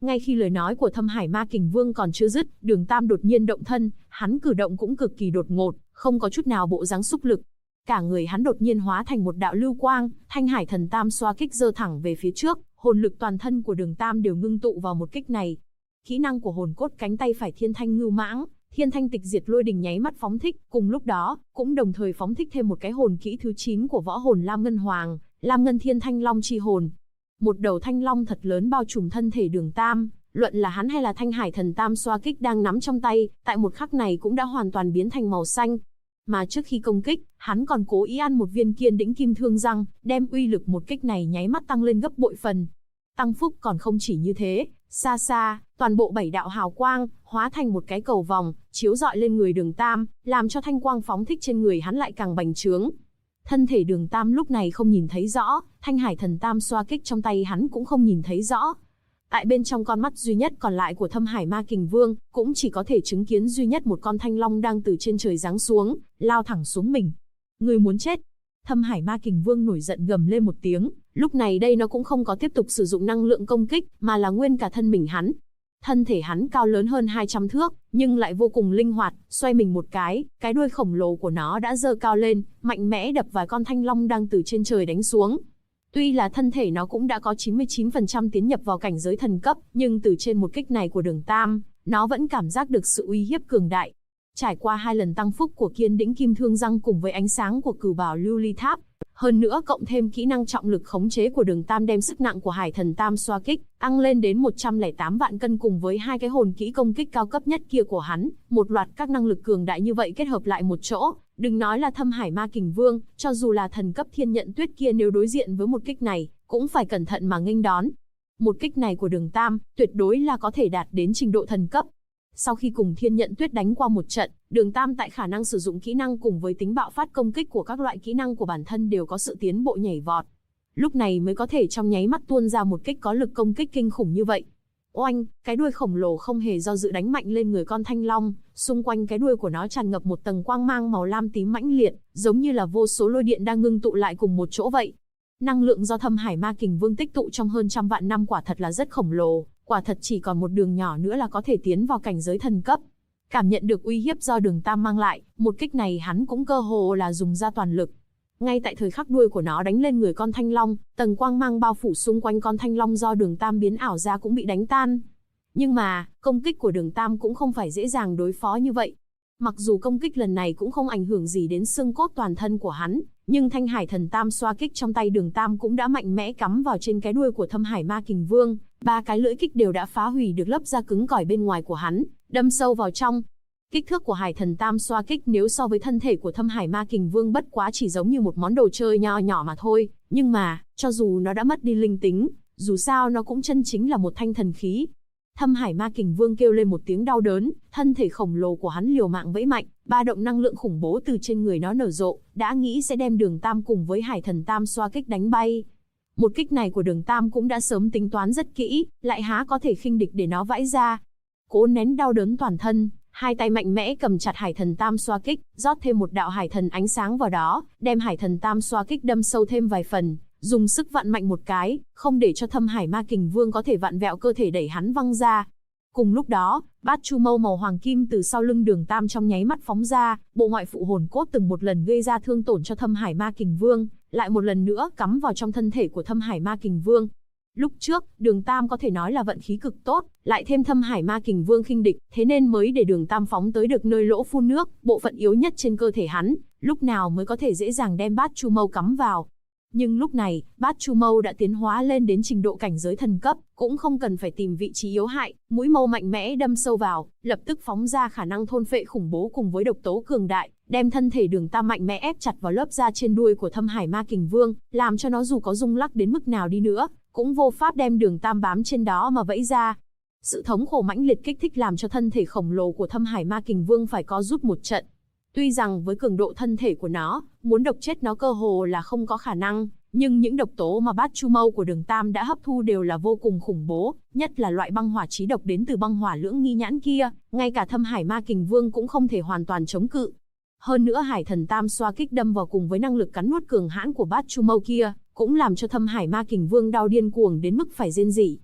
Ngay khi lời nói của Thâm Hải Ma Kình Vương còn chưa dứt, Đường Tam đột nhiên động thân, hắn cử động cũng cực kỳ đột ngột, không có chút nào bộ dáng xúc lực. Cả người hắn đột nhiên hóa thành một đạo lưu quang, Thanh Hải Thần Tam xoa kích giơ thẳng về phía trước, hồn lực toàn thân của Đường Tam đều ngưng tụ vào một kích này. Kỹ năng của hồn cốt cánh tay phải Thiên Thanh Ngưu Mãng, Thiên Thanh Tịch Diệt Lôi Đình nháy mắt phóng thích, cùng lúc đó, cũng đồng thời phóng thích thêm một cái hồn kỹ thứ 9 của võ hồn Lam Ngân Hoàng, Lam Ngân Thiên Thanh Long Chi Hồn. Một đầu thanh long thật lớn bao trùm thân thể Đường Tam, luận là hắn hay là Thanh Hải Thần Tam xoa kích đang nắm trong tay, tại một khắc này cũng đã hoàn toàn biến thành màu xanh. Mà trước khi công kích, hắn còn cố ý ăn một viên Kiên Đĩnh Kim Thương Răng, đem uy lực một kích này nháy mắt tăng lên gấp bội phần. Tăng phúc còn không chỉ như thế, xa xa, toàn bộ 7 đạo hào quang, hóa thành một cái cầu vòng, chiếu rọi lên người Đường Tam, làm cho thanh quang phóng thích trên người hắn lại càng bành trướng. Thân thể Đường Tam lúc này không nhìn thấy rõ, Thanh Hải Thần Tam xoa kích trong tay hắn cũng không nhìn thấy rõ. Tại bên trong con mắt duy nhất còn lại của Thâm Hải Ma Kình Vương, cũng chỉ có thể chứng kiến duy nhất một con thanh long đang từ trên trời giáng xuống, lao thẳng xuống mình. Người muốn chết. Thâm Hải Ma Kình Vương nổi giận gầm lên một tiếng, lúc này đây nó cũng không có tiếp tục sử dụng năng lượng công kích, mà là nguyên cả thân mình hắn. Thân thể hắn cao lớn hơn 200 thước, nhưng lại vô cùng linh hoạt, xoay mình một cái đuôi khổng lồ của nó đã giơ cao lên, mạnh mẽ đập vài con thanh long đang từ trên trời đánh xuống. Tuy là thân thể nó cũng đã có 99% tiến nhập vào cảnh giới thần cấp, nhưng từ trên một kích này của Đường Tam, nó vẫn cảm giác được sự uy hiếp cường đại. Trải qua 2 lần tăng phúc của Kiên Đĩnh Kim Thương Răng cùng với ánh sáng của Cửu Bảo Lưu Ly Tháp, hơn nữa cộng thêm kỹ năng trọng lực khống chế của Đường Tam đem sức nặng của Hải Thần Tam xoa kích tăng lên đến 108 vạn cân cùng với 2 cái hồn kỹ công kích cao cấp nhất kia của hắn, một loạt các năng lực cường đại như vậy kết hợp lại một chỗ, đừng nói là Thâm Hải Ma Kình Vương, cho dù là thần cấp Thiên Nhận Tuyết kia nếu đối diện với một kích này, cũng phải cẩn thận mà nghênh đón. Một kích này của Đường Tam, tuyệt đối là có thể đạt đến trình độ thần cấp. Sau khi cùng Thiên Nhận Tuyết đánh qua một trận, Đường Tam tại khả năng sử dụng kỹ năng cùng với tính bạo phát công kích của các loại kỹ năng của bản thân đều có sự tiến bộ nhảy vọt. Lúc này mới có thể trong nháy mắt tuôn ra một kích có lực công kích kinh khủng như vậy. Oanh, cái đuôi khổng lồ không hề do dự đánh mạnh lên người con thanh long, xung quanh cái đuôi của nó tràn ngập một tầng quang mang màu lam tím mãnh liệt, giống như là vô số lôi điện đang ngưng tụ lại cùng một chỗ vậy. Năng lượng do Thâm Hải Ma Kình Vương tích tụ trong hơn trăm vạn năm quả thật là rất khổng lồ, quả thật chỉ còn một đường nhỏ nữa là có thể tiến vào cảnh giới thần cấp. Cảm nhận được uy hiếp do Đường Tam mang lại, một kích này hắn cũng cơ hồ là dùng ra toàn lực. Ngay tại thời khắc đuôi của nó đánh lên người con thanh long, tầng quang mang bao phủ xung quanh con thanh long do Đường Tam biến ảo ra cũng bị đánh tan. Nhưng mà, công kích của Đường Tam cũng không phải dễ dàng đối phó như vậy. Mặc dù công kích lần này cũng không ảnh hưởng gì đến xương cốt toàn thân của hắn, nhưng Thanh Hải Thần Tam xoa kích trong tay Đường Tam cũng đã mạnh mẽ cắm vào trên cái đuôi của Thâm Hải Ma Kình Vương, 3 cái lưỡi kích đều đã phá hủy được lớp da cứng cỏi bên ngoài của hắn, đâm sâu vào trong. Kích thước của Hải Thần Tam xoa kích nếu so với thân thể của Thâm Hải Ma Kình Vương bất quá chỉ giống như một món đồ chơi nho nhỏ mà thôi, nhưng mà, cho dù nó đã mất đi linh tính, dù sao nó cũng chân chính là một thanh thần khí. Thâm Hải Ma Kình Vương kêu lên một tiếng đau đớn, thân thể khổng lồ của hắn liều mạng vẫy mạnh, ba động năng lượng khủng bố từ trên người nó nở rộ, đã nghĩ sẽ đem Đường Tam cùng với Hải Thần Tam xoa kích đánh bay. Một kích này của Đường Tam cũng đã sớm tính toán rất kỹ, lại há có thể khinh địch để nó vãi ra. Cố nén đau đớn toàn thân, hai tay mạnh mẽ cầm chặt Hải Thần Tam xoa kích, rót thêm một đạo hải thần ánh sáng vào đó, đem Hải Thần Tam xoa kích đâm sâu thêm vài phần, dùng sức vặn mạnh một cái, không để cho Thâm Hải Ma Kình Vương có thể vặn vẹo cơ thể đẩy hắn văng ra. Cùng lúc đó, bát chu mâu màu hoàng kim từ sau lưng Đường Tam trong nháy mắt phóng ra, bộ ngoại phụ hồn cốt từng một lần gây ra thương tổn cho Thâm Hải Ma Kình Vương, lại một lần nữa cắm vào trong thân thể của Thâm Hải Ma Kình Vương. Lúc trước, Đường Tam có thể nói là vận khí cực tốt, lại thêm Thâm Hải Ma Kình Vương khinh địch, thế nên mới để Đường Tam phóng tới được nơi lỗ phun nước, bộ phận yếu nhất trên cơ thể hắn, lúc nào mới có thể dễ dàng đem bát chu mâu cắm vào. Nhưng lúc này, bát chu mâu đã tiến hóa lên đến trình độ cảnh giới thần cấp, cũng không cần phải tìm vị trí yếu hại, mũi mâu mạnh mẽ đâm sâu vào, lập tức phóng ra khả năng thôn phệ khủng bố cùng với độc tố cường đại, đem thân thể Đường Tam mạnh mẽ ép chặt vào lớp da trên đuôi của Thâm Hải Ma Kình Vương, làm cho nó dù có rung lắc đến mức nào đi nữa, cũng vô pháp đem Đường Tam bám trên đó mà vẫy ra. Sự thống khổ mãnh liệt kích thích làm cho thân thể khổng lồ của Thâm Hải Ma Kình Vương phải co rút một trận. Tuy rằng với cường độ thân thể của nó, muốn độc chết nó cơ hồ là không có khả năng, nhưng những độc tố mà bát chu mâu của Đường Tam đã hấp thu đều là vô cùng khủng bố, nhất là loại băng hỏa chí độc đến từ băng hỏa lưỡng nghi nhãn kia, ngay cả Thâm Hải Ma Kình Vương cũng không thể hoàn toàn chống cự. Hơn nữa Hải Thần Tam xoa kích đâm vào cùng với năng lực cắn nuốt cường hãn của bát chu mâu kia, cũng làm cho Thâm Hải Ma Kình Vương đau điên cuồng đến mức phải rên rỉ.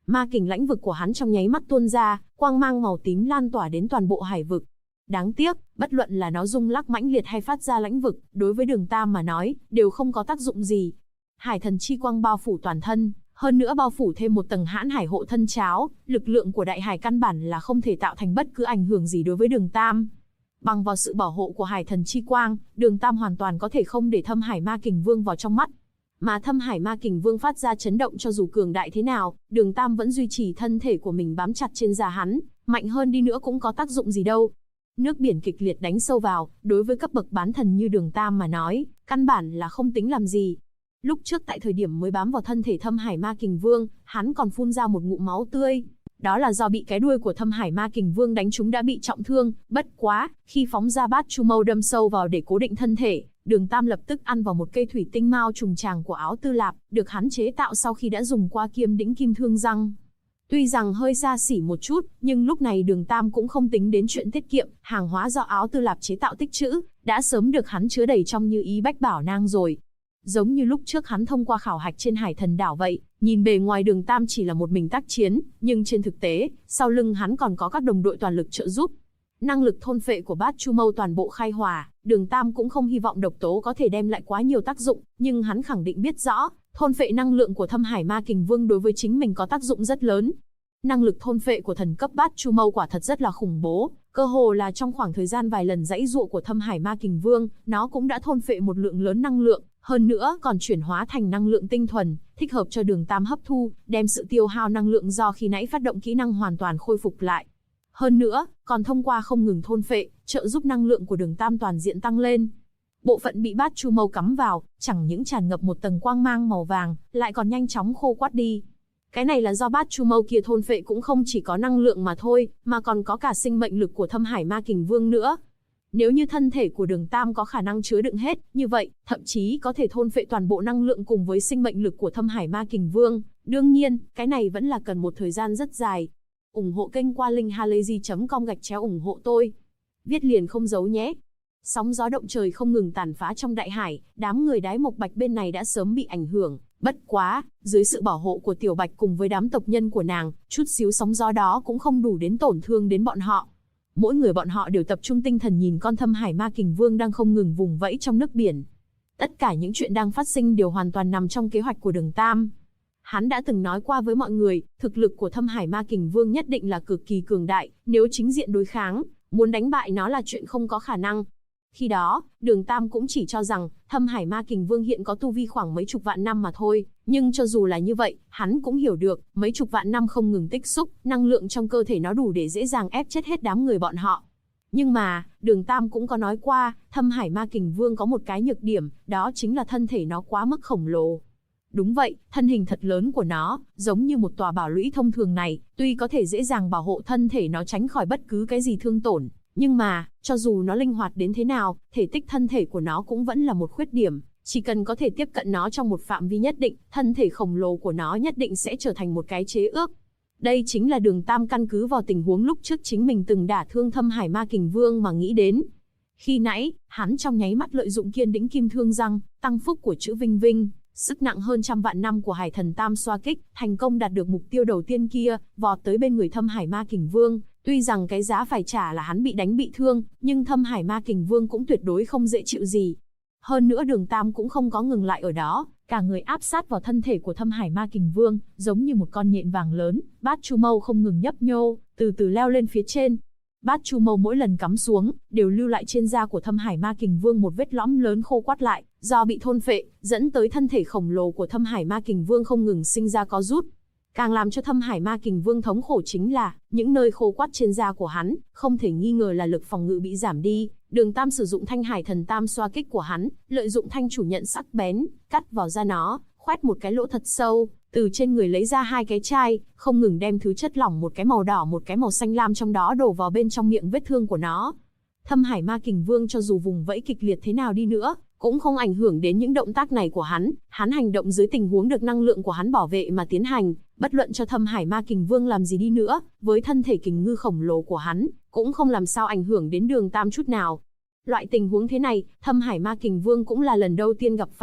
Ma kình lãnh vực của hắn trong nháy mắt tuôn ra, quang mang màu tím lan tỏa đến toàn bộ hải vực. Đáng tiếc, bất luận là nó rung lắc mãnh liệt hay phát ra lãnh vực, đối với Đường Tam mà nói, đều không có tác dụng gì. Hải thần chi quang bao phủ toàn thân, hơn nữa bao phủ thêm một tầng hãn hải hộ thân cháo, lực lượng của đại hải căn bản là không thể tạo thành bất cứ ảnh hưởng gì đối với Đường Tam. Bằng vào sự bảo hộ của hải thần chi quang, Đường Tam hoàn toàn có thể không để Thâm Hải Ma Kình Vương vào trong mắt. Mà Thâm Hải Ma Kình Vương phát ra chấn động cho dù cường đại thế nào, Đường Tam vẫn duy trì thân thể của mình bám chặt trên da hắn, mạnh hơn đi nữa cũng có tác dụng gì đâu. Nước biển kịch liệt đánh sâu vào, đối với cấp bậc bán thần như Đường Tam mà nói, căn bản là không tính làm gì. Lúc trước tại thời điểm mới bám vào thân thể Thâm Hải Ma Kình Vương, hắn còn phun ra một ngụm máu tươi. Đó là do bị cái đuôi của Thâm Hải Ma Kình Vương đánh trúng đã bị trọng thương, bất quá, khi phóng ra Bát Chu Mâu đâm sâu vào để cố định thân thể, Đường Tam lập tức ăn vào một cây thủy tinh mao trùng tràng của áo tư lạp, được hắn chế tạo sau khi đã dùng qua kiêm đĩnh kim thương răng. Tuy rằng hơi xa xỉ một chút, nhưng lúc này Đường Tam cũng không tính đến chuyện tiết kiệm, hàng hóa do áo tư lạp chế tạo tích trữ, đã sớm được hắn chứa đầy trong Như Ý Bách Bảo Nang rồi. Giống như lúc trước hắn thông qua khảo hạch trên Hải Thần Đảo vậy, nhìn bề ngoài Đường Tam chỉ là một mình tác chiến, nhưng trên thực tế, sau lưng hắn còn có các đồng đội toàn lực trợ giúp. Năng lực thôn phệ của Bát Chu Mâu toàn bộ khai hỏa, Đường Tam cũng không hy vọng độc tố có thể đem lại quá nhiều tác dụng, nhưng hắn khẳng định biết rõ, thôn phệ năng lượng của Thâm Hải Ma Kình Vương đối với chính mình có tác dụng rất lớn. Năng lực thôn phệ của thần cấp Bát Chu Mâu quả thật rất là khủng bố, cơ hồ là trong khoảng thời gian vài lần giãy giụa của Thâm Hải Ma Kình Vương, nó cũng đã thôn phệ một lượng lớn năng lượng, hơn nữa còn chuyển hóa thành năng lượng tinh thuần, thích hợp cho Đường Tam hấp thu, đem sự tiêu hao năng lượng do khi nãy phát động kỹ năng hoàn toàn khôi phục lại. Hơn nữa, còn thông qua không ngừng thôn phệ, trợ giúp năng lượng của Đường Tam toàn diện tăng lên. Bộ phận bị Bát Chu Mâu cắm vào, chẳng những tràn ngập một tầng quang mang màu vàng, lại còn nhanh chóng khô quắt đi. Cái này là do Bát Chu Mâu kia thôn phệ cũng không chỉ có năng lượng mà thôi, mà còn có cả sinh mệnh lực của Thâm Hải Ma Kình Vương nữa. Nếu như thân thể của Đường Tam có khả năng chứa đựng hết, như vậy, thậm chí có thể thôn phệ toàn bộ năng lượng cùng với sinh mệnh lực của Thâm Hải Ma Kình Vương. Đương nhiên, cái này vẫn là cần một thời gian rất dài. Ủng hộ kênh qua linkhalazy.com/ủng hộ tôi. Viết liền không giấu nhé. Sóng gió động trời không ngừng tàn phá trong đại hải, đám người Đái Mộc Bạch bên này đã sớm bị ảnh hưởng. Bất quá, dưới sự bảo hộ của Tiểu Bạch cùng với đám tộc nhân của nàng, chút xíu sóng gió đó cũng không đủ đến tổn thương đến bọn họ. Mỗi người bọn họ đều tập trung tinh thần nhìn con Thâm Hải Ma Kình Vương đang không ngừng vùng vẫy trong nước biển. Tất cả những chuyện đang phát sinh đều hoàn toàn nằm trong kế hoạch của Đường Tam. Hắn đã từng nói qua với mọi người, thực lực của Thâm Hải Ma Kình Vương nhất định là cực kỳ cường đại, nếu chính diện đối kháng, muốn đánh bại nó là chuyện không có khả năng. Khi đó, Đường Tam cũng chỉ cho rằng, Thâm Hải Ma Kình Vương hiện có tu vi khoảng mấy chục vạn năm mà thôi, nhưng cho dù là như vậy, hắn cũng hiểu được, mấy chục vạn năm không ngừng tích xúc, năng lượng trong cơ thể nó đủ để dễ dàng ép chết hết đám người bọn họ. Nhưng mà, Đường Tam cũng có nói qua, Thâm Hải Ma Kình Vương có một cái nhược điểm, đó chính là thân thể nó quá mức khổng lồ. Đúng vậy, thân hình thật lớn của nó, giống như một tòa bảo lũy thông thường này, tuy có thể dễ dàng bảo hộ thân thể nó tránh khỏi bất cứ cái gì thương tổn, nhưng mà, cho dù nó linh hoạt đến thế nào, thể tích thân thể của nó cũng vẫn là một khuyết điểm. Chỉ cần có thể tiếp cận nó trong một phạm vi nhất định, thân thể khổng lồ của nó nhất định sẽ trở thành một cái chế ước. Đây chính là Đường Tam căn cứ vào tình huống lúc trước chính mình từng đả thương Thâm Hải Ma Kình Vương mà nghĩ đến. Khi nãy, hắn trong nháy mắt lợi dụng kiên đĩnh kim thương răng, tăng phúc của chữ Vinh Vinh, sức nặng hơn trăm vạn năm của Hải Thần Tam xoa kích, thành công đạt được mục tiêu đầu tiên kia, vọt tới bên người Thâm Hải Ma Kình Vương. Tuy rằng cái giá phải trả là hắn bị đánh bị thương, nhưng Thâm Hải Ma Kình Vương cũng tuyệt đối không dễ chịu gì. Hơn nữa Đường Tam cũng không có ngừng lại ở đó, cả người áp sát vào thân thể của Thâm Hải Ma Kình Vương, giống như một con nhện vàng lớn, Bát Chu Mâu không ngừng nhấp nhô, từ từ leo lên phía trên. Bát Chu Mâu mỗi lần cắm xuống, đều lưu lại trên da của Thâm Hải Ma Kình Vương một vết lõm lớn khô quắt lại, do bị thôn phệ, dẫn tới thân thể khổng lồ của Thâm Hải Ma Kình Vương không ngừng sinh ra co rút. Càng làm cho Thâm Hải Ma Kình Vương thống khổ chính là, những nơi khô quắt trên da của hắn, không thể nghi ngờ là lực phòng ngự bị giảm đi. Đường Tam sử dụng thanh Hải Thần Tam xoa kích của hắn, lợi dụng thanh chủ nhận sắc bén, cắt vào da nó, khoét một cái lỗ thật sâu, từ trên người lấy ra hai cái chai, không ngừng đem thứ chất lỏng một cái màu đỏ một cái màu xanh lam trong đó đổ vào bên trong miệng vết thương của nó. Thâm Hải Ma Kình Vương cho dù vùng vẫy kịch liệt thế nào đi nữa, cũng không ảnh hưởng đến những động tác này của hắn hành động dưới tình huống được năng lượng của hắn bảo vệ mà tiến hành, bất luận cho Thâm Hải Ma Kình Vương làm gì đi nữa, với thân thể kình ngư khổng lồ của hắn, cũng không làm sao ảnh hưởng đến Đường Tam chút nào. Loại tình huống thế này, Thâm Hải Ma Kình Vương cũng là lần đầu tiên gặp phải,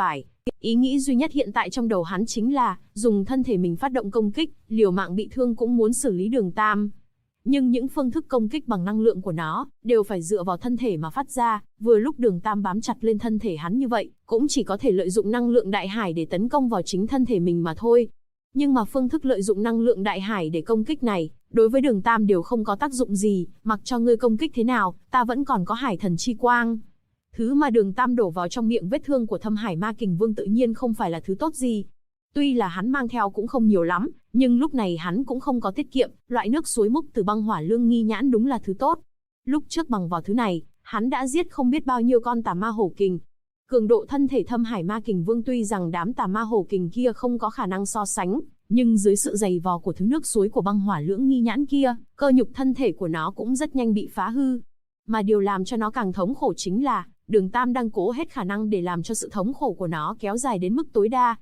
Ý nghĩ duy nhất hiện tại trong đầu hắn chính là dùng thân thể mình phát động công kích, liều mạng bị thương cũng muốn xử lý Đường Tam. Nhưng những phương thức công kích bằng năng lượng của nó đều phải dựa vào thân thể mà phát ra, vừa lúc Đường Tam bám chặt lên thân thể hắn như vậy, cũng chỉ có thể lợi dụng năng lượng đại hải để tấn công vào chính thân thể mình mà thôi. Nhưng mà phương thức lợi dụng năng lượng đại hải để công kích này, đối với Đường Tam đều không có tác dụng gì, mặc cho ngươi công kích thế nào, ta vẫn còn có Hải Thần Chi Quang. Thứ mà Đường Tam đổ vào trong miệng vết thương của Thâm Hải Ma Kình Vương tự nhiên không phải là thứ tốt gì. Tuy là hắn mang theo cũng không nhiều lắm, nhưng lúc này hắn cũng không có tiết kiệm, loại nước suối múc từ băng hỏa lương nghi nhãn đúng là thứ tốt. Lúc trước bằng vào thứ này, hắn đã giết không biết bao nhiêu con tà ma hổ kình. Cường độ thân thể Thâm Hải Ma Kình Vương tuy rằng đám tà ma hổ kình kia không có khả năng so sánh, nhưng dưới sự dày vò của thứ nước suối của băng hỏa lưỡng nghi nhãn kia, cơ nhục thân thể của nó cũng rất nhanh bị phá hư. Mà điều làm cho nó càng thống khổ chính là, Đường Tam đang cố hết khả năng để làm cho sự thống khổ của nó kéo dài đến mức tối đa.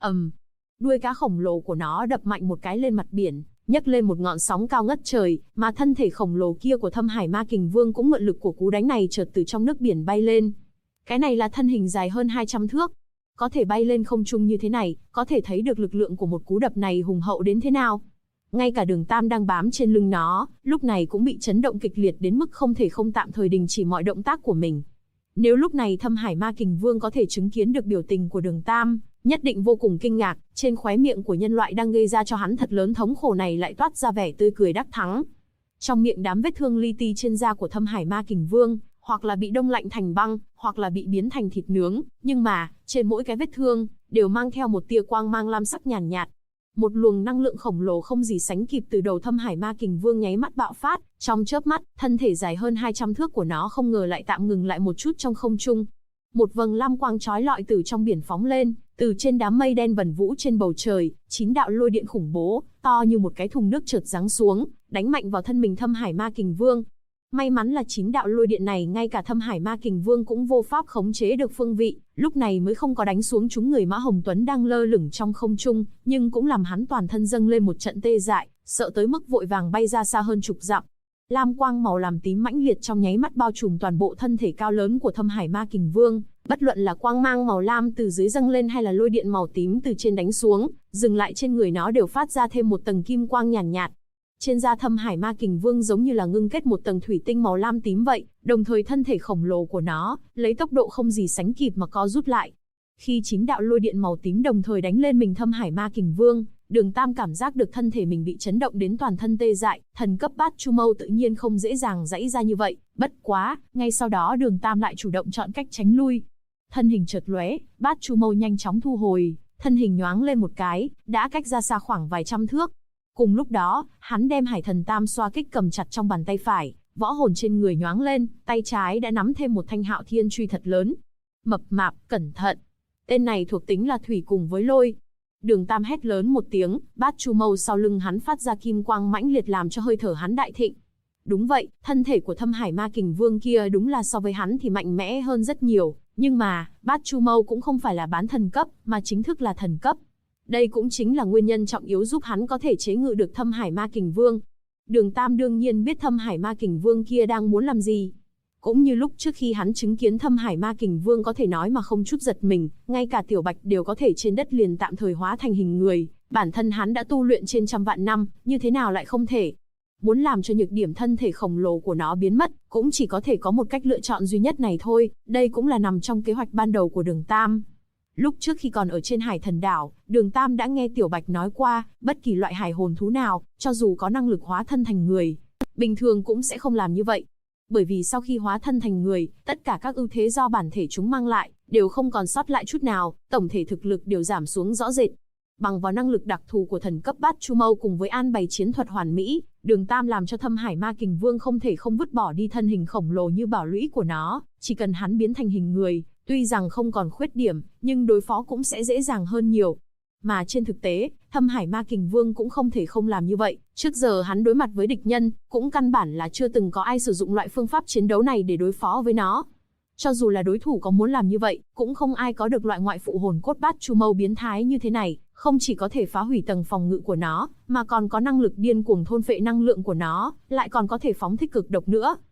Đuôi cá khổng lồ của nó đập mạnh một cái lên mặt biển, nhấc lên một ngọn sóng cao ngất trời, mà thân thể khổng lồ kia của Thâm Hải Ma Kình Vương cũng mượn lực của cú đánh này chợt từ trong nước biển bay lên. Cái này là thân hình dài hơn 200 thước. Có thể bay lên không trung như thế này, có thể thấy được lực lượng của một cú đập này hùng hậu đến thế nào. Ngay cả Đường Tam đang bám trên lưng nó, lúc này cũng bị chấn động kịch liệt đến mức không thể không tạm thời đình chỉ mọi động tác của mình. Nếu lúc này Thâm Hải Ma Kình Vương có thể chứng kiến được biểu tình của Đường Tam, nhất định vô cùng kinh ngạc, trên khóe miệng của nhân loại đang gây ra cho hắn thật lớn thống khổ này lại toát ra vẻ tươi cười đắc thắng. Trong miệng đám vết thương li ti trên da của Thâm Hải Ma Kình Vương, hoặc là bị đông lạnh thành băng, hoặc là bị biến thành thịt nướng, nhưng mà, trên mỗi cái vết thương, đều mang theo một tia quang mang lam sắc nhàn nhạt. Một luồng năng lượng khổng lồ không gì sánh kịp từ đầu Thâm Hải Ma Kình Vương nháy mắt bạo phát, trong chớp mắt, thân thể dài hơn 200 thước của nó không ngờ lại tạm ngừng lại một chút trong không trung. Một vầng lam quang chói lọi từ trong biển phóng lên, từ trên đám mây đen vần vũ trên bầu trời, 9 đạo lôi điện khủng bố, to như một cái thùng nước chợt giáng xuống, đánh mạnh vào thân mình Thâm Hải Ma Kình Vương. May mắn là 9 đạo lôi điện này ngay cả Thâm Hải Ma Kình Vương cũng vô pháp khống chế được phương vị, lúc này mới không có đánh xuống chúng người Mã Hồng Tuấn đang lơ lửng trong không trung, nhưng cũng làm hắn toàn thân dâng lên một trận tê dại, sợ tới mức vội vàng bay ra xa hơn chục dặm. Lam quang màu làm tím mãnh liệt trong nháy mắt bao trùm toàn bộ thân thể cao lớn của Thâm Hải Ma Kình Vương, bất luận là quang mang màu lam từ dưới dâng lên hay là lôi điện màu tím từ trên đánh xuống, dừng lại trên người nó đều phát ra thêm một tầng kim quang nhàn nhạt. Trên da Thâm Hải Ma Kình Vương giống như là ngưng kết một tầng thủy tinh màu lam tím vậy, đồng thời thân thể khổng lồ của nó, lấy tốc độ không gì sánh kịp mà co rút lại. Khi 9 đạo lôi điện màu tím đồng thời đánh lên mình Thâm Hải Ma Kình Vương, Đường Tam cảm giác được thân thể mình bị chấn động đến toàn thân tê dại, thần cấp Bát Chu Mâu tự nhiên không dễ dàng giãy ra như vậy, bất quá, ngay sau đó Đường Tam lại chủ động chọn cách tránh lui. Thân hình chợt lóe, Bát Chu Mâu nhanh chóng thu hồi, thân hình nhoáng lên một cái, đã cách ra xa khoảng vài trăm thước. Cùng lúc đó, hắn đem Hải Thần Tam xoa kích cầm chặt trong bàn tay phải, võ hồn trên người nhoáng lên, tay trái đã nắm thêm một thanh Hạo Thiên truy thật lớn. Mập mạp, cẩn thận. Tên này thuộc tính là thủy cùng với lôi. Đường Tam hét lớn một tiếng, Bát Chu Mâu sau lưng hắn phát ra kim quang mãnh liệt làm cho hơi thở hắn đại thịnh. Đúng vậy, thân thể của Thâm Hải Ma Kình Vương kia đúng là so với hắn thì mạnh mẽ hơn rất nhiều, nhưng mà, Bát Chu Mâu cũng không phải là bán thần cấp, mà chính thức là thần cấp. Đây cũng chính là nguyên nhân trọng yếu giúp hắn có thể chế ngự được Thâm Hải Ma Kình Vương. Đường Tam đương nhiên biết Thâm Hải Ma Kình Vương kia đang muốn làm gì. Cũng như lúc trước khi hắn chứng kiến Thâm Hải Ma Kình Vương có thể nói mà không chút giật mình, ngay cả Tiểu Bạch đều có thể trên đất liền tạm thời hóa thành hình người, bản thân hắn đã tu luyện trên trăm vạn năm, như thế nào lại không thể. Muốn làm cho nhược điểm thân thể khổng lồ của nó biến mất, cũng chỉ có thể có một cách lựa chọn duy nhất này thôi, đây cũng là nằm trong kế hoạch ban đầu của Đường Tam. Lúc trước khi còn ở trên Hải Thần Đảo, Đường Tam đã nghe Tiểu Bạch nói qua, bất kỳ loại hải hồn thú nào, cho dù có năng lực hóa thân thành người, bình thường cũng sẽ không làm như vậy. Bởi vì sau khi hóa thân thành người, tất cả các ưu thế do bản thể chúng mang lại, đều không còn sót lại chút nào, tổng thể thực lực đều giảm xuống rõ rệt. Bằng vào năng lực đặc thù của thần cấp Bát Chu Mâu cùng với an bày chiến thuật hoàn mỹ, Đường Tam làm cho Thâm Hải Ma Kình Vương không thể không vứt bỏ đi thân hình khổng lồ như bảo lũy của nó, chỉ cần hắn biến thành hình người, tuy rằng không còn khuyết điểm, nhưng đối phó cũng sẽ dễ dàng hơn nhiều. Mà trên thực tế, Thâm Hải Ma Kình Vương cũng không thể không làm như vậy, trước giờ hắn đối mặt với địch nhân, cũng căn bản là chưa từng có ai sử dụng loại phương pháp chiến đấu này để đối phó với nó. Cho dù là đối thủ có muốn làm như vậy, cũng không ai có được loại ngoại phụ hồn cốt Bát Chu Mâu biến thái như thế này, không chỉ có thể phá hủy tầng phòng ngự của nó, mà còn có năng lực điên cuồng thôn phệ năng lượng của nó, lại còn có thể phóng thích cực độc nữa.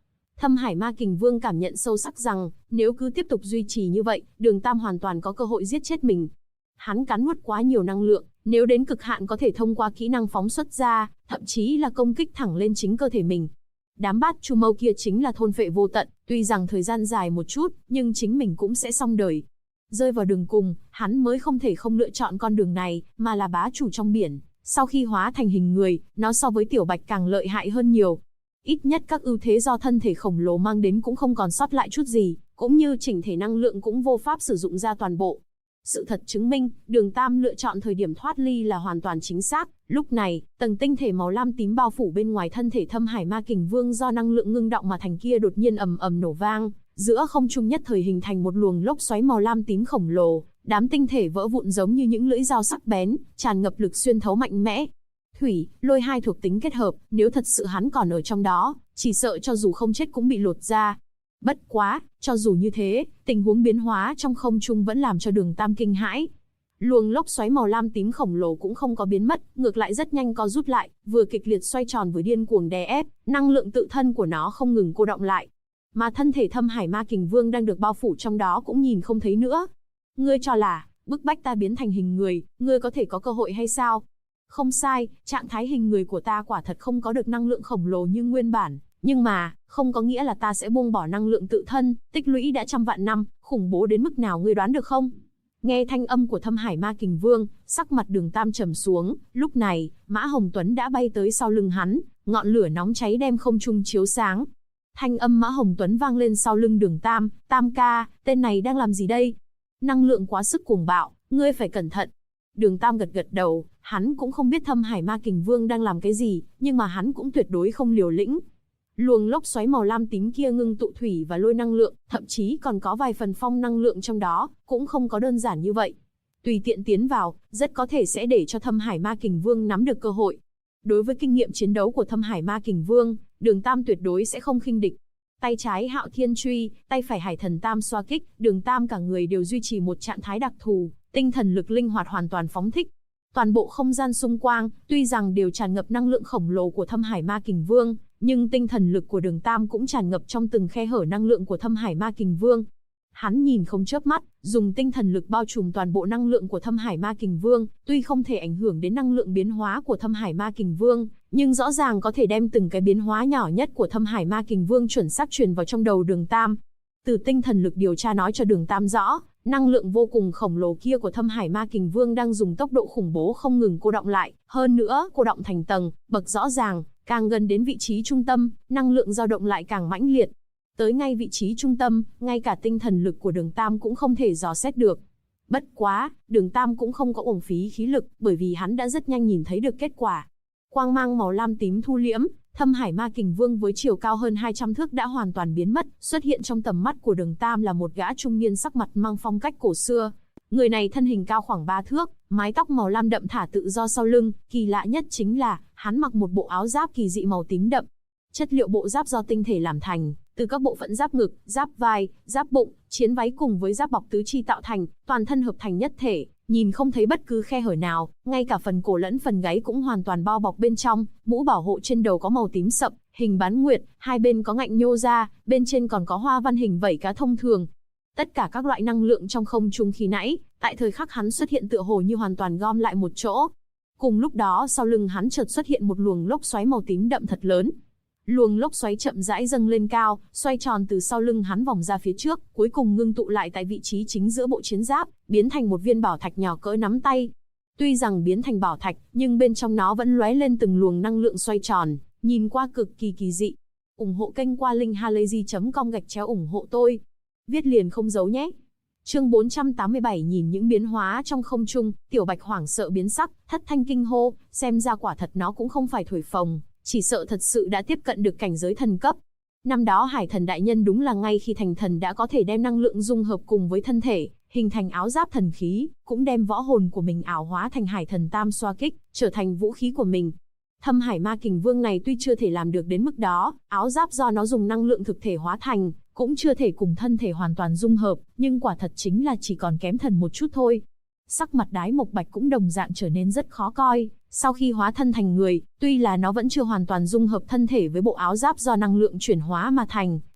Thâm Hải Ma Kình Vương cảm nhận sâu sắc rằng, nếu cứ tiếp tục duy trì như vậy, Đường Tam hoàn toàn có cơ hội giết chết mình. Hắn cắn nuốt quá nhiều năng lượng, nếu đến cực hạn có thể thông qua kỹ năng phóng xuất ra, thậm chí là công kích thẳng lên chính cơ thể mình. Đám bát chu mâu kia chính là thôn phệ vô tận, tuy rằng thời gian dài một chút, nhưng chính mình cũng sẽ xong đời. Rơi vào đường cùng, hắn mới không thể không lựa chọn con đường này, mà là bá chủ trong biển. Sau khi hóa thành hình người, nó so với tiểu bạch càng lợi hại hơn nhiều. Ít nhất các ưu thế do thân thể khổng lồ mang đến cũng không còn sót lại chút gì, cũng như chỉnh thể năng lượng cũng vô pháp sử dụng ra toàn bộ. Sự thật chứng minh, Đường Tam lựa chọn thời điểm thoát ly là hoàn toàn chính xác. Lúc này, tầng tinh thể màu lam tím bao phủ bên ngoài thân thể Thâm Hải Ma Kình Vương do năng lượng ngưng động mà thành kia đột nhiên ầm ầm nổ vang, giữa không trung nhất thời hình thành một luồng lốc xoáy màu lam tím khổng lồ, đám tinh thể vỡ vụn giống như những lưỡi dao sắc bén, tràn ngập lực xuyên thấu mạnh mẽ. Thủy, lôi hai thuộc tính kết hợp, nếu thật sự hắn còn ở trong đó, chỉ sợ cho dù không chết cũng bị lột ra. Bất quá, cho dù như thế, tình huống biến hóa trong không trung vẫn làm cho Đường Tam kinh hãi. Luồng lốc xoáy màu lam tím khổng lồ cũng không có biến mất, ngược lại rất nhanh co rút lại, vừa kịch liệt xoay tròn vừa điên cuồng đè ép, năng lượng tự thân của nó không ngừng cô động lại. Mà thân thể Thâm Hải Ma Kình Vương đang được bao phủ trong đó cũng nhìn không thấy nữa. Ngươi cho là, bức bách ta biến thành hình người, ngươi có thể có cơ hội hay sao? Không sai, trạng thái hình người của ta quả thật không có được năng lượng khổng lồ như nguyên bản. Nhưng mà, không có nghĩa là ta sẽ buông bỏ năng lượng tự thân, tích lũy đã trăm vạn năm, khủng bố đến mức nào ngươi đoán được không? Nghe thanh âm của Thâm Hải Ma Kình Vương, sắc mặt Đường Tam trầm xuống, lúc này, Mã Hồng Tuấn đã bay tới sau lưng hắn, ngọn lửa nóng cháy đem không trung chiếu sáng. Thanh âm Mã Hồng Tuấn vang lên sau lưng Đường Tam, Tam ca, tên này đang làm gì đây? Năng lượng quá sức cuồng bạo, ngươi phải cẩn thận. Đường Tam gật gật đầu, hắn cũng không biết Thâm Hải Ma Kình Vương đang làm cái gì, nhưng mà hắn cũng tuyệt đối không liều lĩnh. Luồng lốc xoáy màu lam tím kia ngưng tụ thủy và lôi năng lượng, thậm chí còn có vài phần phong năng lượng trong đó, cũng không có đơn giản như vậy. Tùy tiện tiến vào, rất có thể sẽ để cho Thâm Hải Ma Kình Vương nắm được cơ hội. Đối với kinh nghiệm chiến đấu của Thâm Hải Ma Kình Vương, Đường Tam tuyệt đối sẽ không khinh địch. Tay trái Hạo Thiên Truy, tay phải Hải Thần Tam xoa kích, Đường Tam cả người đều duy trì một trạng thái đặc thù, tinh thần lực linh hoạt hoàn toàn phóng thích. Toàn bộ không gian xung quanh, tuy rằng đều tràn ngập năng lượng khổng lồ của Thâm Hải Ma Kình Vương, nhưng tinh thần lực của Đường Tam cũng tràn ngập trong từng khe hở năng lượng của Thâm Hải Ma Kình Vương. Hắn nhìn không chớp mắt, dùng tinh thần lực bao trùm toàn bộ năng lượng của Thâm Hải Ma Kình Vương, tuy không thể ảnh hưởng đến năng lượng biến hóa của Thâm Hải Ma Kình Vương, nhưng rõ ràng có thể đem từng cái biến hóa nhỏ nhất của Thâm Hải Ma Kình Vương chuẩn xác truyền vào trong đầu Đường Tam. Từ tinh thần lực điều tra nói cho Đường Tam rõ, năng lượng vô cùng khổng lồ kia của Thâm Hải Ma Kình Vương đang dùng tốc độ khủng bố không ngừng cô đọng lại, hơn nữa cô đọng thành tầng, bậc rõ ràng, càng gần đến vị trí trung tâm, năng lượng dao động lại càng mãnh liệt. Tới ngay vị trí trung tâm, ngay cả tinh thần lực của Đường Tam cũng không thể dò xét được. Bất quá, Đường Tam cũng không có uổng phí khí lực, bởi vì hắn đã rất nhanh nhìn thấy được kết quả. Quang mang màu lam tím thu liễm, Thâm Hải Ma Kình Vương với chiều cao hơn 200 thước đã hoàn toàn biến mất, xuất hiện trong tầm mắt của Đường Tam là một gã trung niên sắc mặt mang phong cách cổ xưa. Người này thân hình cao khoảng 3 thước, mái tóc màu lam đậm thả tự do sau lưng, kỳ lạ nhất chính là, hắn mặc một bộ áo giáp kỳ dị màu tím đậm. Chất liệu bộ giáp do tinh thể làm thành, từ các bộ phận giáp ngực, giáp vai, giáp bụng, chiến váy cùng với giáp bọc tứ chi tạo thành, toàn thân hợp thành nhất thể, nhìn không thấy bất cứ khe hở nào, ngay cả phần cổ lẫn phần gáy cũng hoàn toàn bao bọc bên trong, mũ bảo hộ trên đầu có màu tím sậm, hình bán nguyệt, hai bên có ngạnh nhô ra, bên trên còn có hoa văn hình vảy cá thông thường. Tất cả các loại năng lượng trong không trung khi nãy, tại thời khắc hắn xuất hiện tựa hồ như hoàn toàn gom lại một chỗ. Cùng lúc đó sau lưng hắn chợt xuất hiện một luồng lốc xoáy màu tím đậm thật lớn. Luồng lốc xoáy chậm rãi dâng lên cao, xoay tròn từ sau lưng hắn vòng ra phía trước, cuối cùng ngưng tụ lại tại vị trí chính giữa bộ chiến giáp, biến thành một viên bảo thạch nhỏ cỡ nắm tay. Tuy rằng biến thành bảo thạch, nhưng bên trong nó vẫn lóe lên từng luồng năng lượng xoay tròn, nhìn qua cực kỳ kỳ dị. Ủng hộ kênh qua linkhalazy.com/ủng hộ tôi. Viết liền không giấu nhé. Chương 487 nhìn những biến hóa trong không trung, Tiểu Bạch hoảng sợ biến sắc, thất thanh kinh hô, xem ra quả thật nó cũng không phải thổi phồng, chỉ sợ thật sự đã tiếp cận được cảnh giới thần cấp. Năm đó Hải Thần đại nhân đúng là ngay khi thành thần đã có thể đem năng lượng dung hợp cùng với thân thể, hình thành áo giáp thần khí, cũng đem võ hồn của mình ảo hóa thành Hải Thần Tam xoa kích, trở thành vũ khí của mình. Thâm Hải Ma Kình Vương này tuy chưa thể làm được đến mức đó, áo giáp do nó dùng năng lượng thực thể hóa thành, cũng chưa thể cùng thân thể hoàn toàn dung hợp, nhưng quả thật chính là chỉ còn kém thần một chút thôi. Sắc mặt Đái Mộc Bạch cũng đồng dạng trở nên rất khó coi, sau khi hóa thân thành người, tuy là nó vẫn chưa hoàn toàn dung hợp thân thể với bộ áo giáp do năng lượng chuyển hóa mà thành,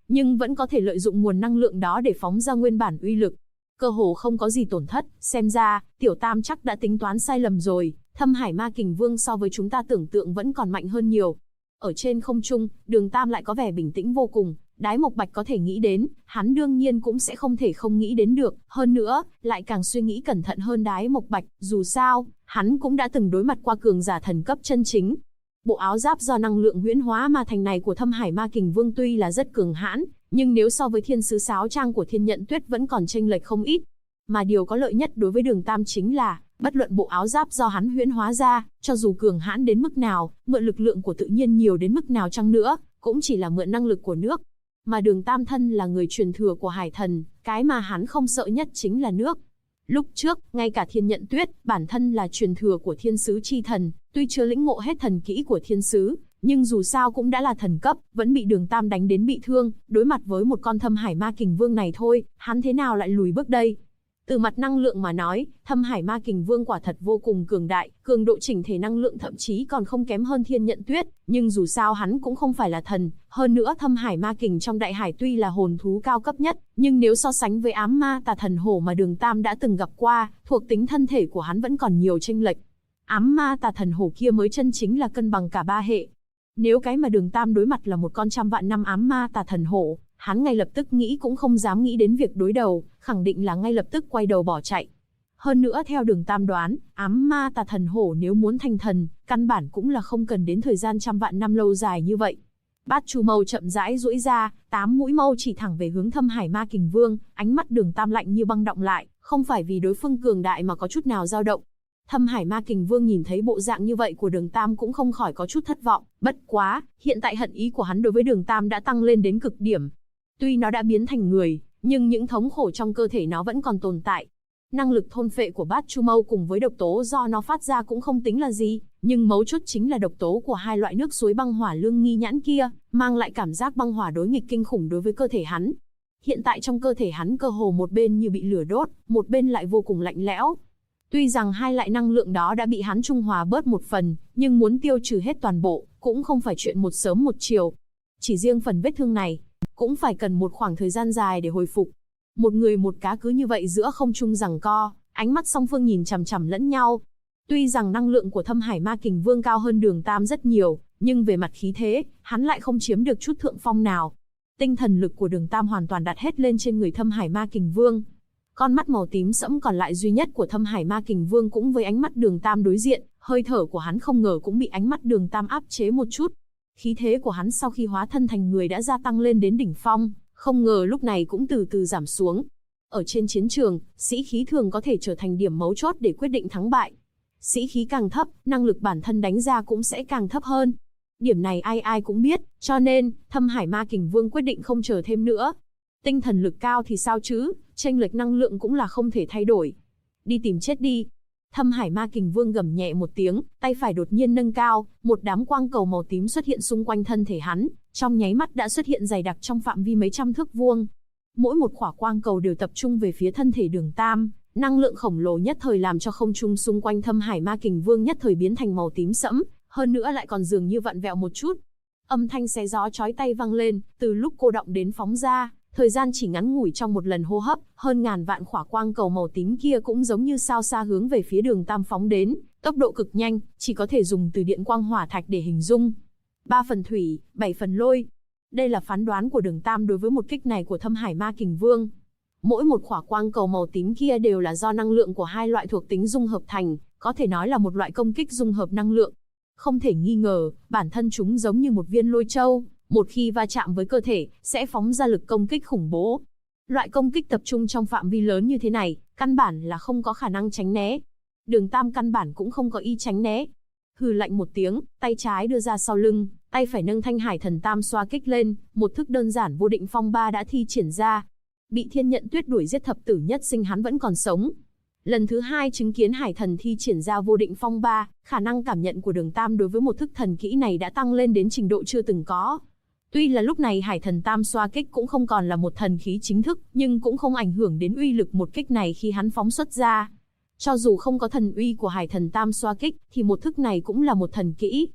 nhưng vẫn có thể lợi dụng nguồn năng lượng đó để phóng ra nguyên bản uy lực. Cơ hồ không có gì tổn thất, xem ra, Tiểu Tam chắc đã tính toán sai lầm rồi, Thâm Hải Ma Kình Vương so với chúng ta tưởng tượng vẫn còn mạnh hơn nhiều. Ở trên không trung, Đường Tam lại có vẻ bình tĩnh vô cùng, Đái Mộc Bạch có thể nghĩ đến, hắn đương nhiên cũng sẽ không thể không nghĩ đến được, hơn nữa, lại càng suy nghĩ cẩn thận hơn Đái Mộc Bạch, dù sao, hắn cũng đã từng đối mặt qua cường giả thần cấp chân chính. Bộ áo giáp do năng lượng huyễn hóa mà thành này của Thâm Hải Ma Kình Vương tuy là rất cường hãn, nhưng nếu so với thiên sứ sáo trang của Thiên Nhận Tuyết vẫn còn chênh lệch không ít. Mà điều có lợi nhất đối với Đường Tam chính là, bất luận bộ áo giáp do hắn huyễn hóa ra, cho dù cường hãn đến mức nào, mượn lực lượng của tự nhiên nhiều đến mức nào chăng nữa, cũng chỉ là mượn năng lực của nước. Mà Đường Tam thân là người truyền thừa của Hải Thần, cái mà hắn không sợ nhất chính là nước. Lúc trước, ngay cả Thiên Nhận Tuyết, bản thân là truyền thừa của Thiên Sứ Chi Thần, tuy chưa lĩnh ngộ hết thần kỹ của Thiên Sứ, nhưng dù sao cũng đã là thần cấp, vẫn bị Đường Tam đánh đến bị thương, đối mặt với một con Thâm Hải Ma Kình Vương này thôi, hắn thế nào lại lùi bước đây? Từ mặt năng lượng mà nói, Thâm Hải Ma Kình Vương quả thật vô cùng cường đại, cường độ chỉnh thể năng lượng thậm chí còn không kém hơn Thiên Nhận Tuyết, nhưng dù sao hắn cũng không phải là thần, hơn nữa Thâm Hải Ma Kình trong đại hải tuy là hồn thú cao cấp nhất, nhưng nếu so sánh với ám ma tà thần hổ mà Đường Tam đã từng gặp qua, thuộc tính thân thể của hắn vẫn còn nhiều chênh lệch. Ám ma tà thần hổ kia mới chân chính là cân bằng cả ba hệ. Nếu cái mà Đường Tam đối mặt là một con trăm vạn năm ám ma tà thần hổ, hắn ngay lập tức nghĩ cũng không dám nghĩ đến việc đối đầu, khẳng định là ngay lập tức quay đầu bỏ chạy. Hơn nữa theo Đường Tam đoán, ám ma tà thần hổ nếu muốn thành thần, căn bản cũng là không cần đến thời gian trăm vạn năm lâu dài như vậy. Bát Chu Mâu chậm rãi duỗi ra, 8 mũi mâu chỉ thẳng về hướng Thâm Hải Ma Kình Vương, ánh mắt Đường Tam lạnh như băng đọng lại, không phải vì đối phương cường đại mà có chút nào dao động. Thâm Hải Ma Kình Vương nhìn thấy bộ dạng như vậy của Đường Tam cũng không khỏi có chút thất vọng, bất quá, hiện tại hận ý của hắn đối với Đường Tam đã tăng lên đến cực điểm. Tuy nó đã biến thành người, nhưng những thống khổ trong cơ thể nó vẫn còn tồn tại. Năng lực thôn phệ của Bát Chu Mâu cùng với độc tố do nó phát ra cũng không tính là gì, nhưng mấu chốt chính là độc tố của hai loại nước suối băng hỏa lương nghi nhãn kia, mang lại cảm giác băng hỏa đối nghịch kinh khủng đối với cơ thể hắn. Hiện tại trong cơ thể hắn cơ hồ một bên như bị lửa đốt, một bên lại vô cùng lạnh lẽo. Tuy rằng hai loại năng lượng đó đã bị hắn trung hòa bớt một phần, nhưng muốn tiêu trừ hết toàn bộ, cũng không phải chuyện một sớm một chiều. Chỉ riêng phần vết thương này, cũng phải cần một khoảng thời gian dài để hồi phục. Một người một cá cứ như vậy giữa không trung giằng co, ánh mắt song phương nhìn chằm chằm lẫn nhau. Tuy rằng năng lượng của Thâm Hải Ma Kình Vương cao hơn Đường Tam rất nhiều, nhưng về mặt khí thế, hắn lại không chiếm được chút thượng phong nào. Tinh thần lực của Đường Tam hoàn toàn đặt hết lên trên người Thâm Hải Ma Kình Vương. Con mắt màu tím sẫm còn lại duy nhất của Thâm Hải Ma Kình Vương cũng với ánh mắt Đường Tam đối diện, hơi thở của hắn không ngờ cũng bị ánh mắt Đường Tam áp chế một chút. Khí thế của hắn sau khi hóa thân thành người đã gia tăng lên đến đỉnh phong, không ngờ lúc này cũng từ từ giảm xuống. Ở trên chiến trường, sĩ khí thường có thể trở thành điểm mấu chốt để quyết định thắng bại. Sĩ khí càng thấp, năng lực bản thân đánh ra cũng sẽ càng thấp hơn. Điểm này ai ai cũng biết, cho nên, Thâm Hải Ma Kình Vương quyết định không chờ thêm nữa. Tinh thần lực cao thì sao chứ, chênh lệch năng lượng cũng là không thể thay đổi. Đi tìm chết đi. Thâm Hải Ma Kình Vương gầm nhẹ một tiếng, tay phải đột nhiên nâng cao, một đám quang cầu màu tím xuất hiện xung quanh thân thể hắn, trong nháy mắt đã xuất hiện dày đặc trong phạm vi mấy trăm thước vuông. Mỗi một quả quang cầu đều tập trung về phía thân thể Đường Tam, năng lượng khổng lồ nhất thời làm cho không trung xung quanh Thâm Hải Ma Kình Vương nhất thời biến thành màu tím sẫm, hơn nữa lại còn dường như vặn vẹo một chút. Âm thanh xé gió chói tai vang lên, từ lúc cô động đến phóng ra, thời gian chỉ ngắn ngủi trong một lần hô hấp, hơn ngàn vạn quả quang cầu màu tím kia cũng giống như sao xa hướng về phía Đường Tam phóng đến, tốc độ cực nhanh, chỉ có thể dùng từ điện quang hỏa thạch để hình dung. 3 phần thủy, 7 phần lôi. Đây là phán đoán của Đường Tam đối với một kích này của Thâm Hải Ma Kình Vương. Mỗi một quả quang cầu màu tím kia đều là do năng lượng của hai loại thuộc tính dung hợp thành, có thể nói là một loại công kích dung hợp năng lượng. Không thể nghi ngờ, bản thân chúng giống như một viên lôi châu, một khi va chạm với cơ thể, sẽ phóng ra lực công kích khủng bố. Loại công kích tập trung trong phạm vi lớn như thế này, căn bản là không có khả năng tránh né. Đường Tam căn bản cũng không có ý tránh né. Hừ lạnh một tiếng, tay trái đưa ra sau lưng, tay phải nâng thanh Hải Thần Tam xoa kích lên, một thức đơn giản vô định phong ba đã thi triển ra. Bị Thiên Nhận Tuyết đuổi giết thập tử nhất sinh hắn vẫn còn sống. Lần thứ hai chứng kiến Hải Thần thi triển ra vô định phong ba, khả năng cảm nhận của Đường Tam đối với một thức thần kỹ này đã tăng lên đến trình độ chưa từng có. Tuy là lúc này Hải Thần Tam xoa kích cũng không còn là một thần khí chính thức, nhưng cũng không ảnh hưởng đến uy lực một kích này khi hắn phóng xuất ra. Cho dù không có thần uy của Hải Thần Tam xoa kích, thì một thức này cũng là một thần kỹ.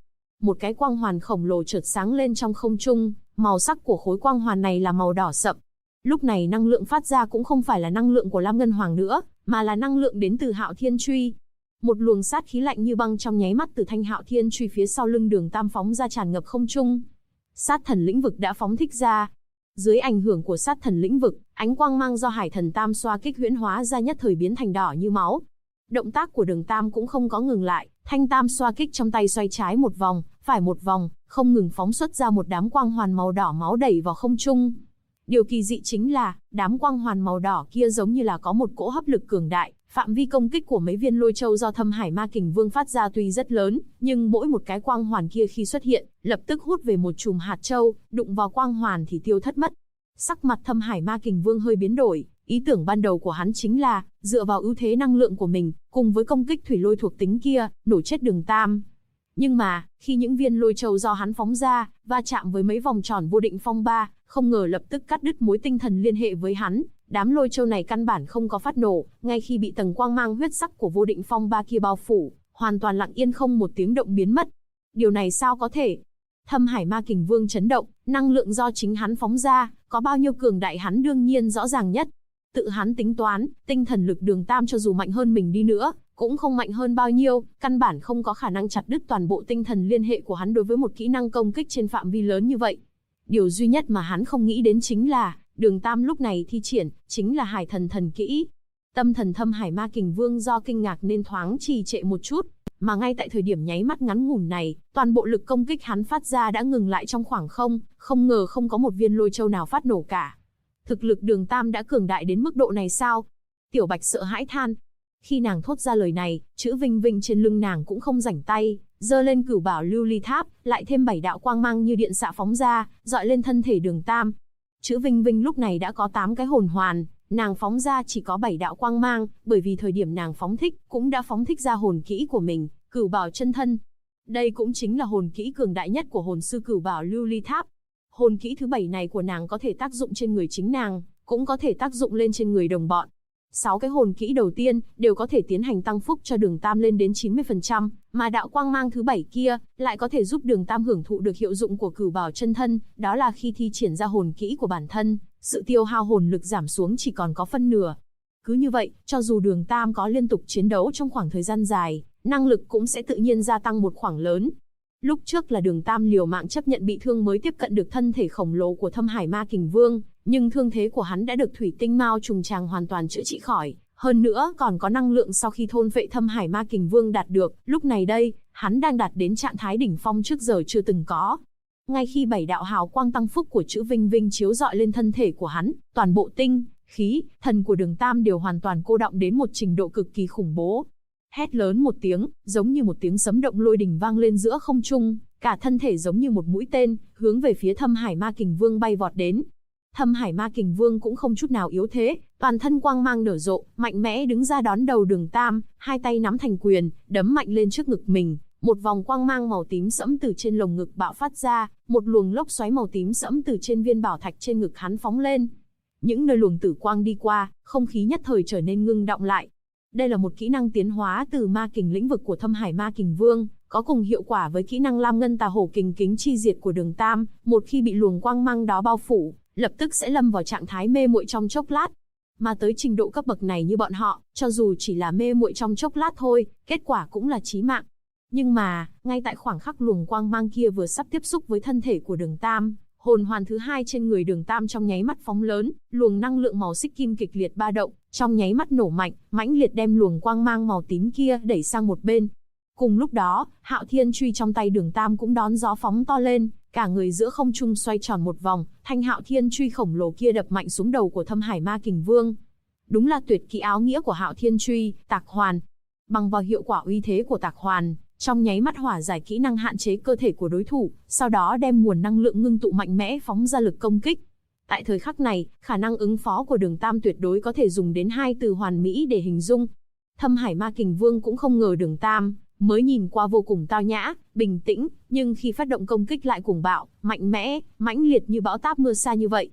một cái quang hoàn khổng lồ chợt sáng lên trong không trung, màu sắc của khối quang hoàn này là màu đỏ sậm. Lúc này năng lượng phát ra cũng không phải là năng lượng của Lam Ngân Hoàng nữa, mà là năng lượng đến từ Hạo Thiên Truy. Một luồng sát khí lạnh như băng trong nháy mắt từ thanh Hạo Thiên Truy phía sau lưng Đường Tam phóng ra tràn ngập không trung. Sát thần lĩnh vực đã phóng thích ra. Dưới ảnh hưởng của sát thần lĩnh vực, ánh quang mang do Hải Thần Tam xoa kích huyễn hóa ra nhất thời biến thành đỏ như máu. Động tác của Đường Tam cũng không có ngừng lại, thanh tam xoa kích trong tay xoay trái một vòng, phải một vòng, không ngừng phóng xuất ra một đám quang hoàn màu đỏ máu đẩy vào không trung. Điều kỳ dị chính là, đám quang hoàn màu đỏ kia giống như là có một cỗ hấp lực cường đại, phạm vi công kích của mấy viên lôi châu do Thâm Hải Ma Kình Vương phát ra tuy rất lớn, nhưng mỗi một cái quang hoàn kia khi xuất hiện, lập tức hút về một chùm hạt châu, đụng vào quang hoàn thì tiêu thất mất. Sắc mặt Thâm Hải Ma Kình Vương hơi biến đổi, ý tưởng ban đầu của hắn chính là, dựa vào ưu thế năng lượng của mình, cùng với công kích thủy lôi thuộc tính kia, nổ chết Đường Tam. Nhưng mà, khi những viên lôi châu do hắn phóng ra, va chạm với mấy vòng tròn vô định phong ba, không ngờ lập tức cắt đứt mối tinh thần liên hệ với hắn. Đám lôi châu này căn bản không có phát nổ, ngay khi bị tầng quang mang huyết sắc của vô định phong ba kia bao phủ, hoàn toàn lặng yên không một tiếng động biến mất. Điều này sao có thể? Thâm Hải Ma Kình Vương chấn động, năng lượng do chính hắn phóng ra, có bao nhiêu cường đại hắn đương nhiên rõ ràng nhất. Tự hắn tính toán, tinh thần lực Đường Tam cho dù mạnh hơn mình đi nữa, cũng không mạnh hơn bao nhiêu, căn bản không có khả năng chặt đứt toàn bộ tinh thần liên hệ của hắn đối với một kỹ năng công kích trên phạm vi lớn như vậy. Điều duy nhất mà hắn không nghĩ đến chính là, Đường Tam lúc này thi triển, chính là Hải Thần thần kỹ. Tâm thần Thâm Hải Ma Kình Vương do kinh ngạc nên thoáng trì trệ một chút, mà ngay tại thời điểm nháy mắt ngắn ngủn này, toàn bộ lực công kích hắn phát ra đã ngừng lại trong khoảng không, không ngờ không có một viên lôi châu nào phát nổ cả. Thực lực Đường Tam đã cường đại đến mức độ này sao? Tiểu Bạch sợ hãi than. Khi nàng thốt ra lời này, chữ Vinh Vinh trên lưng nàng cũng không rảnh tay, giơ lên Cửu Bảo Lưu Ly Tháp, lại thêm 7 đạo quang mang như điện xạ phóng ra, dọi lên thân thể Đường Tam. Chữ Vinh Vinh lúc này đã có 8 cái hồn hoàn, nàng phóng ra chỉ có 7 đạo quang mang, bởi vì thời điểm nàng phóng thích, cũng đã phóng thích ra hồn kỹ của mình, Cửu Bảo Chân Thân. Đây cũng chính là hồn kỹ cường đại nhất của hồn sư Cửu Bảo Lưu Ly Tháp. Hồn kỹ thứ 7 này của nàng có thể tác dụng trên người chính nàng, cũng có thể tác dụng lên trên người đồng bọn. 6 cái hồn kỹ đầu tiên đều có thể tiến hành tăng phúc cho Đường Tam lên đến 90%, mà đạo quang mang thứ 7 kia lại có thể giúp Đường Tam hưởng thụ được hiệu dụng của Cửu Bảo Chân Thân, đó là khi thi triển ra hồn kỹ của bản thân, sự tiêu hao hồn lực giảm xuống chỉ còn có phân nửa. Cứ như vậy, cho dù Đường Tam có liên tục chiến đấu trong khoảng thời gian dài, năng lực cũng sẽ tự nhiên gia tăng một khoảng lớn. Lúc trước là Đường Tam liều mạng chấp nhận bị thương mới tiếp cận được thân thể khổng lồ của Thâm Hải Ma Kình Vương, nhưng thương thế của hắn đã được thủy tinh mao trùng tràng hoàn toàn chữa trị khỏi, hơn nữa còn có năng lượng sau khi thôn phệ Thâm Hải Ma Kình Vương đạt được, lúc này đây, hắn đang đạt đến trạng thái đỉnh phong trước giờ chưa từng có. Ngay khi 7 đạo hào quang tăng phúc của chữ Vinh Vinh chiếu rọi lên thân thể của hắn, toàn bộ tinh, khí, thần của Đường Tam đều hoàn toàn cô đọng đến một trình độ cực kỳ khủng bố. Hét lớn một tiếng, giống như một tiếng sấm động lôi đình vang lên giữa không trung, cả thân thể giống như một mũi tên, hướng về phía Thâm Hải Ma Kình Vương bay vọt đến. Thâm Hải Ma Kình Vương cũng không chút nào yếu thế, toàn thân quang mang nở rộ, mạnh mẽ đứng ra đón đầu Đường Tam, hai tay nắm thành quyền, đấm mạnh lên trước ngực mình. Một vòng quang mang màu tím sẫm từ trên lồng ngực bạo phát ra, một luồng lốc xoáy màu tím sẫm từ trên viên bảo thạch trên ngực hắn phóng lên. Những nơi luồng tử quang đi qua, không khí nhất thời trở nên ngưng đọng lại. Đây là một kỹ năng tiến hóa từ ma kình lĩnh vực của Thâm Hải Ma Kình Vương, có cùng hiệu quả với kỹ năng Lam Ngân Tà Hổ Kình Kính Chi Diệt của Đường Tam, một khi bị luồng quang mang đó bao phủ, lập tức sẽ lâm vào trạng thái mê muội trong chốc lát. Mà tới trình độ cấp bậc này như bọn họ, cho dù chỉ là mê muội trong chốc lát thôi, kết quả cũng là chí mạng. Nhưng mà, ngay tại khoảng khắc luồng quang mang kia vừa sắp tiếp xúc với thân thể của Đường Tam, hồn hoàn thứ 2 trên người Đường Tam trong nháy mắt phóng lớn, luồng năng lượng màu xích kim kịch liệt ba động, trong nháy mắt nổ mạnh, mãnh liệt đem luồng quang mang màu tím kia đẩy sang một bên. Cùng lúc đó, Hạo Thiên Truy trong tay Đường Tam cũng đón gió phóng to lên, cả người giữa không trung xoay tròn một vòng, thanh Hạo Thiên Truy khổng lồ kia đập mạnh xuống đầu của Thâm Hải Ma Kình Vương. Đúng là tuyệt kỹ áo nghĩa của Hạo Thiên Truy, Tạc Hoàn. Bằng vào hiệu quả uy thế của Tạc Hoàn, trong nháy mắt hỏa giải kỹ năng hạn chế cơ thể của đối thủ, sau đó đem nguồn năng lượng ngưng tụ mạnh mẽ phóng ra lực công kích. Tại thời khắc này, khả năng ứng phó của Đường Tam tuyệt đối có thể dùng đến 2 từ hoàn mỹ để hình dung. Thâm Hải Ma Kình Vương cũng không ngờ Đường Tam, mới nhìn qua vô cùng tao nhã, bình tĩnh, nhưng khi phát động công kích lại cuồng bạo, mạnh mẽ, mãnh liệt như bão táp mưa sa như vậy.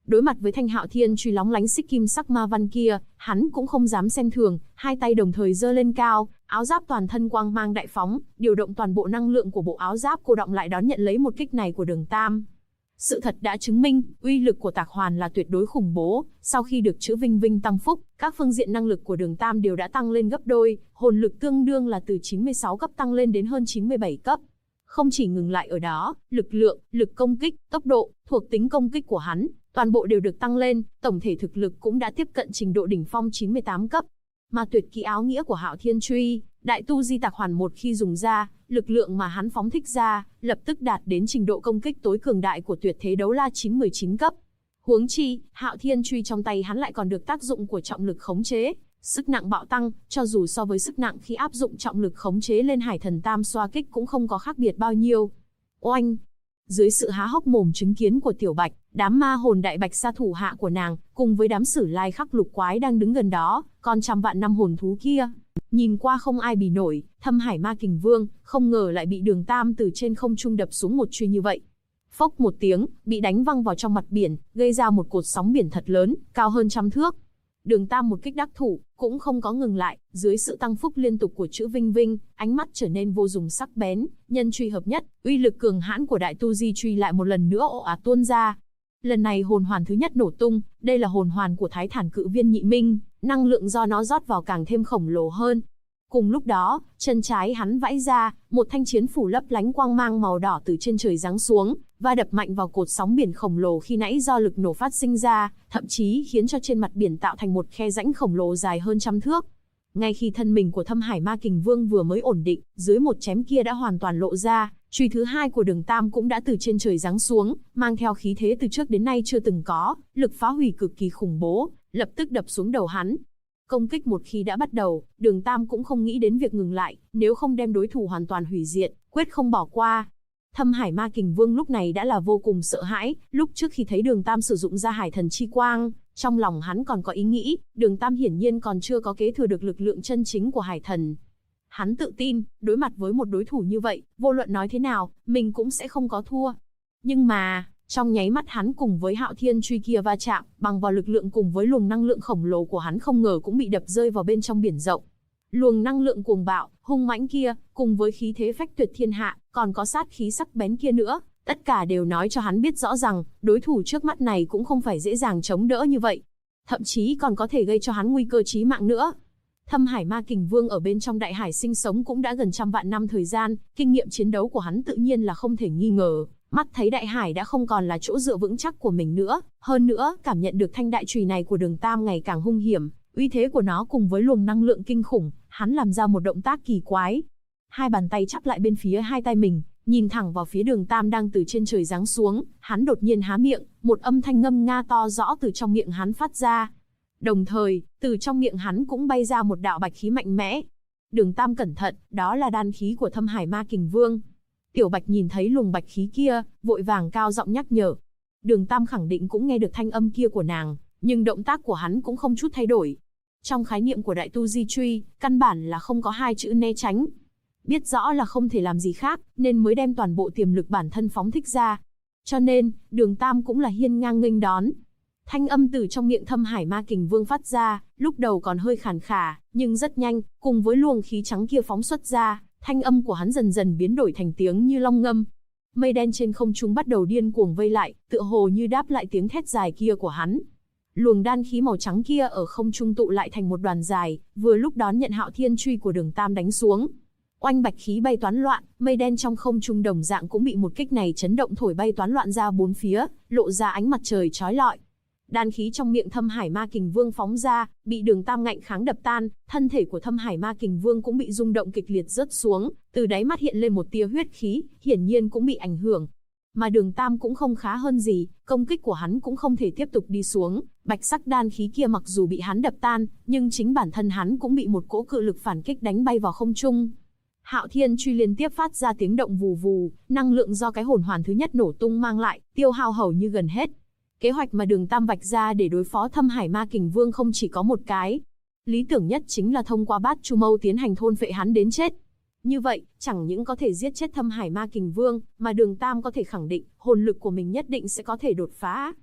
Đối mặt với thanh Hạo Thiên truy lóng lánh xích kim sắc ma văn kia, hắn cũng không dám xem thường, hai tay đồng thời giơ lên cao, áo giáp toàn thân quang mang đại phóng, điều động toàn bộ năng lượng của bộ áo giáp cô đọng lại đón nhận lấy một kích này của Đường Tam. Sự thật đã chứng minh, uy lực của Tạc Hoàn là tuyệt đối khủng bố, sau khi được chữ Vinh Vinh tăng phúc, các phương diện năng lực của Đường Tam đều đã tăng lên gấp đôi, hồn lực tương đương là từ 96 cấp tăng lên đến hơn 97 cấp. Không chỉ ngừng lại ở đó, lực lượng, lực công kích, tốc độ, thuộc tính công kích của hắn, toàn bộ đều được tăng lên, tổng thể thực lực cũng đã tiếp cận trình độ đỉnh phong 98 cấp. Mà tuyệt kỹ áo nghĩa của Hạo Thiên Truy, Đại Tu Di Tạc Hoàn một khi dùng ra, lực lượng mà hắn phóng thích ra, lập tức đạt đến trình độ công kích tối cường đại của tuyệt thế đấu la 919 cấp. Huống chi, Hạo Thiên Truy trong tay hắn lại còn được tác dụng của trọng lực khống chế, sức nặng bạo tăng, cho dù so với sức nặng khi áp dụng trọng lực khống chế lên Hải Thần Tam xoa kích cũng không có khác biệt bao nhiêu. Oanh! Dưới sự há hốc mồm chứng kiến của Tiểu Bạch, đám ma hồn đại bạch sa thủ hạ của nàng, cùng với đám Sử Lai Khắc lục quái đang đứng gần đó, còn trăm vạn năm hồn thú kia, nhìn qua không ai bì nổi, Thâm Hải Ma Kình Vương, không ngờ lại bị Đường Tam từ trên không trung đập xuống một truy như vậy. Phốc một tiếng, bị đánh văng vào trong mặt biển, gây ra một cột sóng biển thật lớn, cao hơn 100 thước. Đường Tam một kích đắc thủ, cũng không có ngừng lại, dưới sự tăng phúc liên tục của chữ Vinh Vinh, ánh mắt trở nên vô cùng sắc bén, nhân truy hợp nhất, uy lực cường hãn của Đại Tu Di truy lại một lần nữa ồ ạt tuôn ra. Lần này hồn hoàn thứ nhất nổ tung, đây là hồn hoàn của Thái Thản Cự Viên Nhị Minh, năng lượng do nó rót vào càng thêm khổng lồ hơn. Cùng lúc đó, chân trái hắn vẫy ra, một thanh chiến phủ lấp lánh quang mang màu đỏ từ trên trời giáng xuống, và đập mạnh vào cột sóng biển khổng lồ khi nãy do lực nổ phát sinh ra, thậm chí khiến cho trên mặt biển tạo thành một khe rãnh khổng lồ dài hơn 100 thước. Ngay khi thân mình của Thâm Hải Ma Kình Vương vừa mới ổn định, dưới một chém kia đã hoàn toàn lộ ra, truy thứ hai của Đường Tam cũng đã từ trên trời giáng xuống, mang theo khí thế từ trước đến nay chưa từng có, lực phá hủy cực kỳ khủng bố, lập tức đập xuống đầu hắn. Công kích một khi đã bắt đầu, Đường Tam cũng không nghĩ đến việc ngừng lại, nếu không đem đối thủ hoàn toàn hủy diệt, quyết không bỏ qua. Thâm Hải Ma Kình Vương lúc này đã là vô cùng sợ hãi, lúc trước khi thấy Đường Tam sử dụng ra Hải Thần Chi Quang, trong lòng hắn còn có ý nghĩ, Đường Tam hiển nhiên còn chưa có kế thừa được lực lượng chân chính của Hải Thần. Hắn tự tin, đối mặt với một đối thủ như vậy, vô luận nói thế nào, mình cũng sẽ không có thua. Nhưng mà, trong nháy mắt hắn cùng với Hạo Thiên Truy kia va chạm, bằng vào lực lượng cùng với luồng năng lượng khổng lồ của hắn không ngờ cũng bị đập rơi vào bên trong biển rộng. Luồng năng lượng cuồng bạo, hung mãnh kia, cùng với khí thế phách tuyệt thiên hạ, còn có sát khí sắc bén kia nữa, tất cả đều nói cho hắn biết rõ rằng, đối thủ trước mắt này cũng không phải dễ dàng chống đỡ như vậy. Thậm chí còn có thể gây cho hắn nguy cơ chí mạng nữa. Thâm Hải Ma Kình Vương ở bên trong đại hải sinh sống cũng đã gần 100 vạn năm thời gian, kinh nghiệm chiến đấu của hắn tự nhiên là không thể nghi ngờ. Mắt thấy đại hải đã không còn là chỗ dựa vững chắc của mình nữa, hơn nữa, cảm nhận được thanh đại chùy này của Đường Tam ngày càng hung hiểm, uy thế của nó cùng với luồng năng lượng kinh khủng, hắn làm ra một động tác kỳ quái. Hai bàn tay chắp lại bên phía hai tay mình, nhìn thẳng vào phía Đường Tam đang từ trên trời giáng xuống, hắn đột nhiên há miệng, một âm thanh ngâm nga to rõ từ trong miệng hắn phát ra. Đồng thời, từ trong miệng hắn cũng bay ra một đạo bạch khí mạnh mẽ. Đường Tam cẩn thận, đó là đan khí của Thâm Hải Ma Kình Vương. Tiểu Bạch nhìn thấy luồng bạch khí kia, vội vàng cao giọng nhắc nhở. Đường Tam khẳng định cũng nghe được thanh âm kia của nàng, nhưng động tác của hắn cũng không chút thay đổi. Trong khái niệm của Đại Tu Di Truy, căn bản là không có hai chữ né tránh. Biết rõ là không thể làm gì khác, nên mới đem toàn bộ tiềm lực bản thân phóng thích ra. Cho nên, Đường Tam cũng là hiên ngang nghênh đón. Thanh âm từ trong miệng Thâm Hải Ma Kình Vương phát ra, lúc đầu còn hơi khàn khà, nhưng rất nhanh, cùng với luồng khí trắng kia phóng xuất ra, thanh âm của hắn dần dần biến đổi thành tiếng như long ngâm. Mây đen trên không trung bắt đầu điên cuồng vây lại, tựa hồ như đáp lại tiếng thét dài kia của hắn. Luồng đan khí màu trắng kia ở không trung tụ lại thành một đoàn dài, vừa lúc đón nhận Hạo Thiên Truy của Đường Tam đánh xuống. Oanh bạch khí bay toán loạn, mây đen trong không trung đồng dạng cũng bị một kích này chấn động thổi bay toán loạn ra bốn phía, lộ ra ánh mặt trời chói lọi. Đan khí trong miệng Thâm Hải Ma Kình Vương phóng ra, bị Đường Tam ngạnh kháng đập tan, thân thể của Thâm Hải Ma Kình Vương cũng bị rung động kịch liệt rớt xuống, từ đáy mắt hiện lên một tia huyết khí, hiển nhiên cũng bị ảnh hưởng. Mà Đường Tam cũng không khá hơn gì, công kích của hắn cũng không thể tiếp tục đi xuống, bạch sắc đan khí kia mặc dù bị hắn đập tan, nhưng chính bản thân hắn cũng bị một cỗ cự lực phản kích đánh bay vào không trung. Hạo Thiên Truy liên tiếp phát ra tiếng động vù vù, năng lượng do cái hồn hoàn thứ nhất nổ tung mang lại, tiêu hao hầu như gần hết. Kế hoạch mà Đường Tam vạch ra để đối phó Thâm Hải Ma Kình Vương không chỉ có một cái. Lý tưởng nhất chính là thông qua Bát Chu Mâu tiến hành thôn phệ hắn đến chết. Như vậy, chẳng những có thể giết chết Thâm Hải Ma Kình Vương, mà Đường Tam có thể khẳng định, hồn lực của mình nhất định sẽ có thể đột phá.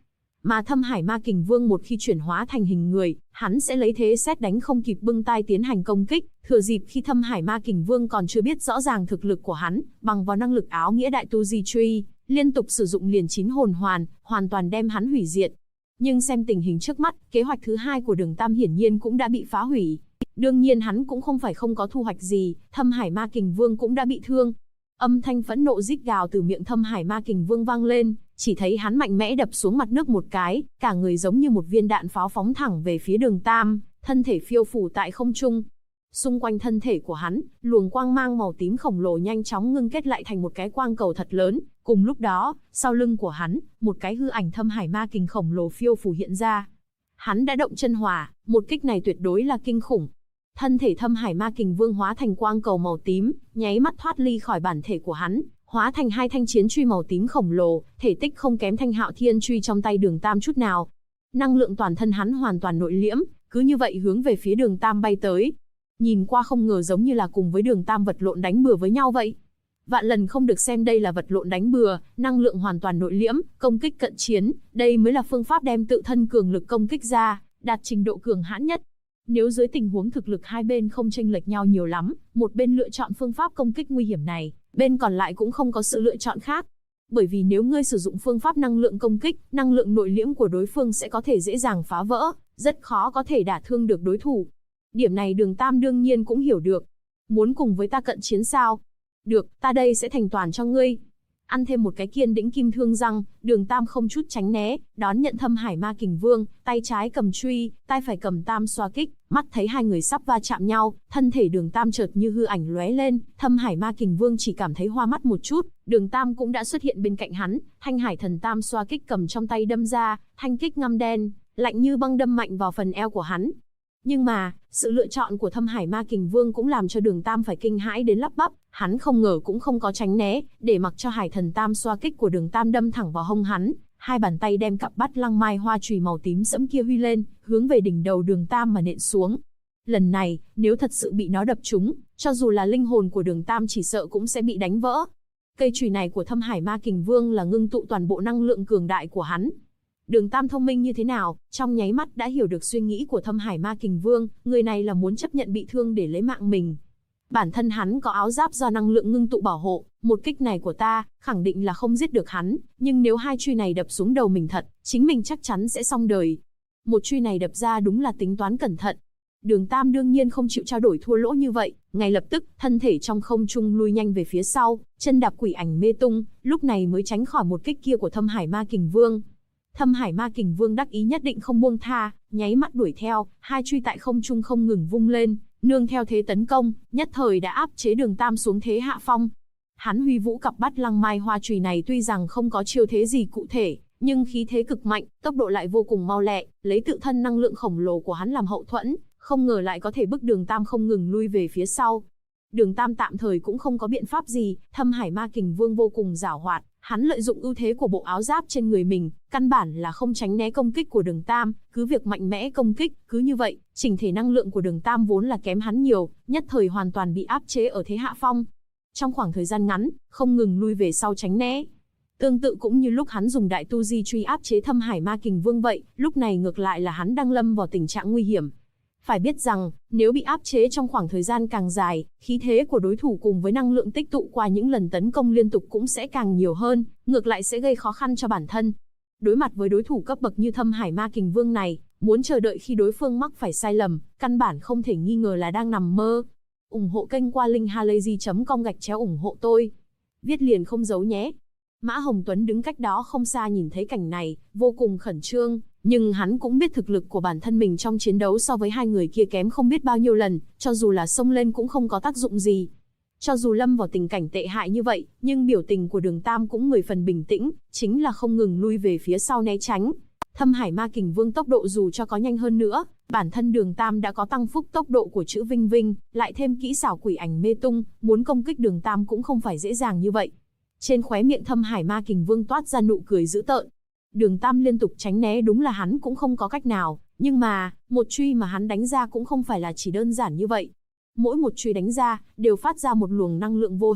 Mà Thâm Hải Ma Kình Vương một khi chuyển hóa thành hình người, hắn sẽ lấy thế sét đánh không kịp bưng tai tiến hành công kích, thừa dịp khi Thâm Hải Ma Kình Vương còn chưa biết rõ ràng thực lực của hắn, bằng vào năng lực áo nghĩa đại tu di truy, liên tục sử dụng liền 9 hồn hoàn, hoàn toàn đem hắn hủy diệt. Nhưng xem tình hình trước mắt, kế hoạch thứ hai của Đường Tam hiển nhiên cũng đã bị phá hủy. Đương nhiên hắn cũng không phải không có thu hoạch gì, Thâm Hải Ma Kình Vương cũng đã bị thương. Âm thanh phẫn nộ rít gào từ miệng Thâm Hải Ma Kình Vương vang lên, chỉ thấy hắn mạnh mẽ đập xuống mặt nước một cái, cả người giống như một viên đạn pháo phóng thẳng về phía Đường Tam, thân thể phiêu phù tại không trung. Xung quanh thân thể của hắn, luồng quang mang màu tím khổng lồ nhanh chóng ngưng kết lại thành một cái quang cầu thật lớn. Cùng lúc đó, sau lưng của hắn, một cái hư ảnh Thâm Hải Ma Kình khổng lồ phiêu phù hiện ra. Hắn đã động chân hỏa, một kích này tuyệt đối là kinh khủng. Thân thể Thâm Hải Ma Kình Vương hóa thành quang cầu màu tím, nháy mắt thoát ly khỏi bản thể của hắn, hóa thành hai thanh chiến truy màu tím khổng lồ, thể tích không kém thanh Hạo Thiên truy trong tay Đường Tam chút nào. Năng lượng toàn thân hắn hoàn toàn nội liễm, cứ như vậy hướng về phía Đường Tam bay tới. Nhìn qua không ngờ giống như là cùng với Đường Tam vật lộn đánh bừa với nhau vậy. Vạn lần không được xem đây là vật lộn đánh bừa, năng lượng hoàn toàn nội liễm, công kích cận chiến, đây mới là phương pháp đem tự thân cường lực công kích ra, đạt trình độ cường hãn nhất. Nếu dưới tình huống thực lực hai bên không chênh lệch nhau nhiều lắm, một bên lựa chọn phương pháp công kích nguy hiểm này, bên còn lại cũng không có sự lựa chọn khác. Bởi vì nếu ngươi sử dụng phương pháp năng lượng công kích, năng lượng nội liễm của đối phương sẽ có thể dễ dàng phá vỡ, rất khó có thể đả thương được đối thủ. Điểm này Đường Tam đương nhiên cũng hiểu được. Muốn cùng với ta cận chiến sao? Được, ta đây sẽ thành toàn cho ngươi. Ăn thêm một cái kiên đĩnh kim thương răng, Đường Tam không chút tránh né, đón nhận Thâm Hải Ma Kình Vương, tay trái cầm truy, tay phải cầm tam xoa kích, mắt thấy hai người sắp va chạm nhau, thân thể Đường Tam chợt như hư ảnh lóe lên, Thâm Hải Ma Kình Vương chỉ cảm thấy hoa mắt một chút, Đường Tam cũng đã xuất hiện bên cạnh hắn, Thanh Hải Thần Tam xoa kích cầm trong tay đâm ra, thanh kích ngăm đen, lạnh như băng đâm mạnh vào phần eo của hắn. Nhưng mà, sự lựa chọn của Thâm Hải Ma Kình Vương cũng làm cho Đường Tam phải kinh hãi đến lắp bắp, hắn không ngờ cũng không có tránh né, để mặc cho Hải Thần Tam xoa kích của Đường Tam đâm thẳng vào hông hắn, hai bàn tay đem cặp bát lăng mai hoa chùy màu tím sẫm kia huy lên, hướng về đỉnh đầu Đường Tam mà nện xuống. Lần này, nếu thật sự bị nó đập trúng, cho dù là linh hồn của Đường Tam chỉ sợ cũng sẽ bị đánh vỡ. Cây chùy này của Thâm Hải Ma Kình Vương là ngưng tụ toàn bộ năng lượng cường đại của hắn. Đường Tam thông minh như thế nào, trong nháy mắt đã hiểu được suy nghĩ của Thâm Hải Ma Kình Vương, người này là muốn chấp nhận bị thương để lấy mạng mình. Bản thân hắn có áo giáp do năng lượng ngưng tụ bảo hộ, một kích này của ta, khẳng định là không giết được hắn, nhưng nếu hai truy này đập xuống đầu mình thật, chính mình chắc chắn sẽ xong đời. Một truy này đập ra đúng là tính toán cẩn thận. Đường Tam đương nhiên không chịu trao đổi thua lỗ như vậy, ngay lập tức, thân thể trong không trung lui nhanh về phía sau, chân đạp quỷ ảnh mê tung, lúc này mới tránh khỏi một kích kia của Thâm Hải Ma Kình Vương. Thâm Hải Ma Kình Vương đắc ý nhất định không buông tha, nháy mắt đuổi theo, hai truy tại không trung không ngừng vung lên, nương theo thế tấn công, nhất thời đã áp chế Đường Tam xuống thế hạ phong. Hắn huy vũ cặp bát lăng mai hoa chùy này tuy rằng không có chiêu thế gì cụ thể, nhưng khí thế cực mạnh, tốc độ lại vô cùng mau lẹ, lấy tự thân năng lượng khổng lồ của hắn làm hậu thuẫn, không ngờ lại có thể bức Đường Tam không ngừng lui về phía sau. Đường Tam tạm thời cũng không có biện pháp gì, Thâm Hải Ma Kình Vương vô cùng giảo hoạt, hắn lợi dụng ưu thế của bộ áo giáp trên người mình, căn bản là không tránh né công kích của Đường Tam, cứ việc mạnh mẽ công kích, cứ như vậy, chỉnh thể năng lượng của Đường Tam vốn là kém hắn nhiều, nhất thời hoàn toàn bị áp chế ở thế hạ phong. Trong khoảng thời gian ngắn, không ngừng lui về sau tránh né. Tương tự cũng như lúc hắn dùng đại tu di truy áp chế Thâm Hải Ma Kình Vương vậy, lúc này ngược lại là hắn đang lâm vào tình trạng nguy hiểm. Phải biết rằng, nếu bị áp chế trong khoảng thời gian càng dài, khí thế của đối thủ cùng với năng lượng tích tụ qua những lần tấn công liên tục cũng sẽ càng nhiều hơn, ngược lại sẽ gây khó khăn cho bản thân. Đối mặt với đối thủ cấp bậc như Thâm Hải Ma Kình Vương này, muốn chờ đợi khi đối phương mắc phải sai lầm, căn bản không thể nghi ngờ là đang nằm mơ. Ủng hộ kênh qua linkhalazy.com/ủng hộ tôi. Viết liền không giấu nhé. Mã Hồng Tuấn đứng cách đó không xa nhìn thấy cảnh này, vô cùng khẩn trương, nhưng hắn cũng biết thực lực của bản thân mình trong chiến đấu so với hai người kia kém không biết bao nhiêu lần, cho dù là xông lên cũng không có tác dụng gì. Cho dù lâm vào tình cảnh tệ hại như vậy, nhưng biểu tình của Đường Tam cũng 10 phần bình tĩnh, chính là không ngừng lui về phía sau né tránh. Thâm Hải Ma Kình Vương tốc độ dù cho có nhanh hơn nữa, bản thân Đường Tam đã có tăng phúc tốc độ của chữ Vinh Vinh, lại thêm kỹ xảo quỷ ảnh mê tung, muốn công kích Đường Tam cũng không phải dễ dàng như vậy. Trên khóe miệng Thâm Hải Ma Kình Vương toát ra nụ cười dữ tợn. Đường Tam liên tục tránh né đúng là hắn cũng không có cách nào, nhưng mà, một truy mà hắn đánh ra cũng không phải là chỉ đơn giản như vậy. Mỗi một truy đánh ra, đều phát ra một luồng năng lượng vô hình,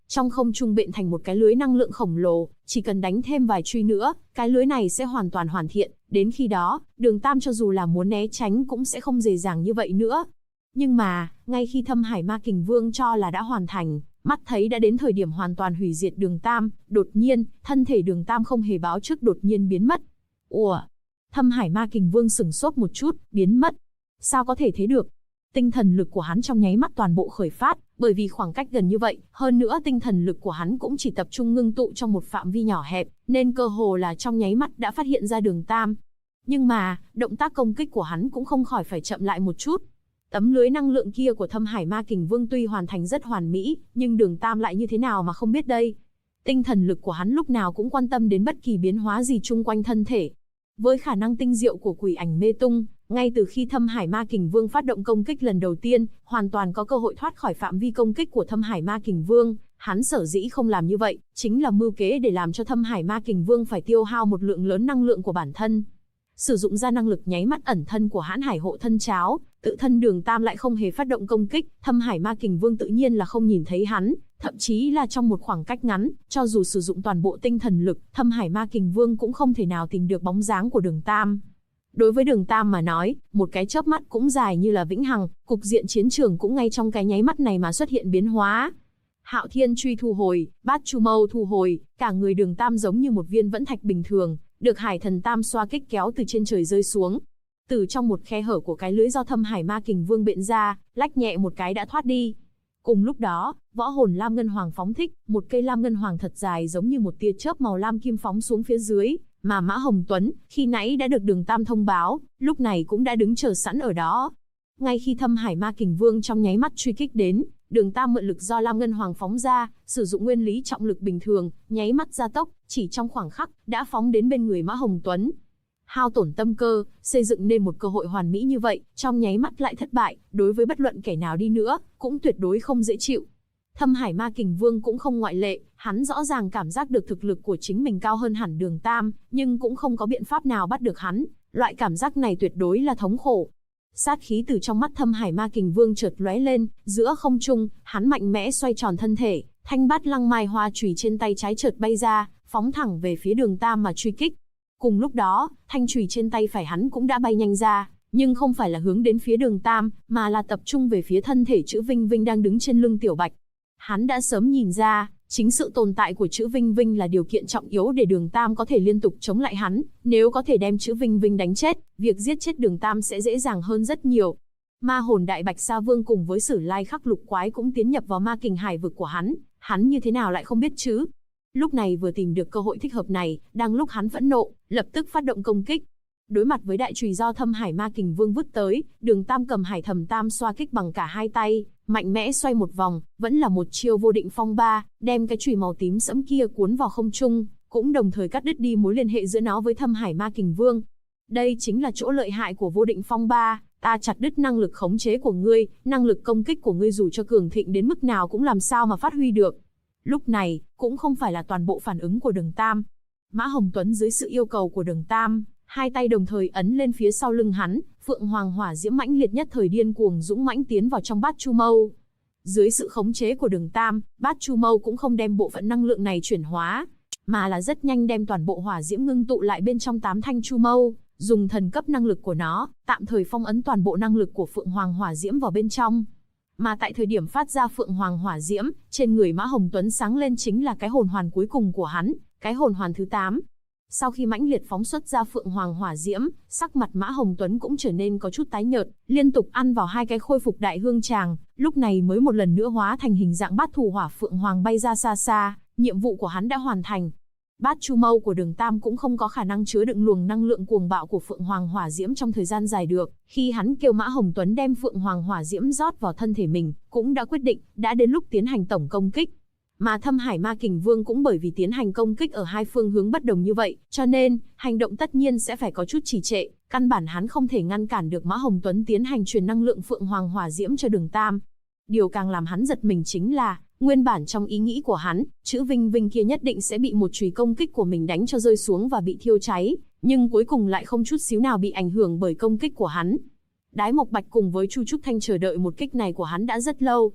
Trong không trung bện thành một cái lưới năng lượng khổng lồ, chỉ cần đánh thêm vài truy nữa, cái lưới này sẽ hoàn toàn hoàn thiện, đến khi đó, Đường Tam cho dù là muốn né tránh cũng sẽ không dễ dàng như vậy nữa. Nhưng mà, ngay khi Thâm Hải Ma Kình Vương cho là đã hoàn thành, mắt thấy đã đến thời điểm hoàn toàn hủy diệt Đường Tam, đột nhiên, thân thể Đường Tam không hề báo trước đột nhiên biến mất. Ủa? Thâm Hải Ma Kình Vương sửng sốt một chút, biến mất. Sao có thể thế được? Tinh thần lực của hắn trong nháy mắt toàn bộ khởi phát, bởi vì khoảng cách gần như vậy, hơn nữa tinh thần lực của hắn cũng chỉ tập trung ngưng tụ trong một phạm vi nhỏ hẹp, nên cơ hồ là trong nháy mắt đã phát hiện ra Đường Tam. Nhưng mà, động tác công kích của hắn cũng không khỏi phải chậm lại một chút. Tấm lưới năng lượng kia của Thâm Hải Ma Kình Vương tuy hoàn thành rất hoàn mỹ, nhưng Đường Tam lại như thế nào mà không biết đây. Tinh thần lực của hắn lúc nào cũng quan tâm đến bất kỳ biến hóa gì chung quanh thân thể. Với khả năng tinh diệu của Quỷ Ảnh Mê Tung, ngay từ khi Thâm Hải Ma Kình Vương phát động công kích lần đầu tiên, hoàn toàn có cơ hội thoát khỏi phạm vi công kích của Thâm Hải Ma Kình Vương. Hắn sở dĩ không làm như vậy, chính là mưu kế để làm cho Thâm Hải Ma Kình Vương phải tiêu hao một lượng lớn năng lượng của bản thân. Sử dụng ra năng lực nháy mắt ẩn thân của Hãn Hải Hộ Thân Cháo, tự thân Đường Tam lại không hề phát động công kích, Thâm Hải Ma Kình Vương tự nhiên là không nhìn thấy hắn, thậm chí là trong một khoảng cách ngắn, cho dù sử dụng toàn bộ tinh thần lực, Thâm Hải Ma Kình Vương cũng không thể nào tìm được bóng dáng của Đường Tam. Đối với Đường Tam mà nói, một cái chớp mắt cũng dài như là vĩnh hằng, cục diện chiến trường cũng ngay trong cái nháy mắt này mà xuất hiện biến hóa. Hạo Thiên Truy thu hồi, Bát Chu Mâu thu hồi, cả người Đường Tam giống như một viên vẫn thạch bình thường, được Hải Thần Tam xoa kích kéo từ trên trời rơi xuống. Từ trong một khe hở của cái lưới do Thâm Hải Ma Kình Vương bện ra, lách nhẹ một cái đã thoát đi. Cùng lúc đó, võ hồn Lam Ngân Hoàng phóng thích, một cây Lam Ngân Hoàng thật dài giống như một tia chớp màu lam kim phóng xuống phía dưới, mà Mã Hồng Tuấn, khi nãy đã được Đường Tam thông báo, lúc này cũng đã đứng chờ sẵn ở đó. Ngay khi Thâm Hải Ma Kình Vương trong nháy mắt truy kích đến, Đường Tam mượn lực do Lam Ngân Hoàng phóng ra, sử dụng nguyên lý trọng lực bình thường, nháy mắt gia tốc, chỉ trong khoảng khắc, đã phóng đến bên người Mã Hồng Tuấn. Hao tổn tâm cơ, xây dựng nên một cơ hội hoàn mỹ như vậy, trong nháy mắt lại thất bại, đối với bất luận kẻ nào đi nữa, cũng tuyệt đối không dễ chịu. Thâm Hải Ma Kình Vương cũng không ngoại lệ, hắn rõ ràng cảm giác được thực lực của chính mình cao hơn hẳn Đường Tam, nhưng cũng không có biện pháp nào bắt được hắn, loại cảm giác này tuyệt đối là thống khổ. Sát khí từ trong mắt Thâm Hải Ma Kình Vương chợt lóe lên, giữa không trung, hắn mạnh mẽ xoay tròn thân thể, thanh bát lăng mai hoa chùy trên tay trái chợt bay ra, phóng thẳng về phía Đường Tam mà truy kích. Cùng lúc đó, thanh chùy trên tay phải hắn cũng đã bay nhanh ra, nhưng không phải là hướng đến phía Đường Tam, mà là tập trung về phía thân thể chữ Vinh Vinh đang đứng trên lưng Tiểu Bạch. Hắn đã sớm nhìn ra, chính sự tồn tại của chữ Vinh Vinh là điều kiện trọng yếu để Đường Tam có thể liên tục chống lại hắn, nếu có thể đem chữ Vinh Vinh đánh chết, việc giết chết Đường Tam sẽ dễ dàng hơn rất nhiều. Ma hồn Đại Bạch Sa Vương cùng với Sử Lai Khắc Lục Quái cũng tiến nhập vào ma kình hải vực của hắn như thế nào lại không biết chứ? Lúc này vừa tìm được cơ hội thích hợp này, đang lúc hắn phẫn nộ, lập tức phát động công kích. Đối mặt với đại chùy do Thâm Hải Ma Kình Vương vứt tới, Đường Tam cầm Hải Thầm Tam xoa kích bằng cả hai tay, mạnh mẽ xoay một vòng, vẫn là một chiêu vô định phong ba, đem cái chùy màu tím sẫm kia cuốn vào không trung, cũng đồng thời cắt đứt đi mối liên hệ giữa nó với Thâm Hải Ma Kình Vương. Đây chính là chỗ lợi hại của vô định phong ba, ta chặt đứt năng lực khống chế của ngươi, năng lực công kích của ngươi dù cho cường thịnh đến mức nào cũng làm sao mà phát huy được. Lúc này, cũng không phải là toàn bộ phản ứng của Đường Tam. Mã Hồng Tuấn dưới sự yêu cầu của Đường Tam, hai tay đồng thời ấn lên phía sau lưng hắn, Phượng Hoàng hỏa diễm mãnh liệt nhất thời điên cuồng dũng mãnh tiến vào trong Bát Chu Mâu. Dưới sự khống chế của Đường Tam, Bát Chu Mâu cũng không đem bộ phận năng lượng này chuyển hóa, mà là rất nhanh đem toàn bộ hỏa diễm ngưng tụ lại bên trong 8 thanh Chu Mâu, dùng thần cấp năng lực của nó, tạm thời phong ấn toàn bộ năng lực của Phượng Hoàng hỏa diễm vào bên trong. Mà tại thời điểm phát ra Phượng Hoàng hỏa diễm, trên người Mã Hồng Tuấn sáng lên chính là cái hồn hoàn cuối cùng của hắn, cái hồn hoàn thứ 8. Sau khi mãnh liệt phóng xuất ra Phượng Hoàng hỏa diễm, sắc mặt Mã Hồng Tuấn cũng trở nên có chút tái nhợt, liên tục ăn vào hai cái khôi phục đại hương tràng, lúc này mới một lần nữa hóa thành hình dạng Bát Thủ Hỏa Phượng Hoàng bay ra xa xa, nhiệm vụ của hắn đã hoàn thành. Bát Chu Mâu của Đường Tam cũng không có khả năng chứa đựng luồng năng lượng cuồng bạo của Phượng Hoàng hỏa diễm trong thời gian dài được, khi hắn kêu Mã Hồng Tuấn đem Phượng Hoàng hỏa diễm rót vào thân thể mình, cũng đã quyết định, đã đến lúc tiến hành tổng công kích. Mà Thâm Hải Ma Kình Vương cũng bởi vì tiến hành công kích ở hai phương hướng bất đồng như vậy, cho nên, hành động tất nhiên sẽ phải có chút trì trệ, căn bản hắn không thể ngăn cản được Mã Hồng Tuấn tiến hành truyền năng lượng Phượng Hoàng hỏa diễm cho Đường Tam. Điều càng làm hắn giật mình chính là, nguyên bản trong ý nghĩ của hắn, chữ Vinh Vinh kia nhất định sẽ bị một chùy công kích của mình đánh cho rơi xuống và bị thiêu cháy, nhưng cuối cùng lại không chút xíu nào bị ảnh hưởng bởi công kích của hắn. Đái Mộc Bạch cùng với Chu Trúc Thanh chờ đợi một kích này của hắn đã rất lâu.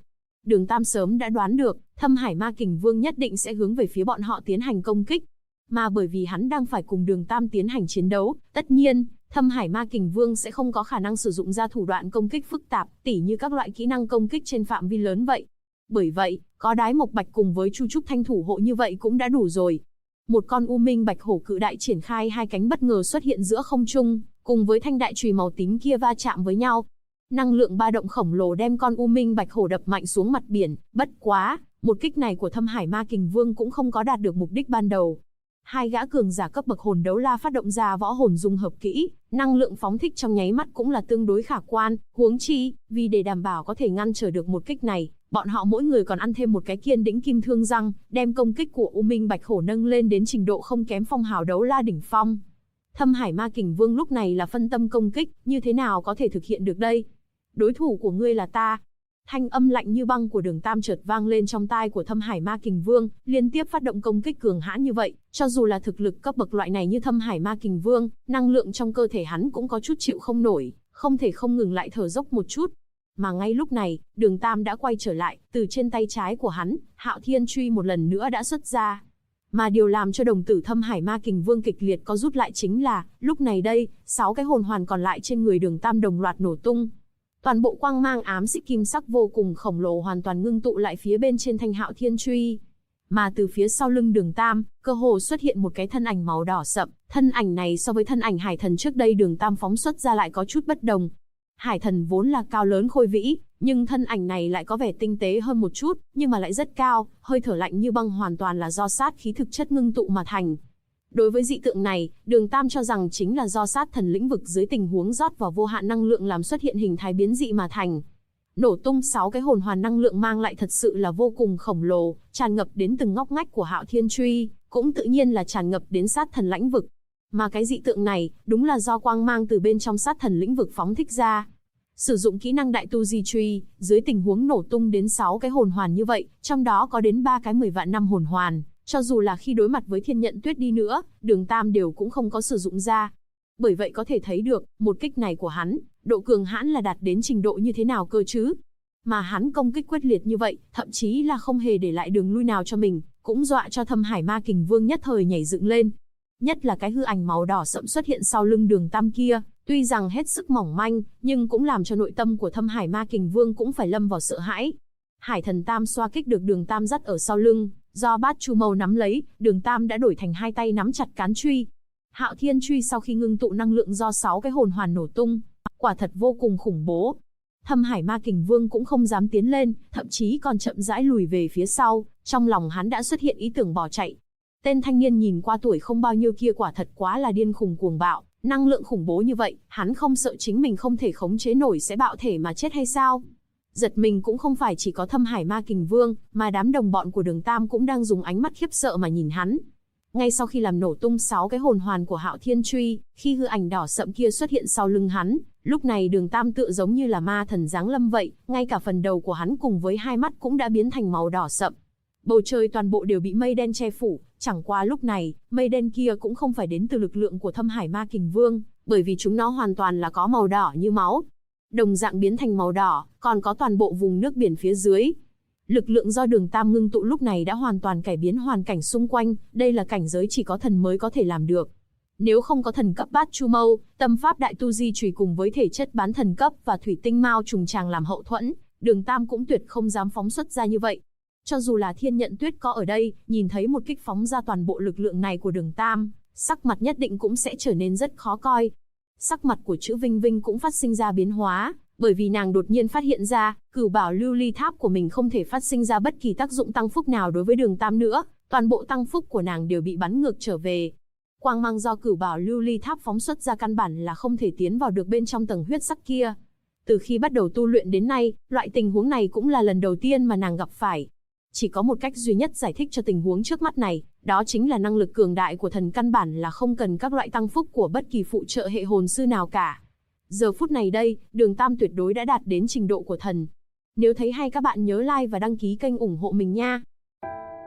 Đường Tam sớm đã đoán được, Thâm Hải Ma Kình Vương nhất định sẽ hướng về phía bọn họ tiến hành công kích. Mà bởi vì hắn đang phải cùng Đường Tam tiến hành chiến đấu, tất nhiên, Thâm Hải Ma Kình Vương sẽ không có khả năng sử dụng ra thủ đoạn công kích phức tạp, tỉ như các loại kỹ năng công kích trên phạm vi lớn vậy. Bởi vậy, có Đái Mộc Bạch cùng với Chu Trúc Thanh thủ hộ như vậy cũng đã đủ rồi. Một con U Minh Bạch Hổ cự đại triển khai hai cánh bất ngờ xuất hiện giữa không trung, cùng với thanh đại chùy màu tím kia va chạm với nhau. Năng lượng ba động khổng lồ đem con U Minh Bạch Hổ đập mạnh xuống mặt biển, bất quá, một kích này của Thâm Hải Ma Kình Vương cũng không có đạt được mục đích ban đầu. Hai gã cường giả cấp bậc hồn đấu la phát động ra võ hồn dung hợp kỹ, năng lượng phóng thích trong nháy mắt cũng là tương đối khả quan, huống chi, vì để đảm bảo có thể ngăn trở được một kích này, bọn họ mỗi người còn ăn thêm một cái kiên đĩnh kim thương răng, đem công kích của U Minh Bạch Hổ nâng lên đến trình độ không kém phong hào đấu la đỉnh phong. Thâm Hải Ma Kình Vương lúc này là phân tâm công kích, như thế nào có thể thực hiện được đây? Đối thủ của ngươi là ta. Thanh âm lạnh như băng của Đường Tam chợt vang lên trong tai của Thâm Hải Ma Kình Vương, liên tiếp phát động công kích cường hãn như vậy, cho dù là thực lực cấp bậc loại này như Thâm Hải Ma Kình Vương, năng lượng trong cơ thể hắn cũng có chút chịu không nổi, không thể không ngừng lại thở dốc một chút. Mà ngay lúc này, Đường Tam đã quay trở lại, từ trên tay trái của hắn, Hạo Thiên Truy một lần nữa đã xuất ra. Mà điều làm cho đồng tử Thâm Hải Ma Kình Vương kịch liệt có rút lại chính là, lúc này đây, 6 cái hồn hoàn còn lại trên người Đường Tam đồng loạt nổ tung. Toàn bộ quang mang ám xích kim sắc vô cùng khổng lồ hoàn toàn ngưng tụ lại phía bên trên thanh Hạo Thiên Truy. Mà từ phía sau lưng Đường Tam, cơ hồ xuất hiện một cái thân ảnh màu đỏ sậm, thân ảnh này so với thân ảnh Hải Thần trước đây Đường Tam phóng xuất ra lại có chút bất đồng. Hải Thần vốn là cao lớn khôi vĩ, nhưng thân ảnh này lại có vẻ tinh tế hơn một chút, nhưng mà lại rất cao, hơi thở lạnh như băng hoàn toàn là do sát khí thực chất ngưng tụ mà thành. Đối với dị tượng này, Đường Tam cho rằng chính là do sát thần lĩnh vực dưới tình huống rót vào vô hạn năng lượng làm xuất hiện hình thái biến dị mà thành. Nổ tung 6 cái hồn hoàn năng lượng mang lại thật sự là vô cùng khổng lồ, tràn ngập đến từng ngóc ngách của Hạo Thiên Truy, cũng tự nhiên là tràn ngập đến sát thần lĩnh vực. Mà cái dị tượng này, đúng là do quang mang từ bên trong sát thần lĩnh vực phóng thích ra. Sử dụng kỹ năng Đại Tu Di Truy, dưới tình huống nổ tung đến 6 cái hồn hoàn như vậy, trong đó có đến 3 cái 10 vạn năm hồn hoàn. Cho dù là khi đối mặt với Thiên Nhận Tuyết đi nữa, Đường Tam đều cũng không có sử dụng ra. Bởi vậy có thể thấy được, một kích này của hắn, độ cường hãn là đạt đến trình độ như thế nào cơ chứ. Mà hắn công kích quyết liệt như vậy, thậm chí là không hề để lại đường lui nào cho mình, cũng dọa cho Thâm Hải Ma Kình Vương nhất thời nhảy dựng lên. Nhất là cái hư ảnh màu đỏ sẫm xuất hiện sau lưng Đường Tam kia, tuy rằng hết sức mỏng manh, nhưng cũng làm cho nội tâm của Thâm Hải Ma Kình Vương cũng phải lâm vào sợ hãi. Hải Thần Tam xoa kích được Đường Tam dắt ở sau lưng, do Bát Chu Mâu nắm lấy, Đường Tam đã đổi thành hai tay nắm chặt cán truy. Hạo Thiên Truy sau khi ngưng tụ năng lượng do 6 cái hồn hoàn nổ tung, quả thật vô cùng khủng bố. Thâm Hải Ma Kình Vương cũng không dám tiến lên, thậm chí còn chậm rãi lùi về phía sau, trong lòng hắn đã xuất hiện ý tưởng bỏ chạy. Tên thanh niên nhìn qua tuổi không bao nhiêu kia quả thật quá là điên khùng cuồng bạo, năng lượng khủng bố như vậy, hắn không sợ chính mình không thể khống chế nổi sẽ bạo thể mà chết hay sao? Giật mình cũng không phải chỉ có Thâm Hải Ma Kình Vương, mà đám đồng bọn của Đường Tam cũng đang dùng ánh mắt khiếp sợ mà nhìn hắn. Ngay sau khi làm nổ tung 6 cái hồn hoàn của Hạo Thiên Truy, khi hư ảnh đỏ sậm kia xuất hiện sau lưng hắn, lúc này Đường Tam tựa giống như là ma thần giáng lâm vậy, ngay cả phần đầu của hắn cùng với hai mắt cũng đã biến thành màu đỏ sậm. Bầu trời toàn bộ đều bị mây đen che phủ, chẳng qua lúc này, mây đen kia cũng không phải đến từ lực lượng của Thâm Hải Ma Kình Vương, bởi vì chúng nó hoàn toàn là có màu đỏ như máu. Đồng dạng biến thành màu đỏ, còn có toàn bộ vùng nước biển phía dưới. Lực lượng do Đường Tam ngưng tụ lúc này đã hoàn toàn cải biến hoàn cảnh xung quanh, đây là cảnh giới chỉ có thần mới có thể làm được. Nếu không có thần cấp Bát Chu Mâu, tâm pháp Đại Tu Di Chùy cùng với thể chất bán thần cấp và thủy tinh mao trùng tràng làm hậu thuẫn, Đường Tam cũng tuyệt không dám phóng xuất ra như vậy. Cho dù là Thiên Nhận Tuyết có ở đây, nhìn thấy một kích phóng ra toàn bộ lực lượng này của Đường Tam, sắc mặt nhất định cũng sẽ trở nên rất khó coi. Sắc mặt của Chữ Vinh Vinh cũng phát sinh ra biến hóa, bởi vì nàng đột nhiên phát hiện ra, Cửu Bảo Lưu Ly Tháp của mình không thể phát sinh ra bất kỳ tác dụng tăng phúc nào đối với Đường Tam nữa, toàn bộ tăng phúc của nàng đều bị bắn ngược trở về. Quang mang do Cửu Bảo Lưu Ly Tháp phóng xuất ra căn bản là không thể tiến vào được bên trong tầng huyết sắc kia. Từ khi bắt đầu tu luyện đến nay, loại tình huống này cũng là lần đầu tiên mà nàng gặp phải. Chỉ có một cách duy nhất giải thích cho tình huống trước mắt này, đó chính là năng lực cường đại của thần căn bản là không cần các loại tăng phúc của bất kỳ phụ trợ hệ hồn sư nào cả. Giờ phút này đây, Đường Tam tuyệt đối đã đạt đến trình độ của thần. Nếu thấy hay các bạn nhớ like và đăng ký kênh ủng hộ mình nha.